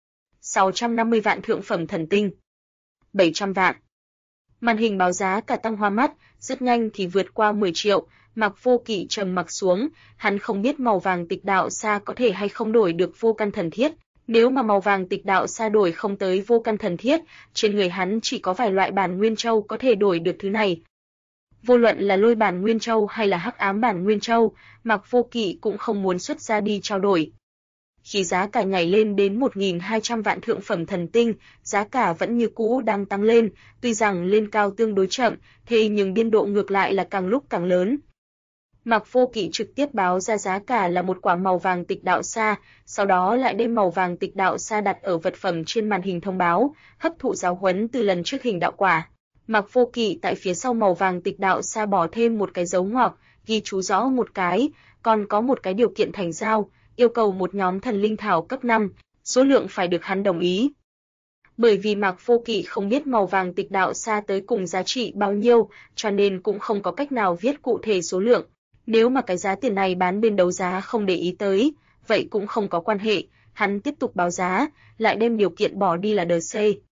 650 vạn thượng phẩm thần tinh, 700 vạn. Màn hình báo giá cả tăng hoa mắt, rất nhanh thì vượt qua 10 triệu, Mạc Vô Kỵ trầm mặc xuống, hắn không biết màu vàng tịch đạo sa có thể hay không đổi được vô căn thần thiết. Nếu mà màu vàng tịch đạo sa đổi không tới vô căn thần thiết, trên người hắn chỉ có vài loại bản nguyên châu có thể đổi được thứ này. Vô luận là lôi bản nguyên châu hay là hắc ám bản nguyên châu, Mạc Vô Kỵ cũng không muốn xuất ra đi trao đổi. Khi giá cả nhảy lên đến 1.200 vạn thượng phẩm thần tinh, giá cả vẫn như cũ đang tăng lên, tuy rằng lên cao tương đối chậm, thế nhưng biên độ ngược lại là càng lúc càng lớn. Mạc Vô Kỵ trực tiếp báo ra giá cả là một quả màu vàng tịch đạo sa, sau đó lại đem màu vàng tịch đạo sa đặt ở vật phẩm trên màn hình thông báo, hấp thụ giáo huấn từ lần trước hình đạo quả. Mạc Vô Kỵ tại phía sau màu vàng tịch đạo sa bỏ thêm một cái dấu ngoặc, ghi chú rõ một cái, còn có một cái điều kiện thành giao, yêu cầu một nhóm thần linh thảo cấp 5, số lượng phải được hắn đồng ý. Bởi vì Mạc Vô Kỵ không biết màu vàng tịch đạo sa tới cùng giá trị bao nhiêu, cho nên cũng không có cách nào viết cụ thể số lượng. Nếu mà cái giá tiền này bán bên đấu giá không để ý tới, vậy cũng không có quan hệ, hắn tiếp tục báo giá, lại đem điều kiện bỏ đi là DC.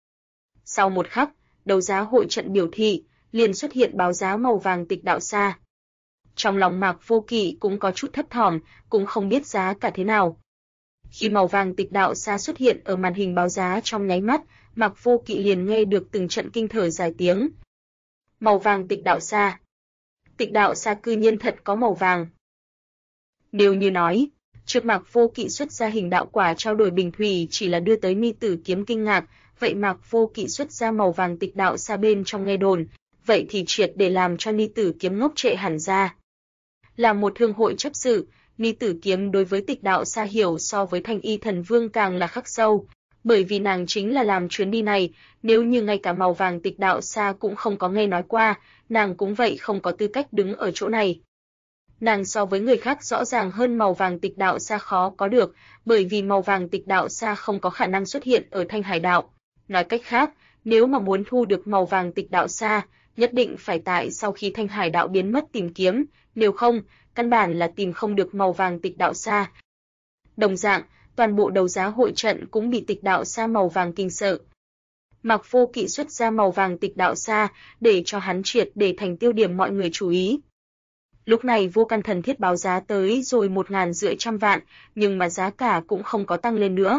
Sau một khắc, đấu giá hội trận biểu thị, liền xuất hiện báo giá màu vàng tịch đạo sa. Trong lòng Mạc Vô Kỵ cũng có chút thấp thỏm, cũng không biết giá cả thế nào. Khi màu vàng tịch đạo sa xuất hiện ở màn hình báo giá trong nháy mắt, Mạc Vô Kỵ liền nghe được từng trận kinh thở dài tiếng. Màu vàng tịch đạo sa. Tịch đạo sa cư nhiên thật có màu vàng. Nếu như nói, trước Mạc Vô Kỵ xuất ra hình đạo quả trao đổi bình thủy chỉ là đưa tới Mi Tử Kiếm kinh ngạc, vậy Mạc Vô Kỵ xuất ra màu vàng tịch đạo sa bên trong nghe đồn, vậy thì triệt để làm cho Mi Tử Kiếm ngốc trệ hẳn ra. Là một thương hội chấp sự, Mi Tử Kiếm đối với tịch đạo sa hiểu so với Thanh Y Thần Vương càng là khắc sâu, bởi vì nàng chính là làm chuyến đi này, nếu như ngay cả màu vàng tịch đạo sa cũng không có nghe nói qua, nàng cũng vậy không có tư cách đứng ở chỗ này. Nàng so với người khác rõ ràng hơn màu vàng tịch đạo sa khó có được, bởi vì màu vàng tịch đạo sa không có khả năng xuất hiện ở Thanh Hải đạo. Nói cách khác, nếu mà muốn thu được màu vàng tịch đạo sa, nhất định phải tại sau khi Thanh Hải đạo biến mất tìm kiếm, nếu không, căn bản là tìm không được màu vàng tịch đạo sa. Đồng dạng, toàn bộ đấu giá hội trận cũng bị tịch đạo sa màu vàng kinh sợ. Mạc Vô Kỵ xuất ra màu vàng tịch đạo sa, để cho hắn triệt để thành tiêu điểm mọi người chú ý. Lúc này Vô Căn Thần Thiết báo giá tới rồi 1.500 vạn, nhưng mà giá cả cũng không có tăng lên nữa.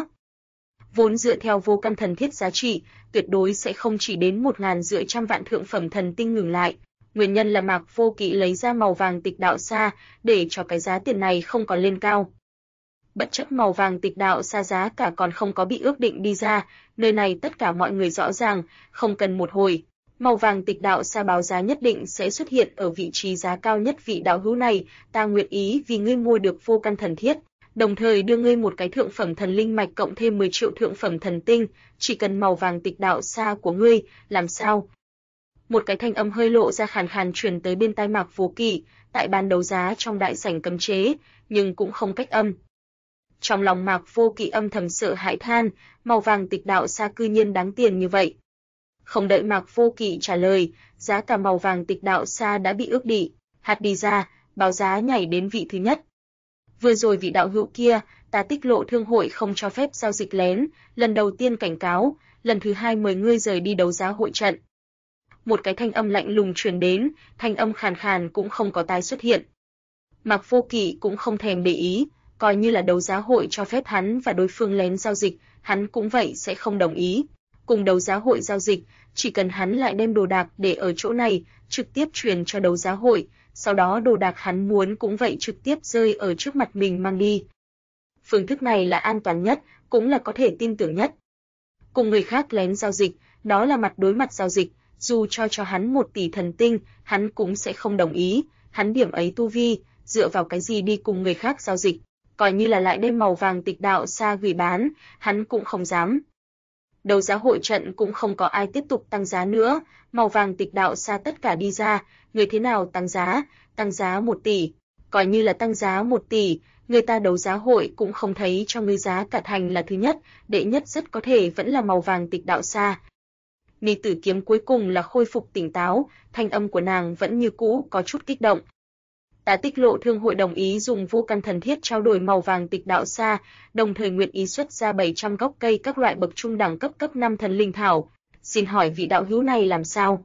Vốn dựa theo Vô Căn Thần Thiết giá trị, tuyệt đối sẽ không chỉ đến 1.500 vạn thượng phẩm thần tinh ngừng lại. Nguyên nhân là Mạc Vô Kỵ lấy ra màu vàng tịch đạo sa, để cho cái giá tiền này không còn lên cao. Bất chấp màu vàng tịch đạo sa giá cả còn không có bị ước định đi ra, nơi này tất cả mọi người rõ ràng, không cần một hồi, màu vàng tịch đạo sa báo giá nhất định sẽ xuất hiện ở vị trí giá cao nhất. Vị đạo hữu này, ta nguyện ý vì ngươi mua được Vô Căn Thần Thiết, đồng thời đưa ngươi một cái thượng phẩm thần linh mạch cộng thêm 10 triệu thượng phẩm thần tinh, chỉ cần màu vàng tịch đạo sa của ngươi, làm sao? Một cái thanh âm hơi lộ ra khàn khàn truyền tới bên tai Mạc Vô Kỵ, tại bàn đấu giá trong đại sảnh cấm chế, nhưng cũng không cách âm. Trong lòng Mạc Vô Kỵ âm thầm sợ hãi than, màu vàng tịch đạo sa cư nhiên đáng tiền như vậy. Không đợi Mạc Vô Kỵ trả lời, giá cả màu vàng tịch đạo sa đã bị ước định, hạt đi ra, báo giá nhảy đến vị thứ nhất. Vừa rồi vị đạo hữu kia, ta Tích Lộ thương hội không cho phép giao dịch lén, lần đầu tiên cảnh cáo, lần thứ hai mời ngươi rời đi đấu giá hội trận. Một cái thanh âm lạnh lùng truyền đến, thanh âm khàn khàn cũng không có tái xuất hiện. Mạc Vô Kỵ cũng không thèm để ý, coi như là đấu giá hội cho phép hắn và đối phương lén giao dịch, hắn cũng vậy sẽ không đồng ý. Cùng đấu giá hội giao dịch, chỉ cần hắn lại đem đồ đạc để ở chỗ này, trực tiếp truyền cho đấu giá hội, sau đó đồ đạc hắn muốn cũng vậy trực tiếp rơi ở trước mặt mình mang đi. Phương thức này là an toàn nhất, cũng là có thể tin tưởng nhất. Cùng người khác lén giao dịch, đó là mặt đối mặt giao dịch, dù cho hắn 1 tỷ thần tinh, hắn cũng sẽ không đồng ý, hắn điểm ấy tu vi, dựa vào cái gì đi cùng người khác giao dịch, coi như là lại đem màu vàng tịch đạo sa gửi bán, hắn cũng không dám. Đấu giá hội trận cũng không có ai tiếp tục tăng giá nữa, màu vàng tịch đạo sa tất cả đi ra, người thế nào tăng giá 1 tỷ, coi như là tăng giá 1 tỷ, người ta đấu giá hội cũng không thấy cho ngươi giá cả thành là thứ nhất, đệ nhất rất có thể vẫn là màu vàng tịch đạo sa. Mi Tử Kiếm cuối cùng là khôi phục tỉnh táo, thanh âm của nàng vẫn như cũ có chút kích động. Ta Tích Lộ thương hội đồng ý dùng Vô Căn Thần Thiết trao đổi màu vàng tịch đạo sa, đồng thời nguyện ý xuất ra 700 gốc cây các loại bậc trung đẳng cấp 5 thần linh thảo. Xin hỏi vị đạo hữu này làm sao?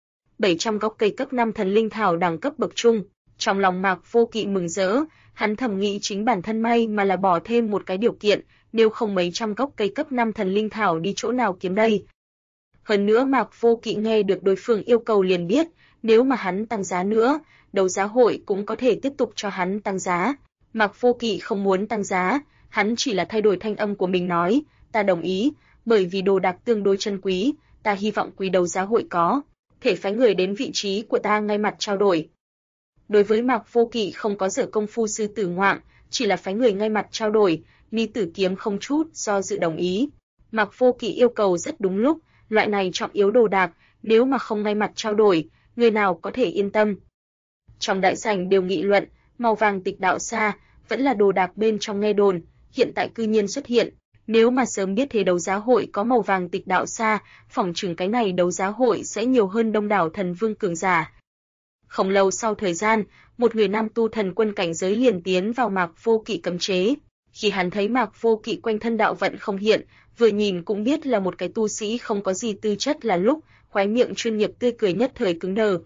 700 gốc cây cấp 5 thần linh thảo đẳng cấp bậc trung. Trong lòng Mạc Vô Kỵ mừng rỡ, hắn thầm nghĩ chính bản thân may mà là bỏ thêm một cái điều kiện, nếu không mấy trăm gốc cây cấp 5 thần linh thảo đi chỗ nào kiếm đây. Hơn nữa Mạc Vô Kỵ nghe được đối phương yêu cầu liền biết, nếu mà hắn tăng giá nữa, đấu giá hội cũng có thể tiếp tục cho hắn tăng giá. Mạc Vô Kỵ không muốn tăng giá, hắn chỉ là thay đổi thanh âm của mình nói, ta đồng ý, bởi vì đồ đạc tương đối chân quý, ta hy vọng quý đấu giá hội có thể phái người đến vị trí của ta ngay mặt trao đổi. Đối với Mạc Vô Kỵ không có dở công phu sư tử ngoạm, chỉ là phái người ngay mặt trao đổi, Ni Tử Kiếm không chút do dự đồng ý. Mạc Vô Kỵ yêu cầu rất đúng lúc, loại này trọng yếu đồ đạc, nếu mà không ngay mặt trao đổi, người nào có thể yên tâm. Trong đại sảnh đều nghị luận, màu vàng tịch đạo sa vẫn là đồ đạc bên trong nghe đồn, hiện tại cư nhiên xuất hiện. Nếu mà sớm biết thế đấu giá hội có màu vàng tịch đạo sa, phỏng chừng cái này đấu giá hội sẽ nhiều hơn đông đảo thần vương cường giả. Không lâu sau thời gian, một người nam tu thần quân cảnh giới liền tiến vào Mạc Vô Kỵ cấm chế. Khi hắn thấy Mạc Vô Kỵ quanh thân đạo vận không hiện, vừa nhìn cũng biết là một cái tu sĩ không có gì tư chất là lúc, khóe miệng chuyên nghiệp tươi cười nhất thời cứng đờ.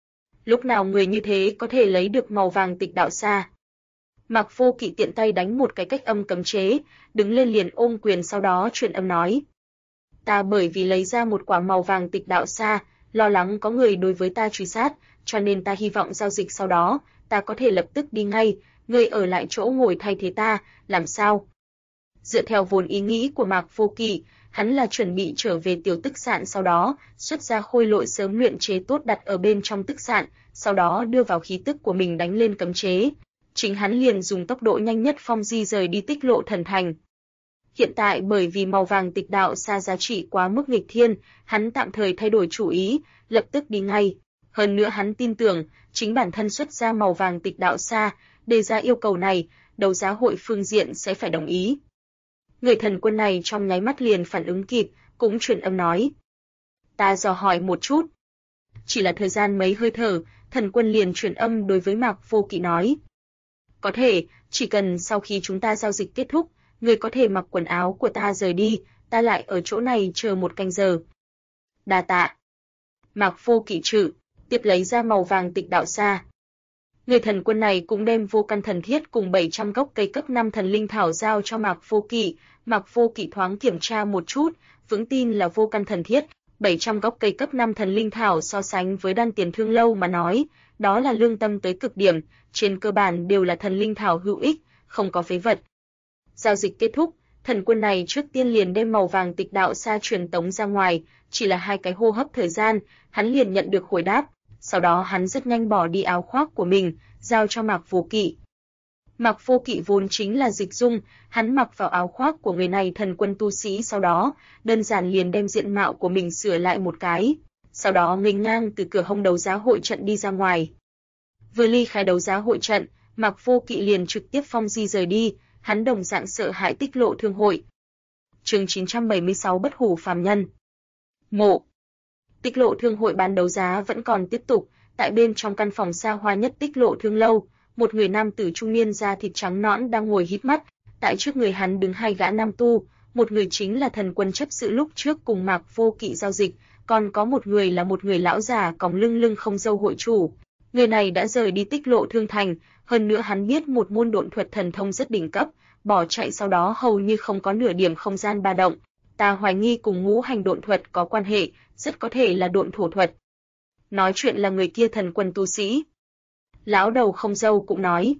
Lúc nào người như thế có thể lấy được màu vàng tịch đạo sa? Mạc Vô Kỵ tiện tay đánh một cái cách âm cấm chế, đứng lên liền ôm quyền sau đó truyền âm nói. Ta bởi vì lấy ra một quả màu vàng tịch đạo sa, lo lắng có người đối với ta truy sát, cho nên ta hy vọng giao dịch sau đó, ta có thể lập tức đi ngay, ngươi ở lại chỗ ngồi thay thế ta, làm sao? Dựa theo vốn ý nghĩ của Mạc Vô Kỵ, hắn là chuẩn bị trở về tiểu tức sạn sau đó, xuất ra khôi lội sớm luyện chế tốt đặt ở bên trong tức sạn, sau đó đưa vào khí tức của mình đánh lên cấm chế. Chính hắn liền dùng tốc độ nhanh nhất phong di rời đi Tích Lộ Thần Thành. Hiện tại bởi vì màu vàng tịch đạo sa giá trị quá mức nghịch thiên, hắn tạm thời thay đổi chủ ý, lập tức đi ngay. Hơn nữa hắn tin tưởng, chính bản thân xuất ra màu vàng tịch đạo sa, đề ra yêu cầu này, đấu giá hội phương diện sẽ phải đồng ý. Người thần quân này trong nháy mắt liền phản ứng kịp, cũng truyền âm nói. Ta dò hỏi một chút. Chỉ là thời gian mấy hơi thở, thần quân liền truyền âm đối với Mạc Vô Kỵ nói. Có thể, chỉ cần sau khi chúng ta giao dịch kết thúc, người có thể mặc quần áo của ta rời đi, ta lại ở chỗ này chờ một canh giờ. Đa tạ. Mạc Vô Kỵ trự, tiếp lấy ra màu vàng tịch đạo sa. Người thần quân này cũng đem vô căn thần thiết cùng 700 gốc cây cấp 5 thần linh thảo giao cho Mạc Vô Kỵ. Mạc Vô Kỵ thoáng kiểm tra một chút, vững tin là vô căn thần thiết, 700 gốc cây cấp 5 thần linh thảo so sánh với đan tiền thương lâu mà nói, đó là lương tâm tới cực điểm, trên cơ bản đều là thần linh thảo hữu ích, không có phế vật. Giao dịch kết thúc, thần quân này trước tiên liền đem màu vàng tịch đạo sa truyền tống ra ngoài, chỉ là 2 cái hô hấp thời gian, hắn liền nhận được hồi đáp, sau đó hắn rất nhanh bỏ đi áo khoác của mình, giao cho Mạc Vô Kỵ. Mạc Vô Kỵ vốn chính là dịch dung, hắn mặc vào áo khoác của người này thần quân tu sĩ sau đó, đơn giản liền đem diện mạo của mình sửa lại một cái, sau đó nghênh ngang từ cửa hông đấu giá hội trận đi ra ngoài. Vừa ly khai đấu giá hội trận, Mạc Vô Kỵ liền trực tiếp phong di rời đi, hắn đồng dạng sợ hãi Tích Lộ Thương hội. Chương 976 Bất hủ phàm nhân. Mộ. Tích Lộ Thương hội bán đấu giá vẫn còn tiếp tục, tại bên trong căn phòng xa hoa nhất Tích Lộ Thương lâu, một người nam tử trung niên da thịt trắng nõn đang ngồi híp mắt, tại trước người hắn đứng 2 gã nam tu, một người chính là thần quân chấp sự lúc trước cùng Mạc Vô Kỵ giao dịch, còn có một người là một người lão già còng lưng không râu hội chủ. Người này đã rời đi Tích Lộ Thương thành, hơn nữa hắn biết một môn độn thuật thần thông rất đỉnh cấp, bỏ chạy sau đó hầu như không có nửa điểm không gian ba động. Ta hoài nghi cùng ngũ hành độn thuật có quan hệ, rất có thể là độn thổ thuật. Nói chuyện là người kia thần quân tu sĩ. Lão đầu không râu cũng nói.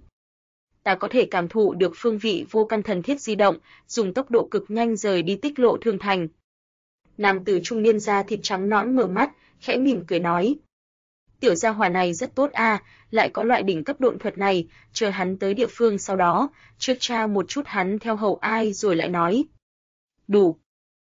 Ta có thể cảm thụ được phương vị vô căn thần thiết di động, dùng tốc độ cực nhanh rời đi Tích Lộ Thương thành. Nam tử trung niên da thịt trắng nõn mở mắt, khẽ mỉm cười nói. Tiểu gia hỏa này rất tốt a, lại có loại đỉnh cấp độn thuật này, chờ hắn tới địa phương sau đó, trước tra một chút hắn theo hầu ai rồi lại nói. Đủ.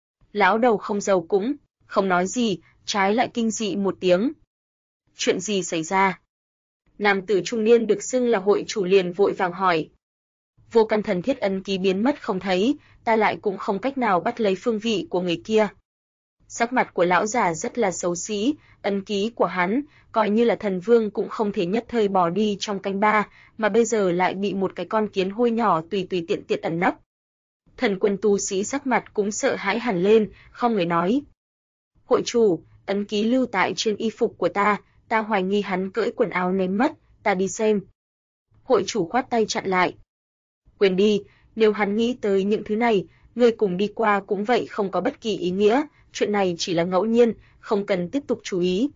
Lão đầu không râu cũng không nói gì, trái lại kinh dị một tiếng. Chuyện gì xảy ra? Nam tử trung niên được xưng là hội chủ liền vội vàng hỏi. Vô căn thần thiết ấn ký biến mất không thấy, ta lại cũng không cách nào bắt lấy phương vị của người kia. Sắc mặt của lão già rất là xấu xí, ấn ký của hắn, coi như là thần vương cũng không thể nhất thời bỏ đi trong canh ba, mà bây giờ lại bị một cái con kiến hôi nhỏ tùy tiện ẩn nấp. Thần quân tu sĩ sắc mặt cũng sợ hãi hẳn lên, không người nói. Hội chủ, ấn ký lưu tại trên y phục của ta hoài nghi hắn cởi quần áo ném mất, ta đi xem. Hội chủ khoát tay chặn lại. Quên đi, nếu hắn nghĩ tới những thứ này, người cùng đi qua cũng vậy không có bất kỳ ý nghĩa, chuyện này chỉ là ngẫu nhiên, không cần tiếp tục chú ý.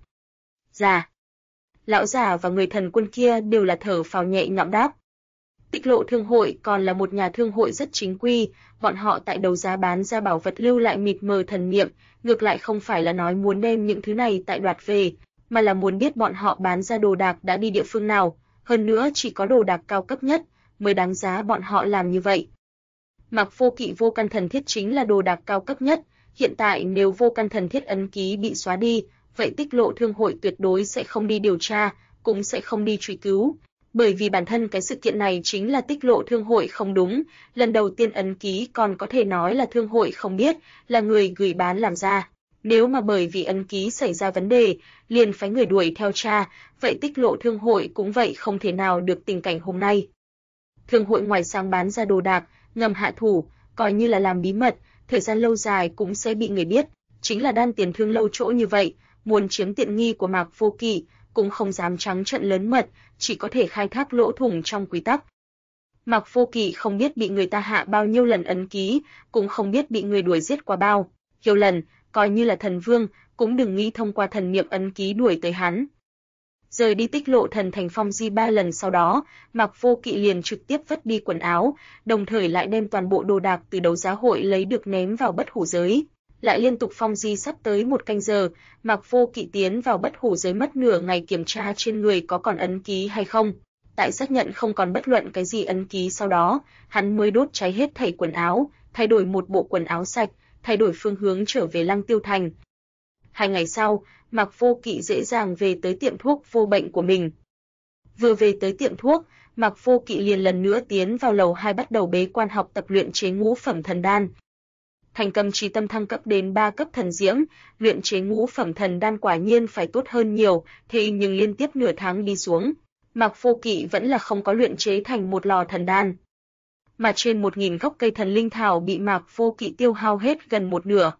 Dạ. Lão già và người thần quân kia đều là thở phào nhẹ nhõm đáp. Tích Lộ Thương hội còn là một nhà thương hội rất chính quy, bọn họ tại đấu giá bán ra bảo vật lưu lại mịt mờ thần niệm, ngược lại không phải là nói muốn đem những thứ này tại đoạt về, mà là muốn biết bọn họ bán ra đồ đạc đã đi địa phương nào, hơn nữa chỉ có đồ đạc cao cấp nhất mới đáng giá bọn họ làm như vậy. Mạc Vô Kỵ vô căn thần thiết chính là đồ đạc cao cấp nhất, hiện tại nếu vô căn thần thiết ấn ký bị xóa đi, vậy Tích Lộ Thương hội tuyệt đối sẽ không đi điều tra, cũng sẽ không đi truy cứu, bởi vì bản thân cái sự kiện này chính là Tích Lộ Thương hội không đúng, lần đầu tiên ấn ký còn có thể nói là thương hội không biết, là người gửi bán làm ra. Nếu mà bởi vì ấn ký xảy ra vấn đề, liền phái người đuổi theo tra, vậy Tích Lộ Thương hội cũng vậy không thể nào được tình cảnh hôm nay. Thương hội ngoài sang bán ra đồ đạc, ngầm hạ thủ, coi như là làm bí mật, thời gian lâu dài cũng sẽ bị người biết, chính là Đan Tiền Thương lâu chỗ như vậy, muốn chiếm tiện nghi của Mạc Vô Kỵ, cũng không dám trắng trợn lớn mật, chỉ có thể khai thác lỗ thủng trong quy tắc. Mạc Vô Kỵ không biết bị người ta hạ bao nhiêu lần ấn ký, cũng không biết bị người đuổi giết qua bao nhiêu lần, coi như là thần vương, cũng đừng nghĩ thông qua thần niệm ấn ký đuổi tới hắn. Rời đi Tích Lộ Thần Thành Phong Di 3 lần sau đó, Mạc Vô Kỵ liền trực tiếp vứt đi quần áo, đồng thời lại đem toàn bộ đồ đạc từ đấu giá hội lấy được ném vào bất hủ giới. Lại liên tục phong di sắp tới 1 canh giờ, Mạc Vô Kỵ tiến vào bất hủ giới mất nửa ngày kiểm tra trên người có còn ấn ký hay không. Tại xác nhận không còn bất luận cái gì ấn ký sau đó, hắn mới đốt cháy hết thảy quần áo, thay đổi một bộ quần áo sạch, thay đổi phương hướng trở về Lăng Tiêu Thành. 2 ngày sau, Mạc Vô Kỵ dễ dàng về tới tiệm thuốc vô bệnh của mình. Vừa về tới tiệm thuốc, Mạc Vô Kỵ liền lần nữa tiến vào lầu 2 bắt đầu bế quan học tập luyện chế ngũ phẩm thần đan. Thành Cầm Chí Tâm thăng cấp đến 3 cấp thần diễm, luyện chế ngũ phẩm thần đan quả nhiên phải tốt hơn nhiều, thế nhưng liên tiếp nửa tháng đi xuống, Mạc Vô Kỵ vẫn là không có luyện chế thành một lò thần đan. Mà trên 1000 gốc cây thần linh thảo bị Mạc Vô Kỵ tiêu hao hết gần một nửa.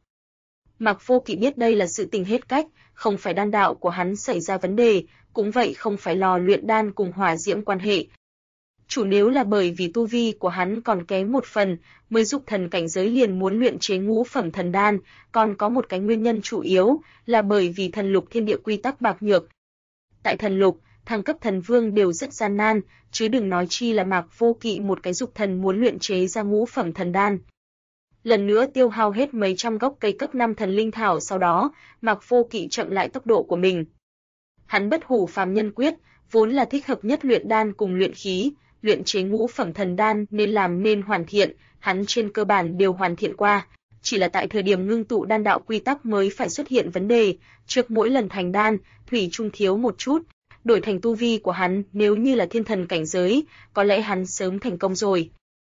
Mạc Vô Kỵ biết đây là sự tình hết cách, không phải đan đạo của hắn xảy ra vấn đề, cũng vậy không phải lò luyện đan cùng hỏa diễm quan hệ. Chủ nếu là bởi vì tu vi của hắn còn kém một phần, mới dục thần cảnh giới liền muốn luyện chế ngũ phẩm thần đan, còn có một cái nguyên nhân chủ yếu là bởi vì thần lục thiên địa quy tắc bạc nhược. Tại thần lục, thăng cấp thần vương đều rất gian nan, chứ đừng nói chi là Mạc Vô Kỵ một cái dục thần muốn luyện chế ra ngũ phẩm thần đan. Lần nữa tiêu hao hết mấy trăm gốc cây cấp 5 thần linh thảo sau đó, Mạc Vô Kỵ chậm lại tốc độ của mình. Hắn bất hủ phàm nhân quyết, vốn là thích hợp nhất luyện đan cùng luyện khí, luyện chế ngũ phẩm thần đan nên làm nên hoàn thiện, hắn trên cơ bản đều hoàn thiện qua, chỉ là tại thời điểm ngưng tụ đan đạo quy tắc mới phải xuất hiện vấn đề, trước mỗi lần thành đan, thủy chung thiếu một chút, đổi thành tu vi của hắn, nếu như là thiên thần cảnh giới, có lẽ hắn sớm thành công rồi.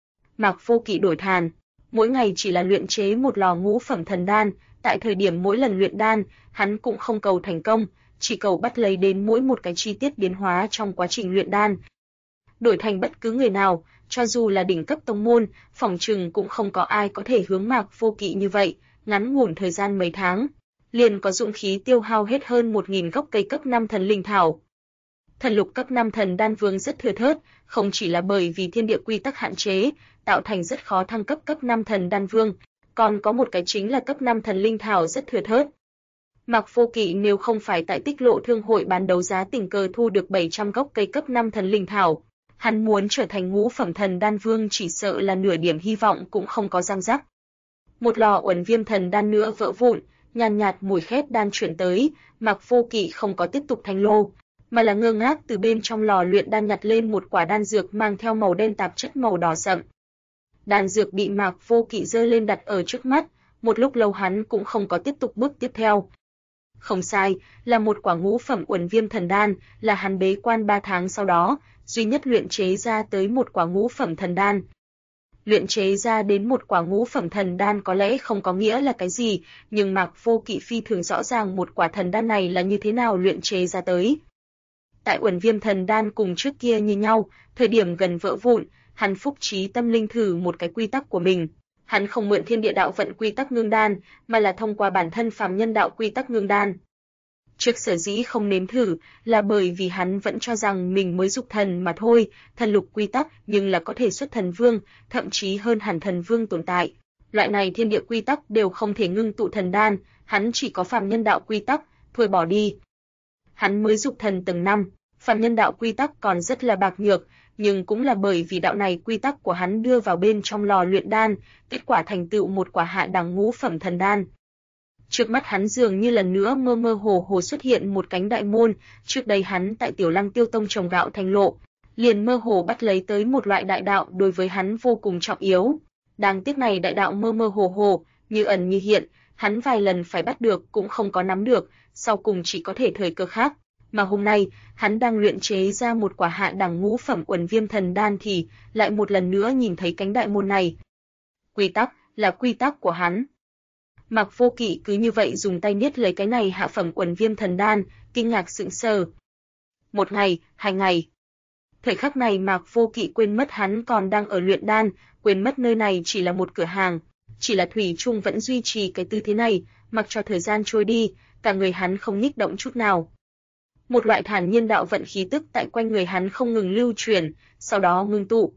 Mạc Vô Kỵ đổi thàn, mỗi ngày chỉ là luyện chế một lò ngũ phẩm thần đan, tại thời điểm mỗi lần luyện đan, hắn cũng không cầu thành công, chỉ cầu bắt lấy đến mỗi một cái chi tiết biến hóa trong quá trình luyện đan. Đổi thành bất cứ người nào, cho dù là đỉnh cấp tông môn, phỏng chừng cũng không có ai có thể hướng Mạc Vô Kỵ như vậy, ngắn ngủn thời gian mấy tháng, liền có dũng khí tiêu hao hết hơn 1000 gốc cây cấp 5 thần linh thảo. Thần lục cấp 5 thần đan vương rất thưa thớt, không chỉ là bởi vì thiên địa quy tắc hạn chế, tạo thành rất khó thăng cấp cấp 5 thần đan vương, còn có một cái chính là cấp 5 thần linh thảo rất thưa thớt. Mạc Vô Kỵ nếu không phải tại Tích Lộ Thương hội bán đấu giá tình cờ thu được 700 gốc cây cấp 5 thần linh thảo, hắn muốn trở thành ngũ phẩm thần đan vương chỉ sợ là nửa điểm hy vọng cũng không có răng rắc. Một lò Uẩn Viêm thần đan nữa vỡ vụn, nhàn nhạt mùi khét đan chuyển tới, Mạc Vô Kỵ không có tiếp tục thành lô, mà là ngơ ngác từ bên trong lò luyện đan nhặt lên một quả đan dược mang theo màu đen tạp chất màu đỏ sậm. Đan dược bị Mạc Vô Kỵ giơ lên đặt ở trước mắt, một lúc lâu hắn cũng không có tiếp tục bước tiếp theo. Không sai, là một quả ngũ phẩm Uẩn Viêm thần đan, là hắn bế quan 3 tháng sau đó, duy nhất luyện chế ra tới một quả ngũ phẩm thần đan. Luyện chế ra đến một quả ngũ phẩm thần đan có lẽ không có nghĩa là cái gì, nhưng Mạc Vô Kỵ phi thường rõ ràng một quả thần đan này là như thế nào luyện chế ra tới. Tại Uẩn Viêm thần đan cùng trước kia như nhau, thời điểm gần vỡ vụn, hắn phúc trí tâm linh thử một cái quy tắc của mình. Hắn không mượn thiên địa đạo vận quy tắc ngưng đan, mà là thông qua bản thân phàm nhân đạo quy tắc ngưng đan. Trước sở dĩ không nếm thử là bởi vì hắn vẫn cho rằng mình mới dục thần mà thôi, thần lục quy tắc nhưng là có thể xuất thần vương, thậm chí hơn hẳn thần vương tồn tại. Loại này thiên địa quy tắc đều không thể ngưng tụ thần đan, hắn chỉ có phàm nhân đạo quy tắc, thôi bỏ đi. Hắn mới dục thần tầng 5, phàm nhân đạo quy tắc còn rất là bạc nhược, nhưng cũng là bởi vì đạo này quy tắc của hắn đưa vào bên trong lò luyện đan, kết quả thành tựu một quả hạ đẳng ngũ phẩm thần đan. Trước mắt hắn dường như lần nữa mơ mơ hồ hồ xuất hiện một cánh đại môn, trước đây hắn tại Tiểu Lăng Tiêu Tông trồng gạo thành lộ, liền mơ hồ bắt lấy tới một loại đại đạo đối với hắn vô cùng trọng yếu. Đáng tiếc này đại đạo mơ mơ hồ hồ, như ẩn như hiện, hắn vài lần phải bắt được cũng không có nắm được, sau cùng chỉ có thể thời cơ khác. Mà hôm nay, hắn đang luyện chế ra một quả hạ đẳng ngũ phẩm Uẩn Viêm Thần Đan thì lại một lần nữa nhìn thấy cánh đại môn này. Quy tắc là quy tắc của hắn. Mạc Vô Kỵ cứ như vậy dùng tay niết lấy cái này hạ phẩm Uẩn Viêm Thần Đan, kinh ngạc sững sờ. Một ngày, 2 ngày. Thời khắc này Mạc Vô Kỵ quên mất hắn còn đang ở luyện đan, quên mất nơi này chỉ là một cửa hàng, chỉ là thủy chung vẫn duy trì cái tư thế này, mặc cho thời gian trôi đi, cả người hắn không nhích động chút nào. Một loại thản nhiên đạo vận khí tức tại quanh người hắn không ngừng lưu chuyển, sau đó ngưng tụ.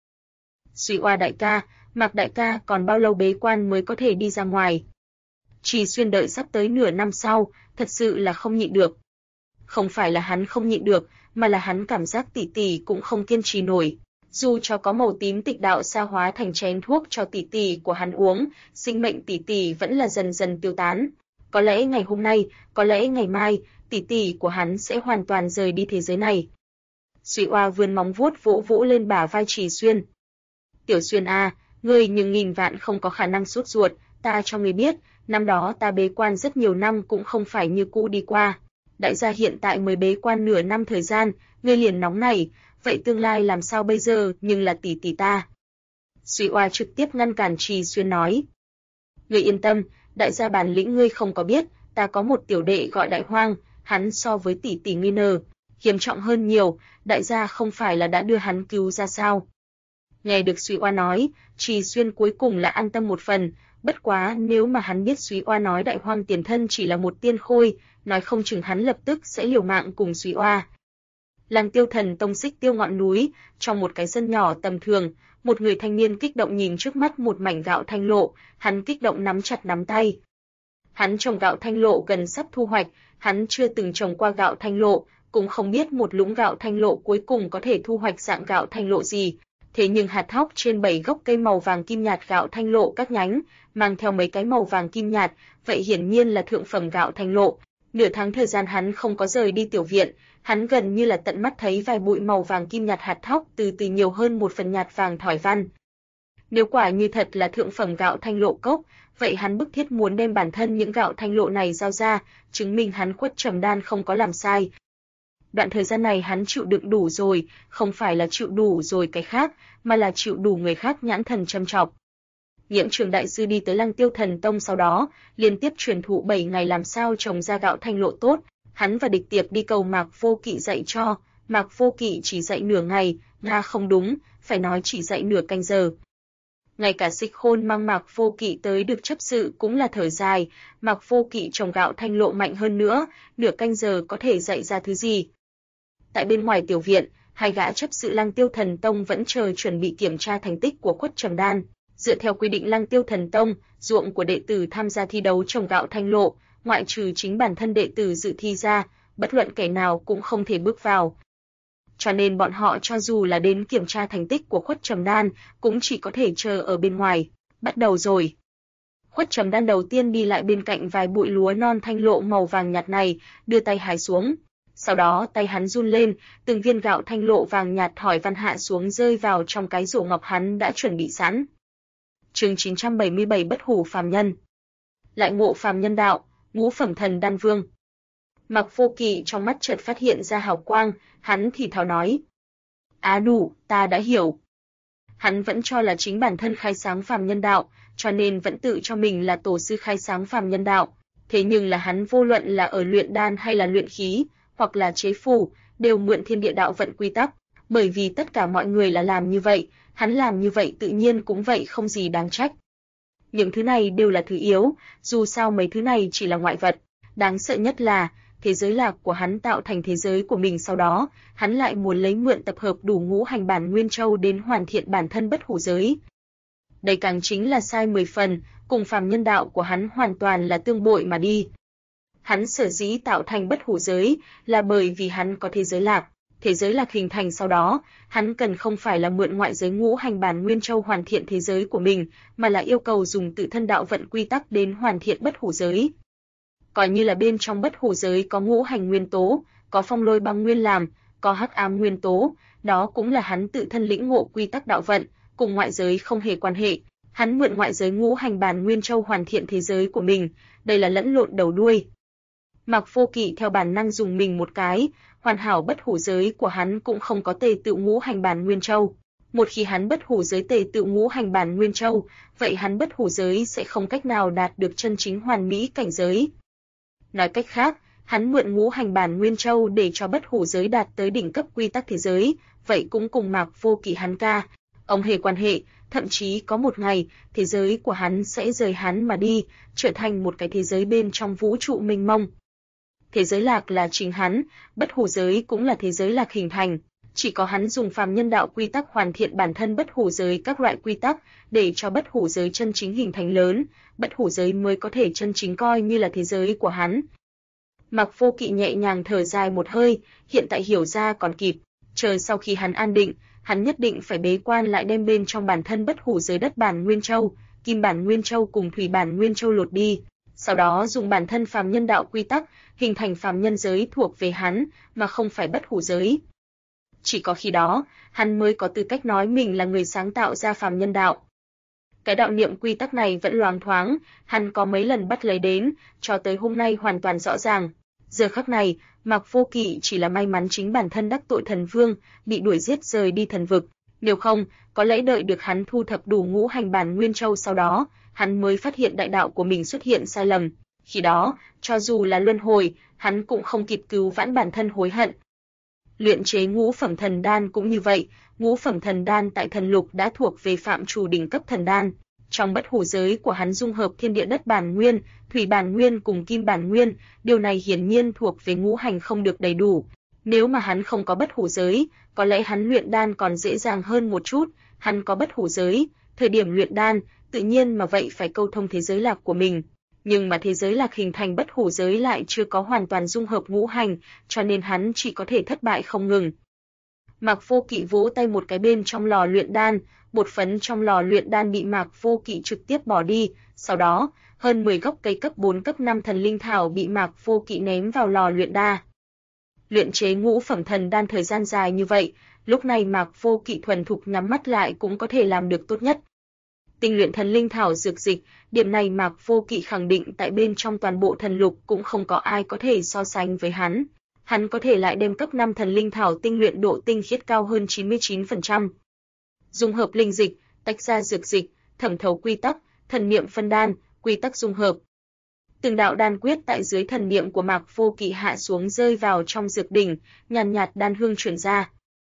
Suy Oa đại ca, Mạc đại ca còn bao lâu bế quan mới có thể đi ra ngoài? Trì Xuyên đợi sắp tới nửa năm sau, thật sự là không nhịn được. Không phải là hắn không nhịn được, mà là hắn cảm giác tỷ tỷ cũng không kiên trì nổi. Dù cho có màu tím tịch đạo sa hóa thành chén thuốc cho tỷ tỷ của hắn uống, sinh mệnh tỷ tỷ vẫn là dần dần tiêu tán. Có lẽ ngày hôm nay, có lẽ ngày mai, tỷ tỷ của hắn sẽ hoàn toàn rời đi thế giới này. Suy Oa vươn móng vuốt vỗ vỗ lên bả vai Trì Xuyên. Tiểu Xuyên à, ngươi nhưng nghìn vạn không có khả năng sốt ruột, ta cho ngươi biết, năm đó ta bế quan rất nhiều năm cũng không phải như cũ đi qua. Đại gia hiện tại mới bế quan nửa năm thời gian, ngươi liền nóng này, vậy tương lai làm sao bây giờ, nhưng là tỷ tỷ ta. Suy Oa trực tiếp ngăn cản Trì Xuyên nói. Ngươi yên tâm, đại gia bản lĩnh ngươi không có biết, ta có một tiểu đệ gọi Đại Hoang, hắn so với tỷ tỷ nghi nờ, nghiêm trọng hơn nhiều, đại gia không phải là đã đưa hắn cứu ra sao. Nghe được Suy Oa nói, Trì Xuyên cuối cùng là an tâm một phần, bất quá nếu mà hắn biết Suy Oa nói Đại Hoang tiền thân chỉ là một tiên khôi, nói không chừng hắn lập tức sẽ liều mạng cùng Suy Oa. Lăng Tiêu Thần Tông Xích Tiêu ngọn núi, trong một cái sân nhỏ tầm thường, một người thanh niên kích động nhìn trước mắt một mảnh gạo thanh lộ, hắn kích động nắm chặt nắm tay. Hắn trồng gạo thanh lộ gần sắp thu hoạch, hắn chưa từng trồng qua gạo thanh lộ, cũng không biết một lũng gạo thanh lộ cuối cùng có thể thu hoạch dạng gạo thanh lộ gì. Thế nhưng hạt thóc trên 7 gốc cây màu vàng kim nhạt gạo thanh lộ các nhánh, mang theo mấy cái màu vàng kim nhạt, vậy hiển nhiên là thượng phẩm gạo thanh lộ. Nửa tháng thời gian hắn không có rời đi tiểu viện, hắn gần như là tận mắt thấy vài bụi màu vàng kim nhạt hạt thóc từ từ nhiều hơn một phần nhạt vàng thỏi văn. Nếu quả như thật là thượng phẩm gạo thanh lộ cốc, vậy hắn bức thiết muốn đem bản thân những gạo thanh lộ này giao ra, chứng minh hắn Khuất Trầm Đan không có làm sai. Đoạn thời gian này hắn chịu đựng đủ rồi, không phải là chịu đủ rồi cái khác, mà là chịu đủ người khác nhãn thần châm chọc. Nhiễm Trường đại sư đi tới Lăng Tiêu Thần Tông sau đó, liên tiếp truyền thụ 7 ngày làm sao trồng ra gạo thanh lộ tốt, hắn và Địch Tiệp đi cầu Mạc Vô Kỵ dạy cho, Mạc Vô Kỵ chỉ dạy nửa ngày, không đúng, phải nói chỉ dạy nửa canh giờ. Ngay cả Xích Khôn mang Mạc Vô Kỵ tới được chấp sự cũng là thở dài, Mạc Vô Kỵ trồng gạo thanh lộ mạnh hơn nữa, nửa canh giờ có thể dạy ra thứ gì. Tại bên ngoài tiểu viện, hai gã chấp sự Lăng Tiêu Thần Tông vẫn chờ chuẩn bị kiểm tra thành tích của Khuất Trầm Đan. Dựa theo quy định Lăng Tiêu Thần Tông, ruộng của đệ tử tham gia thi đấu trồng gạo thanh lộ, ngoại trừ chính bản thân đệ tử dự thi ra, bất luận kẻ nào cũng không thể bước vào. Cho nên bọn họ cho dù là đến kiểm tra thành tích của Khuất Trầm Đan, cũng chỉ có thể chờ ở bên ngoài. Bắt đầu rồi. Khuất Trầm Đan đầu tiên đi lại bên cạnh vài bụi lúa non thanh lộ màu vàng nhạt này, đưa tay hái xuống. Sau đó tay hắn run lên, từng viên gạo thanh lộ vàng nhạt thỏi văn hạ xuống rơi vào trong cái rổ ngọc hắn đã chuẩn bị sẵn. Chương 977 Bất hủ phàm nhân. Lại ngộ phàm nhân đạo, ngũ phẩm thần đan vương. Mạc Vô Kỵ trong mắt chợt phát hiện ra hào quang, hắn thì thào nói: đủ, ta đã hiểu." Hắn vẫn cho là chính bản thân khai sáng phàm nhân đạo, cho nên vẫn tự cho mình là tổ sư khai sáng phàm nhân đạo. Thế nhưng là hắn vô luận là ở luyện đan hay là luyện khí, hoặc là chế phù, đều mượn thiên địa đạo vận quy tắc, bởi vì tất cả mọi người là làm như vậy, hắn làm như vậy tự nhiên cũng vậy không gì đáng trách. Những thứ này đều là thứ yếu, dù sao mấy thứ này chỉ là ngoại vật, đáng sợ nhất là thế giới lạc của hắn tạo thành thế giới của mình, sau đó, hắn lại muốn lấy mượn tập hợp đủ ngũ hành bản nguyên châu đến hoàn thiện bản thân bất hủ giới. Đây càng chính là sai 10 phần, cùng phàm nhân đạo của hắn hoàn toàn là tương bội mà đi. Hắn sở dĩ tạo thành bất hủ giới là bởi vì hắn có thế giới lạc. Thế giới lạc hình thành sau đó, hắn cần không phải là mượn ngoại giới ngũ hành bản nguyên châu hoàn thiện thế giới của mình, mà là yêu cầu dùng tự thân đạo vận quy tắc đến hoàn thiện bất hủ giới. Coi như là bên trong bất hủ giới có ngũ hành nguyên tố, có phong lôi băng nguyên làm, có hắc ám nguyên tố, đó cũng là hắn tự thân lĩnh ngộ quy tắc đạo vận, cùng ngoại giới không hề quan hệ. Hắn mượn ngoại giới ngũ hành bản nguyên châu hoàn thiện thế giới của mình, đây là lẫn lộn đầu đuôi. Mạc Vô Kỵ theo bản năng dùng mình một cái, hoàn hảo bất hủ giới của hắn cũng không có tề tựu ngũ hành bản nguyên châu. Một khi hắn bất hủ giới tề tựu ngũ hành bản nguyên châu, vậy hắn bất hủ giới sẽ không cách nào đạt được chân chính hoàn mỹ cảnh giới. Nói cách khác, hắn mượn ngũ hành bản nguyên châu để cho bất hủ giới đạt tới đỉnh cấp quy tắc thế giới, vậy cũng cùng Mạc Vô Kỵ hắn ca, ông hề quan hệ, thậm chí có một ngày, thế giới của hắn sẽ rời hắn mà đi, trở thành một cái thế giới bên trong vũ trụ mênh mông. Thế giới lạc là chính hắn, bất hủ giới cũng là thế giới lạc hình thành, chỉ có hắn dùng phàm nhân đạo quy tắc hoàn thiện bản thân bất hủ giới các loại quy tắc, để cho bất hủ giới chân chính hình thành lớn, bất hủ giới mới có thể chân chính coi như là thế giới của hắn. Mạc Vô Kỵ nhẹ nhàng thở dài một hơi, hiện tại hiểu ra còn kịp, chờ sau khi hắn an định, hắn nhất định phải bế quan lại đem bên trong bản thân bất hủ giới đất bản Nguyên Châu, kim bản Nguyên Châu cùng thủy bản Nguyên Châu lột đi, sau đó dùng bản thân phàm nhân đạo quy tắc, hình thành phàm nhân giới thuộc về hắn, mà không phải bất hủ giới. Chỉ có khi đó, hắn mới có tư cách nói mình là người sáng tạo ra phàm nhân đạo. Cái đạo niệm quy tắc này vẫn loáng thoáng, hắn có mấy lần bắt lấy đến, cho tới hôm nay hoàn toàn rõ ràng. Giờ khắc này, Mạc Vô Kỵ chỉ là may mắn chính bản thân đắc tội thần vương, bị đuổi giết rời đi thần vực. Nếu không, có lẽ đợi được hắn thu thập đủ ngũ hành bản Nguyên Châu sau đó, hắn mới phát hiện đại đạo của mình xuất hiện sai lầm. Khi đó, cho dù là luân hồi, hắn cũng không kịp cứu vãn bản thân hối hận. Luyện chế ngũ phẩm thần đan cũng như vậy, ngũ phẩm thần đan tại thần lục đã thuộc về phạm trù đỉnh cấp thần đan. Trong bất hủ giới của hắn dung hợp thiên địa đất bản nguyên, thủy bản nguyên cùng kim bản nguyên, điều này hiển nhiên thuộc về ngũ hành không được đầy đủ. Nếu mà hắn không có bất hủ giới, có lẽ hắn luyện đan còn dễ dàng hơn một chút, hắn có bất hủ giới, thời điểm luyện đan, tự nhiên mà vậy phải câu thông thế giới lạc của mình. Nhưng mà thế giới lạc hình thành bất hủ giới lại chưa có hoàn toàn dung hợp ngũ hành, cho nên hắn chỉ có thể thất bại không ngừng. Mạc Vô Kỵ vỗ tay một cái bên trong lò luyện đan, bột phấn trong lò luyện đan bị Mạc Vô Kỵ trực tiếp bỏ đi, sau đó, hơn 10 gốc cây cấp 4 cấp 5 thần linh thảo bị Mạc Vô Kỵ ném vào lò luyện đan. Luyện chế ngũ phẩm thần đan thời gian dài như vậy, lúc này Mạc Vô Kỵ thuần thục nhắm mắt lại cũng có thể làm được tốt nhất. Tinh luyện thần linh thảo dược dịch, điểm này Mạc Vô Kỵ khẳng định tại bên trong toàn bộ thần lục cũng không có ai có thể so sánh với hắn. Hắn có thể lại đem cấp 5 thần linh thảo tinh luyện độ tinh khiết cao hơn 99%. Dung hợp linh dịch, tách ra dược dịch, thẩm thấu quy tắc, thần niệm phân đan, quy tắc dung hợp. Từng đạo đan quyết tại dưới thần niệm của Mạc Vô Kỵ hạ xuống rơi vào trong dược đỉnh, nhàn nhạt đan hương truyền ra.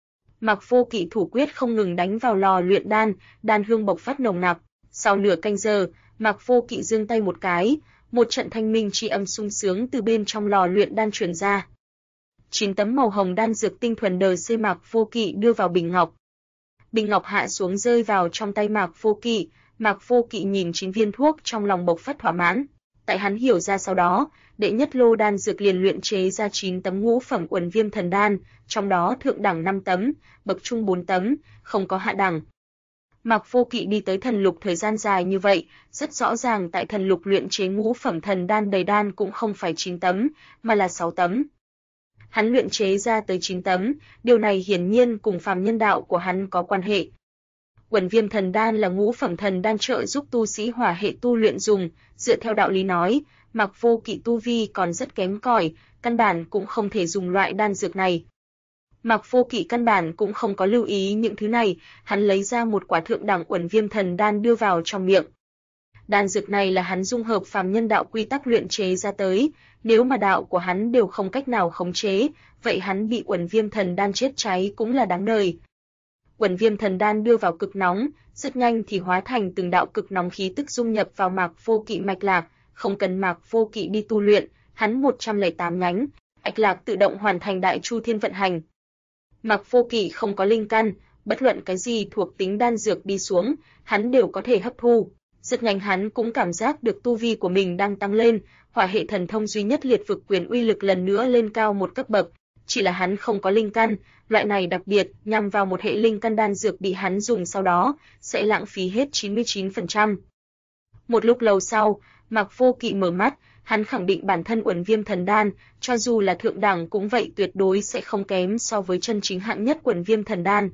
Mạc Vô Kỵ thủ quyết không ngừng đánh vào lò luyện đan, đan hương bộc phát nồng nặc. Sau nửa canh giờ, Mạc Vô Kỵ giương tay một cái, một trận thanh minh chi âm sung sướng từ bên trong lò luyện đan truyền ra. 9 tấm màu hồng đan dược tinh thuần DC Mạc Vô Kỵ đưa vào bình ngọc. Bình ngọc hạ xuống rơi vào trong tay Mạc Vô Kỵ nhìn 9 viên thuốc trong lòng bộc phát thỏa mãn. Tại hắn hiểu ra sau đó, đệ nhất lô đan dược liền luyện chế ra 9 tấm ngũ phẩm Uẩn Viêm thần đan, trong đó thượng đẳng 5 tấm, bậc trung 4 tấm, không có hạ đẳng. Mạc Vô Kỵ đi tới thần lục thời gian dài như vậy, rất rõ ràng tại thần lục luyện chế ngũ phẩm thần đan đầy đan cũng không phải 9 tấm, mà là 6 tấm. Hắn luyện chế ra tới 9 tấm, điều này hiển nhiên cùng phàm nhân đạo của hắn có quan hệ. Uẩn Viêm thần đan là ngũ phẩm thần đan trợ giúp tu sĩ hỏa hệ tu luyện dùng, dựa theo đạo lý nói, Mạc Vô Kỵ tu vi còn rất kém cỏi, căn bản cũng không thể dùng loại đan dược này. Mạc Vô Kỵ căn bản cũng không có lưu ý những thứ này, hắn lấy ra một quả thượng đẳng Uẩn Viêm thần đan đưa vào trong miệng. Đan dược này là hắn dung hợp phàm nhân đạo quy tắc luyện chế ra tới, nếu mà đạo của hắn đều không cách nào khống chế, vậy hắn bị Uẩn Viêm thần đan chết cháy cũng là đáng đời. Uẩn Viêm thần đan đưa vào cực nóng, rất nhanh thì hóa thành từng đạo cực nóng khí tức dung nhập vào Mạc Vô Kỵ mạch lạc, không cần Mạc Vô Kỵ đi tu luyện, hắn 108 nhánh, mạch lạc tự động hoàn thành đại chu thiên vận hành. Mạc Vô Kỵ không có linh căn, bất luận cái gì thuộc tính đan dược đi xuống, hắn đều có thể hấp thu. Rất nhanh hắn cũng cảm giác được tu vi của mình đang tăng lên, hỏa hệ thần thông duy nhất liệt vực quyền uy lực lần nữa lên cao một cấp bậc. Chỉ là hắn không có linh căn, loại này đặc biệt nhằm vào một hệ linh căn đan dược bị hắn dùng sau đó, sẽ lãng phí hết 99%. Một lúc lâu sau, Mạc Vô Kỵ mở mắt, hắn khẳng định bản thân Uẩn Viêm Thần Đan, cho dù là thượng đẳng cũng vậy tuyệt đối sẽ không kém so với chân chính hạng nhất Uẩn Viêm Thần Đan.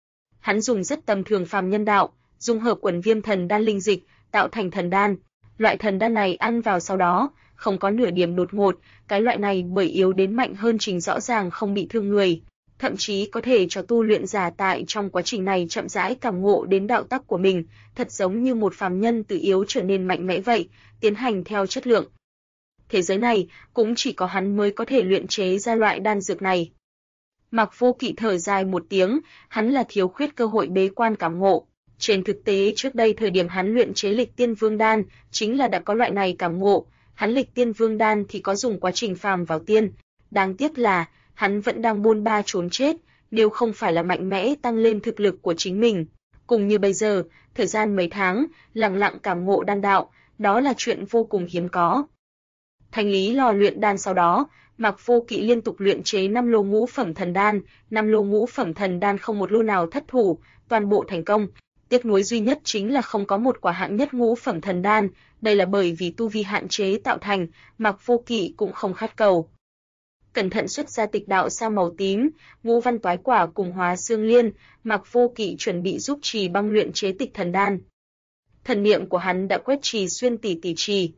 Hắn dùng rất tầm thường phàm nhân đạo, dung hợp Uẩn Viêm Thần Đan linh dịch, tạo thành thần đan. Loại thần đan này ăn vào sau đó, không có nửa điểm đột ngột, cái loại này bởi yếu đến mạnh hơn trình rõ ràng không bị thương người, thậm chí có thể cho tu luyện giả tại trong quá trình này chậm rãi cảm ngộ đến đạo tắc của mình, thật giống như một phàm nhân từ yếu trở nên mạnh mẽ vậy, tiến hành theo chất lượng. Thế giới này cũng chỉ có hắn mới có thể luyện chế ra loại đan dược này. Mạc Vô Kỵ thở dài một tiếng, hắn là thiếu khuyết cơ hội bế quan cảm ngộ. Trên thực tế trước đây thời điểm hắn luyện chế Lịch Tiên Vương Đan, chính là đã có loại này cảm ngộ, hắn Lịch Tiên Vương Đan thì có dùng quá trình phàm vào tiên. Đáng tiếc là, hắn vẫn đang bôn ba trốn chết, nếu không phải là mạnh mẽ tăng lên thực lực của chính mình. Cùng như bây giờ, thời gian mấy tháng, lặng lặng cảm ngộ đan đạo, đó là chuyện vô cùng hiếm có. Thành lý lò luyện đan sau đó, Mạc Vô Kỵ liên tục luyện chế 5 lô ngũ phẩm thần đan, 5 lô ngũ phẩm thần đan không một lô nào thất thủ, toàn bộ thành công. Tiếc nuối duy nhất chính là không có một quả hạng nhất ngũ phẩm thần đan, đây là bởi vì tu vi hạn chế tạo thành, Mạc Vô Kỵ cũng không khát cầu. Cẩn thận xuất ra tịch đạo sa màu tím, ngũ văn toái quả cùng hóa xương liên, Mạc Vô Kỵ chuẩn bị giúp Trì Băng luyện chế tịch thần đan. Thần niệm của hắn đã quét Trì Xuyên tỷ trì,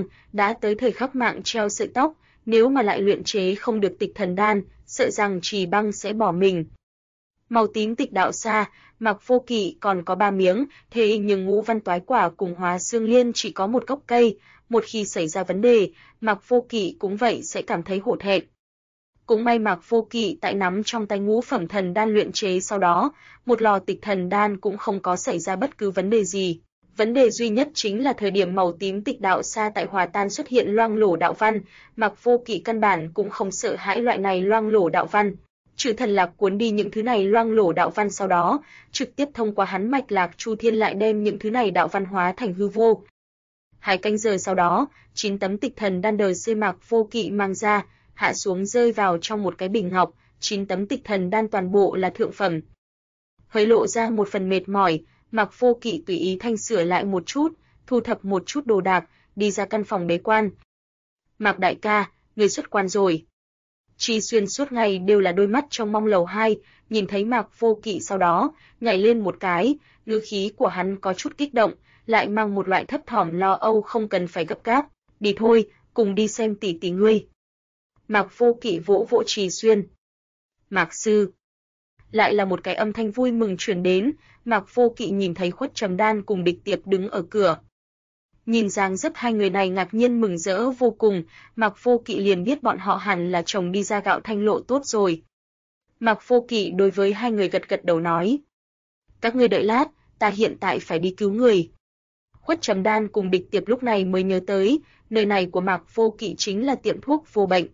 đã tới thời khắc mạng treo sợi tóc, nếu mà lại luyện chế không được tịch thần đan, sợ rằng Trì Băng sẽ bỏ mình. Màu tím tịch đạo sa, Mạc Vô Kỵ còn có 3 miếng, thế nhưng ngũ văn toái quả cùng hóa xương liên chỉ có một gốc cây, một khi xảy ra vấn đề, Mạc Vô Kỵ cũng vậy sẽ cảm thấy hổ thẹn. Cũng may Mạc Vô Kỵ tại nắm trong tay ngũ phẩm thần đan luyện chế sau đó, một lò tịch thần đan cũng không có xảy ra bất cứ vấn đề gì. Vấn đề duy nhất chính là thời điểm màu tím tịch đạo sa tại hòa tan xuất hiện loang lổ đạo văn, Mạc Vô Kỵ căn bản cũng không sợ hãi loại này loang lổ đạo văn. Trừ thần lạc cuốn đi những thứ này loang lổ đạo văn sau đó, trực tiếp thông qua hắn mạch lạc Chu Thiên lại đem những thứ này đạo văn hóa thành hư vô. 2 canh giờ sau đó, 9 tấm tịch thần đan đời C Mạc Vô Kỵ mang ra, hạ xuống rơi vào trong một cái bình ngọc, 9 tấm tịch thần đan toàn bộ là thượng phẩm. Hơi lộ ra một phần mệt mỏi, Mạc Vô Kỵ tùy ý thanh sửa lại một chút, thu thập một chút đồ đạc, đi ra căn phòng bế quan. Mạc đại ca, người xuất quan rồi. Tri Xuyên suốt ngày đều là đôi mắt trong mong lầu 2, nhìn thấy Mạc Vô Kỵ sau đó, nhảy lên một cái, ngữ khí của hắn có chút kích động, lại mang một loại thấp thỏm lo âu không cần phải gấp gáp, đi thôi, cùng đi xem tỷ tỷ ngươi. Mạc Vô Kỵ vỗ vỗ Tri Xuyên. Mạc sư. Lại là một cái âm thanh vui mừng truyền đến, Mạc Vô Kỵ nhìn thấy Khuất Trầm Đan cùng Địch Tiệp đứng ở cửa. Nhìn dáng dấp hai người này ngạc nhiên mừng rỡ vô cùng, Mạc Vô Kỵ liền biết bọn họ hẳn là chồng đi ra gạo thanh lộ tốt rồi. Mạc Vô Kỵ đối với hai người gật gật đầu nói. Các ngươi đợi lát, ta hiện tại phải đi cứu người. Khuất Trầm Đan cùng Địch Tiệp lúc này mới nhớ tới, nơi này của Mạc Vô Kỵ chính là tiệm thuốc vô bệnh.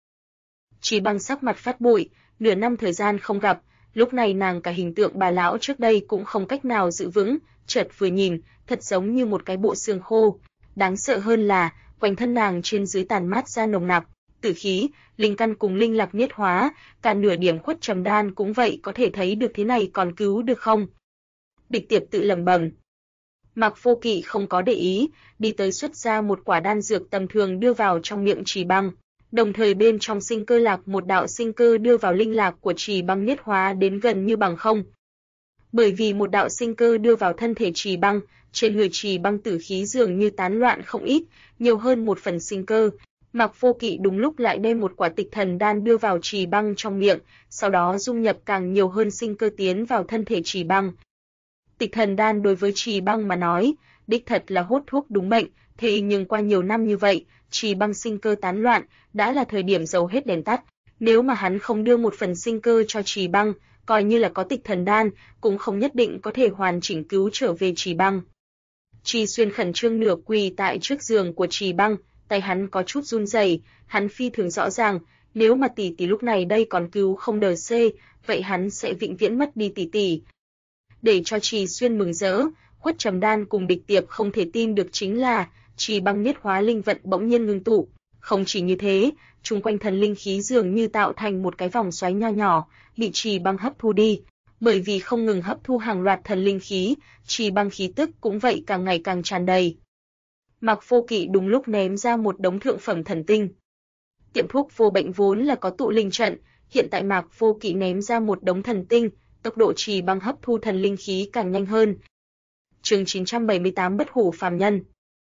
Trì Băng sắc mặt phát bụi, nửa năm thời gian không gặp, lúc này nàng cả hình tượng bà lão trước đây cũng không cách nào giữ vững, chợt vừa nhìn, thật giống như một cái bộ xương khô. Đáng sợ hơn là, quanh thân nàng trên dưới tàn mát ra nồng nặc, tử khí, linh căn cùng linh lạc niết hóa, cả nửa điểm Khuất Trầm Đan cũng vậy có thể thấy được thế này còn cứu được không? Địch Tiệp tự lẩm bẩm. Mạc Vô Kỵ không có để ý, đi tới xuất ra một quả đan dược tầm thường đưa vào trong miệng Trì Băng. Đồng thời bên trong sinh cơ lạc một đạo sinh cơ đưa vào linh lạc của Trì Băng niết hóa đến gần như bằng không. Bởi vì một đạo sinh cơ đưa vào thân thể Trì Băng, trên người Trì Băng tử khí dường như tán loạn không ít, nhiều hơn một phần sinh cơ. Mạc Vô Kỵ đúng lúc lại đem một quả tịch thần đan đưa vào Trì Băng trong miệng, sau đó dung nhập càng nhiều hơn sinh cơ tiến vào thân thể Trì Băng. Tịch thần đan đối với Trì Băng mà nói, đích thật là hốt thuốc đúng bệnh, thế nhưng qua nhiều năm như vậy, Trì Băng sinh cơ tán loạn, đã là thời điểm dầu hết đèn tắt. Nếu mà hắn không đưa một phần sinh cơ cho Trì Băng, coi như là có tịch thần đan, cũng không nhất định có thể hoàn chỉnh cứu trở về Trì Băng. Tri Xuyên khẩn trương nửa quỳ tại trước giường của Trì Băng, tay hắn có chút run rẩy, hắn phi thường rõ ràng, nếu mà tỷ tỷ lúc này đây còn cứu không đờ C, vậy hắn sẽ vĩnh viễn mất đi tỷ tỷ. Để cho Trì Xuyên mừng rỡ, Khuất Trầm Đan cùng Địch Tiệp không thể tin được chính là Trì Băng niết hóa linh vận bỗng nhiên ngưng tụ. Không chỉ như thế, chung quanh thần linh khí dường như tạo thành một cái vòng xoáy nho nhỏ, bị Trì Băng hấp thu đi. Bởi vì không ngừng hấp thu hàng loạt thần linh khí, Trì Băng khí tức cũng vậy càng ngày càng tràn đầy. Mạc Vô Kỵ đúng lúc ném ra một đống thượng phẩm thần tinh. Tiệm thuốc Vô Bệnh vốn là có tụ linh trận, hiện tại Mạc Vô Kỵ ném ra một đống thần tinh, tốc độ Trì Băng hấp thu thần linh khí càng nhanh hơn. Chương 978 Bất hủ phàm nhân.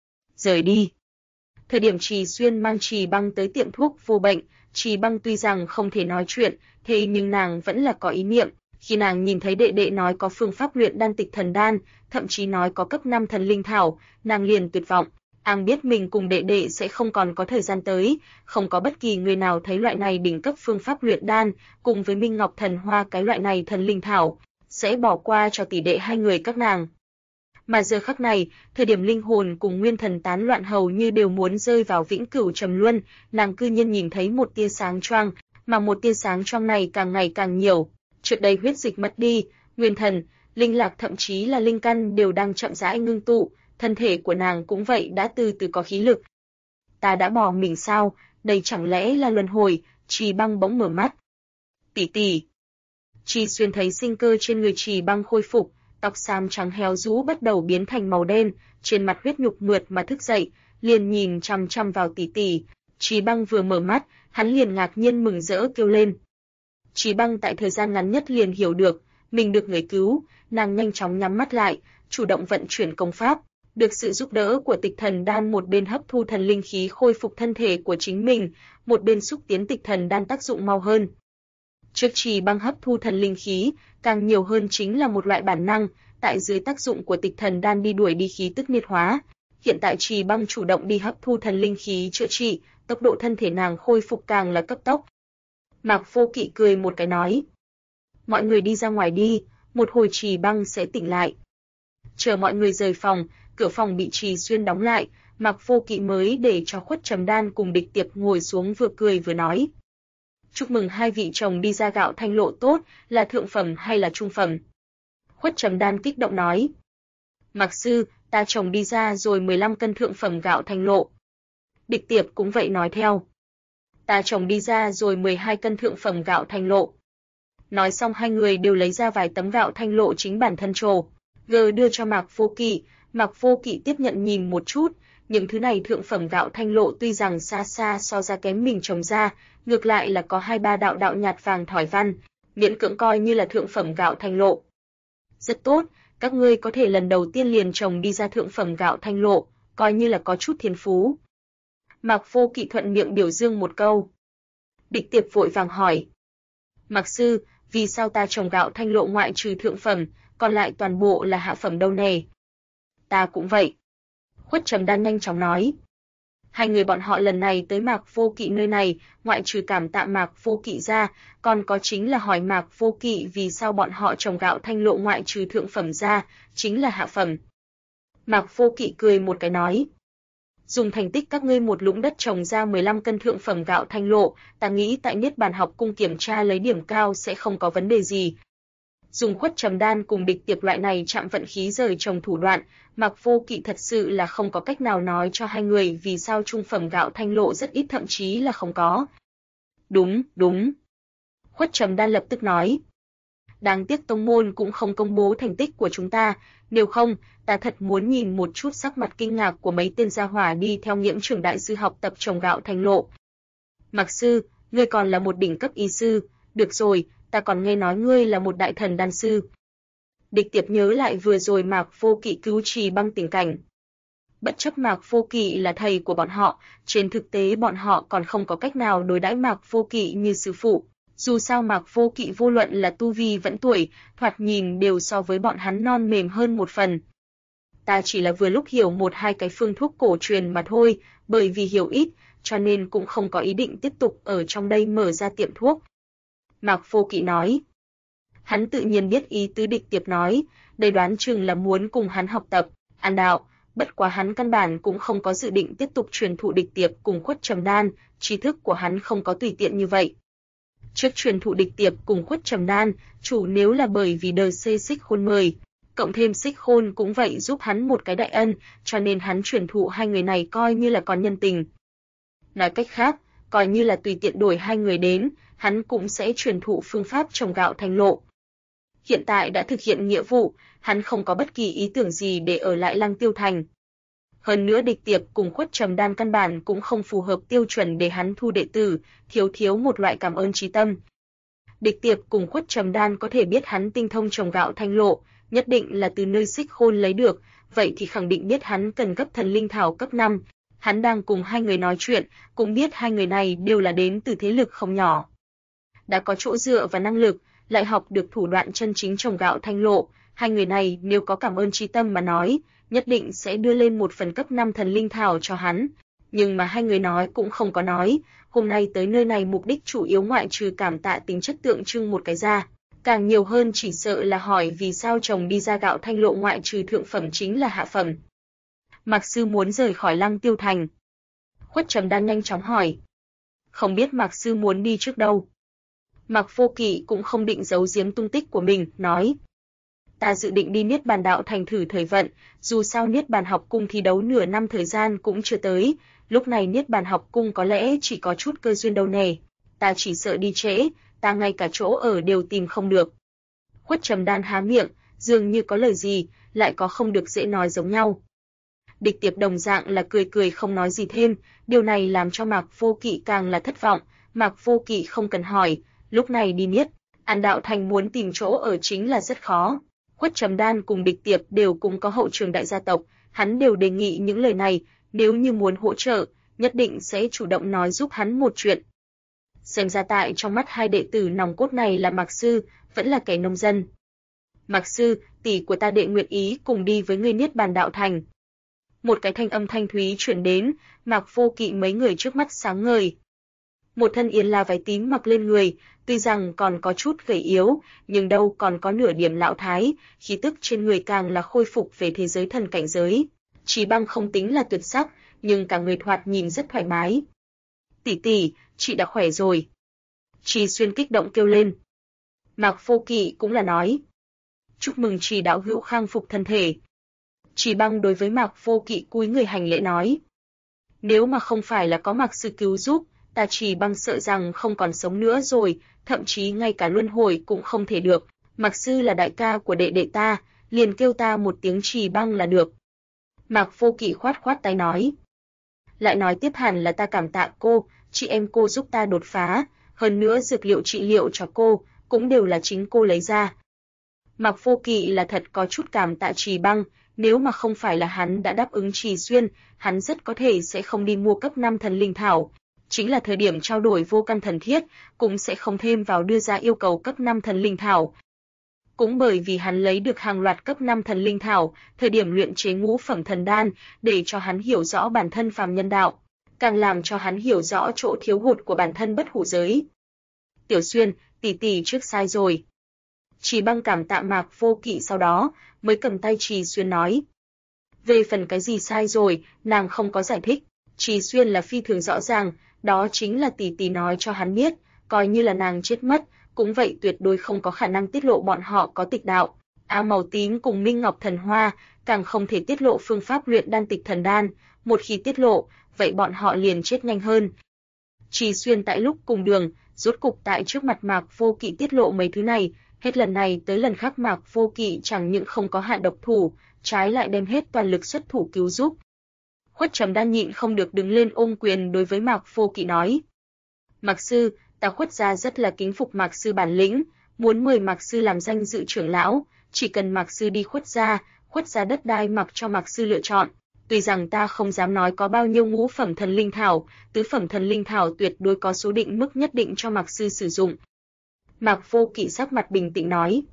Rời đi. Thời điểm Trì Xuyên mang Trì Băng tới tiệm thuốc Vô Bệnh, Trì Băng tuy rằng không thể nói chuyện, thế nhưng nàng vẫn là có ý niệm. Khi nàng nhìn thấy đệ đệ nói có phương pháp luyện đan tịch thần đan, thậm chí nói có cấp 5 thần linh thảo, nàng liền tuyệt vọng. Nàng biết mình cùng đệ đệ sẽ không còn có thời gian tới, không có bất kỳ người nào thấy loại này đỉnh cấp phương pháp luyện đan, cùng với Minh Ngọc Thần Hoa cái loại này thần linh thảo, sẽ bỏ qua cho tỷ đệ hai người các nàng. Mà giờ khắc này, thời điểm linh hồn cùng nguyên thần tán loạn hầu như đều muốn rơi vào vĩnh cửu trầm luân, nàng cư nhiên nhìn thấy một tia sáng choang, mà một tia sáng choang này càng ngày càng nhiều. Trước đây huyết dịch mất đi, nguyên thần, linh lạc thậm chí là linh căn đều đang chậm rãi ngưng tụ, thân thể của nàng cũng vậy đã từ từ có khí lực. Ta đã bỏ mình sao, đây chẳng lẽ là luân hồi? Trì Băng bỗng mở mắt. Tỷ tỷ. Trì Xuyên thấy sinh cơ trên người Trì Băng khôi phục, tóc xám trắng héo rũ bắt đầu biến thành màu đen, trên mặt huyết nhục mượt mà thức dậy, liền nhìn chằm chằm vào tỷ tỷ. Trì Băng vừa mở mắt, hắn liền ngạc nhiên mừng rỡ kêu lên. Trì Băng tại thời gian ngắn nhất liền hiểu được, mình được người cứu, nàng nhanh chóng nhắm mắt lại, chủ động vận chuyển công pháp, được sự giúp đỡ của tịch thần đan một bên hấp thu thần linh khí khôi phục thân thể của chính mình, một bên xúc tiến tịch thần đan tác dụng mau hơn. Trước Trì Băng hấp thu thần linh khí, càng nhiều hơn chính là một loại bản năng, tại dưới tác dụng của tịch thần đan đi đuổi đi khí tức niết hóa. Hiện tại Trì Băng chủ động đi hấp thu thần linh khí chữa trị, tốc độ thân thể nàng khôi phục càng là cấp tốc. Mạc Vô Kỵ cười một cái nói. Mọi người đi ra ngoài đi, một hồi Trì Băng sẽ tỉnh lại. Chờ mọi người rời phòng, cửa phòng bị Trì Xuyên đóng lại, Mạc Vô Kỵ mới để cho Khuất Trầm Đan cùng Địch Tiệp ngồi xuống vừa cười vừa nói. Chúc mừng hai vị chồng đi ra gạo thanh lộ tốt, là thượng phẩm hay là trung phẩm? Khuất Trầm Đan kích động nói. Mạc sư, ta chồng đi ra rồi 15 cân thượng phẩm gạo thanh lộ. Địch Tiệp cũng vậy nói theo. Ta chồng đi ra rồi 12 cân thượng phẩm gạo thanh lộ. Nói xong hai người đều lấy ra vài tấm gạo thanh lộ chính bản thân trổ, đưa cho Mạc Vô Kỵ. Mạc Vô Kỵ tiếp nhận nhìn một chút, những thứ này thượng phẩm gạo thanh lộ tuy rằng xa xa so ra kém mình trồng ra, ngược lại là có 2-3 đạo nhạt vàng thỏi văn, miễn cưỡng coi như là thượng phẩm gạo thanh lộ. Rất tốt, các ngươi có thể lần đầu tiên liền trồng đi ra thượng phẩm gạo thanh lộ, coi như là có chút thiên phú. Mạc Vô Kỵ thuận miệng biểu dương một câu. Địch Tiệp vội vàng hỏi. Mạc sư, vì sao ta trồng gạo thanh lộ ngoại trừ thượng phẩm, còn lại toàn bộ là hạ phẩm đâu nè? Ta cũng vậy. Khuất Trầm Đan nhanh chóng nói. Hai người bọn họ lần này tới Mạc Vô Kỵ nơi này, ngoại trừ cảm tạ Mạc Vô Kỵ ra, còn có chính là hỏi Mạc Vô Kỵ vì sao bọn họ trồng gạo thanh lộ ngoại trừ thượng phẩm ra, chính là hạ phẩm. Mạc Vô Kỵ cười một cái nói. Dùng thành tích các ngươi một lũng đất trồng ra 15 cân thượng phẩm gạo thanh lộ, ta nghĩ tại Niết Bàn học cung kiểm tra lấy điểm cao sẽ không có vấn đề gì. Dùng Khuất Trầm Đan cùng Địch Tiệp loại này chạm vận khí rời trồng thủ đoạn, Mạc Vô Kỵ thật sự là không có cách nào nói cho hai người vì sao trung phẩm gạo thanh lộ rất ít thậm chí là không có. Đúng. Khuất Trầm Đan lập tức nói. Đáng tiếc tông môn cũng không công bố thành tích của chúng ta, nếu không, ta thật muốn nhìn một chút sắc mặt kinh ngạc của mấy tên gia hỏa đi theo Nghiễm trưởng đại sư học tập trồng gạo thanh lộ. Mạc sư, ngươi còn là một đỉnh cấp y sư, được rồi, ta còn nghe nói ngươi là một đại thần đan sư. Địch Tiệp nhớ lại vừa rồi Mạc Vô Kỵ cứu Trì Băng tình cảnh. Bất chấp Mạc Vô Kỵ là thầy của bọn họ, trên thực tế bọn họ còn không có cách nào đối đãi Mạc Vô Kỵ như sư phụ. Dù sao Mạc Vô Kỵ vô luận là tu vi vẫn tuổi, thoạt nhìn đều so với bọn hắn non mềm hơn một phần. Ta chỉ là vừa lúc hiểu 1-2 cái phương thuốc cổ truyền mà thôi, bởi vì hiểu ít, cho nên cũng không có ý định tiếp tục ở trong đây mở ra tiệm thuốc. Mạc Vô Kỵ nói. Hắn tự nhiên biết ý tứ Địch Tiệp nói, đây đoán chừng là muốn cùng hắn học tập, an đạo, bất quá hắn căn bản cũng không có dự định tiếp tục truyền thụ Địch Tiệp cùng Khuất Trầm Đan, tri thức của hắn không có tùy tiện như vậy. Trước truyền thụ Địch Tiệp cùng Khuất Trầm Đan, chủ nếu là bởi vì đời Xích Khôn mời, cộng thêm Xích Khôn cũng vậy giúp hắn một cái đại ân, cho nên hắn truyền thụ hai người này coi như là còn nhân tình. Nói cách khác, coi như là tùy tiện đổi hai người đến, hắn cũng sẽ truyền thụ phương pháp trồng gạo thanh lộ. Hiện tại đã thực hiện nghĩa vụ, hắn không có bất kỳ ý tưởng gì để ở lại Lăng Tiêu Thành. Hơn nữa Địch Tiệp cùng Khuất Trầm Đan căn bản cũng không phù hợp tiêu chuẩn để hắn thu đệ tử, thiếu một loại cảm ơn trí tâm. Địch Tiệp cùng Khuất Trầm Đan có thể biết hắn tinh thông trồng gạo thanh lộ, nhất định là từ nơi Xích Khôn lấy được, vậy thì khẳng định biết hắn cần gấp thần linh thảo cấp 5. Hắn đang cùng hai người nói chuyện, cũng biết hai người này đều là đến từ thế lực không nhỏ. Đã có chỗ dựa và năng lực, lại học được thủ đoạn chân chính trồng gạo thanh lộ, hai người này nếu có cảm ơn trí tâm mà nói, nhất định sẽ đưa lên một phần cấp 5 thần linh thảo cho hắn. Nhưng mà hai người nói cũng không có nói, hôm nay tới nơi này mục đích chủ yếu ngoại trừ cảm tạ tính chất tượng trưng một cái ra, càng nhiều hơn chỉ sợ là hỏi vì sao trồng đi ra gạo thanh lộ ngoại trừ thượng phẩm chính là hạ phẩm. Mạc Sư muốn rời khỏi Lăng Tiêu Thành. Khuất Trầm Đan nhanh chóng hỏi. Không biết Mạc Sư muốn đi trước đâu. Mạc Vô Kỵ cũng không định giấu giếm tung tích của mình, nói. Ta dự định đi Niết Bàn Đạo Thành thử thời vận, dù sao Niết Bàn Học Cung thi đấu nửa năm thời gian cũng chưa tới, lúc này Niết Bàn Học Cung có lẽ chỉ có chút cơ duyên đâu nè. Ta chỉ sợ đi trễ, ta ngay cả chỗ ở đều tìm không được. Khuất Trầm Đan há miệng, dường như có lời gì, lại có không được dễ nói giống nhau. Địch Tiệp đồng dạng là cười không nói gì thêm, điều này làm cho Mạc Vô Kỵ càng là thất vọng. Mạc Vô Kỵ không cần hỏi, lúc này đi Niết Bàn Đạo Thành muốn tìm chỗ ở chính là rất khó. Khuất Trầm Đan cùng Địch Tiệp đều cũng có hậu trường đại gia tộc, hắn đều đề nghị những lời này, nếu như muốn hỗ trợ, nhất định sẽ chủ động nói giúp hắn một chuyện. Xem ra tại trong mắt hai đệ tử nòng cốt này là Mạc Sư, vẫn là kẻ nông dân. Mạc Sư, tỷ của ta đệ nguyện ý cùng đi với ngươi Niết Bàn Đạo Thành. Một cái thanh âm thanh thúy truyền đến, Mạc Vô Kỵ mấy người trước mắt sáng ngời. Một thân yến la váy tím mặc lên người, tuy rằng còn có chút gầy yếu, nhưng đâu còn có nửa điểm lão thái, khí tức trên người càng là khôi phục về thế giới thần cảnh giới. Chỉ Băng không tính là tuyệt sắc, nhưng cả người thoạt nhìn rất thoải mái. Tỷ, chị đã khỏe rồi. Trì Xuyên kích động kêu lên. Mạc Vô Kỵ cũng là nói. Chúc mừng Trì đạo hữu khang phục thân thể. Trì Băng đối với Mạc Vô Kỵ cúi người hành lễ nói. Nếu mà không phải là có Mạc Sư cứu giúp, ta Trì Băng sợ rằng không còn sống nữa rồi, thậm chí ngay cả luân hồi cũng không thể được. Mạc Sư là đại ca của đệ đệ ta, liền kêu ta một tiếng Trì Băng là được. Mạc Vô Kỵ khoát tay nói. Lại nói tiếp hẳn là ta cảm tạ cô, chị em cô giúp ta đột phá, hơn nữa dược liệu trị liệu cho cô, cũng đều là chính cô lấy ra. Mạc Vô Kỵ là thật có chút cảm tạ Trì Băng, nếu mà không phải là hắn đã đáp ứng Trì Xuyên, hắn rất có thể sẽ không đi mua cấp 5 thần linh thảo. Chính là thời điểm trao đổi vô căn thần thiết, cũng sẽ không thêm vào đưa ra yêu cầu cấp 5 thần linh thảo. Cũng bởi vì hắn lấy được hàng loạt cấp 5 thần linh thảo, thời điểm luyện chế ngũ phẩm thần đan, để cho hắn hiểu rõ bản thân phàm nhân đạo, càng làm cho hắn hiểu rõ chỗ thiếu hụt của bản thân bất hủ giới. Tiểu Xuyên, tỷ trước sai rồi. Trì Băng cảm tạ Mạc Vô Kỵ sau đó, mới cầm tay Trì Xuyên nói. Về phần cái gì sai rồi, nàng không có giải thích. Trì Xuyên là phi thường rõ ràng, đó chính là tỷ nói cho hắn biết, coi như là nàng chết mất, cũng vậy tuyệt đối không có khả năng tiết lộ bọn họ có tịch đạo. Áo màu tím cùng Minh Ngọc Thần Hoa, càng không thể tiết lộ phương pháp luyện đan tịch thần đan, một khi tiết lộ, vậy bọn họ liền chết nhanh hơn. Trì Xuyên tại lúc cùng đường, rốt cục tại trước mặt Mạc Vô Kỵ tiết lộ mấy thứ này, hết lần này tới lần khác Mạc Vô Kỵ chẳng những không có hạ độc thủ, trái lại đem hết toàn lực xuất thủ cứu giúp. Khuất Trầm Đan nhịn không được đứng lên ôm quyền đối với Mạc Vô Kỵ nói. Mạc Sư, ta Khuất gia rất là kính phục Mạc Sư bản lĩnh, muốn mời Mạc Sư làm danh dự trưởng lão, chỉ cần Mạc Sư đi Khuất gia đất đai mặc cho Mạc Sư lựa chọn. Tuy rằng ta không dám nói có bao nhiêu ngũ phẩm thần linh thảo, tứ phẩm thần linh thảo tuyệt đối có số định mức nhất định cho Mạc Sư sử dụng. Mạc Vô Kỵ sắc mặt bình tĩnh nói.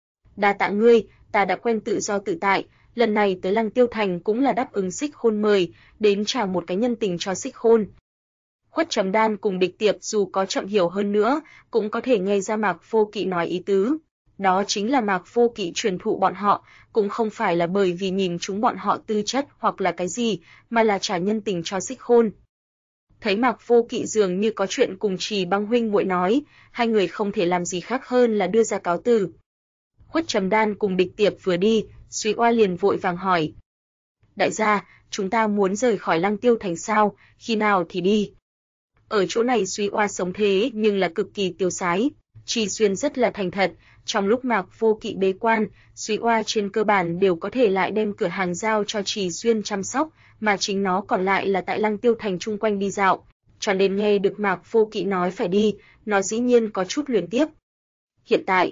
Đa tạ ngươi, ta đã quen tự do tự tại, lần này tới Lăng Tiêu Thành cũng là đáp ứng Xích Khôn mời, đến trả một cái nhân tình cho Xích Khôn. Khuất Trầm Đan cùng Địch Tiệp dù có chậm hiểu hơn nữa, cũng có thể nghe ra Mạc Vô Kỵ nói ý tứ. Đó chính là Mạc Vô Kỵ truyền thụ bọn họ, cũng không phải là bởi vì nhìn chúng bọn họ tư chất hoặc là cái gì, mà là trả nhân tình cho Xích Khôn. Thấy Mạc Vô Kỵ dường như có chuyện cùng Trì Băng huynh muội nói, hai người không thể làm gì khác hơn là đưa ra cáo từ. Khuất Trầm Đan cùng Địch Tiệp vừa đi, Suy Oa liền vội vàng hỏi. Đại gia, chúng ta muốn rời khỏi Lăng Tiêu Thành sao, khi nào thì đi? Ở chỗ này Suy Oa sống thế nhưng là cực kỳ tiêu sái, Trì Xuyên rất là thành thật, Trong lúc Mạc Vô Kỵ bế quan, Súy Oa trên cơ bản đều có thể lại đem cửa hàng giao cho Trì Xuyên chăm sóc, mà chính nó còn lại là tại Lăng Tiêu Thành chung quanh đi dạo. Cho nên nghe được Mạc Vô Kỵ nói phải đi, nó dĩ nhiên có chút luyến tiếc. Hiện tại,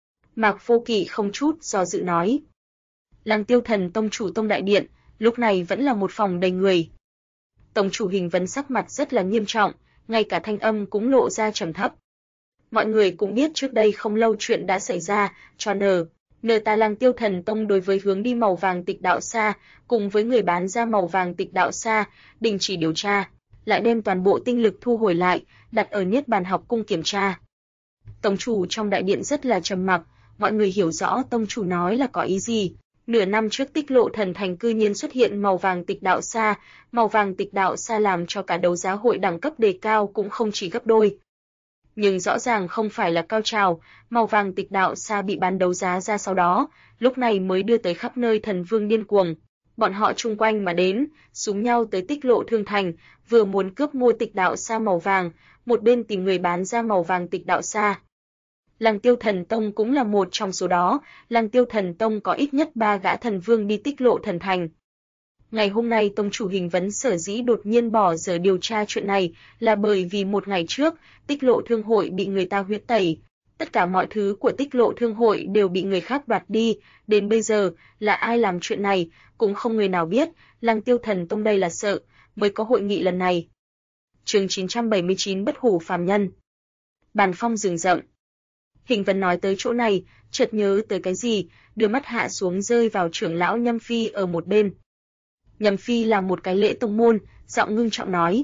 Mạc Vô Kỵ không chút do dự nói. Lăng Tiêu Thần tông chủ tông đại điện, lúc này vẫn là một phòng đầy người. Tông chủ Hình Vấn sắc mặt rất là nghiêm trọng, ngay cả thanh âm cũng lộ ra trầm thấp. Mọi người cũng biết trước đây không lâu chuyện đã xảy ra, cho nờ ta Lăng Tiêu Thần tông đối với hướng đi màu vàng Tịch Đạo Sa, cùng với người bán ra màu vàng Tịch Đạo Sa, đình chỉ điều tra, lại đem toàn bộ tinh lực thu hồi lại, đặt ở Niết Bàn Học Cung kiểm tra. Tông chủ trong đại điện rất là trầm mặc, mọi người hiểu rõ tông chủ nói là có ý gì. Nửa năm trước Tích Lộ Thần Thành cư nhiên xuất hiện màu vàng Tịch Đạo Sa, màu vàng Tịch Đạo Sa làm cho cả đấu giá hội đẳng cấp đề cao cũng không chỉ gấp đôi. Nhưng rõ ràng không phải là cao trào, màu vàng Tịch Đạo Sa bị bán đấu giá ra sau đó, lúc này mới đưa tới khắp nơi thần vương điên cuồng. Bọn họ chung quanh mà đến, xúm nhau tới Tích Lộ Thương Thành, vừa muốn cướp mua Tịch Đạo Sa màu vàng, một bên tìm người bán ra màu vàng Tịch Đạo Sa. Lăng Tiêu Thần Tông cũng là một trong số đó, Lăng Tiêu Thần Tông có ít nhất 3 gã thần vương đi Tích Lộ Thần Thành. Ngày hôm nay tông chủ Hình Vấn sở dĩ đột nhiên bỏ giờ điều tra chuyện này là bởi vì một ngày trước, Tích Lộ Thương hội bị người ta huyết tẩy. Tất cả mọi thứ của Tích Lộ Thương hội đều bị người khác đoạt đi, đến bây giờ, là ai làm chuyện này, cũng không người nào biết, Lăng Tiêu Thần Tông đây là sợ, mới có hội nghị lần này. Chương 979 Bất hủ phàm nhân. Bàn phong rừng rậm. Hình Vấn nói tới chỗ này, chợt nhớ tới cái gì, đưa mắt hạ xuống rơi vào trưởng lão Nhâm Phi ở một bên. Nhâm Phi là một cái lễ tông môn, giọng ngưng trọng nói.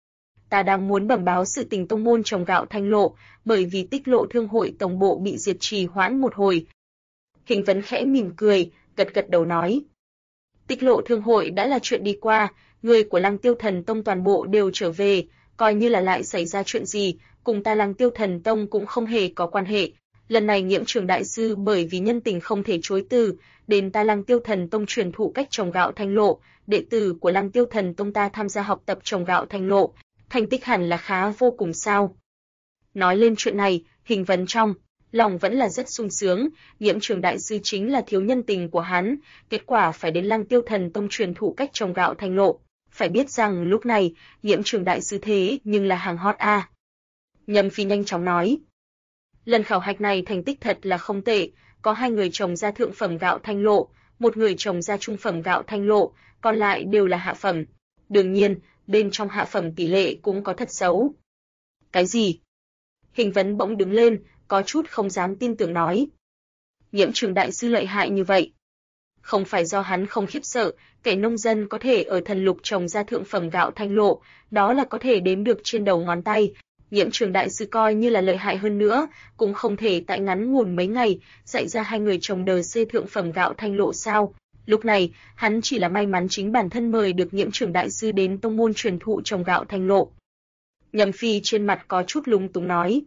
Ta đang muốn bẩm báo sự tình tông môn trồng gạo Thanh Lộ, bởi vì Tích Lộ Thương hội tổng bộ bị diệt trì hoãn một hồi. Hình Vấn khẽ mỉm cười, gật gật đầu nói. Tích Lộ Thương hội đã là chuyện đi qua, người của Lăng Tiêu Thần Tông toàn bộ đều trở về, coi như là lại xảy ra chuyện gì, cùng ta Lăng Tiêu Thần Tông cũng không hề có quan hệ. Lần này Nghiễm Trường đại sư bởi vì nhân tình không thể chối từ, đến ta Lăng Tiêu Thần Tông truyền thụ cách trồng gạo Thanh Lộ, đệ tử của Lăng Tiêu Thần Tông ta tham gia học tập trồng gạo Thanh Lộ, thành tích hẳn là khá vô cùng sao. Nói lên chuyện này, Hình Vấn trong lòng vẫn là rất sung sướng, Nghiễm Trường đại sư chính là thiếu nhân tình của hắn, kết quả phải đến Lăng Tiêu Thần Tông truyền thụ cách trồng gạo Thanh Lộ. Phải biết rằng lúc này, Nghiễm Trường đại sư thế nhưng là hàng hot a. Nhâm Phi nhanh chóng nói. Lần khảo hạch này thành tích thật là không tệ, có 2 người trồng ra thượng phẩm gạo Thanh Lộ, 1 người trồng ra trung phẩm gạo Thanh Lộ, còn lại đều là hạ phẩm. Đương nhiên, bên trong hạ phẩm tỷ lệ cũng có thật xấu. Cái gì? Hình Vấn bỗng đứng lên, có chút không dám tin tưởng nói. Nghiễm Trường đại sư lợi hại như vậy. Không phải do hắn không khiếp sợ, kẻ nông dân có thể ở thần lục trồng ra thượng phẩm gạo Thanh Lộ, đó là có thể đếm được trên đầu ngón tay. Nghiễm Trường đại sư coi như là lợi hại hơn nữa, cũng không thể tại ngắn ngủn mấy ngày dạy ra 2 người trồng đờ xê thượng phẩm gạo Thanh Lộ sao? Lúc này, hắn chỉ là may mắn chính bản thân mời được Nghiễm Trường đại sư đến tông môn truyền thụ trồng gạo Thanh Lộ. Nhâm Phi trên mặt có chút lúng túng nói.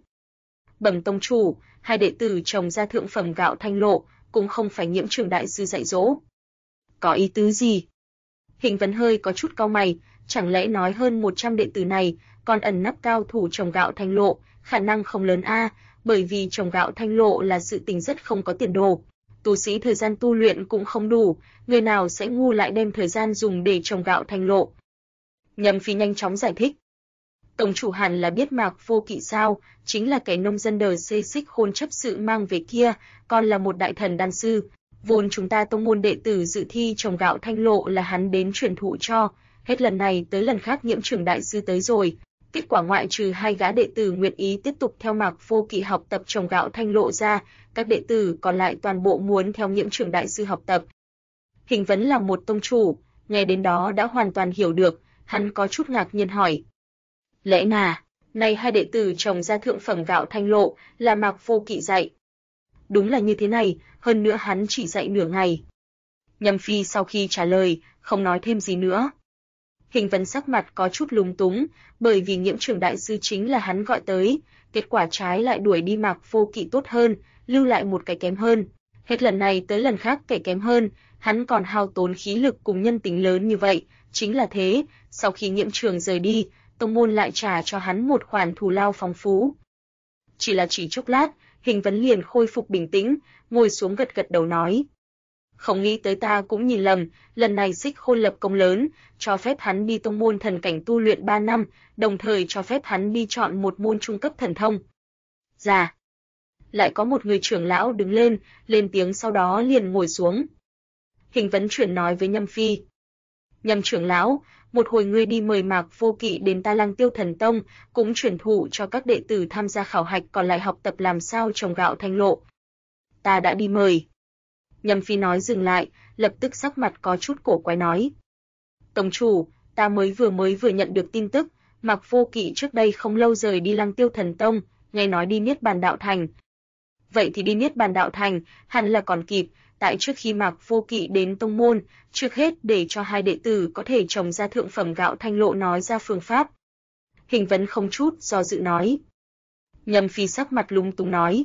Bẩm tông chủ, 2 đệ tử trồng ra thượng phẩm gạo Thanh Lộ, cũng không phải Nghiễm Trường đại sư dạy dỗ. Có ý tứ gì? Hình Vấn hơi có chút cau mày, chẳng lẽ nói hơn 100 đệ tử này còn ẩn nấp cao thủ trồng gạo Thanh Lộ, khả năng không lớn a, bởi vì trồng gạo Thanh Lộ là sự tình rất không có tiền đồ. Tu sĩ thời gian tu luyện cũng không đủ, người nào sẽ ngu lại đem thời gian dùng để trồng gạo Thanh Lộ. Nhâm Phi nhanh chóng giải thích. Tổng chủ hẳn là biết Mạc Vô Kỵ sao, chính là cái nông dân đời xê xích khôn chấp sự mang về kia, còn là một đại thần đan sư. Vốn chúng ta tông môn đệ tử dự thi trồng gạo Thanh Lộ là hắn đến truyền thụ cho, hết lần này tới lần khác Nghiễm Trường đại sư tới rồi. Kết quả ngoại trừ 2 gã đệ tử nguyện ý tiếp tục theo Mạc Vô Kỵ học tập trồng gạo Thanh Lộ ra, các đệ tử còn lại toàn bộ muốn theo Nghiễm Trường đại sư học tập. Hình Vấn là một tông chủ, nghe đến đó đã hoàn toàn hiểu được, hắn có chút ngạc nhiên hỏi. Lẽ này 2 đệ tử trồng ra thượng phẩm gạo Thanh Lộ là Mạc Vô Kỵ dạy. Đúng là như thế này, hơn nữa hắn chỉ dạy nửa ngày. Nhâm Phi sau khi trả lời, không nói thêm gì nữa. Hình Vấn sắc mặt có chút lúng túng, bởi vì Nghiễm Trường đại sư chính là hắn gọi tới, kết quả trái lại đuổi đi Mạc Vô Kỵ tốt hơn, lưu lại một cái kém hơn. Hết lần này tới lần khác kẻ kém hơn, hắn còn hao tốn khí lực cùng nhân tình lớn như vậy, chính là thế, sau khi Nghiễm Trường rời đi, tông môn lại trả cho hắn một khoản thù lao phong phú. Chỉ chốc lát, Hình Vấn liền khôi phục bình tĩnh, ngồi xuống gật gật đầu nói. Không nghĩ tới ta cũng nhìn lầm, lần này Xích Khôn lập công lớn, cho phép hắn đi tông môn thần cảnh tu luyện 3 năm, đồng thời cho phép hắn đi chọn một môn trung cấp thần thông. Dạ. Lại có một người trưởng lão đứng lên tiếng sau đó liền ngồi xuống. Hình Vấn chuyển nói với Nhâm Phi. Nhâm trưởng lão, một hồi ngươi đi mời Mạc Vô Kỵ đến ta Lăng Tiêu Thần Tông, cũng truyền thụ cho các đệ tử tham gia khảo hạch còn lại học tập làm sao trồng gạo thanh lộ. Ta đã đi mời. Nhâm Phi nói dừng lại, lập tức sắc mặt có chút cổ quái nói. Tông chủ, ta mới vừa nhận được tin tức, Mạc Vô Kỵ trước đây không lâu rời đi Lăng Tiêu Thần Tông, nghe nói đi Niết Bàn Đạo Thành. Vậy thì đi Niết Bàn Đạo Thành, hẳn là còn kịp, tại trước khi Mạc Vô Kỵ đến tông môn, trước hết để cho hai đệ tử có thể trồng ra thượng phẩm gạo thanh lộ nói ra phương pháp. Hình Vấn không chút do dự nói. Nhâm Phi sắc mặt lúng túng nói.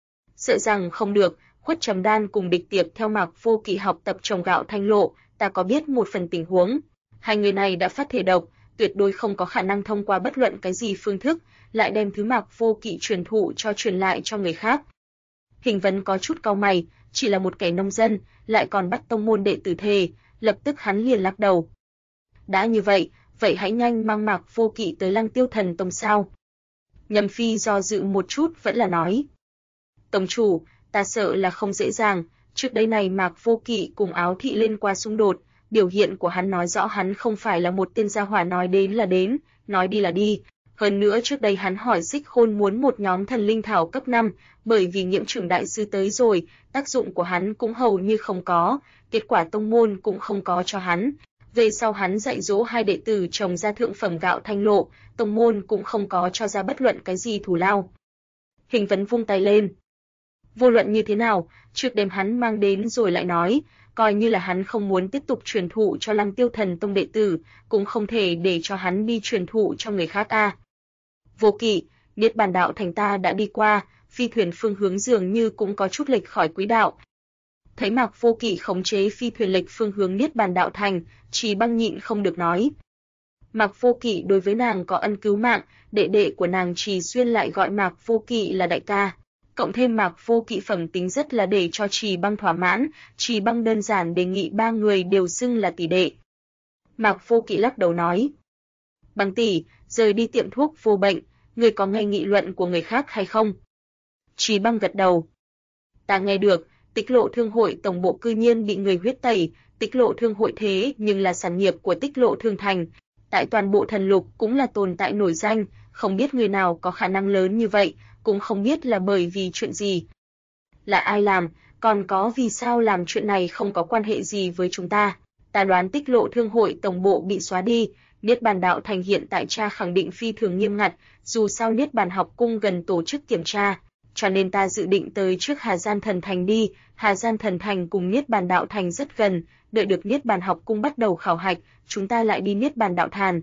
Sợ rằng không được, Khuất Trầm Đan cùng Địch Tiệp theo Mạc Vô Kỵ học tập trồng gạo thanh lộ, ta có biết một phần tình huống. Hai người này đã phát thể độc, tuyệt đối không có khả năng thông qua bất luận cái gì phương thức, lại đem thứ Mạc Vô Kỵ truyền thụ truyền lại cho người khác. Hình Vấn có chút cau mày, chỉ là một kẻ nông dân, lại còn bắt tông môn đệ tử thề, lập tức hắn liền lắc đầu. Đã như vậy, vậy hãy nhanh mang Mạc Vô Kỵ tới Lăng Tiêu Thần Tông sao? Nhâm Phi do dự một chút vẫn là nói. Tông chủ, ta sợ là không dễ dàng, trước đây này Mạc Vô Kỵ cùng Áo Thị lên qua xung đột, biểu hiện của hắn nói rõ hắn không phải là một tên gia hỏa nói đến là đến, nói đi là đi. Hơn nữa trước đây hắn hỏi Xích Khôn muốn một nhóm thần linh thảo cấp 5, bởi vì Nghiễm Trưởng đại sư tới rồi, tác dụng của hắn cũng hầu như không có, kết quả tông môn cũng không có cho hắn. Về sau hắn dạy dỗ hai đệ tử trồng ra thượng phẩm gạo thanh lộ, tông môn cũng không có cho ra bất luận cái gì thù lao. Hình Vấn vung tay lên. Vô luận như thế nào, trước đêm hắn mang đến rồi lại nói, coi như là hắn không muốn tiếp tục truyền thụ cho Lăng Tiêu Thần Tông đệ tử, cũng không thể để cho hắn đi truyền thụ cho người khác a. Vô Kỵ, Niết Bàn Đạo Thành ta đã đi qua, phi thuyền phương hướng dường như cũng có chút lệch khỏi quỹ đạo. Thấy Mạc Vô Kỵ khống chế phi thuyền lệch phương hướng Niết Bàn Đạo Thành, Trì Băng nhịn không được nói. Mạc Vô Kỵ đối với nàng có ân cứu mạng, đệ đệ của nàng Trì Xuyên lại gọi Mạc Vô Kỵ là đại ca. Cộng thêm Mạc Vô Kỵ phẩm tính rất là để cho Trì Băng thỏa mãn, Trì Băng đơn giản đề nghị ba người đều xưng là tỷ đệ. Mạc Vô Kỵ lắc đầu nói. Băng tỷ, rời đi tiệm thuốc vô bệnh, người có nghe nghị luận của người khác hay không? Trì Băng gật đầu. Ta nghe được, Tích Lộ Thương hội tổng bộ cư nhiên bị người huyết tẩy, Tích Lộ Thương hội thế nhưng là sản nghiệp của Tích Lộ Thương Thành, tại toàn bộ thần lục cũng là tồn tại nổi danh, không biết người nào có khả năng lớn như vậy, cũng không biết là bởi vì chuyện gì. Là ai làm, còn có vì sao làm chuyện này không có quan hệ gì với chúng ta. Ta đoán Tích Lộ Thương hội tổng bộ bị xóa đi, Niết Bàn Đạo Thành hiện tại tra khẳng định phi thường nghiêm ngặt, dù sao Niết Bàn học cung gần tổ chức kiểm tra, cho nên ta dự định tới trước Hà Gian Thần Thành đi, Hà Gian Thần Thành cùng Niết Bàn Đạo Thành rất gần, đợi được Niết Bàn học cung bắt đầu khảo hạch, chúng ta lại đi Niết Bàn Đạo Thành.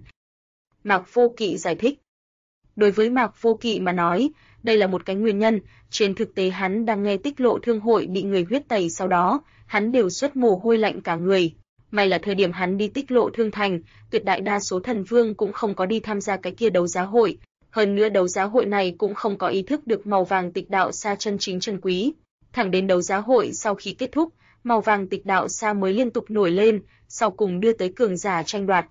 Mạc Vô Kỵ giải thích. Đối với Mạc Vô Kỵ mà nói, đây là một cái nguyên nhân, trên thực tế hắn đang nghe Tích Lộ Thương hội bị người huyết tẩy sau đó, hắn đều xuất mồ hôi lạnh cả người. May là thời điểm hắn đi Tích Lộ Thương Thành, tuyệt đại đa số thần vương cũng không có đi tham gia cái kia đấu giá hội, hơn nữa đấu giá hội này cũng không có ý thức được màu vàng tịch đạo sa chân chính chân quý. Thẳng đến đấu giá hội sau khi kết thúc, màu vàng tịch đạo sa mới liên tục nổi lên, sau cùng đưa tới cường giả tranh đoạt.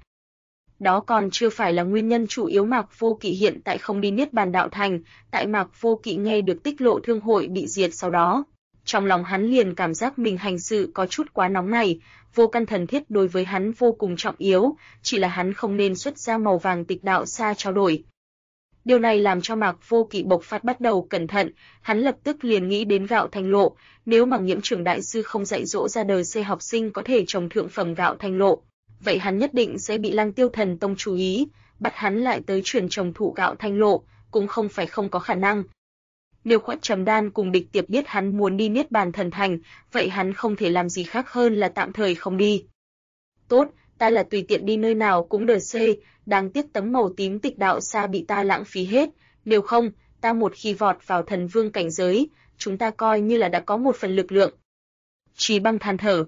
Đó còn chưa phải là nguyên nhân chủ yếu Mạc Vô Kỵ hiện tại không đi Niết Bàn Đạo Thành, tại Mạc Vô Kỵ nghe được Tích Lộ Thương hội bị diệt sau đó. Trong lòng hắn liền cảm giác mình hành sự có chút quá nóng này, vô căn thần thiết đối với hắn vô cùng trọng yếu, chỉ là hắn không nên xuất ra màu vàng tịch đạo sa trao đổi. Điều này làm cho Mạc Vô Kỵ bộc phát bắt đầu cẩn thận, hắn lập tức liền nghĩ đến gạo thanh lộ, nếu mà Nghiễm Trưởng đại sư không dạy dỗ ra đời C học sinh có thể trồng thượng phẩm gạo thanh lộ, vậy hắn nhất định sẽ bị Lăng Tiêu Thần Tông chú ý, bắt hắn lại tới truyền trồng thụ gạo thanh lộ, cũng không phải không có khả năng. Nếu Khuất Trầm Đan cùng Địch Tiệp biết hắn muốn đi Niết Bàn Thần Thành, vậy hắn không thể làm gì khác hơn là tạm thời không đi. Tốt, ta là tùy tiện đi nơi nào cũng đờ C, đáng tiếc tấm màu tím tịch đạo sa bị ta lãng phí hết, nếu không, ta một khi vọt vào thần vương cảnh giới, chúng ta coi như là đã có một phần lực lượng. Trì Băng than thở.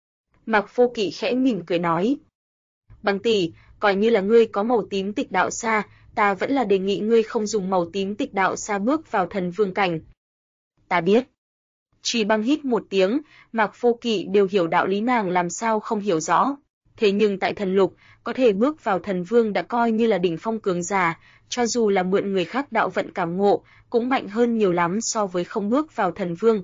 Mạc Vô Kỵ khẽ mỉm cười nói. Băng tỷ, coi như là ngươi có màu tím tịch đạo sa, ta vẫn là đề nghị ngươi không dùng màu tím tịch đạo sa bước vào thần vương cảnh. ta biết. Trì Băng hít một tiếng, Mạc Vô Kỵ đều hiểu đạo lý nàng làm sao không hiểu rõ. Thế nhưng tại thần lục, có thể bước vào thần vương đã coi như là đỉnh phong cường giả, cho dù là mượn người khác đạo vận cảm ngộ, cũng mạnh hơn nhiều lắm so với không bước vào thần vương.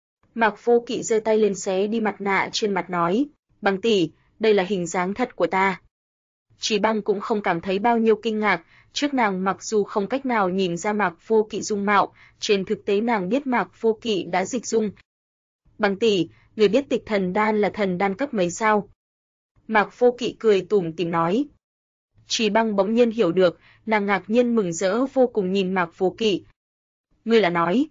Mạc Vô Kỵ giơ tay lên xé đi mặt nạ trên mặt nói, Băng tỷ, đây là hình dáng thật của ta. Trì Băng cũng không cảm thấy bao nhiêu kinh ngạc, trước nàng mặc dù không cách nào nhìn ra Mạc Vô Kỵ dung mạo, trên thực tế nàng biết Mạc Vô Kỵ đã dịch dung. Băng tỷ, người biết Tịch Thần Đan là thần đan cấp mấy sao? Mạc Vô Kỵ cười tủm tỉm nói. Trì Băng bỗng nhiên hiểu được, nàng ngạc nhiên mừng rỡ vô cùng nhìn Mạc Vô Kỵ. Ngươi là nói?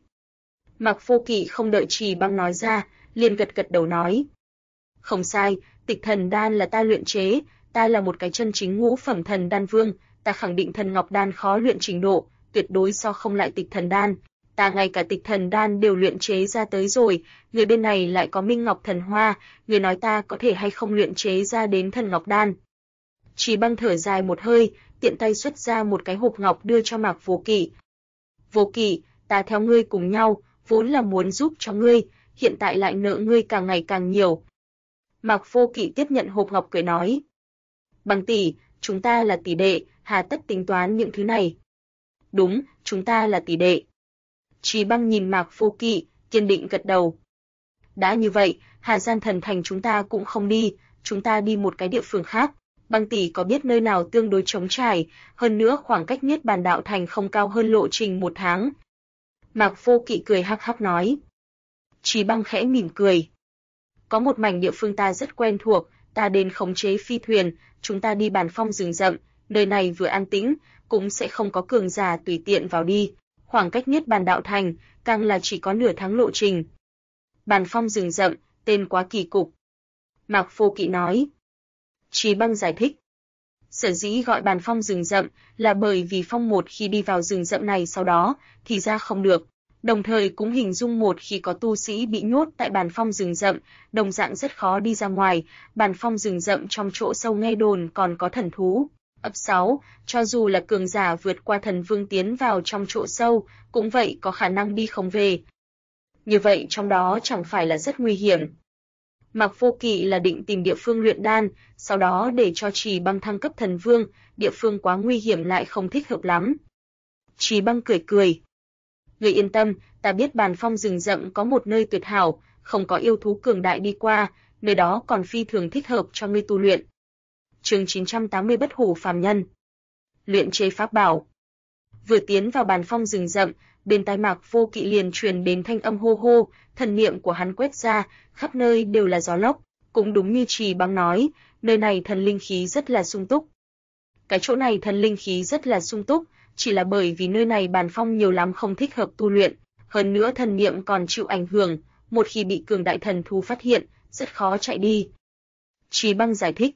Mạc Vô Kỵ không đợi Trì Băng nói ra, liền gật gật đầu nói. Không sai, Tịch Thần Đan là ta luyện chế, ta là một cái chân chính ngũ phẩm thần đan vương, ta khẳng định Thần Ngọc Đan khó luyện trình độ, tuyệt đối so không lại Tịch Thần Đan. Ta ngay cả Tịch Thần Đan đều luyện chế ra tới rồi, người bên này lại có Minh Ngọc Thần Hoa, người nói ta có thể hay không luyện chế ra đến Thần Ngọc Đan. Trì Băng thở dài một hơi, tiện tay xuất ra một cái hộp ngọc đưa cho Mạc Vô Kỵ. Vô Kỵ, ta theo ngươi cùng nhau, vốn là muốn giúp cho ngươi, hiện tại lại nợ ngươi càng ngày càng nhiều. Mạc Vô Kỵ tiếp nhận hộp ngọc cười nói. Băng tỷ, chúng ta là tỷ đệ, hà tất tính toán những thứ này. Đúng, chúng ta là tỷ đệ. Trì Băng nhìn Mạc Vô Kỵ, kiên định gật đầu. Đã như vậy, Hà Gian Thần Thành chúng ta cũng không đi, chúng ta đi một cái địa phương khác. Băng tỷ có biết nơi nào tương đối trống trải, hơn nữa khoảng cách Niết Bàn Đạo Thành không cao hơn lộ trình 1 tháng. Mạc Vô Kỵ cười hắc hắc nói. Trì Băng khẽ mỉm cười. Có một mảnh địa phương ta rất quen thuộc, ta đến khống chế phi thuyền, chúng ta đi Bàn Phong rừng rậm, nơi này vừa an tĩnh, cũng sẽ không có cường giả tùy tiện vào đi. Khoảng cách Niết Bàn Đạo Thành, càng là chỉ có nửa tháng lộ trình. Bàn Phong rừng rậm, tên quá kỳ cục. Mạc Vô Kỵ nói. Trì Băng giải thích. Sở dĩ gọi Bàn Phong rừng rậm là bởi vì Phong một khi đi vào rừng rậm này sau đó thì ra không được, đồng thời cũng hình dung một khi có tu sĩ bị nhốt tại Bàn Phong rừng rậm, đồng dạng rất khó đi ra ngoài. Bàn Phong rừng rậm trong chỗ sâu nghe đồn còn có thần thú. Ấp 6, cho dù là cường giả vượt qua thần vương tiến vào trong chỗ sâu, cũng vậy có khả năng đi không về. Như vậy trong đó chẳng phải là rất nguy hiểm. Mạc Vô Kỵ là định tìm địa phương luyện đan, sau đó để cho Trì Băng thăng cấp thần vương, địa phương quá nguy hiểm lại không thích hợp lắm. Trì Băng cười cười. Người yên tâm, ta biết Bàn Phong rừng rậm có một nơi tuyệt hảo, không có yêu thú cường đại đi qua, nơi đó còn phi thường thích hợp cho ngươi tu luyện. Chương 980 Bất hủ phàm nhân. Luyện chế pháp bảo. Vừa tiến vào Bàn Phong rừng rậm, bên tai Mạc Vô Kỵ liền truyền đến thanh âm hô hô, thần niệm của hắn quét ra, khắp nơi đều là gió lốc, cũng đúng như Trì Băng nói, nơi này thần linh khí rất là sung túc. Cái chỗ này thần linh khí rất là sung túc, chỉ là bởi vì nơi này Bàn Phong nhiều lắm không thích hợp tu luyện, hơn nữa thần niệm còn chịu ảnh hưởng, một khi bị cường đại thần thú phát hiện, rất khó chạy đi. Trì Băng giải thích.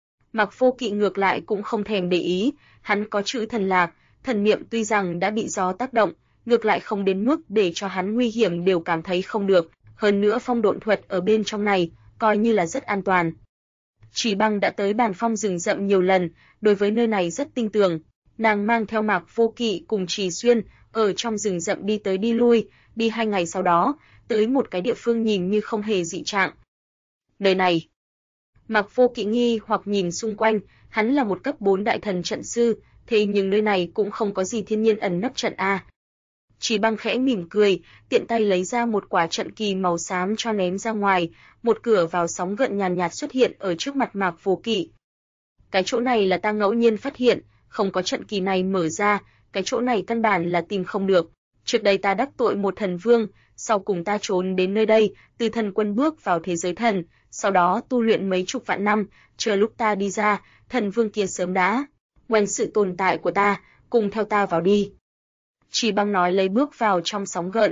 Mạc Vô Kỵ ngược lại cũng không thèm để ý, hắn có chữ thần lạc, thần niệm tuy rằng đã bị gió tác động, ngược lại không đến mức để cho hắn nguy hiểm đều cảm thấy không được, hơn nữa phong độn thuật ở bên trong này, coi như là rất an toàn. Trì Băng đã tới Bàn Phong rừng rậm nhiều lần, đối với nơi này rất tin tưởng, nàng mang theo Mạc Vô Kỵ cùng Trì Xuyên, ở trong rừng rậm đi tới đi lui, đi 2 ngày sau đó, tới một cái địa phương nhìn như không hề dị trạng. Nơi này, Mạc Vô Kỵ nghi hoặc nhìn xung quanh, hắn là một cấp 4 đại thần trận sư, thế nhưng nơi này cũng không có gì thiên nhiên ẩn nấp trận a. Trì Băng khẽ mỉm cười, tiện tay lấy ra một quả trận kỳ màu xám cho ném ra ngoài, một cửa vào sóng gợn nhàn nhạt xuất hiện ở trước mặt Mạc Vô Kỵ. Cái chỗ này là ta ngẫu nhiên phát hiện, không có trận kỳ này mở ra, cái chỗ này căn bản là tìm không được. Trước đây ta đắc tội một thần vương, sau cùng ta trốn đến nơi đây, từ thần quân bước vào thế giới thần, sau đó tu luyện mấy chục vạn năm, chờ lúc ta đi ra, thần vương kia sớm đã quen sự tồn tại của ta, cùng theo ta vào đi. Trì Băng nói lấy bước vào trong sóng gợn.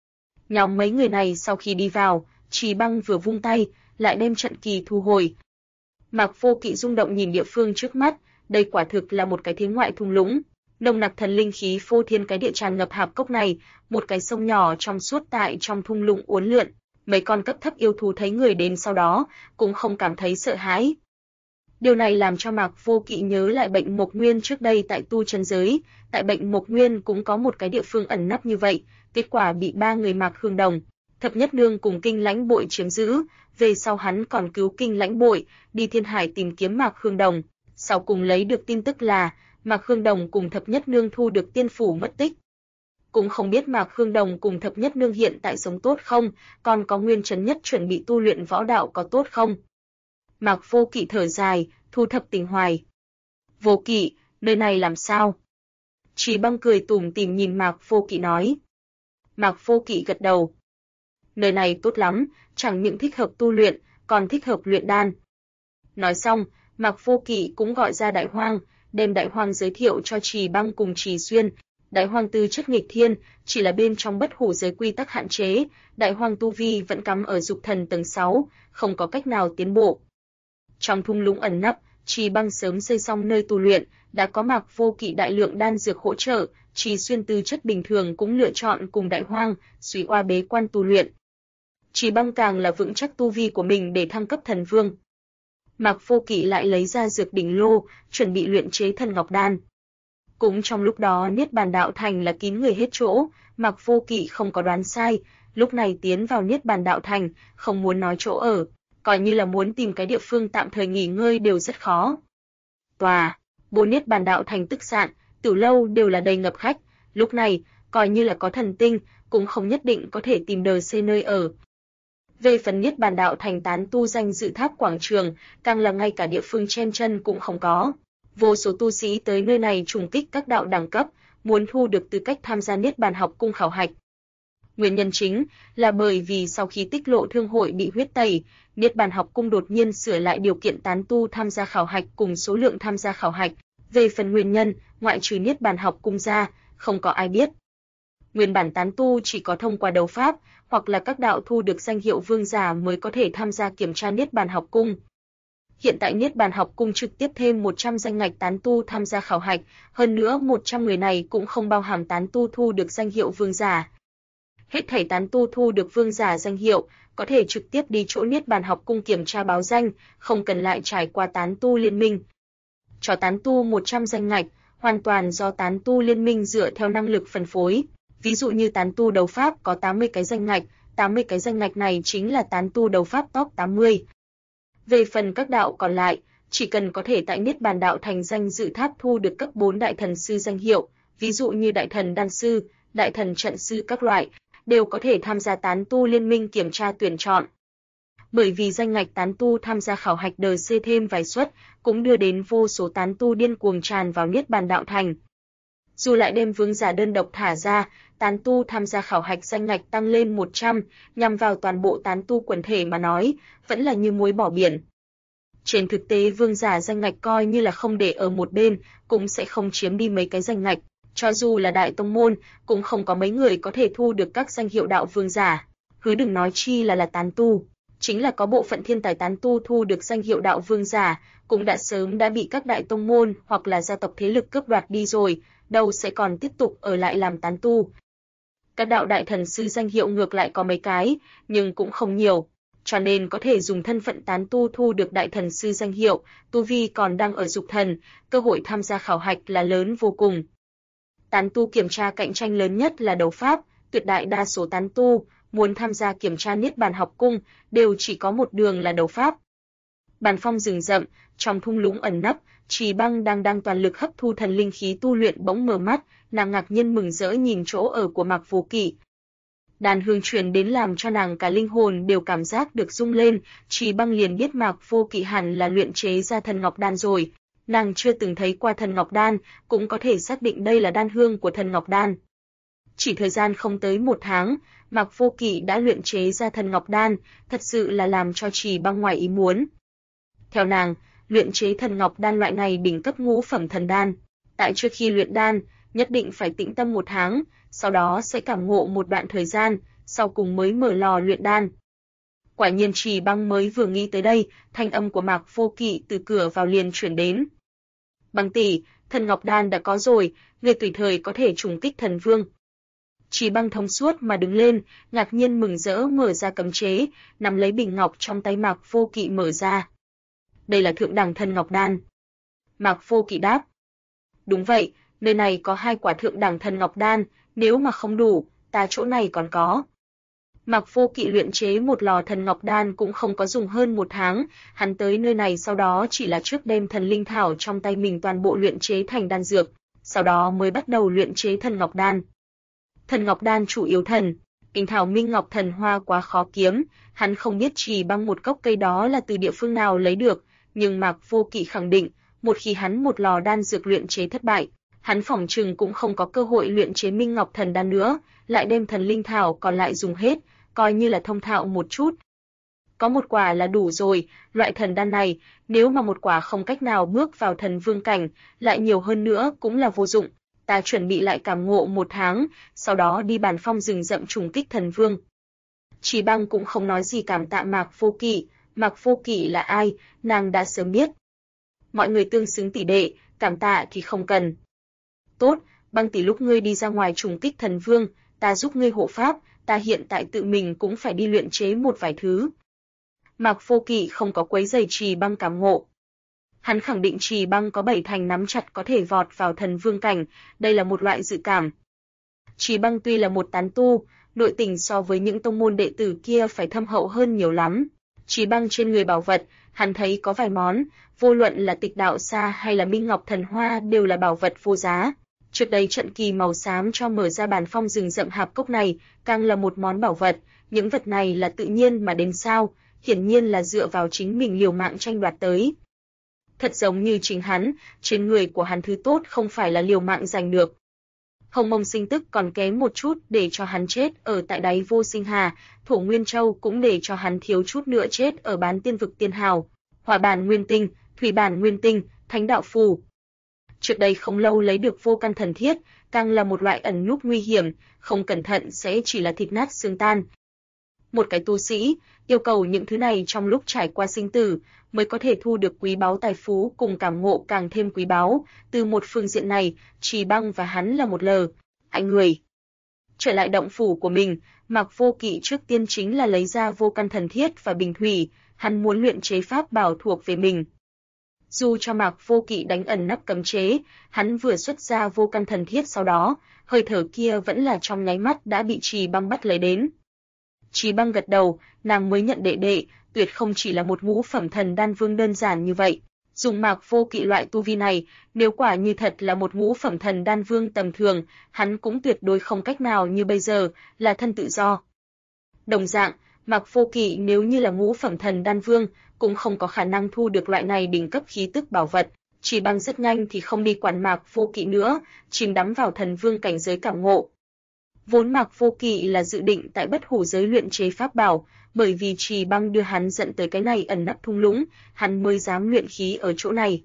Nhóm mấy người này sau khi đi vào, Trì Băng vừa vung tay, lại đem trận kỳ thu hồi. Mạc Vô Kỵ rung động nhìn địa phương trước mắt, đây quả thực là một cái thế ngoại thung lũng, nồng nặc thần linh khí phô thiên cái địa tràn ngập hạp cốc này, một cái sông nhỏ trong suốt tại trong thung lũng uốn lượn, mấy con cấp thấp yêu thú thấy người đến sau đó, cũng không cảm thấy sợ hãi. Điều này làm cho Mạc Vô Kỵ nhớ lại Bệnh Mộc Nguyên trước đây tại tu chân giới, tại Bệnh Mộc Nguyên cũng có một cái địa phương ẩn nấp như vậy, kết quả bị 3 người Mạc Khương Đồng, Thập Nhất Nương cùng Kinh Lãnh Bội chiếm giữ, về sau hắn còn cứu Kinh Lãnh Bội, đi Thiên Hải tìm kiếm Mạc Khương Đồng, sau cùng lấy được tin tức là Mạc Khương Đồng cùng Thập Nhất Nương thu được tiên phủ mất tích. Cũng không biết Mạc Khương Đồng cùng Thập Nhất Nương hiện tại sống tốt không, còn có Nguyên Trấn Nhất chuẩn bị tu luyện võ đạo có tốt không. Mạc Vô Kỵ thở dài, thu thập tình hoài. Vô Kỵ, nơi này làm sao? Trì Băng cười tủm tỉm nhìn Mạc Vô Kỵ nói. Mạc Vô Kỵ gật đầu. Nơi này tốt lắm, chẳng những thích hợp tu luyện, còn thích hợp luyện đan. Nói xong, Mạc Vô Kỵ cũng gọi ra Đại Hoang, đem Đại Hoang giới thiệu cho Trì Băng cùng Trì Xuyên. Đại Hoang tư chất nghịch thiên, chỉ là bên trong bất hủ giới quy tắc hạn chế, Đại Hoang tu vi vẫn cắm ở dục thần tầng 6, không có cách nào tiến bộ. Trong thung lũng ẩn nấp, Trì Băng sớm xây xong nơi tu luyện, đã có Mạc Vô Kỵ đại lượng đan dược hỗ trợ, Trì Xuyên tư chất bình thường cũng lựa chọn cùng Đại Hoang, suy oa bế quan tu luyện. Trì Băng càng là vững chắc tu vi của mình để thăng cấp thần vương. Mạc Vô Kỵ lại lấy ra dược đỉnh lô, chuẩn bị luyện chế thần ngọc đan. Cũng trong lúc đó Niết Bàn Đạo Thành là kín người hết chỗ, Mạc Vô Kỵ không có đoán sai, lúc này tiến vào Niết Bàn Đạo Thành, không muốn nói chỗ ở, coi như là muốn tìm cái địa phương tạm thời nghỉ ngơi đều rất khó. Bộ Niết Bàn Đạo Thành tức sạn, tiểu lâu đều là đầy ngập khách, lúc này, coi như là có thần tinh, cũng không nhất định có thể tìm đờ xây nơi ở. Về phần Niết Bàn Đạo Thành tán tu danh dự tháp quảng trường, càng là ngay cả địa phương chen chân cũng không có. Vô số tu sĩ tới nơi này trùng kích các đạo đẳng cấp, muốn thu được tư cách tham gia Niết Bàn học cung khảo hạch. Nguyên nhân chính là bởi vì sau khi Tích Lộ Thương hội bị huyết tẩy, Niết Bàn học cung đột nhiên sửa lại điều kiện tán tu tham gia khảo hạch cùng số lượng tham gia khảo hạch. Về phần nguyên nhân, ngoại trừ Niết Bàn học cung ra, không có ai biết. Nguyên bản tán tu chỉ có thông qua đấu pháp, hoặc là các đạo thu được danh hiệu vương giả mới có thể tham gia kiểm tra Niết Bàn học cung. Hiện tại Niết Bàn học cung trực tiếp thêm 100 danh ngạch tán tu tham gia khảo hạch, hơn nữa 100 người này cũng không bao hàm tán tu thu được danh hiệu vương giả. Hết thảy tán tu thu được vương giả danh hiệu, có thể trực tiếp đi chỗ Niết Bàn học cung kiểm tra báo danh, không cần lại trải qua tán tu liên minh. Cho tán tu 100 danh ngạch, hoàn toàn do tán tu liên minh dựa theo năng lực phân phối. Ví dụ như tán tu đấu pháp có 80 cái danh ngạch, 80 cái danh ngạch này chính là tán tu đấu pháp top 80. Về phần các đạo còn lại, chỉ cần có thể tại Niết Bàn Đạo Thành danh dự tháp thu được cấp 4 đại thần sư danh hiệu, ví dụ như đại thần đan sư, đại thần trận sư các loại, đều có thể tham gia tán tu liên minh kiểm tra tuyển chọn. Bởi vì danh ngạch tán tu tham gia khảo hạch đờ C thêm vài suất, cũng đưa đến vô số tán tu điên cuồng tràn vào Niết Bàn Đạo Thành. Dù lại đem vương giả đơn độc thả ra, tán tu tham gia khảo hạch danh ngạch tăng lên 100, nhằm vào toàn bộ tán tu quần thể mà nói, vẫn là như muối bỏ biển. Trên thực tế vương giả danh ngạch coi như là không để ở một bên, cũng sẽ không chiếm đi mấy cái danh ngạch, cho dù là đại tông môn, cũng không có mấy người có thể thu được các danh hiệu đạo vương giả, cứ đừng nói chi là tán tu. Chính là có bộ phận thiên tài tán tu thu được danh hiệu đạo vương giả, cũng đã sớm đã bị các đại tông môn hoặc là gia tộc thế lực cướp đoạt đi rồi, đâu sẽ còn tiếp tục ở lại làm tán tu. Các đạo đại thần sư danh hiệu ngược lại có mấy cái, nhưng cũng không nhiều, cho nên có thể dùng thân phận tán tu thu được đại thần sư danh hiệu, tu vi còn đang ở dục thần, cơ hội tham gia khảo hạch là lớn vô cùng. Tán tu kiểm tra cạnh tranh lớn nhất là đấu pháp, tuyệt đại đa số tán tu muốn tham gia kiểm tra Niết Bàn học cung đều chỉ có một đường là đấu pháp. Bàn phong rừng rậm, trong thung lũng ẩn nấp, Trì Băng đang toàn lực hấp thu thần linh khí tu luyện bỗng mở mắt, nàng ngạc nhiên mừng rỡ nhìn chỗ ở của Mạc Vô Kỵ. Đàn hương truyền đến làm cho nàng cả linh hồn đều cảm giác được rung lên, Trì Băng liền biết Mạc Vô Kỵ hẳn là luyện chế ra thần ngọc đan rồi. Nàng chưa từng thấy qua thần ngọc đan, cũng có thể xác định đây là đan hương của thần ngọc đan. Chỉ thời gian không tới 1 tháng, Mạc Vô Kỵ đã luyện chế ra thần ngọc đan, thật sự là làm cho Trì Băng ngoài ý muốn. Theo nàng, luyện chế thần ngọc đan loại này đỉnh cấp ngũ phẩm thần đan, tại trước khi luyện đan, nhất định phải tĩnh tâm 1 tháng, sau đó sẽ cảm ngộ một đoạn thời gian, sau cùng mới mở lò luyện đan. Quả nhiên Trì Băng mới vừa nghĩ tới đây, thanh âm của Mạc Vô Kỵ từ cửa vào liền truyền đến. Băng tỷ, thần ngọc đan đã có rồi, người tùy thời có thể trùng kích thần vương. Trì Băng thông suốt mà đứng lên, ngạc nhiên mừng rỡ mở ra cấm chế, nắm lấy bình ngọc trong tay Mạc Vô Kỵ mở ra. Đây là thượng đẳng thần ngọc đan. Mạc Vô Kỵ đáp. Đúng vậy, nơi này có 2 quả thượng đẳng thần ngọc đan, nếu mà không đủ, ta chỗ này còn có. Mạc Vô Kỵ luyện chế một lò thần ngọc đan cũng không có dùng hơn 1 tháng, hắn tới nơi này sau đó chỉ là trước đem thần linh thảo trong tay mình toàn bộ luyện chế thành đan dược, sau đó mới bắt đầu luyện chế thần ngọc đan. Thần ngọc đan chủ yếu thần, Kinh thảo Minh Ngọc Thần Hoa quá khó kiếm, hắn không biết Trì Băng một gốc cây đó là từ địa phương nào lấy được, nhưng Mạc Vô Kỵ khẳng định, một khi hắn một lò đan dược luyện chế thất bại, hắn phỏng chừng cũng không có cơ hội luyện chế Minh Ngọc Thần đan nữa, lại đem thần linh thảo còn lại dùng hết, coi như là thông thạo một chút. Có một quả là đủ rồi, loại thần đan này, nếu mà một quả không cách nào bước vào thần vương cảnh, lại nhiều hơn nữa cũng là vô dụng. Ta chuẩn bị lại cảm ngộ 1 tháng, sau đó đi bàn phong rừng rậm trùng kích thần vương. Trì Băng cũng không nói gì cảm tạ Mạc Vô Kỵ, Mạc Vô Kỵ là ai, nàng đã sớm biết. Mọi người tương xứng tỷ đệ, cảm tạ thì không cần. Tốt, Băng tỷ lúc ngươi đi ra ngoài trùng kích thần vương, ta giúp ngươi hộ pháp, ta hiện tại tự mình cũng phải đi luyện chế một vài thứ. Mạc Vô Kỵ không có quấy rầy Trì Băng cảm ngộ. Hắn khẳng định Trì Băng có 7 thành nắm chặt có thể vọt vào thần vương cảnh, đây là một loại dự cảm. Trì Băng tuy là một tán tu, nội tình so với những tông môn đệ tử kia phải thâm hậu hơn nhiều lắm. Trì Băng trên người bảo vật, hắn thấy có vài món, vô luận là Tịch Đạo Sa hay là Minh Ngọc Thần Hoa đều là bảo vật vô giá. Trước đây trận kỳ màu xám cho mở ra bàn phong rừng rậm hạp cốc này, càng là một món bảo vật, những vật này là tự nhiên mà đến sao, hiển nhiên là dựa vào chính mình liều mạng tranh đoạt tới. Thật giống như chính hắn, trên người của hắn thứ tốt không phải là liều mạng giành được. Hồng Mông Sinh Tức còn kém một chút để cho hắn chết ở tại đáy Vô Sinh Hà, Thổ Nguyên Châu cũng để cho hắn thiếu chút nữa chết ở Bán Tiên Vực Tiên Hào, Hỏa Bản Nguyên Tinh, Thủy Bản Nguyên Tinh, Thánh Đạo Phù. Trước đây không lâu lấy được Vô Căn Thần Thiết, càng là một loại ẩn núp nguy hiểm, không cẩn thận sẽ chỉ là thịt nát xương tan. Một cái tu sĩ, yêu cầu những thứ này trong lúc trải qua sinh tử, mới có thể thu được quý báu tài phú cùng cảm ngộ càng thêm quý báu, từ một phương diện này, Trì Băng và hắn là một lờ, hạnh người. Trở lại động phủ của mình, Mạc Vô Kỵ trước tiên chính là lấy ra Vô Căn Thần Thiết và Bình Thủy, hắn muốn luyện chế pháp bảo thuộc về mình. Dù cho Mạc Vô Kỵ đánh ẩn nắp cấm chế, hắn vừa xuất ra Vô Căn Thần Thiết sau đó, hơi thở kia vẫn là trong nháy mắt đã bị Trì Băng bắt lấy đến. Trì Băng gật đầu, nàng mới nhận đệ đệ, tuyệt không chỉ là một ngũ phẩm thần đan vương đơn giản như vậy. Dùng Mạc Vô Kỵ loại tu vi này, nếu quả như thật là một ngũ phẩm thần đan vương tầm thường, hắn cũng tuyệt đối không cách nào như bây giờ, là thân tự do. Đồng dạng, Mạc Vô Kỵ nếu như là ngũ phẩm thần đan vương, cũng không có khả năng thu được loại này đỉnh cấp khí tức bảo vật. Trì Băng rất nhanh thì không đi quản Mạc Vô Kỵ nữa, chìm đắm vào thần vương cảnh giới cảm ngộ. Vốn Mạc Vô Kỵ là dự định tại Bất Hủ giới luyện chế pháp bảo, bởi vì Trì Băng đưa hắn dẫn tới cái này ẩn nấp thung lũng, hắn mới dám luyện khí ở chỗ này.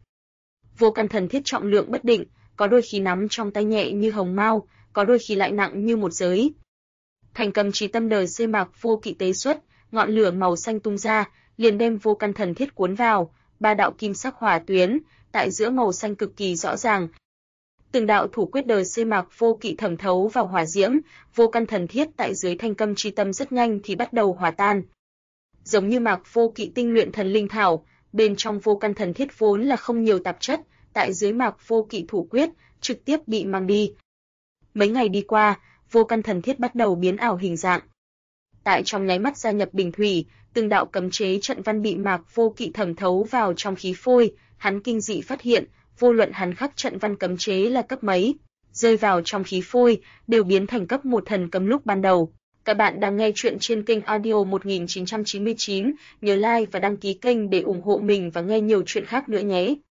Vô Căn Thần Thiết trọng lượng bất định, có đôi khi nắm trong tay nhẹ như hồng mao, có đôi khi lại nặng như một giới. Thành Cầm Chí Tâm đời xê Mạc Vô Kỵ tế xuất, ngọn lửa màu xanh tung ra, liền đem Vô Căn Thần Thiết cuốn vào, 3 đạo kim sắc hỏa tuyến, tại giữa màu xanh cực kỳ rõ ràng. Từng đạo thủ quyết đời xê Mạc Vô Kỵ thẩm thấu vào hỏa diễm, Vô Căn Thần Thiết tại dưới Thanh Cầm Chí Tâm rất nhanh thì bắt đầu hòa tan. Giống như Mạc Vô Kỵ tinh luyện thần linh thảo, bên trong Vô Căn Thần Thiết vốn là không nhiều tạp chất, tại dưới Mạc Vô Kỵ thủ quyết, trực tiếp bị mang đi. Mấy ngày đi qua, Vô Căn Thần Thiết bắt đầu biến ảo hình dạng. Tại trong nháy mắt gia nhập Bình Thủy, từng đạo cấm chế trận văn bị Mạc Vô Kỵ thẩm thấu vào trong khí phôi, hắn kinh dị phát hiện, vô luận hắn khắc trận văn cấm chế là cấp mấy, rơi vào trong khí phôi, đều biến thành cấp 1 thần cấm lúc ban đầu. Các bạn đang nghe chuyện trên kênh audio 1999, nhớ like và đăng ký kênh để ủng hộ mình và nghe nhiều chuyện khác nữa nhé.